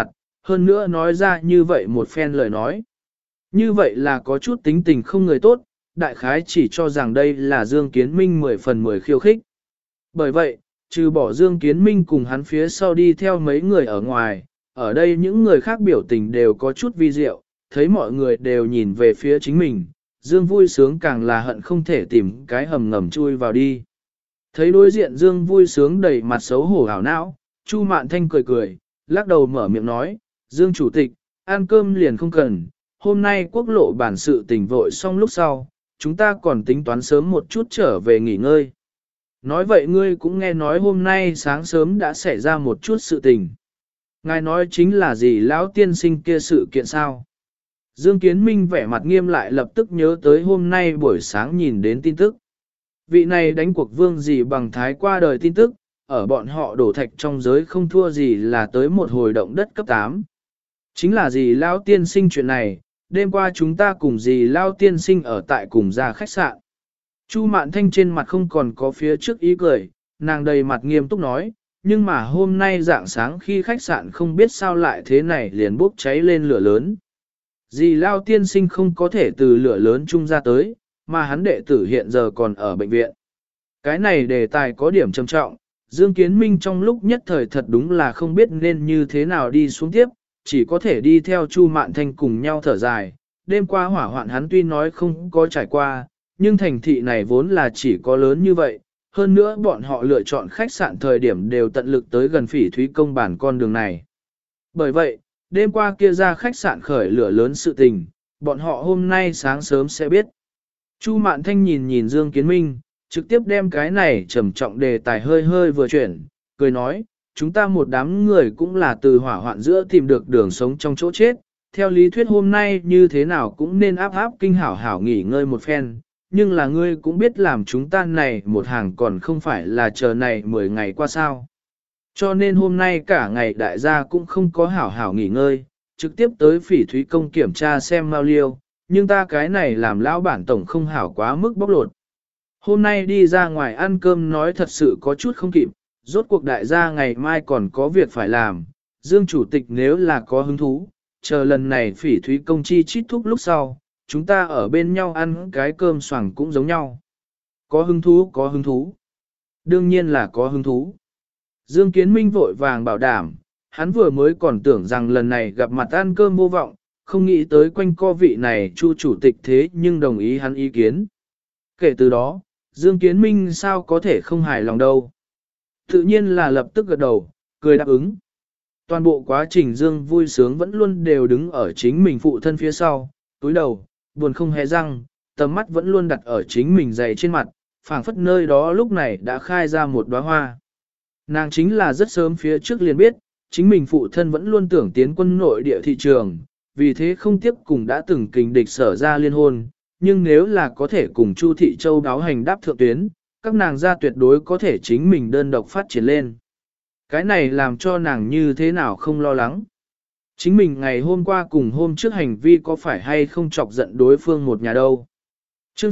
A: hơn nữa nói ra như vậy một phen lời nói. Như vậy là có chút tính tình không người tốt, đại khái chỉ cho rằng đây là Dương Kiến Minh 10 phần 10 khiêu khích. Bởi vậy, trừ bỏ Dương Kiến Minh cùng hắn phía sau đi theo mấy người ở ngoài, ở đây những người khác biểu tình đều có chút vi diệu, thấy mọi người đều nhìn về phía chính mình, Dương vui sướng càng là hận không thể tìm cái hầm ngầm chui vào đi. Thấy đối diện Dương vui sướng đầy mặt xấu hổ hảo não, Chu Mạn Thanh cười cười, lắc đầu mở miệng nói, Dương Chủ tịch, ăn cơm liền không cần, hôm nay quốc lộ bản sự tình vội xong lúc sau, chúng ta còn tính toán sớm một chút trở về nghỉ ngơi. Nói vậy ngươi cũng nghe nói hôm nay sáng sớm đã xảy ra một chút sự tình. Ngài nói chính là gì lão tiên sinh kia sự kiện sao? Dương Kiến Minh vẻ mặt nghiêm lại lập tức nhớ tới hôm nay buổi sáng nhìn đến tin tức. Vị này đánh cuộc vương gì bằng thái qua đời tin tức, ở bọn họ đổ thạch trong giới không thua gì là tới một hồi động đất cấp 8. Chính là gì lão tiên sinh chuyện này, đêm qua chúng ta cùng gì lão tiên sinh ở tại cùng ra khách sạn. Chu Mạn Thanh trên mặt không còn có phía trước ý cười, nàng đầy mặt nghiêm túc nói, nhưng mà hôm nay dạng sáng khi khách sạn không biết sao lại thế này liền bốc cháy lên lửa lớn. Dì Lao tiên sinh không có thể từ lửa lớn chung ra tới, mà hắn đệ tử hiện giờ còn ở bệnh viện. Cái này đề tài có điểm trầm trọng, Dương Kiến Minh trong lúc nhất thời thật đúng là không biết nên như thế nào đi xuống tiếp, chỉ có thể đi theo Chu Mạn Thanh cùng nhau thở dài. Đêm qua hỏa hoạn hắn tuy nói không có trải qua, nhưng thành thị này vốn là chỉ có lớn như vậy, hơn nữa bọn họ lựa chọn khách sạn thời điểm đều tận lực tới gần Phỉ Thúy công bản con đường này. Bởi vậy, đêm qua kia ra khách sạn khởi lửa lớn sự tình, bọn họ hôm nay sáng sớm sẽ biết. Chu Mạn Thanh nhìn nhìn Dương Kiến Minh, trực tiếp đem cái này trầm trọng đề tài hơi hơi vừa chuyển, cười nói, chúng ta một đám người cũng là từ hỏa hoạn giữa tìm được đường sống trong chỗ chết, theo lý thuyết hôm nay như thế nào cũng nên áp áp kinh hảo hảo nghỉ ngơi một phen, nhưng là ngươi cũng biết làm chúng ta này một hàng còn không phải là chờ này 10 ngày qua sao. Cho nên hôm nay cả ngày đại gia cũng không có hảo hảo nghỉ ngơi, trực tiếp tới Phỉ Thúy công kiểm tra xem mau liêu, nhưng ta cái này làm lão bản tổng không hảo quá mức bóc lột. Hôm nay đi ra ngoài ăn cơm nói thật sự có chút không kịp, rốt cuộc đại gia ngày mai còn có việc phải làm, Dương Chủ tịch nếu là có hứng thú, chờ lần này Phỉ Thúy công chi chít thúc lúc sau, chúng ta ở bên nhau ăn cái cơm xoàng cũng giống nhau. Có hứng thú, có hứng thú. Đương nhiên là có hứng thú. Dương Kiến Minh vội vàng bảo đảm, hắn vừa mới còn tưởng rằng lần này gặp mặt ăn cơm vô vọng, không nghĩ tới quanh co vị này Chu chủ tịch thế nhưng đồng ý hắn ý kiến. Kể từ đó, Dương Kiến Minh sao có thể không hài lòng đâu. Tự nhiên là lập tức gật đầu, cười đáp ứng. Toàn bộ quá trình Dương vui sướng vẫn luôn đều đứng ở chính mình phụ thân phía sau, túi đầu, buồn không hề răng, tầm mắt vẫn luôn đặt ở chính mình dày trên mặt, phảng phất nơi đó lúc này đã khai ra một đóa hoa. Nàng chính là rất sớm phía trước liền biết, chính mình phụ thân vẫn luôn tưởng tiến quân nội địa thị trường, vì thế không tiếp cùng đã từng kình địch sở ra liên hôn, nhưng nếu là có thể cùng Chu Thị Châu đáo hành đáp thượng tuyến, các nàng gia tuyệt đối có thể chính mình đơn độc phát triển lên. Cái này làm cho nàng như thế nào không lo lắng. Chính mình ngày hôm qua cùng hôm trước hành vi có phải hay không chọc giận đối phương một nhà đâu. Chương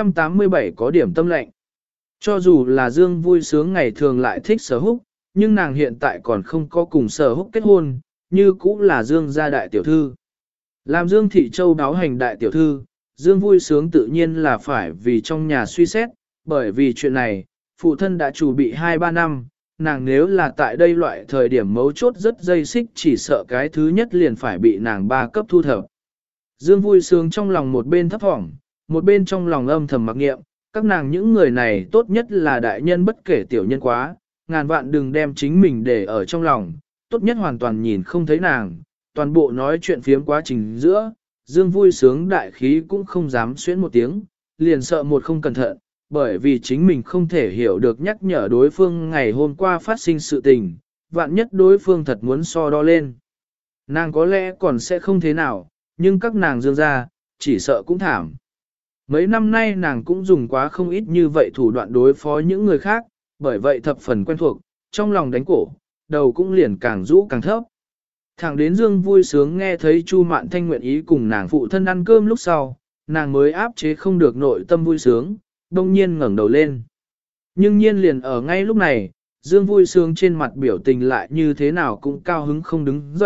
A: 687 có điểm tâm lệnh. Cho dù là Dương vui sướng ngày thường lại thích Sở Húc, nhưng nàng hiện tại còn không có cùng Sở Húc kết hôn, như cũng là Dương gia đại tiểu thư. Làm Dương Thị Châu đáo hành đại tiểu thư, Dương vui sướng tự nhiên là phải vì trong nhà suy xét, bởi vì chuyện này, phụ thân đã chuẩn bị 2-3 năm, nàng nếu là tại đây loại thời điểm mấu chốt rất dây xích chỉ sợ cái thứ nhất liền phải bị nàng ba cấp thu thập. Dương vui sướng trong lòng một bên thấp thỏm, một bên trong lòng âm thầm mặc nghiệm, các nàng những người này tốt nhất là đại nhân bất kể tiểu nhân quá, ngàn vạn đừng đem chính mình để ở trong lòng, tốt nhất hoàn toàn nhìn không thấy nàng, toàn bộ nói chuyện phiếm quá trình giữa, Dương vui sướng đại khí cũng không dám xuyến một tiếng, liền sợ một không cẩn thận, bởi vì chính mình không thể hiểu được nhắc nhở đối phương ngày hôm qua phát sinh sự tình, vạn nhất đối phương thật muốn so đo lên. Nàng có lẽ còn sẽ không thế nào, nhưng các nàng Dương gia, chỉ sợ cũng thảm. Mấy năm nay nàng cũng dùng quá không ít như vậy thủ đoạn đối phó những người khác, bởi vậy thập phần quen thuộc, trong lòng đánh cổ, đầu cũng liền càng rũ càng thấp. Thẳng đến Dương vui sướng nghe thấy Chu Mạn Thanh nguyện ý cùng nàng phụ thân ăn cơm lúc sau, nàng mới áp chế không được nội tâm vui sướng, đông nhiên ngẩng đầu lên. Nhưng nhiên liền ở ngay lúc này, Dương vui sướng trên mặt biểu tình lại như thế nào cũng cao hứng không đứng dậy,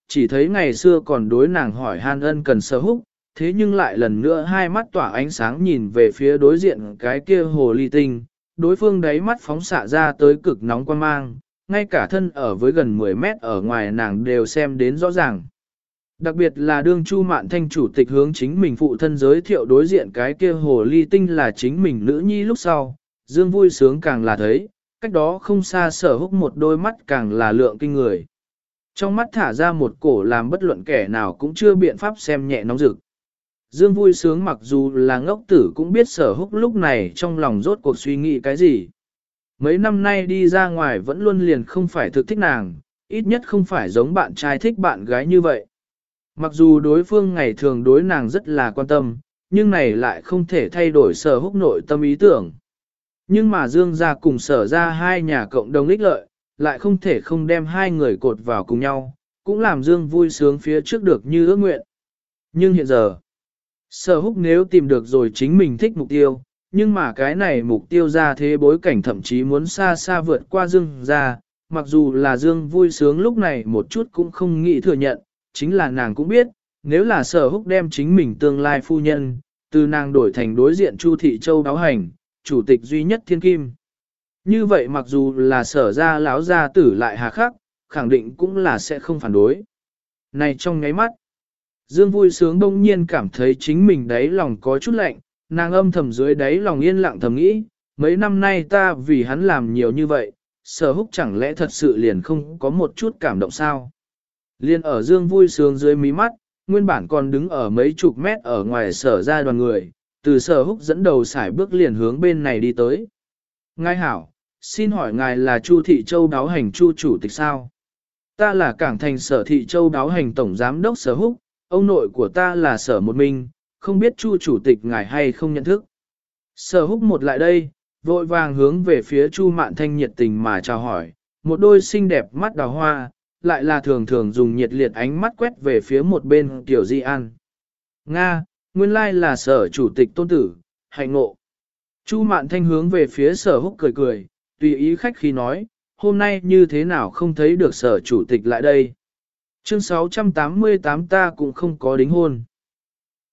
A: chỉ thấy ngày xưa còn đối nàng hỏi han ân cần Sở Húc, thế nhưng lại lần nữa hai mắt tỏa ánh sáng nhìn về phía đối diện cái kia hồ ly tinh, đối phương đáy mắt phóng xạ ra tới cực nóng quan mang, ngay cả thân ở với gần 10 mét ở ngoài nàng đều xem đến rõ ràng. Đặc biệt là đương Chu Mạn Thanh chủ tịch hướng chính mình phụ thân giới thiệu đối diện cái kia hồ ly tinh là chính mình nữ nhi lúc sau, Dương vui sướng càng là thấy, cách đó không xa Sở Húc một đôi mắt càng là lượng kinh người. Trong mắt thả ra một cổ làm bất luận kẻ nào cũng chưa biện pháp xem nhẹ nóng rực. Dương vui sướng mặc dù là ngốc tử cũng biết Sở Húc lúc này trong lòng rốt cuộc suy nghĩ cái gì. Mấy năm nay đi ra ngoài vẫn luôn liền không phải thực thích nàng, ít nhất không phải giống bạn trai thích bạn gái như vậy. Mặc dù đối phương ngày thường đối nàng rất là quan tâm, nhưng này lại không thể thay đổi Sở Húc nội tâm ý tưởng. Nhưng mà Dương gia cùng Sở ra hai nhà cộng đồng ích lợi, lại không thể không đem hai người cột vào cùng nhau, cũng làm Dương vui sướng phía trước được như ước nguyện. Nhưng hiện giờ, Sở Húc nếu tìm được rồi chính mình thích mục tiêu, nhưng mà cái này mục tiêu ra thế bối cảnh thậm chí muốn xa xa vượt qua Dương gia, mặc dù là Dương vui sướng lúc này một chút cũng không nghĩ thừa nhận, chính là nàng cũng biết, nếu là Sở Húc đem chính mình tương lai phu nhân, từ nàng đổi thành đối diện Chu Thị Châu đáo hành, chủ tịch duy nhất thiên kim. Như vậy mặc dù là Sở ra láo gia tử lại hà khắc, khẳng định cũng là sẽ không phản đối. Này trong nháy mắt, Dương vui sướng đông nhiên cảm thấy chính mình đáy lòng có chút lạnh, nàng âm thầm dưới đáy lòng yên lặng thầm nghĩ, mấy năm nay ta vì hắn làm nhiều như vậy, Sở Húc chẳng lẽ thật sự liền không có một chút cảm động sao? Liên ở Dương vui sướng dưới mí mắt, nguyên bản còn đứng ở mấy chục mét ở ngoài Sở ra đoàn người, từ Sở Húc dẫn đầu xài bước liền hướng bên này đi tới. Ngài hảo, xin hỏi ngài là Chu Thị Châu đáo hành Chu chủ tịch sao? Ta là Cảng Thành Sở Thị Châu đáo hành tổng giám đốc Sở Húc, ông nội của ta là Sở Một Minh, không biết Chu chủ tịch ngài hay không nhận thức. Sở Húc một lại đây, vội vàng hướng về phía Chu Mạn Thanh nhiệt tình mà chào hỏi, một đôi xinh đẹp mắt đào hoa, lại là thường thường dùng nhiệt liệt ánh mắt quét về phía một bên Tiểu Di An. Nga, nguyên lai là Sở chủ tịch tôn tử, hạnh ngộ. Chu Mạn Thanh hướng về phía Sở Húc cười cười, tùy ý khách khí nói, hôm nay như thế nào không thấy được Sở chủ tịch lại đây. Chương 688 ta cũng không có đính hôn.